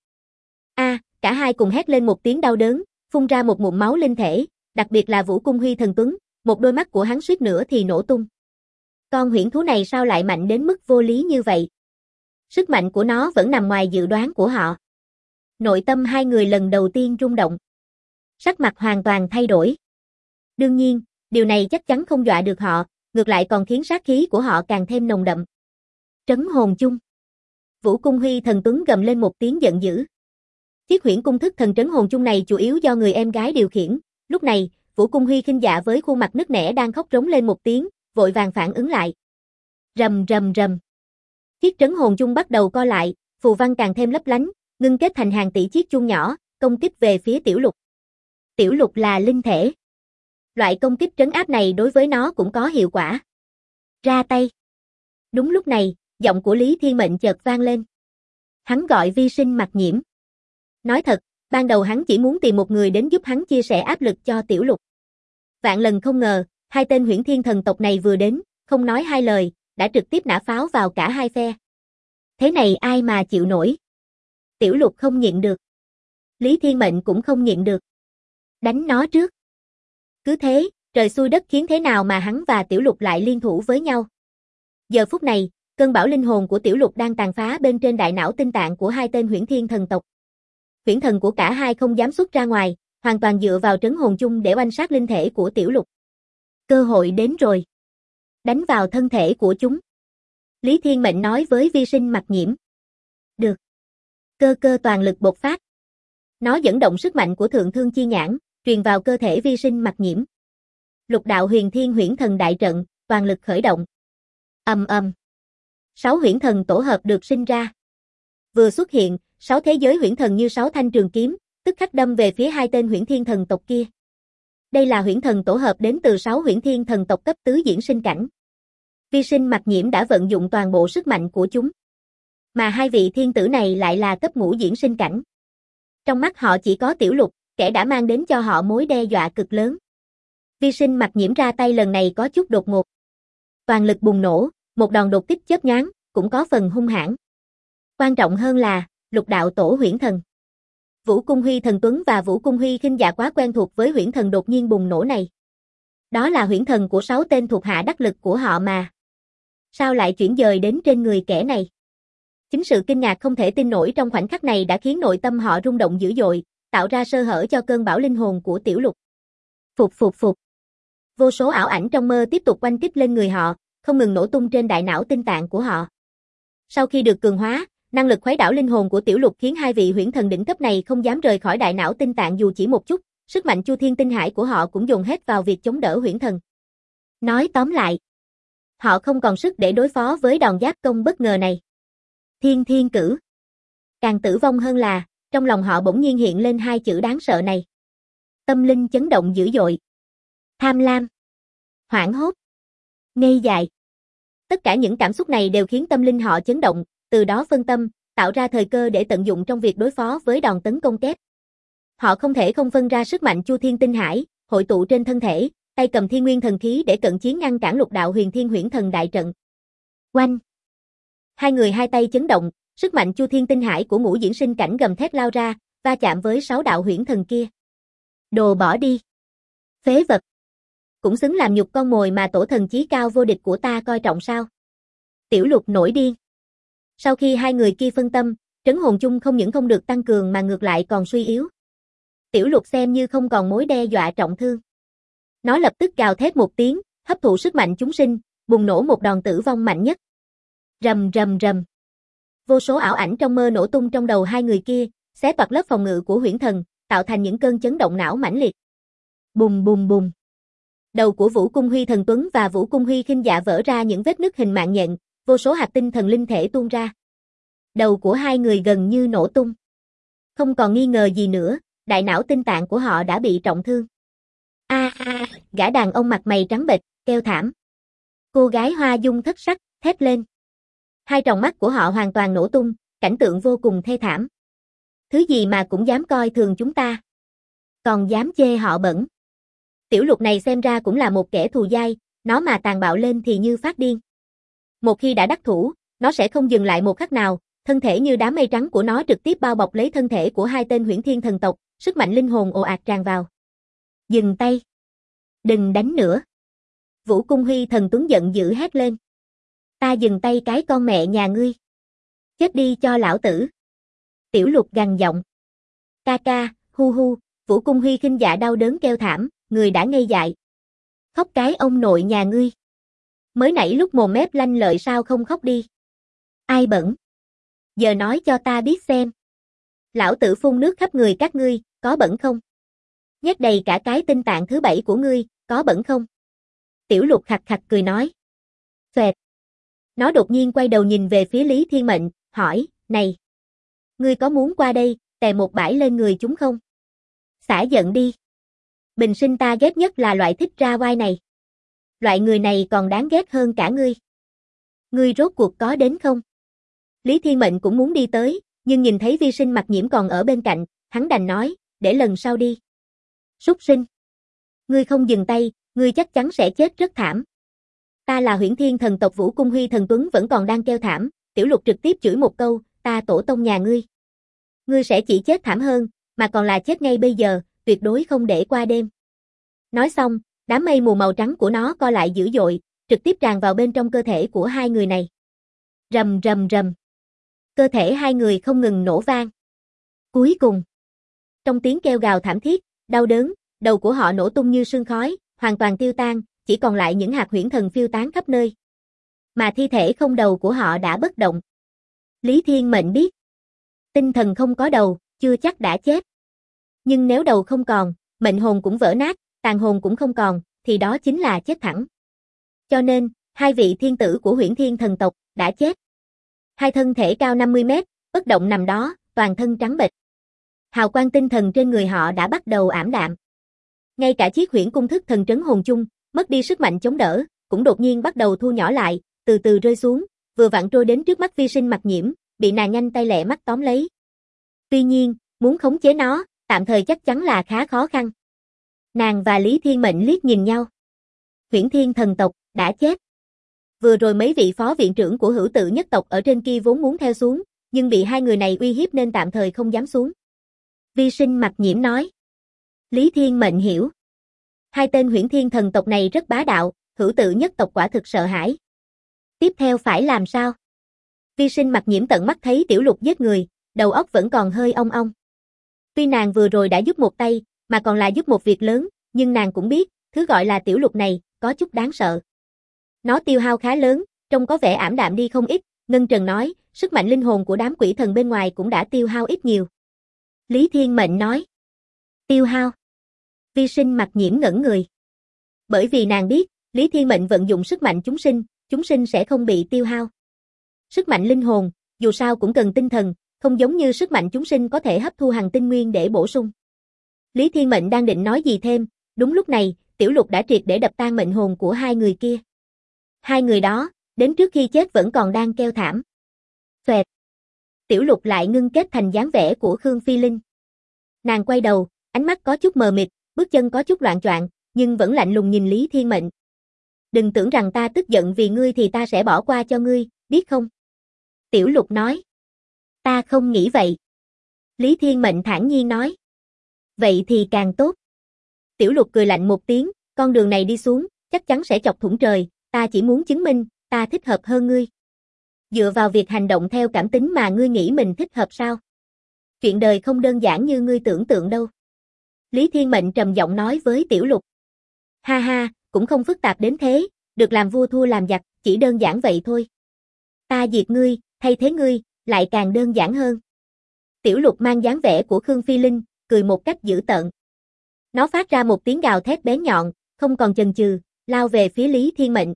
Cả hai cùng hét lên một tiếng đau đớn, phun ra một ngụm máu linh thể, đặc biệt là Vũ Cung Huy Thần Tuấn, một đôi mắt của hắn suýt nữa thì nổ tung. Con huyễn thú này sao lại mạnh đến mức vô lý như vậy? Sức mạnh của nó vẫn nằm ngoài dự đoán của họ. Nội tâm hai người lần đầu tiên rung động. Sắc mặt hoàn toàn thay đổi. Đương nhiên, điều này chắc chắn không dọa được họ, ngược lại còn khiến sát khí của họ càng thêm nồng đậm. Trấn hồn chung. Vũ Cung Huy Thần Tuấn gầm lên một tiếng giận dữ. Chiếc Huyễn Cung Thức Thần Trấn hồn chung này chủ yếu do người em gái điều khiển. Lúc này, Vũ Cung Huy khinh dạ với khuôn mặt nứt nẻ đang khóc rống lên một tiếng, vội vàng phản ứng lại. Rầm rầm rầm. Chiếc trấn hồn chung bắt đầu co lại, phù văn càng thêm lấp lánh, ngưng kết thành hàng tỷ chiếc chuông nhỏ, công kích về phía Tiểu Lục. Tiểu Lục là linh thể. Loại công kích trấn áp này đối với nó cũng có hiệu quả. Ra tay. Đúng lúc này, giọng của Lý Thiên Mệnh chợt vang lên. Hắn gọi Vi Sinh Mặc Nhiễm. Nói thật, Ban đầu hắn chỉ muốn tìm một người đến giúp hắn chia sẻ áp lực cho Tiểu Lục. Vạn lần không ngờ, hai tên Huyễn Thiên thần tộc này vừa đến, không nói hai lời, đã trực tiếp nã pháo vào cả hai phe. Thế này ai mà chịu nổi? Tiểu Lục không nhịn được. Lý Thiên Mệnh cũng không nhịn được. Đánh nó trước. Cứ thế, trời xui đất khiến thế nào mà hắn và Tiểu Lục lại liên thủ với nhau. Giờ phút này, cơn bão linh hồn của Tiểu Lục đang tàn phá bên trên đại não tinh tạng của hai tên Huyễn Thiên thần tộc. Huyễn thần của cả hai không dám xuất ra ngoài, hoàn toàn dựa vào trấn hồn chung để oanh sát linh thể của Tiểu Lục. Cơ hội đến rồi. Đánh vào thân thể của chúng. Lý Thiên Mệnh nói với Vi Sinh Mặc Nhiễm. Được. Cơ cơ toàn lực bộc phát. Nó dẫn động sức mạnh của Thượng Thương Chi Nhãn, truyền vào cơ thể Vi Sinh Mặc Nhiễm. Lục đạo huyền thiên huyễn thần đại trận, toàn lực khởi động. Ầm ầm. 6 huyễn thần tổ hợp được sinh ra. Vừa xuất hiện, 6 thế giới huyễn thần như 6 thanh trường kiếm, tức khắc đâm về phía hai tên Huyễn Thiên thần tộc kia. Đây là huyễn thần tổ hợp đến từ 6 Huyễn Thiên thần tộc cấp tứ diễn sinh cảnh. Vi Sinh Mặc Nhiễm đã vận dụng toàn bộ sức mạnh của chúng. Mà hai vị thiên tử này lại là cấp ngũ diễn sinh cảnh. Trong mắt họ chỉ có Tiểu Lục, kẻ đã mang đến cho họ mối đe dọa cực lớn. Vi Sinh Mặc Nhiễm ra tay lần này có chút đột ngột. Toàn lực bùng nổ, một đòn đột kích chớp nhoáng, cũng có phần hung hãn. Quan trọng hơn là, lục đạo tổ huyễn thần. Vũ Cung Huy Thần Tuấn và Vũ Cung Huy Khinh Dạ quá quen thuộc với huyễn thần đột nhiên bùng nổ này. Đó là huyễn thần của 6 tên thuộc hạ đắc lực của họ mà. Sao lại chuyển dời đến trên người kẻ này? Chính sự kinh ngạc không thể tin nổi trong khoảnh khắc này đã khiến nội tâm họ rung động dữ dội, tạo ra sơ hở cho cơn bão linh hồn của Tiểu Lục. Phục phục phục. Vô số ảo ảnh trong mơ tiếp tục oanh kích lên người họ, không ngừng nổ tung trên đại não tinh tạng của họ. Sau khi được cường hóa, năng lực khuấy đảo linh hồn của Tiểu Lục khiến hai vị huyễn thần đỉnh cấp này không dám rời khỏi đại não tinh tạng dù chỉ một chút, sức mạnh Chu Thiên Tinh Hải của họ cũng dồn hết vào việc chống đỡ huyễn thần. Nói tóm lại, họ không còn sức để đối phó với đòn giáp công bất ngờ này. Thiên Thiên Cử. Càng tử vong hơn là, trong lòng họ bỗng nhiên hiện lên hai chữ đáng sợ này. Tâm linh chấn động dữ dội. Tham lam. Hoảng hốt. Ngây dại. Tất cả những cảm xúc này đều khiến tâm linh họ chấn động, từ đó phân tâm, tạo ra thời cơ để tận dụng trong việc đối phó với đòn tấn công kép. Họ không thể không phân ra sức mạnh Chu Thiên Tinh Hải, hội tụ trên thân thể, tay cầm Thiên Nguyên thần khí để cận chiến ngăn cản lục đạo huyền thiên huyễn thần đại trận. Oanh! Hai người hai tay chấn động, sức mạnh Chu Thiên Tinh Hải của ngũ diễn sinh cảnh gầm thét lao ra, va chạm với 6 đạo huyễn thần kia. Đồ bỏ đi! Phế vật! Cũng xứng làm nhục con mồi mà tổ thần chí cao vô địch của ta coi trọng sao? Tiểu Lục nổi điên. Sau khi hai người kia phân tâm, trấn hồn chung không những không được tăng cường mà ngược lại còn suy yếu. Tiểu Lục xem như không còn mối đe dọa trọng thương. Nó lập tức gào thét một tiếng, hấp thụ sức mạnh chúng sinh, bùng nổ một đòn tử vong mạnh nhất. Rầm rầm rầm. Vô số ảo ảnh trong mơ nổ tung trong đầu hai người kia, xé toạc lớp phòng ngự của huyễn thần, tạo thành những cơn chấn động não mãnh liệt. Bùng bùng bùng. Đầu của Vũ Cung Huy Thần Tuấn và Vũ Cung Huy Khinh Dạ vỡ ra những vết nứt hình mạng nhện, vô số hạt tinh thần linh thể tuôn ra. Đầu của hai người gần như nổ tung. Không còn nghi ngờ gì nữa, đại não tinh tạng của họ đã bị trọng thương. Gã đàn ông mặt mày trắng bệch, kêu thảm. Cô gái hoa dung thất sắc, thét lên. Hai tròng mắt của họ hoàn toàn nổ tung, cảnh tượng vô cùng thê thảm. Thứ gì mà cũng dám coi thường chúng ta. Còn dám chê họ bẩn. Tiểu Lục này xem ra cũng là một kẻ thù dai, nó mà tàn bạo lên thì như phát điên. Một khi đã đắc thủ, nó sẽ không dừng lại một khắc nào, thân thể như đám mây trắng của nó trực tiếp bao bọc lấy thân thể của hai tên huyễn thiên thần tộc, sức mạnh linh hồn ồ ạt tràn vào. Dừng tay. Đừng đánh nữa. Vũ Cung Huy Thần Tuấn giận dữ hét lên. Ta dừng tay cái con mẹ nhà ngươi. Chết đi cho lão tử. Tiểu Lục gằn giọng. Ca ca, hu hu, Vũ Cung Huy Khinh Dạ đau đớn kêu thảm, người đã ngây dại. Khóc cái ông nội nhà ngươi. Mới nãy lúc mồm mép lanh lợi sao không khóc đi. Ai bẩn? Giờ nói cho ta biết xem. Lão tử phun nước khắp người các ngươi, có bẩn không? Nhét đầy cả cái tinh tạng thứ 7 của ngươi, có bẩn không? Tiểu Lục khặt khặt cười nói. Xoẹt. Nó đột nhiên quay đầu nhìn về phía Lý Thiên Mệnh, hỏi, này. Ngươi có muốn qua đây, tè một bãi lên người chúng không? Xả giận đi. Bình sinh ta ghét nhất là loại thích ra oai này. Loại người này còn đáng ghét hơn cả ngươi. Ngươi rốt cuộc có đến không? Lý Thiên Mệnh cũng muốn đi tới, nhưng nhìn thấy Vi Sinh Mặc Nhiễm còn ở bên cạnh, hắn đành nói, để lần sau đi. Súc sinh. Ngươi không dừng tay, ngươi chắc chắn sẽ chết rất thảm. Ta là Huyễn Thiên thần tộc Vũ Cung Huy thần Tuấn vẫn còn đang kêu thảm, Tiểu Lục trực tiếp chửi một câu, ta tổ tông nhà ngươi. Ngươi sẽ chỉ chết thảm hơn, mà còn là chết ngay bây giờ, tuyệt đối không để qua đêm. Nói xong, đám mây mù màu trắng của nó co lại dữ dội, trực tiếp tràn vào bên trong cơ thể của hai người này. Rầm rầm rầm. Cơ thể hai người không ngừng nổ vang. Cuối cùng, trong tiếng kêu gào thảm thiết, đau đớn, đầu của họ nổ tung như sương khói, hoàn toàn tiêu tan, chỉ còn lại những hạt huyễn thần phiêu tán khắp nơi. Mà thi thể không đầu của họ đã bất động. Lý Thiên Mệnh biết, tinh thần không có đầu, chưa chắc đã chết. Nhưng nếu đầu không còn, mệnh hồn cũng vỡ nát, tàn hồn cũng không còn, thì đó chính là chết thẳng. Cho nên, hai vị thiên tử của Huyễn Thiên thần tộc đã chết. Hai thân thể cao 50 mét, bất động nằm đó, toàn thân trắng bệch. Hào quang tinh thần trên người họ đã bắt đầu ảm đạm. Ngay cả chiếc huyễn cung thức thần trấn hồn chung, mất đi sức mạnh chống đỡ, cũng đột nhiên bắt đầu thu nhỏ lại, từ từ rơi xuống, vừa vặn trôi đến trước mắt Vi Sinh Mặc Nhiễm, bị nàng nhanh tay lẹ mắt tóm lấy. Tuy nhiên, muốn khống chế nó, tạm thời chắc chắn là khá khó khăn. Nàng và Lý Thiên Mệnh liếc nhìn nhau. Huyễn Thiên thần tộc đã chết. Vừa rồi mấy vị phó viện trưởng của Hữu Tự nhất tộc ở trên kia vốn muốn theo xuống, nhưng bị hai người này uy hiếp nên tạm thời không dám xuống. Vi Sinh Mặc Nhiễm nói. Lý Thiên Mệnh hiểu. Hai tên Huyễn Thiên thần tộc này rất bá đạo, Hữu Tự nhất tộc quả thực sợ hãi. Tiếp theo phải làm sao? Vi Sinh Mặc Nhiễm tận mắt thấy Tiểu Lục giết người, đầu óc vẫn còn hơi ong ong. Tuy nàng vừa rồi đã giúp một tay, mà còn là giúp một việc lớn, nhưng nàng cũng biết, thứ gọi là Tiểu Lục này, có chút đáng sợ. Nó tiêu hao khá lớn, trông có vẻ ảm đạm đi không ít, Ngân Trần nói, sức mạnh linh hồn của đám quỷ thần bên ngoài cũng đã tiêu hao ít nhiều. Lý Thiên Mệnh nói. Tiêu hao. Vi Sinh Mặc Nhiễm ngẩn người. Bởi vì nàng biết, Lý Thiên Mệnh vận dụng sức mạnh chúng sinh sẽ không bị tiêu hao. Sức mạnh linh hồn, dù sao cũng cần tinh thần, không giống như sức mạnh chúng sinh có thể hấp thu hằng tinh nguyên để bổ sung. Lý Thiên Mệnh đang định nói gì thêm, đúng lúc này, Tiểu Lục đã triệt để đập tan mệnh hồn của hai người kia. Hai người đó, đến trước khi chết vẫn còn đang kêu thảm. Xoẹt. Tiểu Lục lại ngưng kết thành dáng vẻ của Khương Phi Linh. Nàng quay đầu, ánh mắt có chút mờ mịt, bước chân có chút loạng choạng, nhưng vẫn lạnh lùng nhìn Lý Thiên Mệnh. Đừng tưởng rằng ta tức giận vì ngươi thì ta sẽ bỏ qua cho ngươi, biết không? Tiểu Lục nói. Ta không nghĩ vậy. Lý Thiên Mệnh thản nhiên nói. Vậy thì càng tốt. Tiểu Lục cười lạnh một tiếng, con đường này đi xuống, chắc chắn sẽ chọc thủng trời, ta chỉ muốn chứng minh, ta thích hợp hơn ngươi. Dựa vào việc hành động theo cảm tính mà ngươi nghĩ mình thích hợp sao? Chuyện đời không đơn giản như ngươi tưởng tượng đâu. Lý Thiên Mệnh trầm giọng nói với Tiểu Lục. Ha ha, cũng không phức tạp đến thế, được làm vua thua làm giặc, chỉ đơn giản vậy thôi. Ta diệt ngươi, thay thế ngươi, lại càng đơn giản hơn. Tiểu Lục mang dáng vẻ của Khương Phi Linh, cười một cách dữ tợn. Nó phát ra một tiếng gào thét bén nhọn, không còn chần chừ, lao về phía Lý Thiên Mệnh.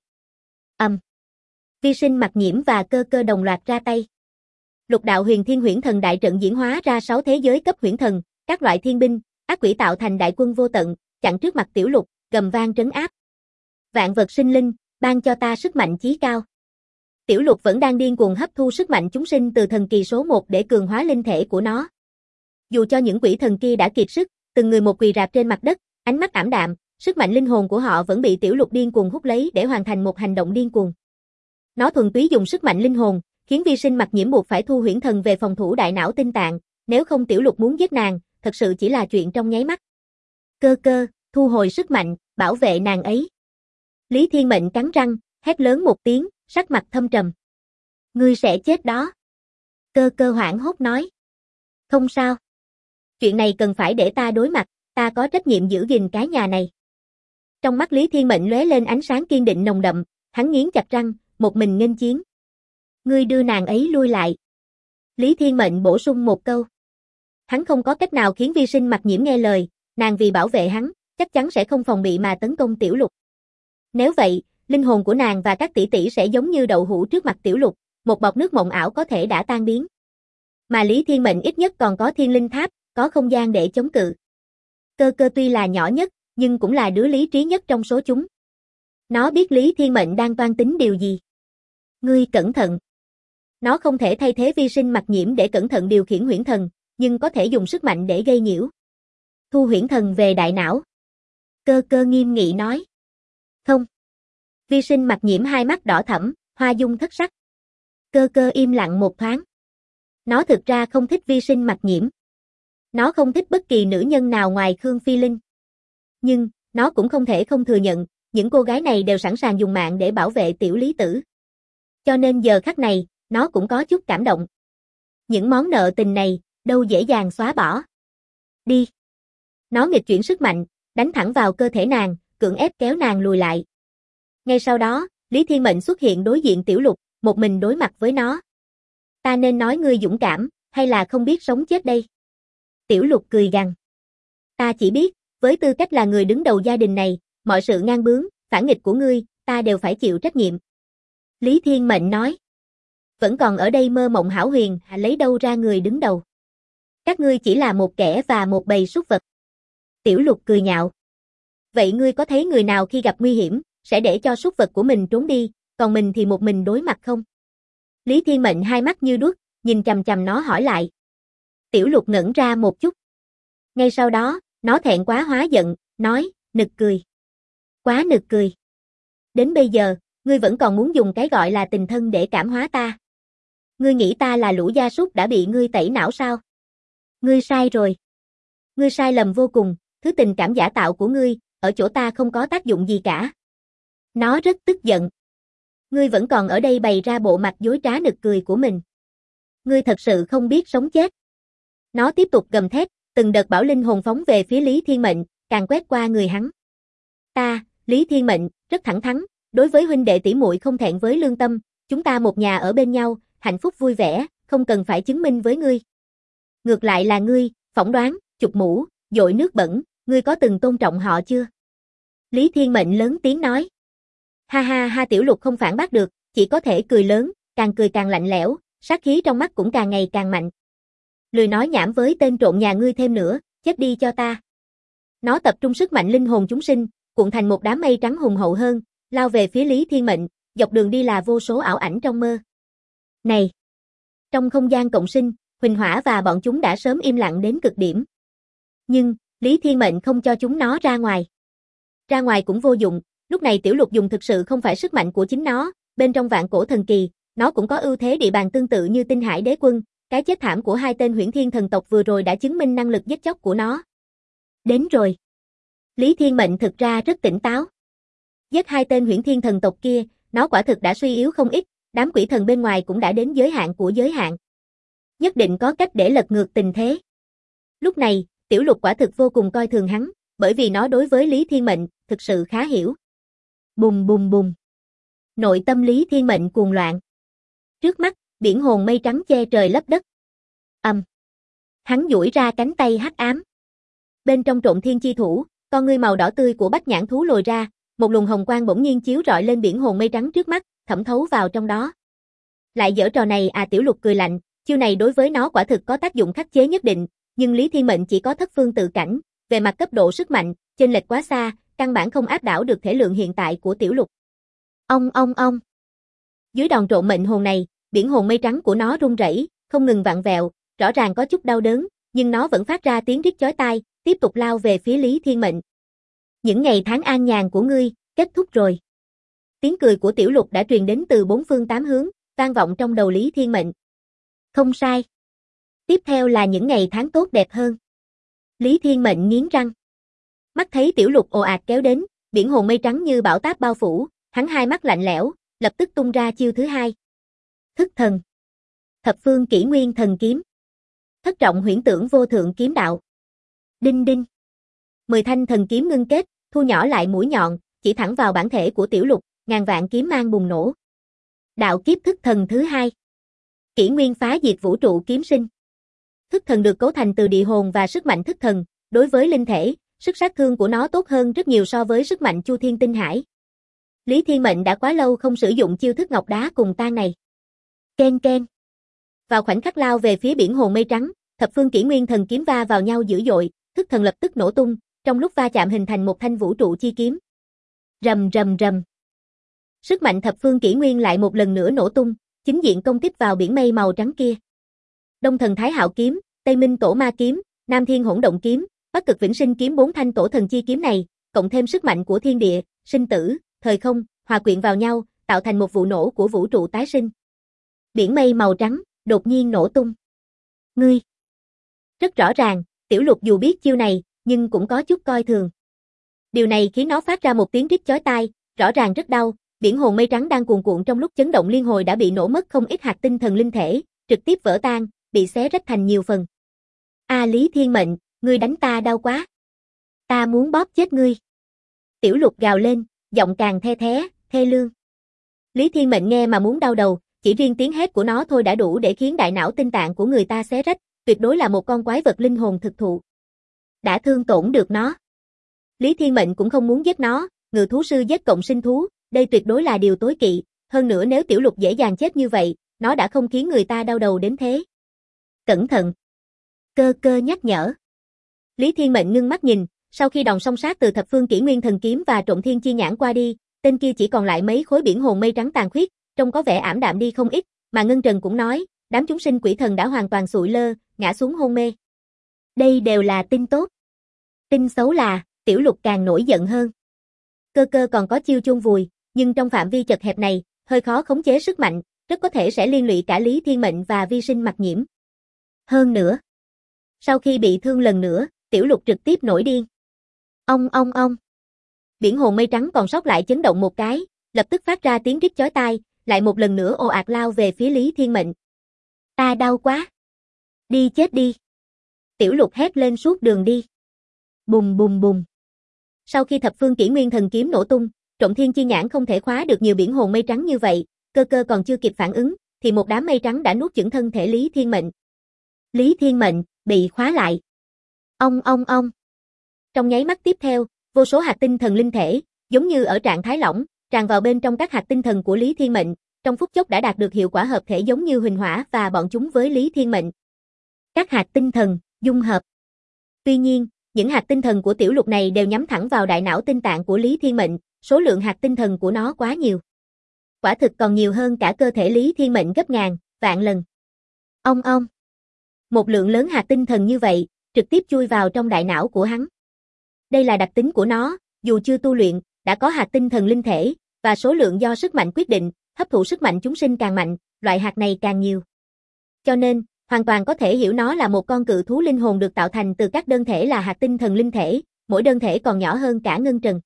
Vi Sinh Mặc Nhiễm và Cơ Cơ đồng loạt ra tay. Lục đạo Huyền Thiên Huyễn Thần đại trận diễn hóa ra 6 thế giới cấp huyễn thần, các loại thiên binh, ác quỷ tạo thành đại quân vô tận, chặn trước mặt Tiểu Lục, gầm vang trấn áp. Vạn vật sinh linh, ban cho ta sức mạnh chí cao. Tiểu Lục vẫn đang điên cuồng hấp thu sức mạnh chúng sinh từ thần kỳ số 1 để cường hóa linh thể của nó. Dù cho những quỷ thần kia đã kiệt sức, từng người một quỳ rạp trên mặt đất, ánh mắt ảm đạm, sức mạnh linh hồn của họ vẫn bị Tiểu Lục điên cuồng hút lấy để hoàn thành một hành động điên cuồng. Nó thuần túy dùng sức mạnh linh hồn, khiến Vi Sinh Mặc Nhiễm buộc phải thu huyễn thần về phòng thủ đại não tinh tạng, nếu không Tiểu Lục muốn giết nàng, thật sự chỉ là chuyện trong nháy mắt. Cơ Cơ, thu hồi sức mạnh, bảo vệ nàng ấy. Lý Thiên Mệnh cắn răng, hét lớn một tiếng, sắc mặt thâm trầm. Ngươi sẽ chết đó. Cơ Cơ hoảng hốt nói. Không sao. Chuyện này cần phải để ta đối mặt, ta có trách nhiệm giữ gìn cái nhà này. Trong mắt Lý Thiên Mệnh lóe lên ánh sáng kiên định nồng đậm, hắn nghiến chặt răng, một mình nghênh chiến. Ngươi đưa nàng ấy lui lại. Lý Thiên Mệnh bổ sung một câu. Hắn không có cách nào khiến Vi Sinh Mặc Nhiễm nghe lời, nàng vì bảo vệ hắn, chắc chắn sẽ không phòng bị mà tấn công Tiểu Lục. Nếu vậy, linh hồn của nàng và các tỷ tỷ sẽ giống như đậu hũ trước mặt Tiểu Lục, một bọt nước mộng ảo có thể đã tan biến. Mà Lý Thiên Mệnh ít nhất còn có Thiên Linh Tháp, có không gian để chống cự. Cơ Cơ tuy là nhỏ nhất, nhưng cũng là đứa lý trí nhất trong số chúng. Nó biết Lý Thiên Mệnh đang toan tính điều gì. Ngươi cẩn thận. Nó không thể thay thế Vi Sinh Mặc Nhiễm để cẩn thận điều khiển huyễn thần, nhưng có thể dùng sức mạnh để gây nhiễu. Thu huyễn thần về đại não. Cơ cơ nghiêm nghị nói. Không. Vi Sinh mặt nhiễm hai mắt đỏ thẫm, hoa dung thất sắc. Cơ cơ im lặng một thoáng. Nó thực ra không thích Vi Sinh mặt nhiễm. Nó không thích bất kỳ nữ nhân nào ngoài Khương Phi Linh. Nhưng, nó cũng không thể không thừa nhận, những cô gái này đều sẵn sàng dùng mạng để bảo vệ tiểu lý tử. Cho nên giờ khắc này, nó cũng có chút cảm động. Những món nợ tình này, đâu dễ dàng xóa bỏ. Đi. Nó nghịch chuyển sức mạnh, đánh thẳng vào cơ thể nàng, cưỡng ép kéo nàng lùi lại. Ngay sau đó, Lý Thiên Mệnh xuất hiện đối diện Tiểu Lục, một mình đối mặt với nó. Ta nên nói ngươi dũng cảm, hay là không biết sống chết đây? Tiểu Lục cười gằn. Ta chỉ biết, với tư cách là người đứng đầu gia đình này, mọi sự ngang bướng, phản nghịch của ngươi, ta đều phải chịu trách nhiệm. Lý Thiên Mệnh nói. Vẫn còn ở đây mơ mộng hão huyền, lấy đâu ra người đứng đầu? Các ngươi chỉ là một kẻ và một bầy súc vật. Tiểu Lục cười nhạo. Vậy ngươi có thấy người nào khi gặp nguy hiểm, sẽ để cho súc vật của mình trốn đi, còn mình thì một mình đối mặt không? Lý Thiên Mệnh hai mắt như đuốc, nhìn chằm chằm nó hỏi lại. Tiểu Lục ngẩn ra một chút. Ngay sau đó, nó thẹn quá hóa giận, nói, nực cười. Quá nực cười. Đến bây giờ, ngươi vẫn còn muốn dùng cái gọi là tình thân để cảm hóa ta. Ngươi nghĩ ta là lũ gia súc đã bị ngươi tẩy não sao? Ngươi sai rồi. Ngươi sai lầm vô cùng, thứ tình cảm giả tạo của ngươi, ở chỗ ta không có tác dụng gì cả. Nó rất tức giận. Ngươi vẫn còn ở đây bày ra bộ mặt dối trá nực cười của mình. Ngươi thật sự không biết sống chết. Nó tiếp tục gầm thét, từng đợt bảo linh hồn phóng về phía Lý Thiên Mệnh, càng quét qua người hắn. Ta, Lý Thiên Mệnh, rất thẳng thắn, đối với huynh đệ tỷ muội không thẹn với lương tâm, chúng ta một nhà ở bên nhau, hạnh phúc vui vẻ, không cần phải chứng minh với ngươi. Ngược lại là ngươi, phỏng đoán, chụp mũ, dội nước bẩn, ngươi có từng tôn trọng họ chưa? Lý Thiên Mệnh lớn tiếng nói. Ha ha ha, Tiểu Lục không phản bác được, chỉ có thể cười lớn, càng cười càng lạnh lẽo, sát khí trong mắt cũng càng ngày càng mạnh. Lười nói nhảm với tên trộm nhà ngươi thêm nữa, chết đi cho ta. Nó tập trung sức mạnh linh hồn chúng sinh, cuộn thành một đám mây trắng hùng hậu hơn, lao về phía Lý Thiên Mệnh, dọc đường đi là vô số ảo ảnh trong mơ. Này! Trong không gian cộng sinh, Huỳnh Hỏa và bọn chúng đã sớm im lặng đến cực điểm. Nhưng, Lý Thiên Mệnh không cho chúng nó ra ngoài. Ra ngoài cũng vô dụng, lúc này Tiểu Lục dùng thực sự không phải sức mạnh của chính nó, bên trong vạn cổ thần kỳ, nó cũng có ưu thế địa bàn tương tự như Tinh Hải Đế Quân, cái chết thảm của hai tên Huyễn Thiên thần tộc vừa rồi đã chứng minh năng lực giết chóc của nó. Đến rồi. Lý Thiên Mệnh thực ra rất tỉnh táo. Giết hai tên Huyễn Thiên thần tộc kia, nó quả thực đã suy yếu không ít, đám quỷ thần bên ngoài cũng đã đến giới hạn của giới hạn. Nhất định có cách để lật ngược tình thế. Lúc này, Tiểu Lục quả thực vô cùng coi thường hắn, bởi vì nó đối với Lý Thiên Mệnh thực sự khá hiểu. Bùng bùng bùng. Nội tâm Lý Thiên Mệnh cuồng loạn. Trước mắt, biển hồn mây trắng che trời lấp đất. Hắn duỗi ra cánh tay hắc ám. Bên trong Trộm Thiên chi thủ, con ngươi màu đỏ tươi của Bách Nhãn thú lồi ra, một luồng hồng quang bỗng nhiên chiếu rọi lên biển hồn mây trắng trước mắt, thẩm thấu vào trong đó. Lại giở trò này à, Tiểu Lục cười lạnh, chiêu này đối với nó quả thực có tác dụng khắc chế nhất định, nhưng Lý Thiên Mệnh chỉ có thất phương tự cảnh, về mặt cấp độ sức mạnh, chênh lệch quá xa, căn bản không áp đảo được thể lượng hiện tại của Tiểu Lục. Ong. Dưới đòn trộm mệnh hồn này, biển hồn mây trắng của nó rung rẩy, không ngừng vặn vẹo, rõ ràng có chút đau đớn, nhưng nó vẫn phát ra tiếng rít chói tai, tiếp tục lao về phía Lý Thiên Mệnh. Những ngày tháng an nhàn của ngươi, kết thúc rồi. Tiếng cười của Tiểu Lục đã truyền đến từ bốn phương tám hướng, vang vọng trong đầu Lý Thiên Mệnh. Không sai. Tiếp theo là những ngày tháng tốt đẹp hơn. Lý Thiên Mệnh nghiến răng. Mắt thấy Tiểu Lục ồ ạt kéo đến, biển hồn mây trắng như bão táp bao phủ, hắn hai mắt lạnh lẽo, lập tức tung ra chiêu thứ hai. Thức thần. Thập phương kỷ nguyên thần kiếm. Thất trọng huyễn tưởng vô thượng kiếm đạo. Đinh đinh. 10 thanh thần kiếm ngưng kết, thu nhỏ lại mũi nhọn, chỉ thẳng vào bản thể của Tiểu Lục, ngàn vạn kiếm mang bùng nổ. Đạo kiếp thức thần thứ hai. Kỷ nguyên phá diệt vũ trụ kiếm sinh. Thức thần được cấu thành từ địa hồn và sức mạnh thức thần, đối với linh thể, sức sát thương của nó tốt hơn rất nhiều so với sức mạnh Chu Thiên Tinh Hải. Lý Thiên Mệnh đã quá lâu không sử dụng chiêu thức ngọc đá cùng tan này. Ken ken. Vào khoảnh khắc lao về phía biển hồn mây trắng, thập phương kỷ nguyên thần kiếm va vào nhau dữ dội, thức thần lập tức nổ tung, trong lúc va chạm hình thành một thanh vũ trụ chi kiếm. Rầm rầm rầm. Sức mạnh thập phương kỷ nguyên lại một lần nữa nổ tung, chính diện công kích vào biển mây màu trắng kia. Đông Thần Thái Hạo kiếm, Tây Minh Tổ Ma Kiếm, Nam Thiên Hỗn Động Kiếm, Bắc Cực Vĩnh Sinh Kiếm, 4 thanh tổ thần chi kiếm này, cộng thêm sức mạnh của thiên địa, sinh tử, thời không, hòa quyện vào nhau, tạo thành một vụ nổ của vũ trụ tái sinh. Biển mây màu trắng đột nhiên nổ tung. Ngươi! Rất rõ ràng, Tiểu Lục dù biết chiêu này, nhưng cũng có chút coi thường. Điều này khiến nó phát ra một tiếng rít chói tai, rõ ràng rất đau. Biển hồn mây trắng đang cuồn cuộn trong lúc chấn động liên hồi đã bị nổ mất không ít hạt tinh thần linh thể, trực tiếp vỡ tan, bị xé rách thành nhiều phần. Lý Thiên Mệnh, ngươi đánh ta đau quá. Ta muốn bóp chết ngươi. Tiểu Lục gào lên, giọng càng the thé, thê lương. Lý Thiên Mệnh nghe mà muốn đau đầu, chỉ riêng tiếng hét của nó thôi đã đủ để khiến đại não tinh tạng của người ta xé rách, tuyệt đối là một con quái vật linh hồn thực thụ. Đã thương tổn được nó. Lý Thiên Mệnh cũng không muốn giết nó, ngự thú sư giết cộng sinh thú, đây tuyệt đối là điều tối kỵ, hơn nữa nếu Tiểu Lục dễ dàng chết như vậy, nó đã không khiến người ta đau đầu đến thế. Cẩn thận. Cơ cơ nhắc nhở. Lý Thiên Mệnh ngưng mắt nhìn, sau khi đòn song sát từ thập phương kỷ nguyên thần kiếm và trộm thiên chi nhãn qua đi, tên kia chỉ còn lại mấy khối biển hồn mây trắng tàn khuyết, trông có vẻ ảm đạm đi không ít, mà Ngân Trần cũng nói, đám chúng sinh quỷ thần đã hoàn toàn sụi lơ, ngã xuống hôn mê. Đây đều là tin tốt. Tin xấu là, Tiểu Lục càng nổi giận hơn. Cơ cơ còn có chiêu chôn vùi, nhưng trong phạm vi chật hẹp này, hơi khó khống chế sức mạnh, rất có thể sẽ liên lụy cả Lý Thiên Mệnh và Vi Sinh Mặc Nhiễm. Hơn nữa, sau khi bị thương lần nữa, Tiểu Lục trực tiếp nổi điên. Ong. Biển hồn mây trắng còn sót lại chấn động một cái, lập tức phát ra tiếng rít chói tai, lại một lần nữa ồ ạt lao về phía Lý Thiên Mệnh. Ta đau quá. Đi chết đi. Tiểu Lục hét lên suốt đường đi. Bùng. Sau khi thập phương kỷ nguyên thần kiếm nổ tung, trộm thiên chi nhãn không thể khóa được nhiều biển hồn mây trắng như vậy, cơ cơ còn chưa kịp phản ứng, thì một đám mây trắng đã nuốt chửng thân thể Lý Thiên Mệnh. Lý Thiên Mệnh bị khóa lại. Ong. Trong nháy mắt tiếp theo, vô số hạt tinh thần linh thể, giống như ở trạng thái lỏng, tràn vào bên trong các hạt tinh thần của Lý Thiên Mệnh, trong phút chốc đã đạt được hiệu quả hợp thể giống như Huỳnh Hỏa và bọn chúng với Lý Thiên Mệnh. Các hạt tinh thần dung hợp. Tuy nhiên, những hạt tinh thần của Tiểu Lục này đều nhắm thẳng vào đại não tinh tạng của Lý Thiên Mệnh, số lượng hạt tinh thần của nó quá nhiều. Quả thực còn nhiều hơn cả cơ thể Lý Thiên Mệnh gấp ngàn, vạn lần. Ong. Một lượng lớn hạt tinh thần như vậy, trực tiếp chui vào trong đại não của hắn. Đây là đặc tính của nó, dù chưa tu luyện, đã có hạt tinh thần linh thể, và số lượng do sức mạnh quyết định, hấp thụ sức mạnh chúng sinh càng mạnh, loại hạt này càng nhiều. Cho nên, hoàn toàn có thể hiểu nó là một con cự thú linh hồn được tạo thành từ các đơn thể là hạt tinh thần linh thể, mỗi đơn thể còn nhỏ hơn cả Ngân Trần.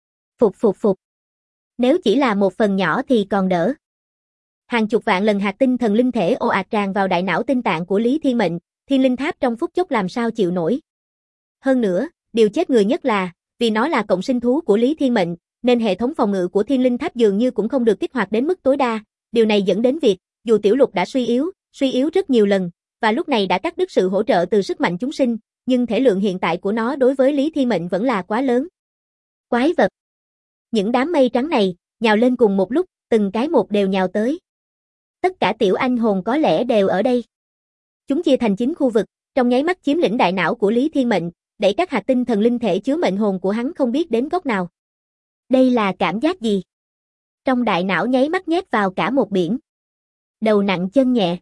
Phục. Nếu chỉ là một phần nhỏ thì còn đỡ. Hàng chục vạn lần hạt tinh thần linh thể ồ ạt tràn vào đại não tinh tạng của Lý Thiên Mệnh, Thiên Linh Tháp trong phút chốc làm sao chịu nổi. Hơn nữa, điều chết người nhất là, vì nó là cộng sinh thú của Lý Thiên Mệnh, nên hệ thống phòng ngự của Thiên Linh Tháp dường như cũng không được kích hoạt đến mức tối đa, điều này dẫn đến việc, dù Tiểu Lục đã suy yếu rất nhiều lần, và lúc này đã cắt đứt sự hỗ trợ từ sức mạnh chúng sinh, nhưng thể lượng hiện tại của nó đối với Lý Thiên Mệnh vẫn là quá lớn. Quái vật. Những đám mây trắng này, nhào lên cùng một lúc, từng cái một đều nhào tới. Tất cả tiểu anh hồn có lẽ đều ở đây. Chúng chia thành 9 khu vực, trong nháy mắt chiếm lĩnh đại não của Lý Thiên Mệnh, đẩy các hạt tinh thần linh thể chứa mệnh hồn của hắn không biết đến góc nào. Đây là cảm giác gì? Trong đại não nháy mắt nhét vào cả một biển. Đầu nặng chân nhẹ.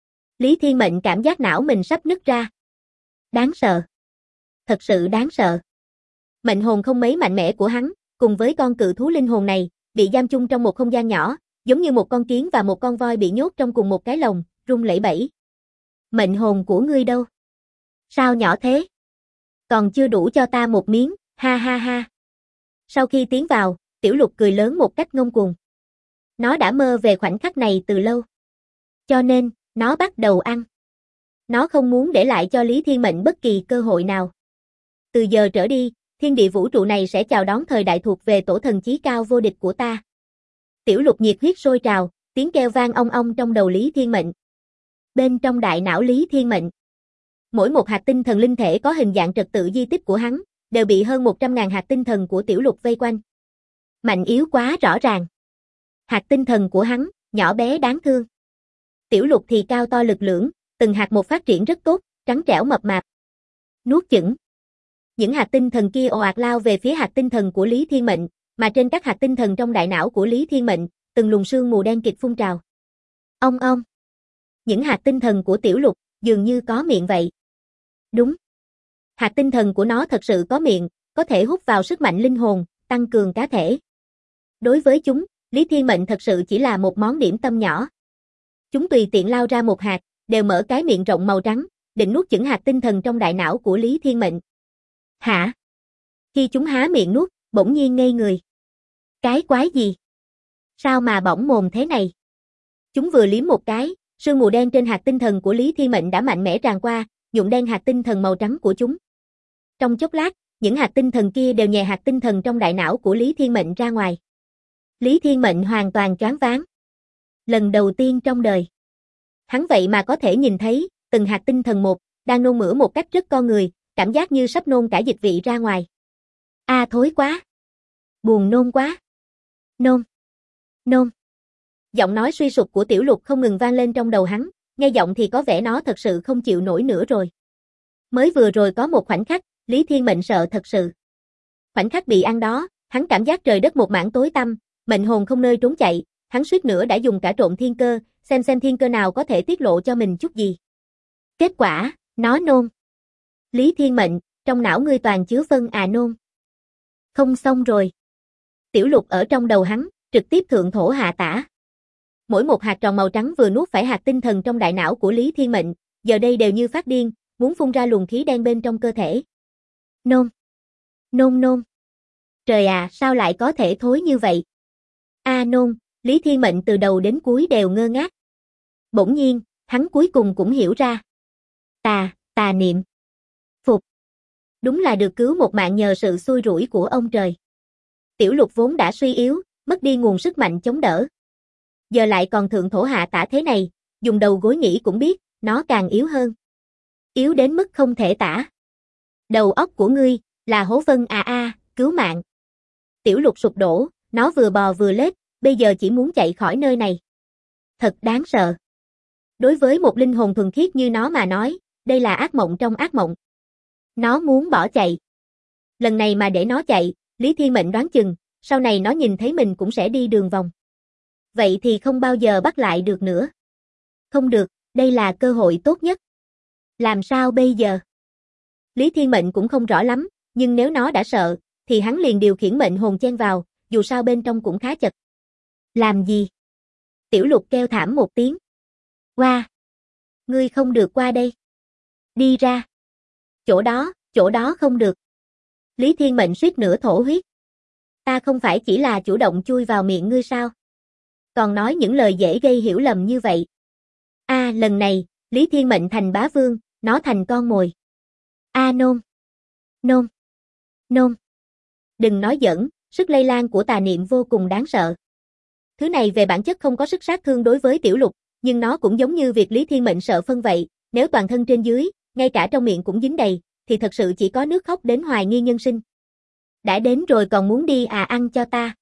Lý Thiên Mệnh cảm giác não mình sắp nứt ra. Đáng sợ. Thật sự đáng sợ. Mệnh hồn không mấy mạnh mẽ của hắn, cùng với con cự thú linh hồn này, bị giam chung trong một không gian nhỏ, giống như một con kiến và một con voi bị nhốt trong cùng một cái lồng, rung lẩy bẩy. Mệnh hồn của ngươi đâu? Sao nhỏ thế? Còn chưa đủ cho ta một miếng, ha. Sau khi tiến vào, Tiểu Lục cười lớn một cách ngông cuồng. Nó đã mơ về khoảnh khắc này từ lâu. Cho nên, nó bắt đầu ăn. Nó không muốn để lại cho Lý Thiên Mệnh bất kỳ cơ hội nào. Từ giờ trở đi, thiên địa vũ trụ này sẽ chào đón thời đại thuộc về tổ thần chí cao vô địch của ta. Tiểu Lục nhiệt huyết sôi trào, tiếng kêu vang ong ong trong đầu Lý Thiên Mệnh. Bên trong đại não Lý Thiên Mệnh, mỗi một hạt tinh thần linh thể có hình dạng trật tự di tích của hắn, đều bị hơn 100.000 hạt tinh thần của Tiểu Lục vây quanh. Mạnh yếu quá rõ ràng. Hạt tinh thần của hắn, nhỏ bé đáng thương. Tiểu Lục thì cao to lực lưỡng, từng hạt một phát triển rất tốt, trắng trẻo mập mạp. Nuốt chửng. Những hạt tinh thần kia ồ ạt lao về phía hạt tinh thần của Lý Thiên Mệnh, mà trên các hạt tinh thần trong đại não của Lý Thiên Mệnh, từng luồng sương mù đen kịt phun trào. Ong. Những hạt tinh thần của Tiểu Lục, dường như có miệng vậy. Đúng. Hạt tinh thần của nó thật sự có miệng, có thể hút vào sức mạnh linh hồn, tăng cường cá thể. Đối với chúng, Lý Thiên Mệnh thật sự chỉ là một món điểm tâm nhỏ. Chúng tùy tiện lao ra một hạt, đều mở cái miệng rộng màu trắng, định nuốt chửng hạt tinh thần trong đại não của Lý Thiên Mệnh. Hả? Khi chúng há miệng nuốt, bỗng nhiên ngây người. Cái quái gì? Sao mà bỏng mồm thế này? Chúng vừa liếm một cái, sương mù đen trên hạt tinh thần của Lý Thiên Mệnh đã mạnh mẽ tràn qua, nhuộm đen hạt tinh thần màu trắng của chúng. Trong chốc lát, những hạt tinh thần kia đều nhè hạt tinh thần trong đại não của Lý Thiên Mệnh ra ngoài. Lý Thiên Mệnh hoàn toàn choáng váng. Lần đầu tiên trong đời, hắn vậy mà có thể nhìn thấy từng hạt tinh thần một, đang nôn mửa một cách rất con người, cảm giác như sắp nôn cả dịch vị ra ngoài. Thối quá. Buồn nôn quá. Nôn. Nôn. Giọng nói suy sụp của Tiểu Lục không ngừng vang lên trong đầu hắn, nghe giọng thì có vẻ nó thật sự không chịu nổi nữa rồi. Mới vừa rồi có một khoảnh khắc, Lý Thiên Mệnh sợ thật sự. Khoảnh khắc bị ăn đó, hắn cảm giác trời đất một mảng tối tăm, mệnh hồn không nơi trốn chạy, hắn suýt nữa đã dùng cả trộn thiên cơ, xem thiên cơ nào có thể tiết lộ cho mình chút gì. Kết quả, nó nôn. Lý Thiên Mệnh, trong não ngươi toàn chứa phân nôn. Không xong rồi. Tiểu Lục ở trong đầu hắn, trực tiếp thượng thổ hạ tả. Mỗi một hạt tròn màu trắng vừa nuốt phải hạt tinh thần trong đại não của Lý Thiên Mệnh, giờ đây đều như phát điên, muốn phun ra luồng khí đen bên trong cơ thể. Nôn. Nôn nôn. Trời à, sao lại có thể thối như vậy? Nôn, Lý Thiên Mệnh từ đầu đến cuối đều ngơ ngác. Bỗng nhiên, hắn cuối cùng cũng hiểu ra. Tà niệm. Phục. Đúng là được cứu một mạng nhờ sự xui rủi của ông trời. Tiểu Lục vốn đã suy yếu, mất đi nguồn sức mạnh chống đỡ. Giờ lại còn thượng thổ hạ tả thế này, dùng đầu gối nghĩ cũng biết, nó càng yếu hơn. Yếu đến mức không thể tả. Đầu óc của ngươi, là hố phân cứu mạng. Tiểu Lục sụp đổ, nó vừa bò vừa lết, bây giờ chỉ muốn chạy khỏi nơi này. Thật đáng sợ. Đối với một linh hồn thuần khiết như nó mà nói, đây là ác mộng trong ác mộng. Nó muốn bỏ chạy. Lần này mà để nó chạy, Lý Thiên Mệnh đoán chừng, sau này nó nhìn thấy mình cũng sẽ đi đường vòng. Vậy thì không bao giờ bắt lại được nữa. Không được, đây là cơ hội tốt nhất. Làm sao bây giờ? Lý Thiên Mệnh cũng không rõ lắm, nhưng nếu nó đã sợ, thì hắn liền điều khiển mệnh hồn chen vào, dù sao bên trong cũng khá chật. Làm gì? Tiểu Lục kêu thảm một tiếng. Qua! Ngươi không được qua đây. Đi ra! Chỗ đó không được. Lý Thiên Mệnh suýt nữa thổ huyết. Ta không phải chỉ là chủ động chui vào miệng ngươi sao? Còn nói những lời dễ gây hiểu lầm như vậy. Lần này, Lý Thiên Mệnh thành bá vương, nó thành con mồi. Nôn. Nôn. Nôn. Đừng nói giỡn, sức lây lan của tà niệm vô cùng đáng sợ. Thứ này về bản chất không có sức sát thương đối với Tiểu Lục, nhưng nó cũng giống như việc Lý Thiên Mệnh sợ phân vậy, nếu toàn thân trên dưới, ngay cả trong miệng cũng dính đầy, thì thật sự chỉ có nước khóc đến hoài nghi nhân sinh. Đã đến rồi còn muốn đi ăn cho ta.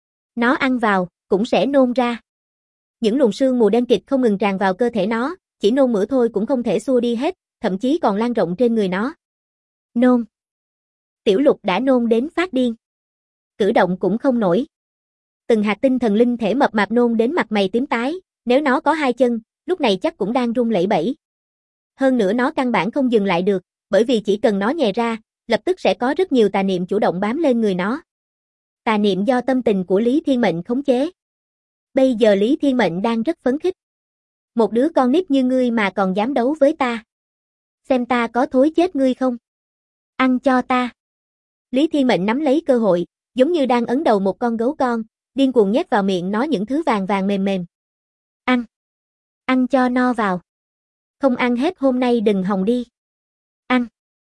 Nó ăn vào, cũng sẽ nôn ra. Những luồng sương mù đen kịt không ngừng tràn vào cơ thể nó, chỉ nôn mửa thôi cũng không thể xua đi hết, thậm chí còn lan rộng trên người nó. Nôn. Tiểu Lục đã nôn đến phát điên. Cử động cũng không nổi. Từng hạt tinh thần linh thể mập mạp nôn đến mặt mày tím tái, nếu nó có hai chân, lúc này chắc cũng đang run lẩy bẩy. Hơn nữa nó căn bản không dừng lại được, bởi vì chỉ cần nó nhè ra, lập tức sẽ có rất nhiều tà niệm chủ động bám lên người nó. Tà niệm do tâm tình của Lý Thiên Mệnh khống chế. Bây giờ Lý Thiên Mệnh đang rất phấn khích. Một đứa con nít như ngươi mà còn dám đấu với ta. Xem ta có thối chết ngươi không? Ăn cho ta. Lý Thiên Mệnh nắm lấy cơ hội, giống như đang ấn đầu một con gấu con, điên cuồng nhét vào miệng nó những thứ vàng vàng mềm mềm. Ăn. Ăn cho no vào. Không ăn hết hôm nay đừng hòng đi. Ăn.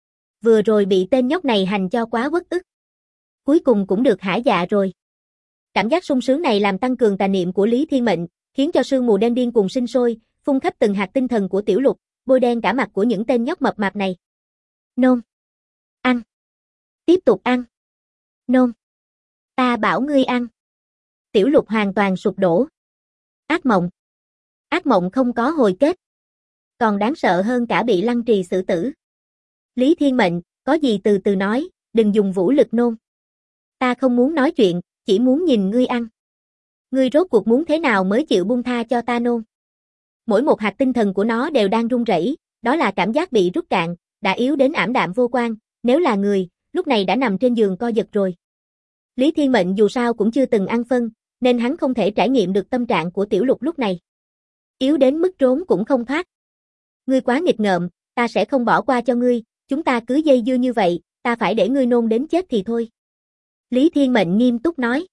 Vừa rồi bị tên nhóc này hành cho quá uất ức. Cuối cùng cũng được hả dạ rồi. Cảm giác sung sướng này làm tăng cường tà niệm của Lý Thiên Mệnh, khiến cho sương mù đen điên cuồng sinh sôi, phun khắp từng hạt tinh thần của Tiểu Lục, bôi đen cả mặt của những tên nhóc mập mạp này. Nôn. Ăn. Tiếp tục ăn. Nôn. Ta bảo ngươi ăn. Tiểu Lục hoàn toàn sụp đổ. Ác mộng. Ác mộng không có hồi kết. Còn đáng sợ hơn cả bị lăng trì xử tử. Lý Thiên Mệnh, có gì từ từ nói, đừng dùng vũ lực nôn. Ta không muốn nói chuyện, chỉ muốn nhìn ngươi ăn. Ngươi rốt cuộc muốn thế nào mới chịu buông tha cho ta nôn? Mỗi một hạt tinh thần của nó đều đang run rẩy, đó là cảm giác bị rút cạn, đã yếu đến ảm đạm vô quang, nếu là người, lúc này đã nằm trên giường co giật rồi. Lý Thiên Mệnh dù sao cũng chưa từng ăn phân, nên hắn không thể trải nghiệm được tâm trạng của Tiểu Lục lúc này. Yếu đến mức trốn cũng không thoát. Ngươi quá nghịch ngợm, ta sẽ không bỏ qua cho ngươi, chúng ta cứ dây dưa như vậy, ta phải để ngươi nôn đến chết thì thôi. Lý Thiên Mệnh nghiêm túc nói.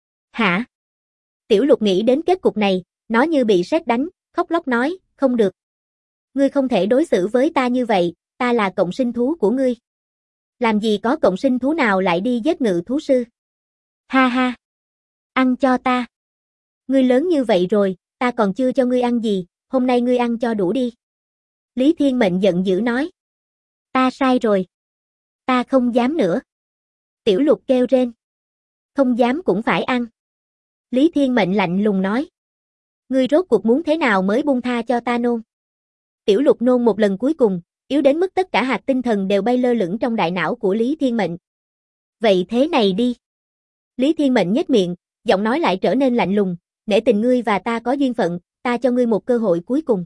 Hả? Tiểu Lục nghĩ đến kết cục này, nó như bị sét đánh, khóc lóc nói, không được. Ngươi không thể đối xử với ta như vậy, ta là cộng sinh thú của ngươi. Làm gì có cộng sinh thú nào lại đi giết ngự thú sư? Ha ha! Ăn cho ta! Ngươi lớn như vậy rồi, ta còn chưa cho ngươi ăn gì, hôm nay ngươi ăn cho đủ đi. Lý Thiên Mệnh giận dữ nói. Ta sai rồi. Ta không dám nữa. Tiểu Lục kêu rên. Không dám cũng phải ăn. Lý Thiên Mệnh lạnh lùng nói. Ngươi rốt cuộc muốn thế nào mới buông tha cho ta nôn? Tiểu Lục nôn một lần cuối cùng, yếu đến mức tất cả hạt tinh thần đều bay lơ lửng trong đại não của Lý Thiên Mệnh. Vậy thế này đi. Lý Thiên Mệnh nhếch miệng, giọng nói lại trở nên lạnh lùng, nể tình ngươi và ta có duyên phận, ta cho ngươi một cơ hội cuối cùng.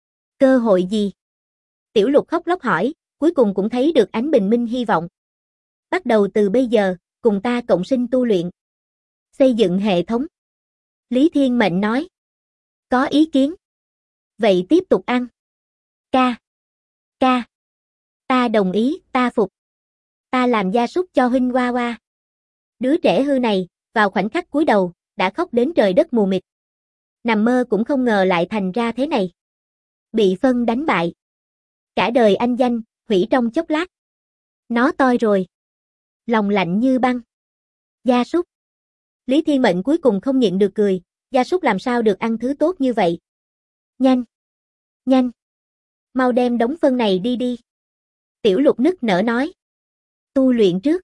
Cơ hội gì? Tiểu Lục khóc lóc hỏi, cuối cùng cũng thấy được ánh bình minh hy vọng. Bắt đầu từ bây giờ, cùng ta cộng sinh tu luyện. Xây dựng hệ thống. Lý Thiên Mệnh nói. Có ý kiến. Vậy tiếp tục ăn. Ca. Ca. Ta đồng ý, ta phục. Ta làm gia súc cho huynh Hoa Hoa. Đứa trẻ hư này, vào khoảnh khắc cúi đầu, đã khóc đến trời đất mù mịt. Nằm mơ cũng không ngờ lại thành ra thế này. Bị phân đánh bại. Cả đời anh danh, hủy trong chốc lát. Nó toi rồi. Lòng lạnh như băng. Gia súc. Lý Thiên Mệnh cuối cùng không nhịn được cười, gia súc làm sao được ăn thứ tốt như vậy. Nhanh. Nhanh. Mau đem đống phân này đi đi. Tiểu Lục nức nở nói. Tu luyện trước.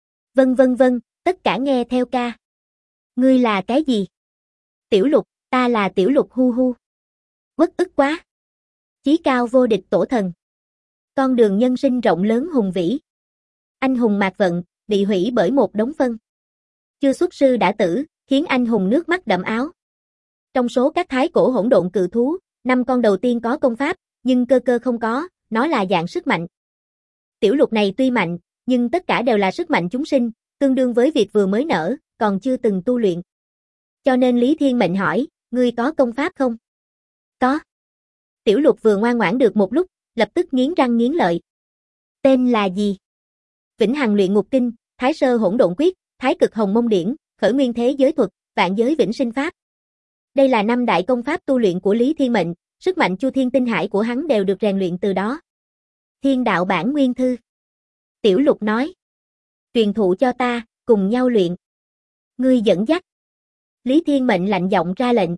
Vâng, tất cả nghe theo ca. Ngươi là cái gì? Tiểu Lục, ta là Tiểu Lục hu hu. Uất ức quá. Chí cao vô địch tổ thần. Con đường nhân sinh rộng lớn hùng vĩ. Anh hùng mạc vận, bị hủy bởi một đống phân. Chưa xuất sư đã tử, khiến anh hùng nước mắt đẫm áo. Trong số các thái cổ hỗn độn cự thú, 5 con đầu tiên có công pháp, nhưng cơ cơ không có, nó là dạng sức mạnh. Tiểu Lục này tuy mạnh, nhưng tất cả đều là sức mạnh chúng sinh, tương đương với việc vừa mới nở, còn chưa từng tu luyện. Cho nên Lý Thiên Mệnh hỏi, ngươi có công pháp không? Có. Tiểu Lục vừa ngoan ngoãn được một lúc, lập tức nghiến răng nghiến lợi. Tên là gì? Vĩnh Hằng Luyện Ngục Kinh, Thái Sơ Hỗn Độn Quyết, Thái Cực Hồng Mông Điển, Khởi Nguyên Thế Giới Thuật, Vạn Giới Vĩnh Sinh Pháp. Đây là 5 đại công pháp tu luyện của Lý Thiên Mệnh, sức mạnh Chu Thiên Tinh Hải của hắn đều được rèn luyện từ đó. Thiên đạo bản nguyên thư. Tiểu Lục nói. Truyền thụ cho ta, cùng nhau luyện. Ngươi dẫn dắt. Lý Thiên Mệnh lạnh giọng ra lệnh.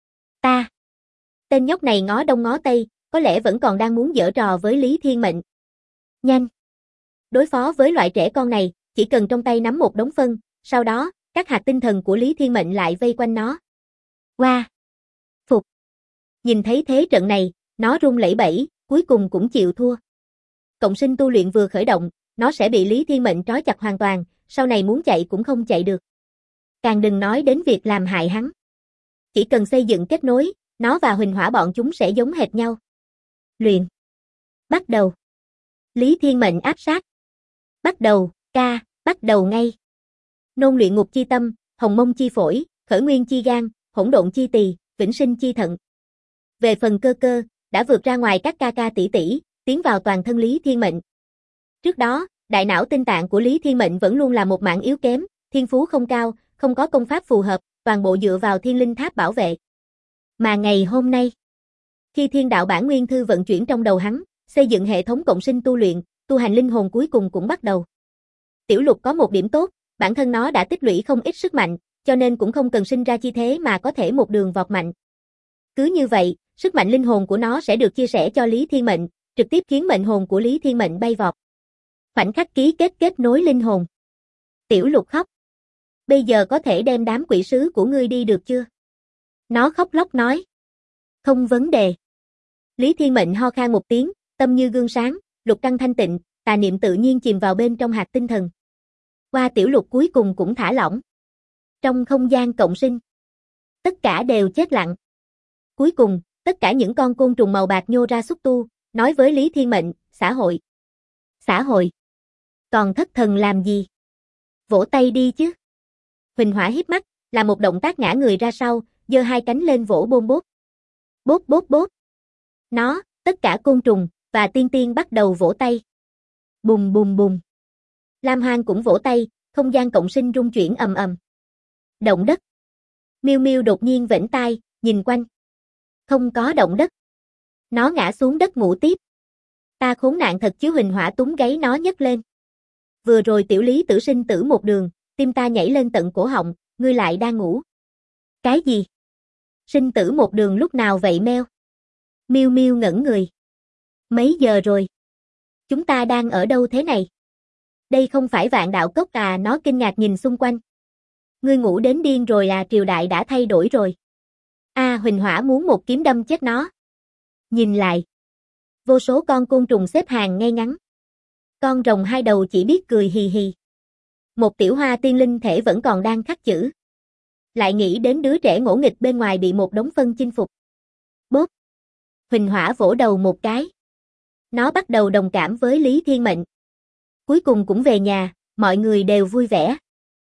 Ta. Tên nhóc này ngó đông ngó tây, có lẽ vẫn còn đang muốn giở trò với Lý Thiên Mệnh. Nhanh. Đối phó với loại trẻ con này, chỉ cần trong tay nắm một đống phân, sau đó, các hạt tinh thần của Lý Thiên Mệnh lại vây quanh nó. Qua. Phục. Nhìn thấy thế trận này, nó run lẩy bẩy, cuối cùng cũng chịu thua. Cộng sinh tu luyện vừa khởi động, nó sẽ bị Lý Thiên Mệnh trói chặt hoàn toàn, sau này muốn chạy cũng không chạy được. Càng đừng nói đến việc làm hại hắn. Chỉ cần xây dựng kết nối, nó và Huỳnh Hỏa bọn chúng sẽ giống hệt nhau. Luyện. Bắt đầu. Lý Thiên Mệnh áp sát. Bắt đầu, ca, bắt đầu ngay. Nôn luyện ngục chi tâm, hồng mông chi phổi, khởi nguyên chi gan, hỗn độn chi tỳ, vĩnh sinh chi thận. Về phần cơ cơ, đã vượt ra ngoài các ca ca tỷ tỷ, tiến vào toàn thân Lý Thiên Mệnh. Trước đó, đại não tinh tạng của Lý Thiên Mệnh vẫn luôn là một mảng yếu kém, thiên phú không cao, không có công pháp phù hợp, toàn bộ dựa vào thiên linh tháp bảo vệ. Mà ngày hôm nay, khi thiên đạo bản nguyên thư vận chuyển trong đầu hắn, xây dựng hệ thống cộng sinh tu luyện, tu hành linh hồn cuối cùng cũng bắt đầu. Tiểu Lục có một điểm tốt, bản thân nó đã tích lũy không ít sức mạnh, cho nên cũng không cần sinh ra chi thế mà có thể một đường vọt mạnh. Cứ như vậy, sức mạnh linh hồn của nó sẽ được chia sẻ cho Lý Thiên Mệnh, trực tiếp khiến mệnh hồn của Lý Thiên Mệnh bay vọt. Khoảnh khắc ký kết nối linh hồn. Tiểu Lục khóc. Bây giờ có thể đem đám quỷ sứ của ngươi đi được chưa? Nó khóc lóc nói. Không vấn đề. Lý Thiên Mệnh ho khan một tiếng, tâm như gương sáng, lục căn thanh tịnh, tà niệm tự nhiên chìm vào bên trong hạt tinh thần. Qua Tiểu Lục cuối cùng cũng thả lỏng. Trong không gian cộng sinh, tất cả đều chết lặng. Cuối cùng, tất cả những con côn trùng màu bạc nhô ra xúc tu, nói với Lý Thiên Mệnh, xã hội. Xã hội. Còn thất thần làm gì? Vỗ tay đi chứ. Huỳnh Hỏa híp mắt, là một động tác ngã người ra sau, giơ hai cánh lên vỗ bôm bốp. Bốp bốp bốp. Nó, tất cả côn trùng, và tiên tiên bắt đầu vỗ tay. Bùm bùm bùm. Lam Hoang cũng vỗ tay, không gian cộng sinh rung chuyển ầm ầm. Động đất. Miêu Miêu đột nhiên vểnh tai, nhìn quanh. Không có động đất. Nó ngã xuống đất ngủ tiếp. Ta khốn nạn thật chứ. Huỳnh Hỏa túm gáy nó nhấc lên. Vừa rồi tiểu Lý Tử sinh tử một đường, tim ta nhảy lên tận cổ họng, ngươi lại đang ngủ. Cái gì? Sinh tử một đường lúc nào vậy Meo? Miêu Miêu ngẩn người. Mấy giờ rồi? Chúng ta đang ở đâu thế này? Đây không phải Vạn Đạo Cốc à? Nó kinh ngạc nhìn xung quanh. Ngươi ngủ đến điên rồi à? Triều đại đã thay đổi rồi. Huỳnh Hỏa muốn một kiếm đâm chết nó. Nhìn lại. Vô số con côn trùng xếp hàng ngay ngắn. Con rồng hai đầu chỉ biết cười hì hì. Một tiểu hoa tiên linh thể vẫn còn đang khắc chữ. Lại nghĩ đến đứa trẻ ngỗ nghịch bên ngoài bị một đống phân chinh phục. Bốp. Huỳnh Hỏa vỗ đầu một cái. Nó bắt đầu đồng cảm với Lý Thiên Mệnh. Cuối cùng cũng về nhà, mọi người đều vui vẻ.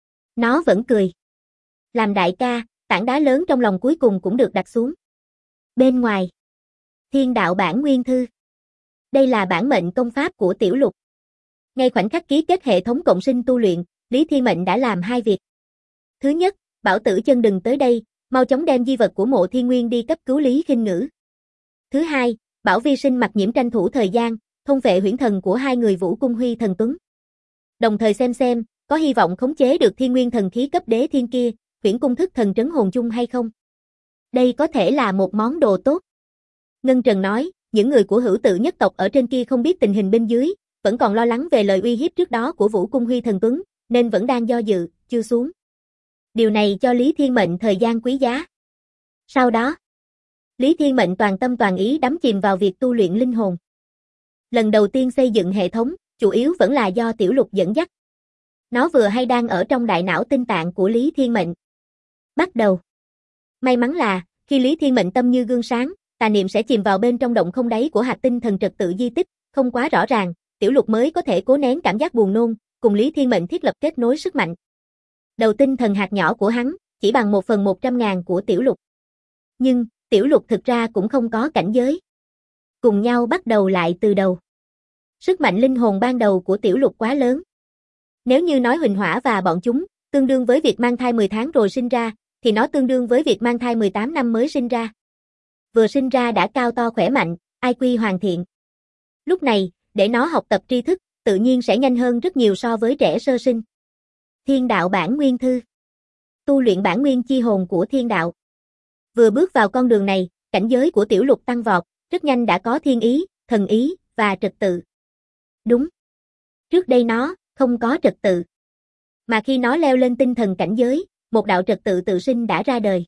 Nó vẫn cười. Làm đại ca, tảng đá lớn trong lòng cuối cùng cũng được đặt xuống. Bên ngoài. Thiên đạo bản nguyên thư. Đây là bản mệnh công pháp của Tiểu Lục. Ngay khoảnh khắc ký kết hệ thống cộng sinh tu luyện, Lý Thiên Mệnh đã làm hai việc. Thứ nhất, bảo Tử Chân đừng tới đây, mau chóng đem di vật của Mộ Thiên Nguyên đi cấp cứu Lý Khinh Ngữ. Thứ hai, bảo Vi Sinh Mặc Nhiễm tranh thủ thời gian, thôn vệ huyễn thần của hai người Vũ Cung Huy Thần Tuấn. Đồng thời xem, có hy vọng khống chế được thiên nguyên thần khí cấp đế thiên kia, huyễn cung thức thần trấn hồn chung hay không. Đây có thể là một món đồ tốt. Ngân Trần nói, những người của Hữu Tự nhất tộc ở trên kia không biết tình hình bên dưới, vẫn còn lo lắng về lời uy hiếp trước đó của Vũ Cung Huy Thần Tuấn, nên vẫn đang do dự, chưa xuống. Điều này cho Lý Thiên Mệnh thời gian quý giá. Sau đó, Lý Thiên Mệnh toàn tâm toàn ý đắm chìm vào việc tu luyện linh hồn. Lần đầu tiên xây dựng hệ thống, chủ yếu vẫn là do Tiểu Lục dẫn dắt. Nó vừa hay đang ở trong đại não tinh tạng của Lý Thiên Mệnh. Bắt đầu. May mắn là, khi Lý Thiên Mệnh tâm như gương sáng, tà niệm sẽ chìm vào bên trong động không đáy của hạt tinh thần trật tự di tích, không quá rõ ràng, Tiểu Lục mới có thể cố nén cảm giác buồn nôn, cùng Lý Thiên Mệnh thiết lập kết nối sức mạnh. Đầu tinh thần hạt nhỏ của hắn, chỉ bằng 1/100.000 của Tiểu Lục. Nhưng, Tiểu Lục thực ra cũng không có cảnh giới. Cùng nhau bắt đầu lại từ đầu. Sức mạnh linh hồn ban đầu của Tiểu Lục quá lớn. Nếu như nói Huỳnh Hỏa và bọn chúng, tương đương với việc mang thai 10 tháng rồi sinh ra, thì nó tương đương với việc mang thai 18 năm mới sinh ra. Vừa sinh ra đã cao to khỏe mạnh, IQ hoàn thiện. Lúc này, để nó học tập tri thức, tự nhiên sẽ nhanh hơn rất nhiều so với trẻ sơ sinh. Thiên đạo bản nguyên thư. Tu luyện bản nguyên chi hồn của thiên đạo. Vừa bước vào con đường này, cảnh giới của Tiểu Lục tăng vọt, rất nhanh đã có thiên ý, thần ý, và trật tự. Đúng. Trước đây nó, không có trật tự. Mà khi nó leo lên tinh thần cảnh giới, một đạo trật tự tự sinh đã ra đời.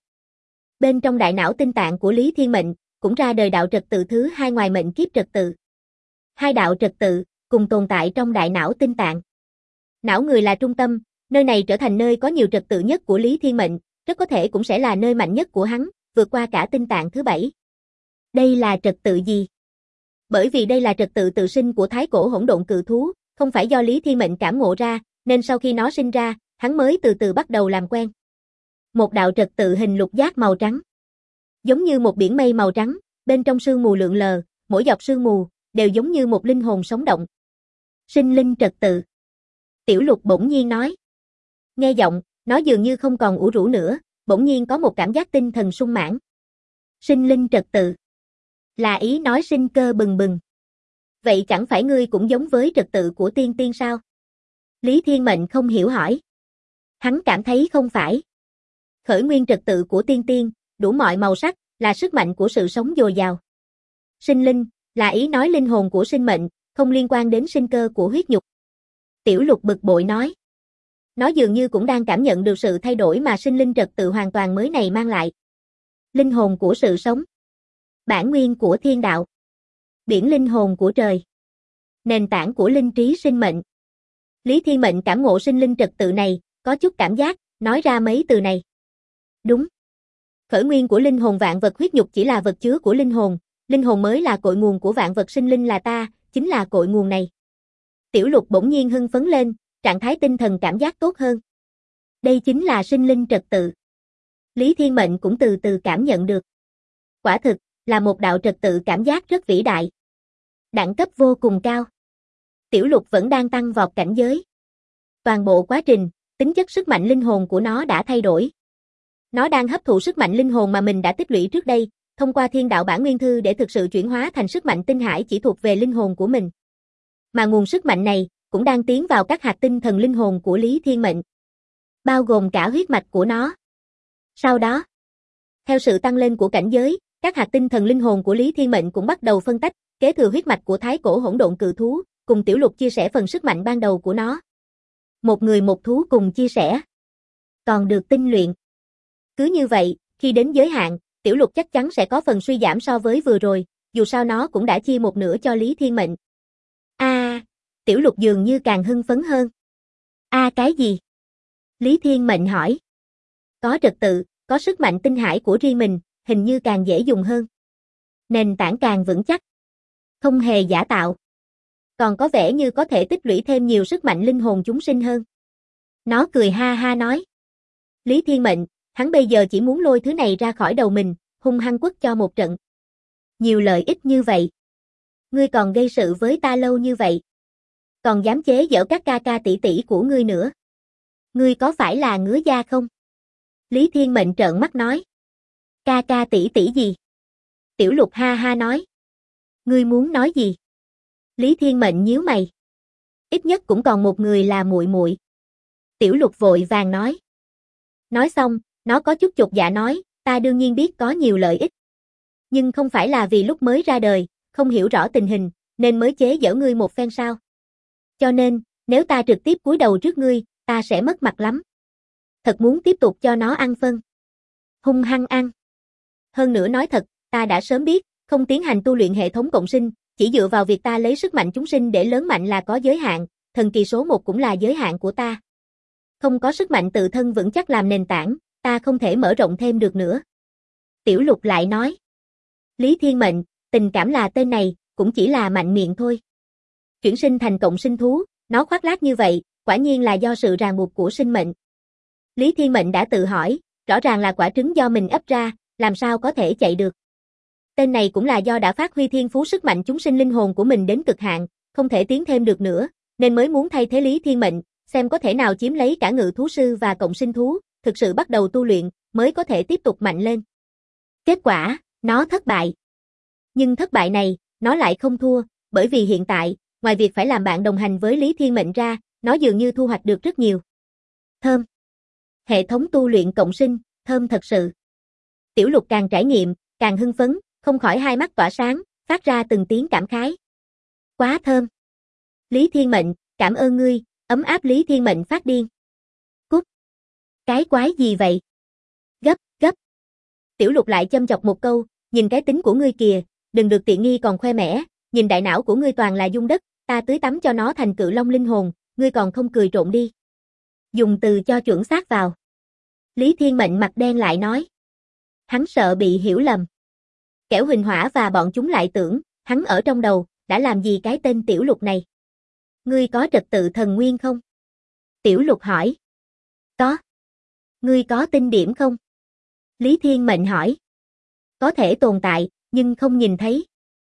Bên trong đại não tinh tạng của Lý Thiên Mệnh, cũng ra đời đạo trật tự thứ hai ngoài mệnh kiếp trật tự. Hai đạo trật tự, cùng tồn tại trong đại não tinh tạng. Não người là trung tâm, nơi này trở thành nơi có nhiều trật tự nhất của Lý Thiên Mệnh, rất có thể cũng sẽ là nơi mạnh nhất của hắn, vượt qua cả tinh tạng thứ 7. Đây là trật tự gì? Bởi vì đây là trật tự tự sinh của thái cổ hỗn độn cự thú, không phải do Lý Thiên Mệnh cảm ngộ ra, nên sau khi nó sinh ra, hắn mới từ từ bắt đầu làm quen. Một đạo trật tự hình lục giác màu trắng. Giống như một biển mây màu trắng, bên trong sương mù lượn lờ, mỗi dọc sương mù, đều giống như một linh hồn sống động. Sinh linh trật tự. Tiểu Lục bỗng nhiên nói. Nghe giọng, nó dường như không còn ủ rũ nữa, bỗng nhiên có một cảm giác tinh thần sung mãn. Sinh linh trật tự. Là ý nói sinh cơ bừng bừng. Vậy chẳng phải ngươi cũng giống với trật tự của tiên tiên sao? Lý Thiên Mệnh không hiểu hỏi. Hắn cảm thấy không phải. Khởi nguyên trật tự của tiên tiên, đủ mọi màu sắc, là sức mạnh của sự sống dồi dào. Sinh linh, là ý nói linh hồn của sinh mệnh, không liên quan đến sinh cơ của huyết nhục. Tiểu Lục bực bội nói. Nó dường như cũng đang cảm nhận được sự thay đổi mà sinh linh trật tự hoàn toàn mới này mang lại. Linh hồn của sự sống. Bản nguyên của thiên đạo. Biển linh hồn của trời. Nền tảng của linh trí sinh mệnh. Lý Thiên Mệnh cảm ngộ sinh linh trật tự này, có chút cảm giác, nói ra mấy từ này. Đúng. Khởi nguyên của linh hồn vạn vật huyết nhục chỉ là vật chứa của linh hồn mới là cội nguồn của vạn vật sinh linh là ta, chính là cội nguồn này. Tiểu Lục bỗng nhiên hưng phấn lên, trạng thái tinh thần cảm giác tốt hơn. Đây chính là sinh linh trật tự. Lý Thiên Mệnh cũng từ từ cảm nhận được. Quả thực, là một đạo trật tự cảm giác rất vĩ đại. Đẳng cấp vô cùng cao. Tiểu Lục vẫn đang tăng vọt cảnh giới. Toàn bộ quá trình, tính chất sức mạnh linh hồn của nó đã thay đổi. Nó đang hấp thụ sức mạnh linh hồn mà mình đã tích lũy trước đây, thông qua thiên đạo bản nguyên thư để thực sự chuyển hóa thành sức mạnh tinh hải chỉ thuộc về linh hồn của mình. Mà nguồn sức mạnh này, cũng đang tiến vào các hạt tinh thần linh hồn của Lý Thiên Mệnh. Bao gồm cả huyết mạch của nó. Sau đó, theo sự tăng lên của cảnh giới, các hạt tinh thần linh hồn của Lý Thiên Mệnh cũng bắt đầu phân tách, kế thừa huyết mạch của Thái Cổ Hỗn Độn Cự Thú, cùng Tiểu Lục chia sẻ phần sức mạnh ban đầu của nó. Một người một thú cùng chia sẻ. Còn được tinh luyện. Cứ như vậy, khi đến giới hạn, Tiểu Lục chắc chắn sẽ có phần suy giảm so với vừa rồi, dù sao nó cũng đã chia một nửa cho Lý Thiên Mệnh. Tiểu Lục dường như càng hưng phấn hơn. Cái gì? Lý Thiên Mệnh hỏi. Có trật tự, có sức mạnh tinh hải của riêng mình, hình như càng dễ dùng hơn. Nền tảng càng vững chắc. Không hề giả tạo. Còn có vẻ như có thể tích lũy thêm nhiều sức mạnh linh hồn chúng sinh hơn. Nó cười ha ha nói. Lý Thiên Mệnh, hắn bây giờ chỉ muốn lôi thứ này ra khỏi đầu mình, hung hăng quất cho một trận. Nhiều lợi ích như vậy. Ngươi còn gây sự với ta lâu như vậy. Còn dám chế giễu các ca ca tỷ tỷ của ngươi nữa. Ngươi có phải là ngứa da không? Lý Thiên Mệnh trợn mắt nói. Ca ca tỷ tỷ gì? Tiểu Lục ha ha nói. Ngươi muốn nói gì? Lý Thiên Mệnh nhíu mày. Ít nhất cũng còn một người là muội muội. Tiểu Lục vội vàng nói. Nói xong, nó có chút chột dạ nói, ta đương nhiên biết có nhiều lợi ích. Nhưng không phải là vì lúc mới ra đời, không hiểu rõ tình hình, nên mới chế giễu ngươi một phen sao? Cho nên, nếu ta trực tiếp cúi đầu trước ngươi, ta sẽ mất mặt lắm. Thật muốn tiếp tục cho nó ăn phân. Hung hăng ăn. Hơn nữa nói thật, ta đã sớm biết, không tiến hành tu luyện hệ thống cộng sinh, chỉ dựa vào việc ta lấy sức mạnh chúng sinh để lớn mạnh là có giới hạn, thần kỳ số 1 cũng là giới hạn của ta. Không có sức mạnh tự thân vững chắc làm nền tảng, ta không thể mở rộng thêm được nữa. Tiểu Lục lại nói. Lý Thiên Mệnh, tình cảm là tên này, cũng chỉ là mạnh miệng thôi. Chuyển sinh thành cộng sinh thú, nó khoác lác như vậy, quả nhiên là do sự ràng buộc của sinh mệnh. Lý Thiên Mệnh đã tự hỏi, rõ ràng là quả trứng do mình ấp ra, làm sao có thể chạy được. Tên này cũng là do đã phát huy thiên phú sức mạnh chúng sinh linh hồn của mình đến cực hạn, không thể tiến thêm được nữa, nên mới muốn thay thế Lý Thiên Mệnh, xem có thể nào chiếm lấy cả ngự thú sư và cộng sinh thú, thực sự bắt đầu tu luyện, mới có thể tiếp tục mạnh lên. Kết quả, nó thất bại. Nhưng thất bại này, nó lại không thua, bởi vì hiện tại, ngoài việc phải làm bạn đồng hành với Lý Thiên Mệnh ra, nó dường như thu hoạch được rất nhiều. Thơm. Hệ thống tu luyện cộng sinh, thơm thật sự. Tiểu Lục càng trải nghiệm, càng hưng phấn, không khỏi hai mắt tỏa sáng, phát ra từng tiếng cảm khái. Quá thơm. Lý Thiên Mệnh, cảm ơn ngươi, ấm áp Lý Thiên Mệnh phát điên. Cút. Cái quái gì vậy? Gấp, gấp. Tiểu Lục lại châm chọc một câu, nhìn cái tính của ngươi kìa, đừng được tiện nghi còn khoe mẽ, nhìn đại não của ngươi toàn là dung đất, ta tưới tắm cho nó thành cự long linh hồn, ngươi còn không cười trộn đi. Dùng từ cho chuẩn xác vào. Lý Thiên Mệnh mặt đen lại nói. Hắn sợ bị hiểu lầm. Kẻo Huỳnh Hỏa và bọn chúng lại tưởng, hắn ở trong đầu, đã làm gì cái tên Tiểu Lục này. Ngươi có trật tự thần nguyên không? Tiểu Lục hỏi. Có. Ngươi có tinh điểm không? Lý Thiên Mệnh hỏi. Có thể tồn tại, nhưng không nhìn thấy.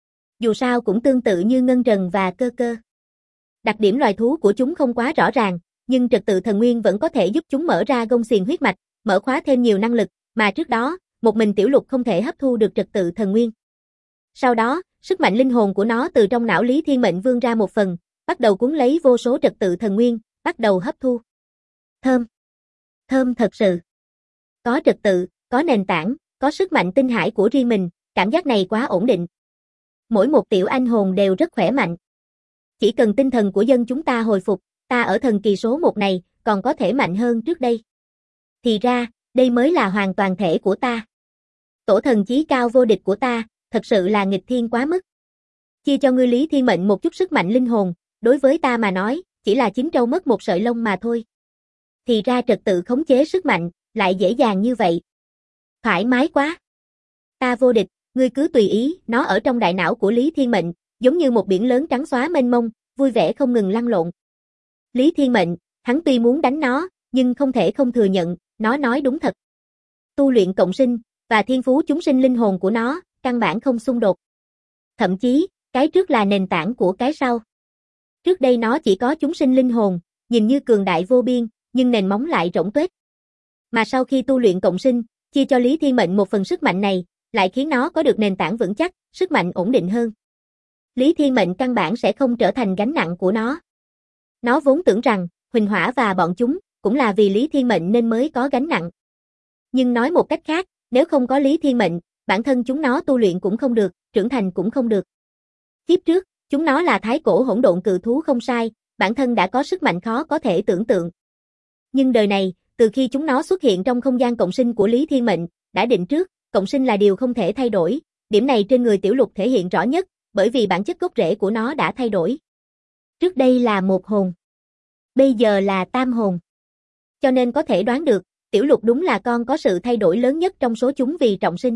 Dù sao cũng tương tự như ngân trần và cơ cơ. Đặc điểm loài thú của chúng không quá rõ ràng, nhưng trật tự thần nguyên vẫn có thể giúp chúng mở ra gông xiềng huyết mạch, mở khóa thêm nhiều năng lực, mà trước đó, một mình Tiểu Lục không thể hấp thu được trật tự thần nguyên. Sau đó, sức mạnh linh hồn của nó từ trong não Lý Thiên Mệnh vươn ra một phần, bắt đầu cuốn lấy vô số trật tự thần nguyên, bắt đầu hấp thu. Thơm. Thơm thật sự. Có trật tự, có nền tảng, có sức mạnh tinh hải của riêng mình, cảm giác này quá ổn định. Mỗi một tiểu anh hồn đều rất khỏe mạnh. Chỉ cần tinh thần của dân chúng ta hồi phục, ta ở thần kỳ số 1 này, còn có thể mạnh hơn trước đây. Thì ra, đây mới là hoàn toàn thể của ta. Tổ thần chí cao vô địch của ta, thật sự là nghịch thiên quá mức. Chia cho ngươi Lý Thiên Mệnh một chút sức mạnh linh hồn, đối với ta mà nói, chỉ là chín trâu mất một sợi lông mà thôi. Thì ra trật tự khống chế sức mạnh, lại dễ dàng như vậy. Thoải mái quá. Ta vô địch, ngươi cứ tùy ý, nó ở trong đại não của Lý Thiên Mệnh, giống như một biển lớn trắng xóa mênh mông, vui vẻ không ngừng lăn lộn. Lý Thiên Mệnh, hắn tuy muốn đánh nó, nhưng không thể không thừa nhận, nó nói đúng thật. Tu luyện cộng sinh, và thiên phú chúng sinh linh hồn của nó, căn bản không xung đột. Thậm chí, cái trước là nền tảng của cái sau. Trước đây nó chỉ có chúng sinh linh hồn, nhìn như cường đại vô biên, nhưng nền móng lại rỗng tuếch. Mà sau khi tu luyện cộng sinh, chia cho Lý Thiên Mệnh một phần sức mạnh này, lại khiến nó có được nền tảng vững chắc, sức mạnh ổn định hơn. Lý Thiên Mệnh căn bản sẽ không trở thành gánh nặng của nó. Nó vốn tưởng rằng, Huỳnh Hỏa và bọn chúng, cũng là vì Lý Thiên Mệnh nên mới có gánh nặng. Nhưng nói một cách khác, nếu không có Lý Thiên Mệnh, bản thân chúng nó tu luyện cũng không được, trưởng thành cũng không được. Kiếp trước, chúng nó là thái cổ hỗn độn cự thú không sai, bản thân đã có sức mạnh khó có thể tưởng tượng. Nhưng đời này, từ khi chúng nó xuất hiện trong không gian cộng sinh của Lý Thiên Mệnh, đã định trước, cộng sinh là điều không thể thay đổi, điểm này trên người Tiểu Lục thể hiện rõ nhất, bởi vì bản chất gốc rễ của nó đã thay đổi. Trước đây là một hồn, bây giờ là tam hồn. Cho nên có thể đoán được, Tiểu Lục đúng là con có sự thay đổi lớn nhất trong số chúng vì trọng sinh.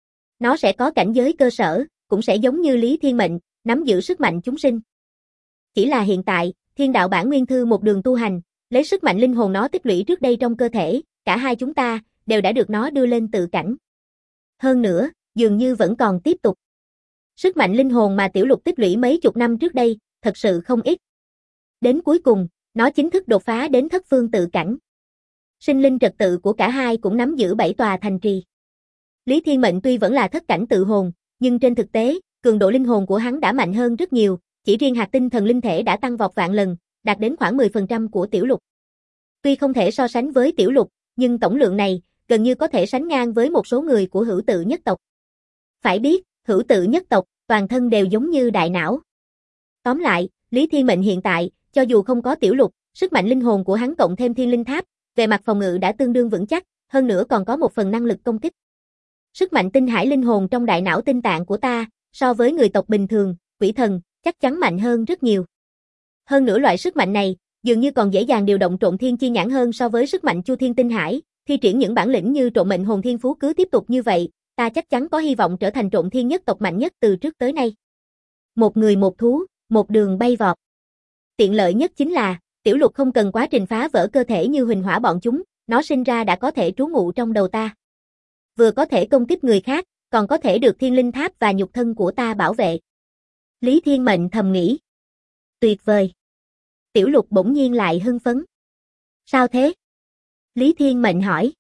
Nó sẽ có cảnh giới cơ sở, cũng sẽ giống như Lý Thiên Mệnh, nắm giữ sức mạnh chúng sinh. Chỉ là hiện tại, Thiên Đạo Bản Nguyên Thư một đường tu hành, lấy sức mạnh linh hồn nó tích lũy trước đây trong cơ thể, cả hai chúng ta, đều đã được nó đưa lên tự cảnh. Hơn nữa, dường như vẫn còn tiếp tục. Sức mạnh linh hồn mà Tiểu Lục tích lũy mấy chục năm trước đây, thật sự không ít. Đến cuối cùng, nó chính thức đột phá đến thất phương tự cảnh. Sinh linh trật tự của cả hai cũng nắm giữ 7 tòa thành trì. Lý Thiên Mệnh tuy vẫn là thất cảnh tự hồn, nhưng trên thực tế, cường độ linh hồn của hắn đã mạnh hơn rất nhiều, chỉ riêng hạt tinh thần linh thể đã tăng vọt vạn lần, đạt đến khoảng 10% của Tiểu Lục. Tuy không thể so sánh với Tiểu Lục, nhưng tổng lượng này, gần như có thể sánh ngang với một số người của Hữu Tự nhất tộc. Phải biết, Hữu Tự nhất tộc, toàn thân đều giống như đại não. Tóm lại, Lý Thiên Mệnh hiện tại, cho dù không có Tiểu Lục, sức mạnh linh hồn của hắn cộng thêm Thiên Linh Tháp, về mặt phòng ngự đã tương đương vững chắc, hơn nữa còn có một phần năng lực công kích. Sức mạnh tinh hải linh hồn trong đại não tinh tạng của ta, so với người tộc bình thường, quỷ thần, chắc chắn mạnh hơn rất nhiều. Hơn nữa loại sức mạnh này, dường như còn dễ dàng điều động Trộn Thiên chi nhãn hơn so với sức mạnh Chu Thiên tinh hải, thi triển những bản lĩnh như Trộn Mệnh Hồn Thiên Phú cứ tiếp tục như vậy, ta chắc chắn có hy vọng trở thành Trộn Thiên nhất tộc mạnh nhất từ trước tới nay. Một người một thú, một đường bay vọt. Tiện lợi nhất chính là, Tiểu Lục không cần quá trình phá vỡ cơ thể như Huỳnh Hỏa bọn chúng, nó sinh ra đã có thể trú ngụ trong đầu ta. Vừa có thể công kích người khác, còn có thể được Thiên Linh Tháp và nhục thân của ta bảo vệ. Lý Thiên Mệnh thầm nghĩ. Tuyệt vời. Tiểu Lục bỗng nhiên lại hưng phấn. Sao thế? Lý Thiên Mệnh hỏi.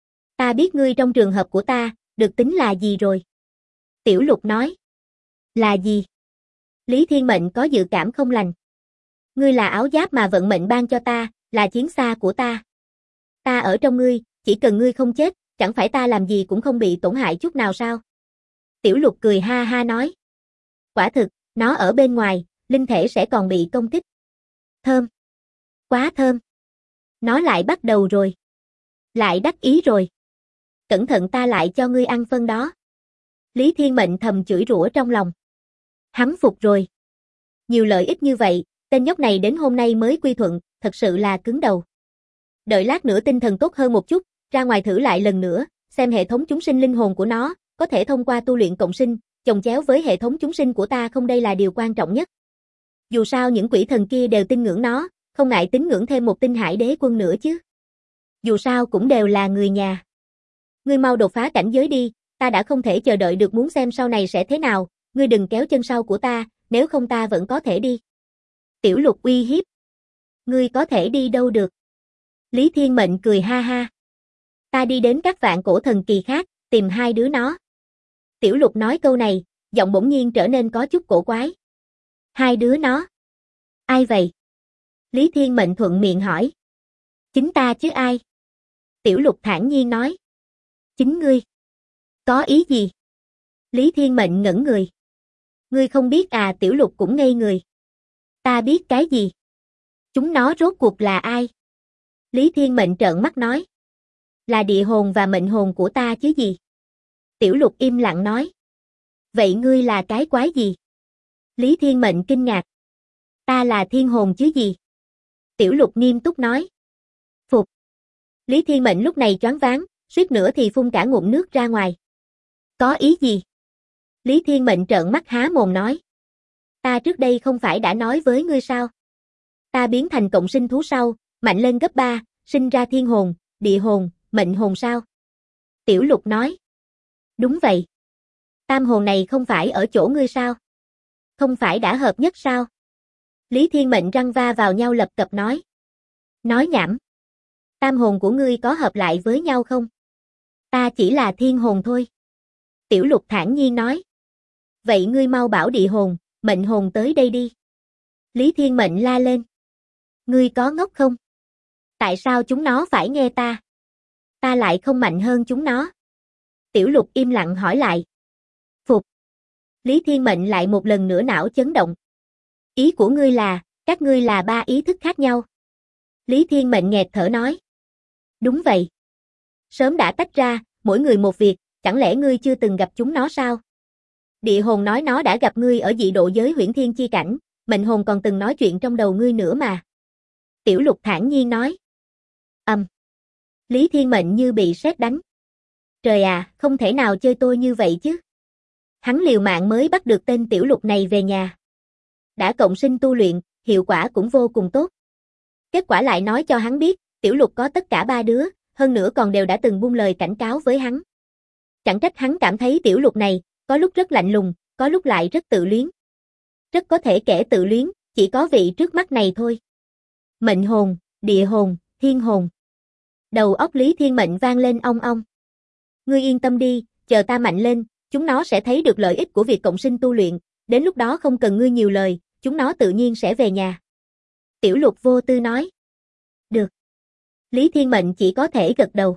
Ta biết ngươi trong trường hợp của ta, được tính là gì rồi? Tiểu Lục nói. Là gì? Lý Thiên Mệnh có dự cảm không lành. Ngươi là áo giáp mà vận mệnh ban cho ta, là chiến xa của ta. Ta ở trong ngươi, chỉ cần ngươi không chết, chẳng phải ta làm gì cũng không bị tổn hại chút nào sao? Tiểu Lục cười ha ha nói. Quả thực, nó ở bên ngoài, linh thể sẽ còn bị công kích. Thơm. Quá thơm. Nó lại bắt đầu rồi. Lại đắc ý rồi. Cẩn thận ta lại cho ngươi ăn phân đó. Lý Thiên Mệnh thầm chửi rủa trong lòng. Hắn phục rồi. Nhiều lợi ích như vậy, tên nhóc này đến hôm nay mới quy thuận, thật sự là cứng đầu. Đợi lát nữa tinh thần tốt hơn một chút, ra ngoài thử lại lần nữa, xem hệ thống chúng sinh linh hồn của nó, có thể thông qua tu luyện cộng sinh, chồng chéo với hệ thống chúng sinh của ta không, đây là điều quan trọng nhất. Dù sao những quỷ thần kia đều tin ngưỡng nó, không ngại tín ngưỡng thêm một tinh hải đế quân nữa chứ. Dù sao cũng đều là người nhà. Ngươi mau đột phá cảnh giới đi, ta đã không thể chờ đợi được muốn xem sau này sẽ thế nào, ngươi đừng kéo chân sau của ta, nếu không ta vẫn có thể đi. Tiểu Lục uy hiếp. Ngươi có thể đi đâu được? Lý Thiên Mệnh cười ha ha. Ta đi đến các vạn cổ thần kỳ khác, tìm hai đứa nó. Tiểu Lục nói câu này, giọng bỗng nhiên trở nên có chút cổ quái. Hai đứa nó? Ai vậy? Lý Thiên Mệnh thuận miệng hỏi. Chính ta chứ ai? Tiểu Lục thản nhiên nói. Chính ngươi. Có ý gì? Lý Thiên Mệnh ngẩn người. Ngươi không biết à? Tiểu Lục cũng ngây người. Ta biết cái gì? Chúng nó rốt cuộc là ai? Lý Thiên Mệnh trợn mắt nói. Là địa hồn và mệnh hồn của ta chứ gì? Tiểu Lục im lặng nói. Vậy ngươi là cái quái gì? Lý Thiên Mệnh kinh ngạc. Ta là thiên hồn chứ gì? Tiểu Lục nghiêm túc nói. Phục. Lý Thiên Mệnh lúc này choáng váng, suýt nữa thì phun cả ngụm nước ra ngoài. Có ý gì? Lý Thiên Mệnh trợn mắt há mồm nói. Ta trước đây không phải đã nói với ngươi sao? Ta biến thành cộng sinh thú sau, mạnh lên gấp 3, sinh ra thiên hồn, địa hồn, mệnh hồn sao? Tiểu Lục nói. Đúng vậy. Tam hồn này không phải ở chỗ ngươi sao? Không phải đã hợp nhất sao? Lý Thiên Mệnh răng va vào nhau lập cập nói. Nói nhảm. Tam hồn của ngươi có hợp lại với nhau không? Ta chỉ là thiên hồn thôi. Tiểu Lục thản nhiên nói. Vậy ngươi mau bảo địa hồn, mệnh hồn tới đây đi. Lý Thiên Mệnh la lên. Ngươi có ngốc không? Tại sao chúng nó phải nghe ta? Ta lại không mạnh hơn chúng nó. Tiểu Lục im lặng hỏi lại. Phục. Lý Thiên Mệnh lại một lần nữa não chấn động. Ý của ngươi là, các ngươi là 3 ý thức khác nhau. Lý Thiên Mệnh nghẹt thở nói. Đúng vậy. Sớm đã tách ra, mỗi người một việc, chẳng lẽ ngươi chưa từng gặp chúng nó sao? Địa hồn nói nó đã gặp ngươi ở dị độ giới huyễn thiên chi cảnh, mệnh hồn còn từng nói chuyện trong đầu ngươi nữa mà. Tiểu Lục thản nhiên nói. Lý Thiên Mệnh như bị sét đánh. Trời à, không thể nào chơi tôi như vậy chứ. Hắn liều mạng mới bắt được tên Tiểu Lục này về nhà. Đã cộng sinh tu luyện, hiệu quả cũng vô cùng tốt. Kết quả lại nói cho hắn biết, Tiểu Lục có tất cả 3 đứa, hơn nữa còn đều đã từng buông lời cảnh cáo với hắn. Chẳng trách hắn cảm thấy Tiểu Lục này, có lúc rất lạnh lùng, có lúc lại rất tự luyến. Rất có thể kẻ tự luyến, chỉ có vị trước mắt này thôi. Mệnh hồn, địa hồn, thiên hồn. Đầu óc Lý Thiên Mệnh vang lên ong ong. Ngươi yên tâm đi, chờ ta mạnh lên, chúng nó sẽ thấy được lợi ích của việc cộng sinh tu luyện, đến lúc đó không cần ngươi nhiều lời, chúng nó tự nhiên sẽ về nhà. Tiểu Lục vô tư nói. Được. Lý Thiên Mệnh chỉ có thể gật đầu.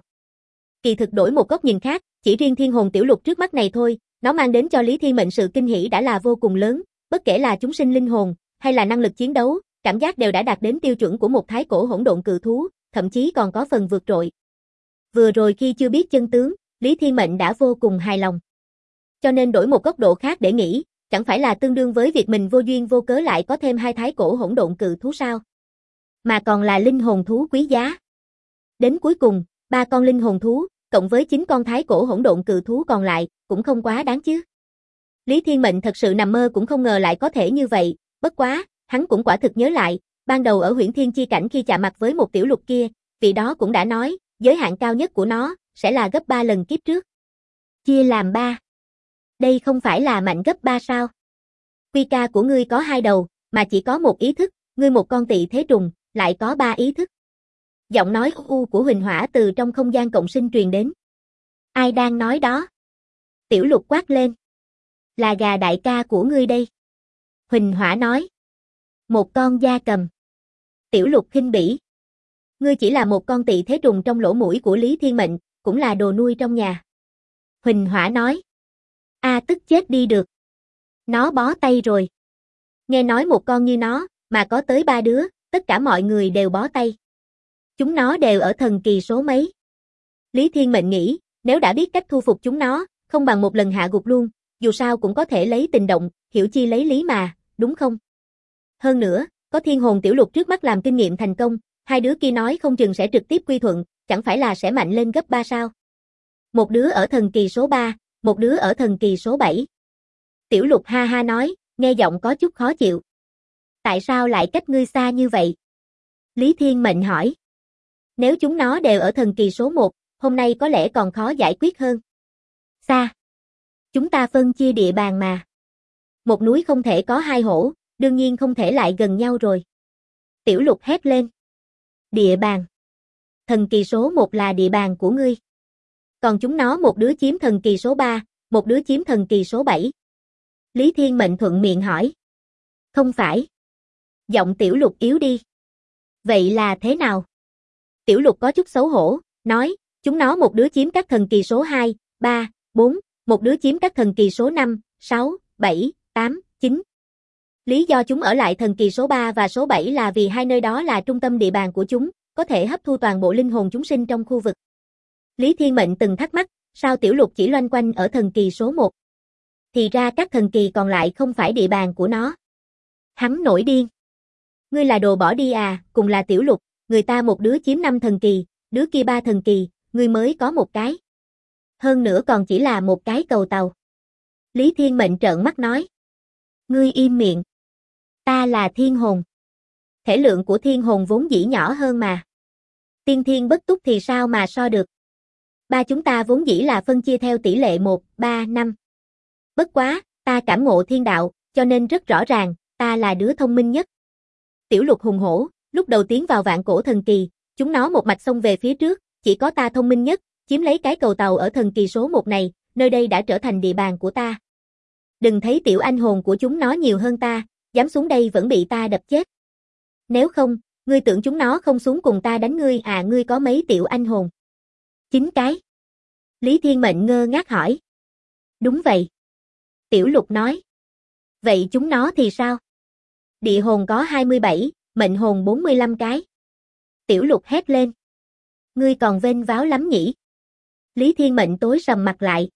Kỳ thực đổi một góc nhìn khác, chỉ riêng thiên hồn Tiểu Lục trước mắt này thôi, nó mang đến cho Lý Thiên Mệnh sự kinh hỉ đã là vô cùng lớn, bất kể là chúng sinh linh hồn, hay là năng lực chiến đấu, cảm giác đều đã đạt đến tiêu chuẩn của một thái cổ hỗn độn cự thú, thậm chí còn có phần vượt trội. Vừa rồi khi chưa biết chân tướng, Lý Thiên Mệnh đã vô cùng hài lòng. Cho nên đổi một góc độ khác để nghĩ, chẳng phải là tương đương với việc mình vô duyên vô cớ lại có thêm 2 thái cổ hỗn độn cự thú sao? Mà còn là linh hồn thú quý giá. Đến cuối cùng, 3 con linh hồn thú, cộng với 9 con thái cổ hỗn độn cự thú còn lại, cũng không quá đáng chứ. Lý Thiên Mệnh thật sự nằm mơ cũng không ngờ lại có thể như vậy, bất quá, hắn cũng quả thực nhớ lại, ban đầu ở huyễn thiên chi cảnh khi chạm mặt với một Tiểu Lục kia, vị đó cũng đã nói, giới hạn cao nhất của nó, sẽ là gấp 3 lần kiếp trước. Chia làm 3. Đây không phải là mạnh gấp 3 sao? Quy ca của ngươi có 2 đầu, mà chỉ có 1 ý thức, ngươi một con tỵ thế trùng, lại có 3 ý thức. Giọng nói u của Huỳnh Hỏa từ trong không gian cộng sinh truyền đến. Ai đang nói đó? Tiểu Lục quát lên. Là gà đại ca của ngươi đây. Huỳnh Hỏa nói. Một con gia cầm. Tiểu Lục khinh bỉ. Ngươi chỉ là một con tỵ thế trùng trong lỗ mũi của Lý Thiên Mệnh, cũng là đồ nuôi trong nhà. Huỳnh Hỏa nói. Tức chết đi được. Nó bó tay rồi. Nghe nói một con như nó, mà có tới 3 đứa, tất cả mọi người đều bó tay. Chúng nó đều ở thần kỳ số mấy. Lý Thiên Mệnh nghĩ, nếu đã biết cách thu phục chúng nó, không bằng một lần hạ gục luôn, dù sao cũng có thể lấy tình động, hiểu chi lấy lý mà, đúng không? Hơn nữa, có thiên hồn Tiểu Lục trước mắt làm kinh nghiệm thành công, 2 đứa kia nói không chừng sẽ trực tiếp quy thuận, chẳng phải là sẽ mạnh lên gấp 3 sao? Một đứa ở thần kỳ số 3, một đứa ở thần kỳ số 7. Tiểu Lục ha ha nói, nghe giọng có chút khó chịu. Tại sao lại cách ngươi xa như vậy? Lý Thiên Mệnh hỏi. Nếu chúng nó đều ở thần kỳ số 1, hôm nay có lẽ còn khó giải quyết hơn. Xa. Chúng ta phân chia địa bàn mà. Một núi không thể có 2 hổ, đương nhiên không thể lại gần nhau rồi. Tiểu Lục hét lên. Địa bàn. Thần kỳ số 1 là địa bàn của ngươi. Còn chúng nó một đứa chiếm thần kỳ số 3, một đứa chiếm thần kỳ số 7. Lý Thiên Mệnh thuận miệng hỏi. Không phải. Giọng Tiểu Lục yếu đi. Vậy là thế nào? Tiểu Lục có chút xấu hổ, nói, chúng nó một đứa chiếm các thần kỳ số 2, 3, 4, một đứa chiếm các thần kỳ số 5, 6, 7, 8, 9. Lý do chúng ở lại thần kỳ số 3 và số 7 là vì 2 nơi đó là trung tâm địa bàn của chúng, có thể hấp thu toàn bộ linh hồn chúng sinh trong khu vực. Lý Thiên Mệnh từng thắc mắc, sao Tiểu Lục chỉ loanh quanh ở thần kỳ số 1? Thì ra các thần kỳ còn lại không phải địa bàn của nó. Hắn nổi điên. Ngươi là đồ bỏ đi à, cùng là Tiểu Lục, người ta một đứa chiếm 5 thần kỳ, đứa kia 3 thần kỳ, ngươi mới có một cái. Hơn nữa còn chỉ là một cái cầu tàu. Lý Thiên Mệnh trợn mắt nói. Ngươi im miệng. Ta là thiên hồn. Thể lượng của thiên hồn vốn dĩ nhỏ hơn mà. Tiên thiên bất túc thì sao mà so được. Ba chúng ta vốn dĩ là phân chia theo tỷ lệ 1, 3, 5. Bất quá, ta cảm ngộ thiên đạo, cho nên rất rõ ràng, ta là đứa thông minh nhất. Tiểu Lục hùng hổ, lúc đầu tiến vào vạn cổ thần kỳ, chúng nó một mạch xông về phía trước, chỉ có ta thông minh nhất, chiếm lấy cái cầu tàu ở thần kỳ số 1 này, nơi đây đã trở thành địa bàn của ta. Đừng thấy tiểu anh hồn của chúng nó nhiều hơn ta, dám xuống đây vẫn bị ta đập chết. Nếu không, ngươi tưởng chúng nó không xuống cùng ta đánh ngươi à, ngươi có mấy tiểu anh hồn? 9 cái. Lý Thiên Mệnh ngơ ngác hỏi. Đúng vậy. Tiểu Lục nói. Vậy chúng nó thì sao? Địa hồn có 27, mệnh hồn 45 cái. Tiểu Lục hét lên. Ngươi còn vênh váo lắm nhỉ? Lý Thiên Mệnh tối sầm mặt lại.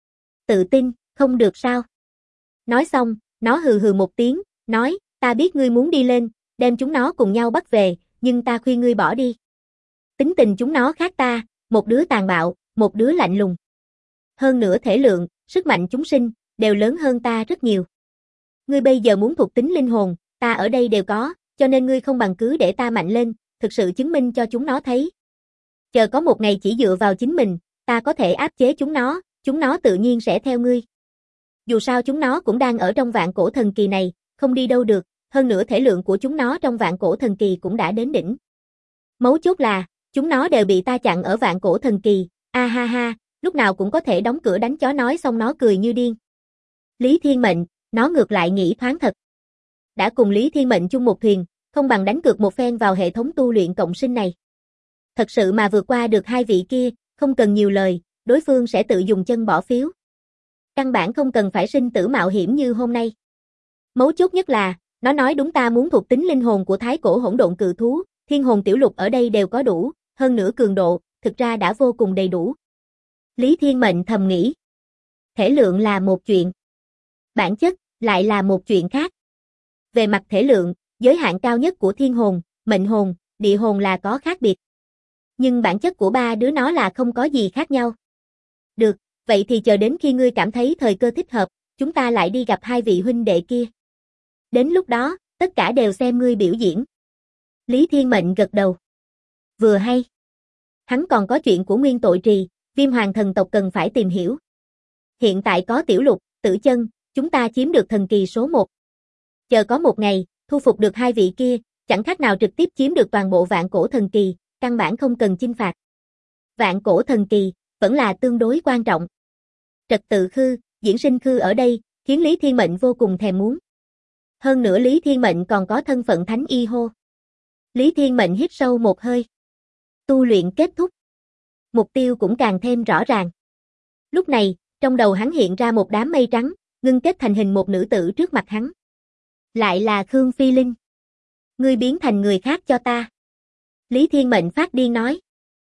Tự tin, không được sao? Nói xong, nó hừ hừ một tiếng, nói, ta biết ngươi muốn đi lên, đem chúng nó cùng nhau bắt về, nhưng ta khuyên ngươi bỏ đi. Tính tình chúng nó khác ta, một đứa tàn bạo, một đứa lạnh lùng. Hơn nữa thể lượng, sức mạnh chúng sinh, đều lớn hơn ta rất nhiều. Ngươi bây giờ muốn thuộc tính linh hồn, ta ở đây đều có, cho nên ngươi không bằng cứ để ta mạnh lên, thực sự chứng minh cho chúng nó thấy. Chờ có một ngày chỉ dựa vào chính mình, ta có thể áp chế chúng nó tự nhiên sẽ theo ngươi. Dù sao chúng nó cũng đang ở trong vạn cổ thần kỳ này, không đi đâu được, hơn nữa thể lượng của chúng nó trong vạn cổ thần kỳ cũng đã đến đỉnh. Mấu chốt là, chúng nó đều bị ta chặn ở vạn cổ thần kỳ, a ha ha, lúc nào cũng có thể đóng cửa đánh chó, nói xong nó cười như điên. Lý Thiên Mệnh, nó ngược lại nghĩ thoáng thật. Đã cùng Lý Thiên Mệnh chung một thuyền, không bằng đánh cược một phen vào hệ thống tu luyện cộng sinh này. Thật sự mà vượt qua được hai vị kia, không cần nhiều lời, đối phương sẽ tự dùng chân bỏ phiếu. Căn bản không cần phải sinh tử mạo hiểm như hôm nay. Mấu chốt nhất là, nó nói đúng, ta muốn thuộc tính linh hồn của thái cổ hỗn độn cự thú, thiên hồn tiểu lục ở đây đều có đủ, hơn nữa cường độ, thực ra đã vô cùng đầy đủ. Lý Thiên Mệnh thầm nghĩ. Thể lượng là một chuyện. Bản chất, lại là một chuyện khác. Về mặt thể lượng, giới hạn cao nhất của thiên hồn, mệnh hồn, địa hồn là có khác biệt. Nhưng bản chất của ba đứa nó là không có gì khác nhau. Được, vậy thì chờ đến khi ngươi cảm thấy thời cơ thích hợp, chúng ta lại đi gặp hai vị huynh đệ kia. Đến lúc đó, tất cả đều xem ngươi biểu diễn. Lý Thiên Mệnh gật đầu. Vừa hay. Hắn còn có chuyện của nguyên tội trì, Viêm Hoàng thần tộc cần phải tìm hiểu. Hiện tại có Tiểu Lục, Tử Chân, chúng ta chiếm được thần kỳ số 1. Chờ có một ngày, thu phục được hai vị kia, chẳng khác nào trực tiếp chiếm được toàn bộ vạn cổ thần kỳ, căn bản không cần chinh phạt. Vạn cổ thần kỳ, vẫn là tương đối quan trọng. Trật tự khư, diễn sinh khư ở đây, khiến Lý Thiên Mệnh vô cùng thèm muốn. Hơn nữa Lý Thiên Mệnh còn có thân phận thánh y hô. Lý Thiên Mệnh hít sâu một hơi. Tu luyện kết thúc. Mục tiêu cũng càng thêm rõ ràng. Lúc này, trong đầu hắn hiện ra một đám mây trắng, ngưng kết thành hình một nữ tử trước mặt hắn. Lại là Khương Phi Linh. Ngươi biến thành người khác cho ta. Lý Thiên Mệnh phát điên nói.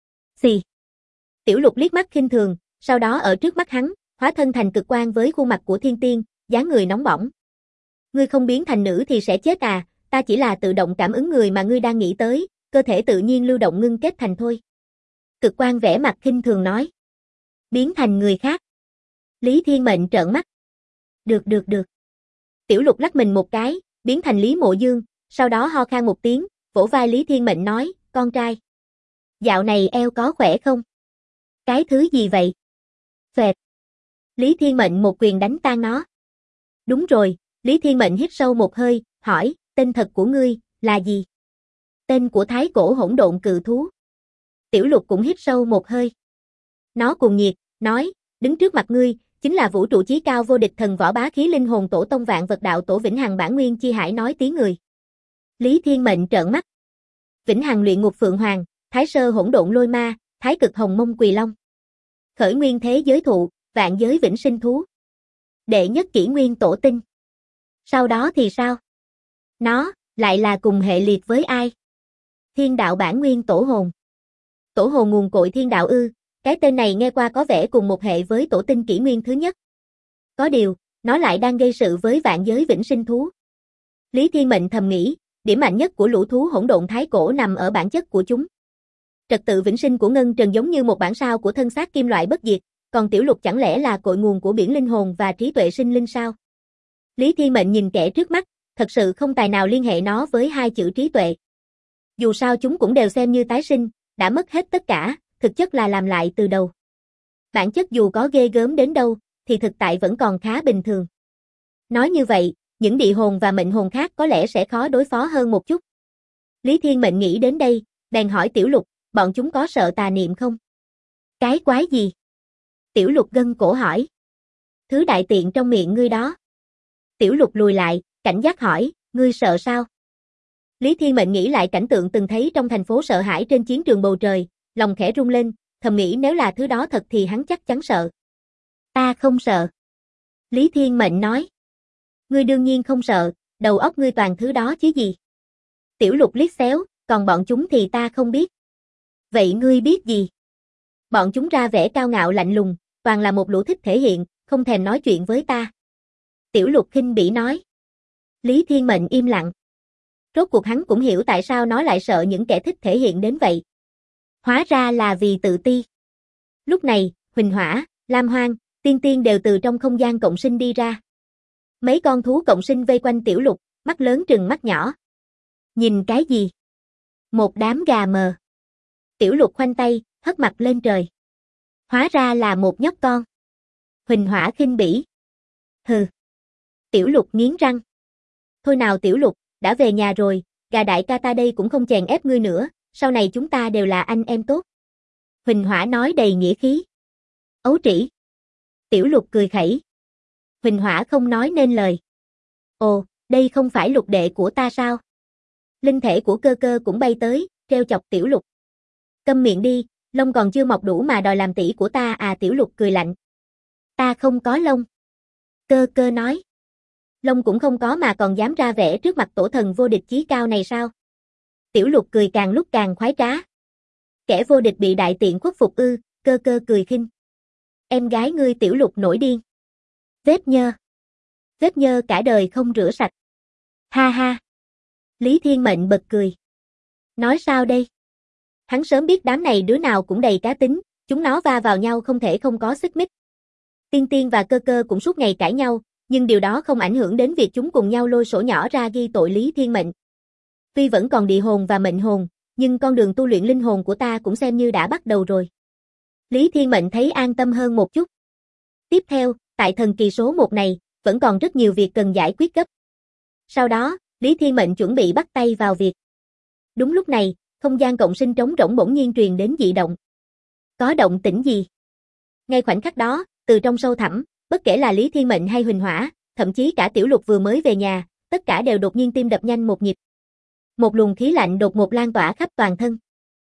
Xì. Tiểu Lục liếc mắt khinh thường, sau đó ở trước mắt hắn, hóa thân thành cực quang với khuôn mặt của thiên tiên, dáng người nóng bỏng. Ngươi không biến thành nữ thì sẽ chết à, ta chỉ là tự động cảm ứng người mà ngươi đang nghĩ tới, cơ thể tự nhiên lưu động ngưng kết thành thôi. Cực quang vẻ mặt khinh thường nói. Biến thành người khác. Lý Thiên Mệnh trợn mắt. Được. Tiểu Lục lắc mình một cái, biến thành Lý Mộ Dương, sau đó ho khan một tiếng, vỗ vai Lý Thiên Mệnh nói, con trai. Dạo này eo có khỏe không? Cái thứ gì vậy? Phệt. Lý Thiên Mệnh một quyền đánh tan nó. Đúng rồi, Lý Thiên Mệnh hít sâu một hơi, hỏi, tên thật của ngươi, là gì? Tên của thái cổ hỗn độn cự thú. Tiểu Lục cũng hít sâu một hơi. Nó cuồng nhiệt, nói, đứng trước mặt ngươi, chính là vũ trụ chí cao vô địch thần võ bá khí linh hồn tổ tông vạn vật đạo tổ Vĩnh Hằng bản nguyên chi hải nói tiếng người. Lý Thiên Mệnh trợn mắt. Vĩnh Hằng luyện ngục phượng hoàng, thái sơ hỗn độn lôi ma, thái cực hồng mông quỳ long. Khởi nguyên thế giới thụ, vạn giới vĩnh sinh thú. Đệ nhất kỷ nguyên tổ tinh. Sau đó thì sao? Nó, lại là cùng hệ liệt với ai? Thiên đạo bản nguyên tổ hồn. Tổ hồn nguồn cội thiên đạo ư, cái tên này nghe qua có vẻ cùng một hệ với tổ tinh kỷ nguyên thứ nhất. Có điều, nó lại đang gây sự với vạn giới vĩnh sinh thú. Lý Thiên Mệnh thầm nghĩ, điểm mạnh nhất của lũ thú hỗn độn thái cổ nằm ở bản chất của chúng. Trật tự vĩnh sinh của Ngân Trần giống như một bản sao của thân xác kim loại bất diệt, còn Tiểu Lục chẳng lẽ là cội nguồn của biển linh hồn và trí tuệ sinh linh sao? Lý Thiên Mệnh nhìn kẻ trước mắt, thật sự không tài nào liên hệ nó với hai chữ trí tuệ. Dù sao chúng cũng đều xem như tái sinh, đã mất hết tất cả, thực chất là làm lại từ đầu. Bản chất dù có ghê gớm đến đâu, thì thực tại vẫn còn khá bình thường. Nói như vậy, những địa hồn và mệnh hồn khác có lẽ sẽ khó đối phó hơn một chút. Lý Thiên Mệnh nghĩ đến đây, bèn hỏi Tiểu Lục, bọn chúng có sợ tà niệm không? Cái quái gì? Tiểu Lục gân cổ hỏi. Thứ đại tiện trong miệng ngươi đó. Tiểu Lục lùi lại, cảnh giác hỏi, ngươi sợ sao? Lý Thiên Mệnh nghĩ lại cảnh tượng từng thấy trong thành phố sợ hãi trên chiến trường bầu trời, lòng khẽ rung lên, thầm nghĩ nếu là thứ đó thật thì hắn chắc chắn sợ. Ta không sợ. Lý Thiên Mệnh nói. Ngươi đương nhiên không sợ, đầu óc ngươi toàn thứ đó chứ gì. Tiểu Lục liếc xéo, còn bọn chúng thì ta không biết. Vậy ngươi biết gì? Bọn chúng ra vẻ cao ngạo lạnh lùng, toàn là một lũ thích thể hiện, không thèm nói chuyện với ta. Tiểu Lục khinh bỉ nói. Lý Thiên Mệnh im lặng. Rốt cuộc hắn cũng hiểu tại sao nó lại sợ những kẻ thích thể hiện đến vậy. Hóa ra là vì tự ti. Lúc này, Huỳnh Hỏa, Lam Hoang, Tiên Tiên đều từ trong không gian cộng sinh đi ra. Mấy con thú cộng sinh vây quanh Tiểu Lục, mắt lớn trừng mắt nhỏ. Nhìn cái gì? Một đám gà mờ. Tiểu Lục khoanh tay, hất mặt lên trời. Hóa ra là một nhóc con. Huỳnh Hỏa khinh bỉ. Hừ. Tiểu Lục nghiến răng. Thôi nào Tiểu Lục, đã về nhà rồi, gà đại ca ta đây cũng không chèn ép ngươi nữa, sau này chúng ta đều là anh em tốt. Huỳnh Hỏa nói đầy nghĩa khí. Ấu trĩ. Tiểu Lục cười khẩy. Huỳnh Hỏa không nói nên lời. Ồ, đây không phải Lục đệ của ta sao? Linh thể của Cơ Cơ cũng bay tới, treo chọc Tiểu Lục. Câm miệng đi, lông còn chưa mọc đủ mà đòi làm tỷ của ta à? Tiểu Lục cười lạnh. Ta không có lông. Cơ Cơ nói. Lông cũng không có mà còn dám ra vẻ trước mặt tổ thần vô địch chí cao này sao? Tiểu Lục cười càng lúc càng khoái trá. Kẻ vô địch bị đại tiện khuất phục ư? Cơ Cơ cười khinh. Em gái ngươi Tiểu Lục nổi điên. Vết nhơ. Vết nhơ cả đời không rửa sạch. Ha ha. Lý Thiên Mệnh bật cười. Nói sao đây? Hắn sớm biết đám này đứa nào cũng đầy cá tính, chúng nó va vào nhau không thể không có xích mích. Tiên Tiên và Cơ Cơ cũng suốt ngày cãi nhau, nhưng điều đó không ảnh hưởng đến việc chúng cùng nhau lôi sổ nhỏ ra ghi tội Lý Thiên Mệnh. Tuy vẫn còn địa hồn và mệnh hồn, nhưng con đường tu luyện linh hồn của ta cũng xem như đã bắt đầu rồi. Lý Thiên Mệnh thấy an tâm hơn một chút. Tiếp theo, tại thần kỳ số 1 này, vẫn còn rất nhiều việc cần giải quyết gấp. Sau đó, Lý Thiên Mệnh chuẩn bị bắt tay vào việc. Đúng lúc này, không gian cộng sinh trống rỗng bỗng nhiên truyền đến dị động. Có động tĩnh gì? Ngay khoảnh khắc đó, từ trong sâu thẳm, bất kể là Lý Thiên Mệnh hay Huỳnh Hỏa, thậm chí cả Tiểu Lục vừa mới về nhà, tất cả đều đột nhiên tim đập nhanh một nhịp. Một luồng khí lạnh đột ngột lan tỏa khắp toàn thân.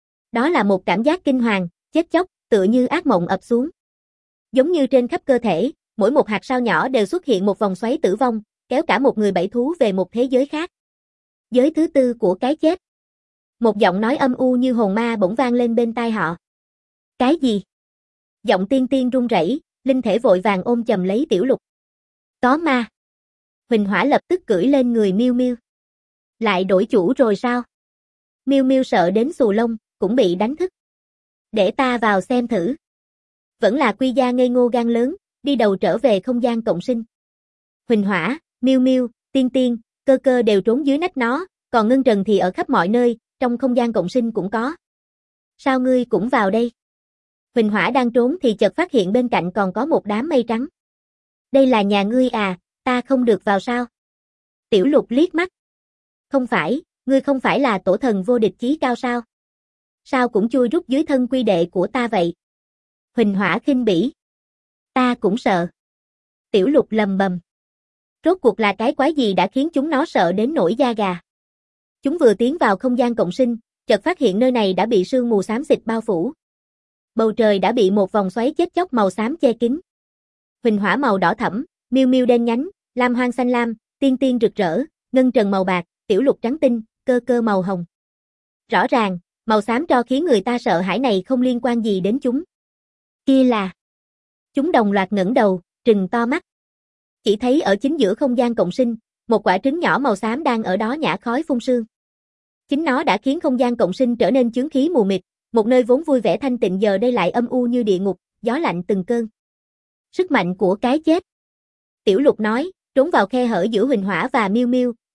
Đó là một cảm giác kinh hoàng, chết chóc, tựa như ác mộng ập xuống. Giống như trên khắp cơ thể, mỗi một hạt sao nhỏ đều xuất hiện một vòng xoáy tử vong, kéo cả một người bảy thú về một thế giới khác. Giới thứ tư của cái chết. Một giọng nói âm u như hồn ma bỗng vang lên bên tai họ. Cái gì? Giọng Tiên Tiên run rẩy, linh thể vội vàng ôm chầm lấy Tiểu Lục. Có ma. Huỳnh Hỏa lập tức cưỡi lên người Miu Miu. Lại đổi chủ rồi sao? Miu Miu sợ đến xù lông, cũng bị đánh thức. Để ta vào xem thử. Vẫn là Quy Gia ngây ngô gan lớn, đi đầu trở về không gian cộng sinh. Huỳnh Hỏa, Miu Miu, Tiên Tiên, Cơ Cơ đều trốn dưới nách nó, còn Ngân Trần thì ở khắp mọi nơi, trong không gian cộng sinh cũng có. Sao ngươi cũng vào đây? Huỳnh Hỏa đang trốn thì chợt phát hiện bên cạnh còn có một đám mây trắng. Đây là nhà ngươi à, ta không được vào sao? Tiểu Lục liếc mắt. Không phải, ngươi không phải là tổ thần vô địch chí cao sao? Sao cũng chui rút dưới thân quy đệ của ta vậy? Huỳnh Hỏa khinh bỉ. Ta cũng sợ. Tiểu Lục lầm bầm. Rốt cuộc là cái quái gì đã khiến chúng nó sợ đến nổi da gà? Chúng vừa tiến vào không gian cộng sinh, chợt phát hiện nơi này đã bị sương mù xám xịt bao phủ. Bầu trời đã bị một vòng xoáy chết chóc màu xám che kín. Huỳnh Hỏa màu đỏ thẫm, Miu Miu đen nhánh, Lam Hoang xanh lam, Tiên Tiên rực rỡ, Ngân Trần màu bạc, Tiểu Lục trắng tinh, Cơ Cơ màu hồng. Rõ ràng, màu xám tro khiến người ta sợ hãi này không liên quan gì đến chúng. Kia là... Chúng đồng loạt ngẩng đầu, trừng to mắt. Chỉ thấy ở chính giữa không gian cộng sinh, một quả trứng nhỏ màu xám đang ở đó nhả khói phun sương. Chính nó đã khiến không gian cộng sinh trở nên chướng khí mù mịt, một nơi vốn vui vẻ thanh tịnh giờ đây lại âm u như địa ngục, gió lạnh từng cơn. Sức mạnh của cái chết. Tiểu Lục nói, trốn vào khe hở giữa Huỳnh Hỏa và Miu Miu,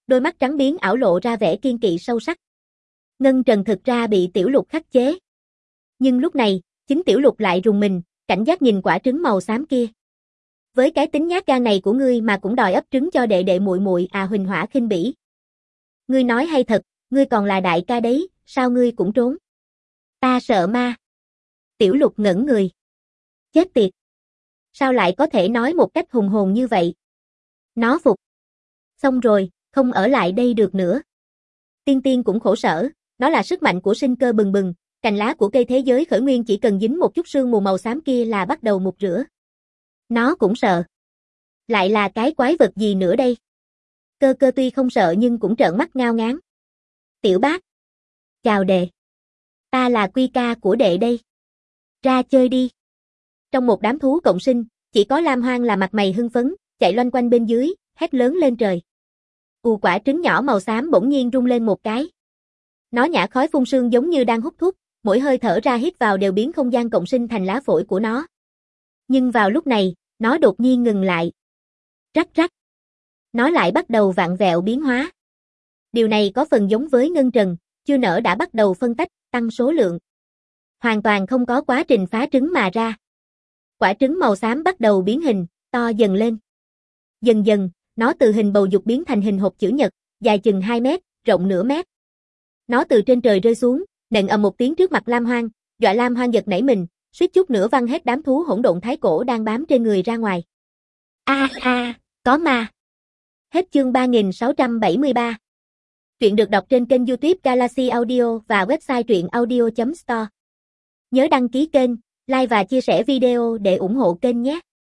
Đôi mắt trắng biến ảo lộ ra vẻ kiên kỵ sâu sắc. Ngân Trần thực ra bị Tiểu Lục khắc chế. Nhưng lúc này, chính Tiểu Lục lại rùng mình, cảnh giác nhìn quả trứng màu xám kia. Với cái tính nhát gan này của ngươi mà cũng đòi ấp trứng cho đệ đệ muội muội à, Huỳnh Hỏa khinh bỉ. Ngươi nói hay thật, ngươi còn là đại ca đấy, sao ngươi cũng trốn? Ta sợ ma. Tiểu Lục ngẩn người. Chết tiệt. Sao lại có thể nói một cách hùng hồn như vậy? Nó phục. Xong rồi, không ở lại đây được nữa. Tiên Tiên cũng khổ sở, nó là sức mạnh của sinh cơ bừng bừng, cành lá của cây thế giới khởi nguyên chỉ cần dính một chút sương mù màu xám kia là bắt đầu mục rửa. Nó cũng sợ. Lại là cái quái vật gì nữa đây? Cơ cơ tuy không sợ nhưng cũng trợn mắt ngao ngán. Tiểu bác. Chào đệ. Ta là Quy ca của đệ đây. Ra chơi đi. Trong một đám thú cộng sinh, chỉ có Lam Hoang là mặt mày hưng phấn, chạy loanh quanh bên dưới, hét lớn lên trời. Quả trứng nhỏ màu xám bỗng nhiên rung lên một cái. Nó nhả khói phun sương giống như đang hút thuốc, mỗi hơi thở ra hít vào đều biến không gian cộng sinh thành lá phổi của nó. Nhưng vào lúc này, nó đột nhiên ngừng lại. Rắc rắc. Nó lại bắt đầu vặn vẹo biến hóa. Điều này có phần giống với Ngân Trần, chưa nở đã bắt đầu phân tách, tăng số lượng. Hoàn toàn không có quá trình phá trứng mà ra. Quả trứng màu xám bắt đầu biến hình, to dần lên. Dần dần, nó từ hình bầu dục biến thành hình hộp chữ nhật, dài chừng 2 mét, rộng nửa mét. Nó từ trên trời rơi xuống, nện ầm một tiếng trước mặt Lam Hoang, dọa Lam Hoang giật nảy mình, suýt chút nữa văng hết đám thú hỗn độn thái cổ đang bám trên người ra ngoài. Có ma. Hết chương 3673. Truyện được đọc trên kênh YouTube Galaxy Audio và website truyệnaudio.store. Nhớ đăng ký kênh, like và chia sẻ video để ủng hộ kênh nhé.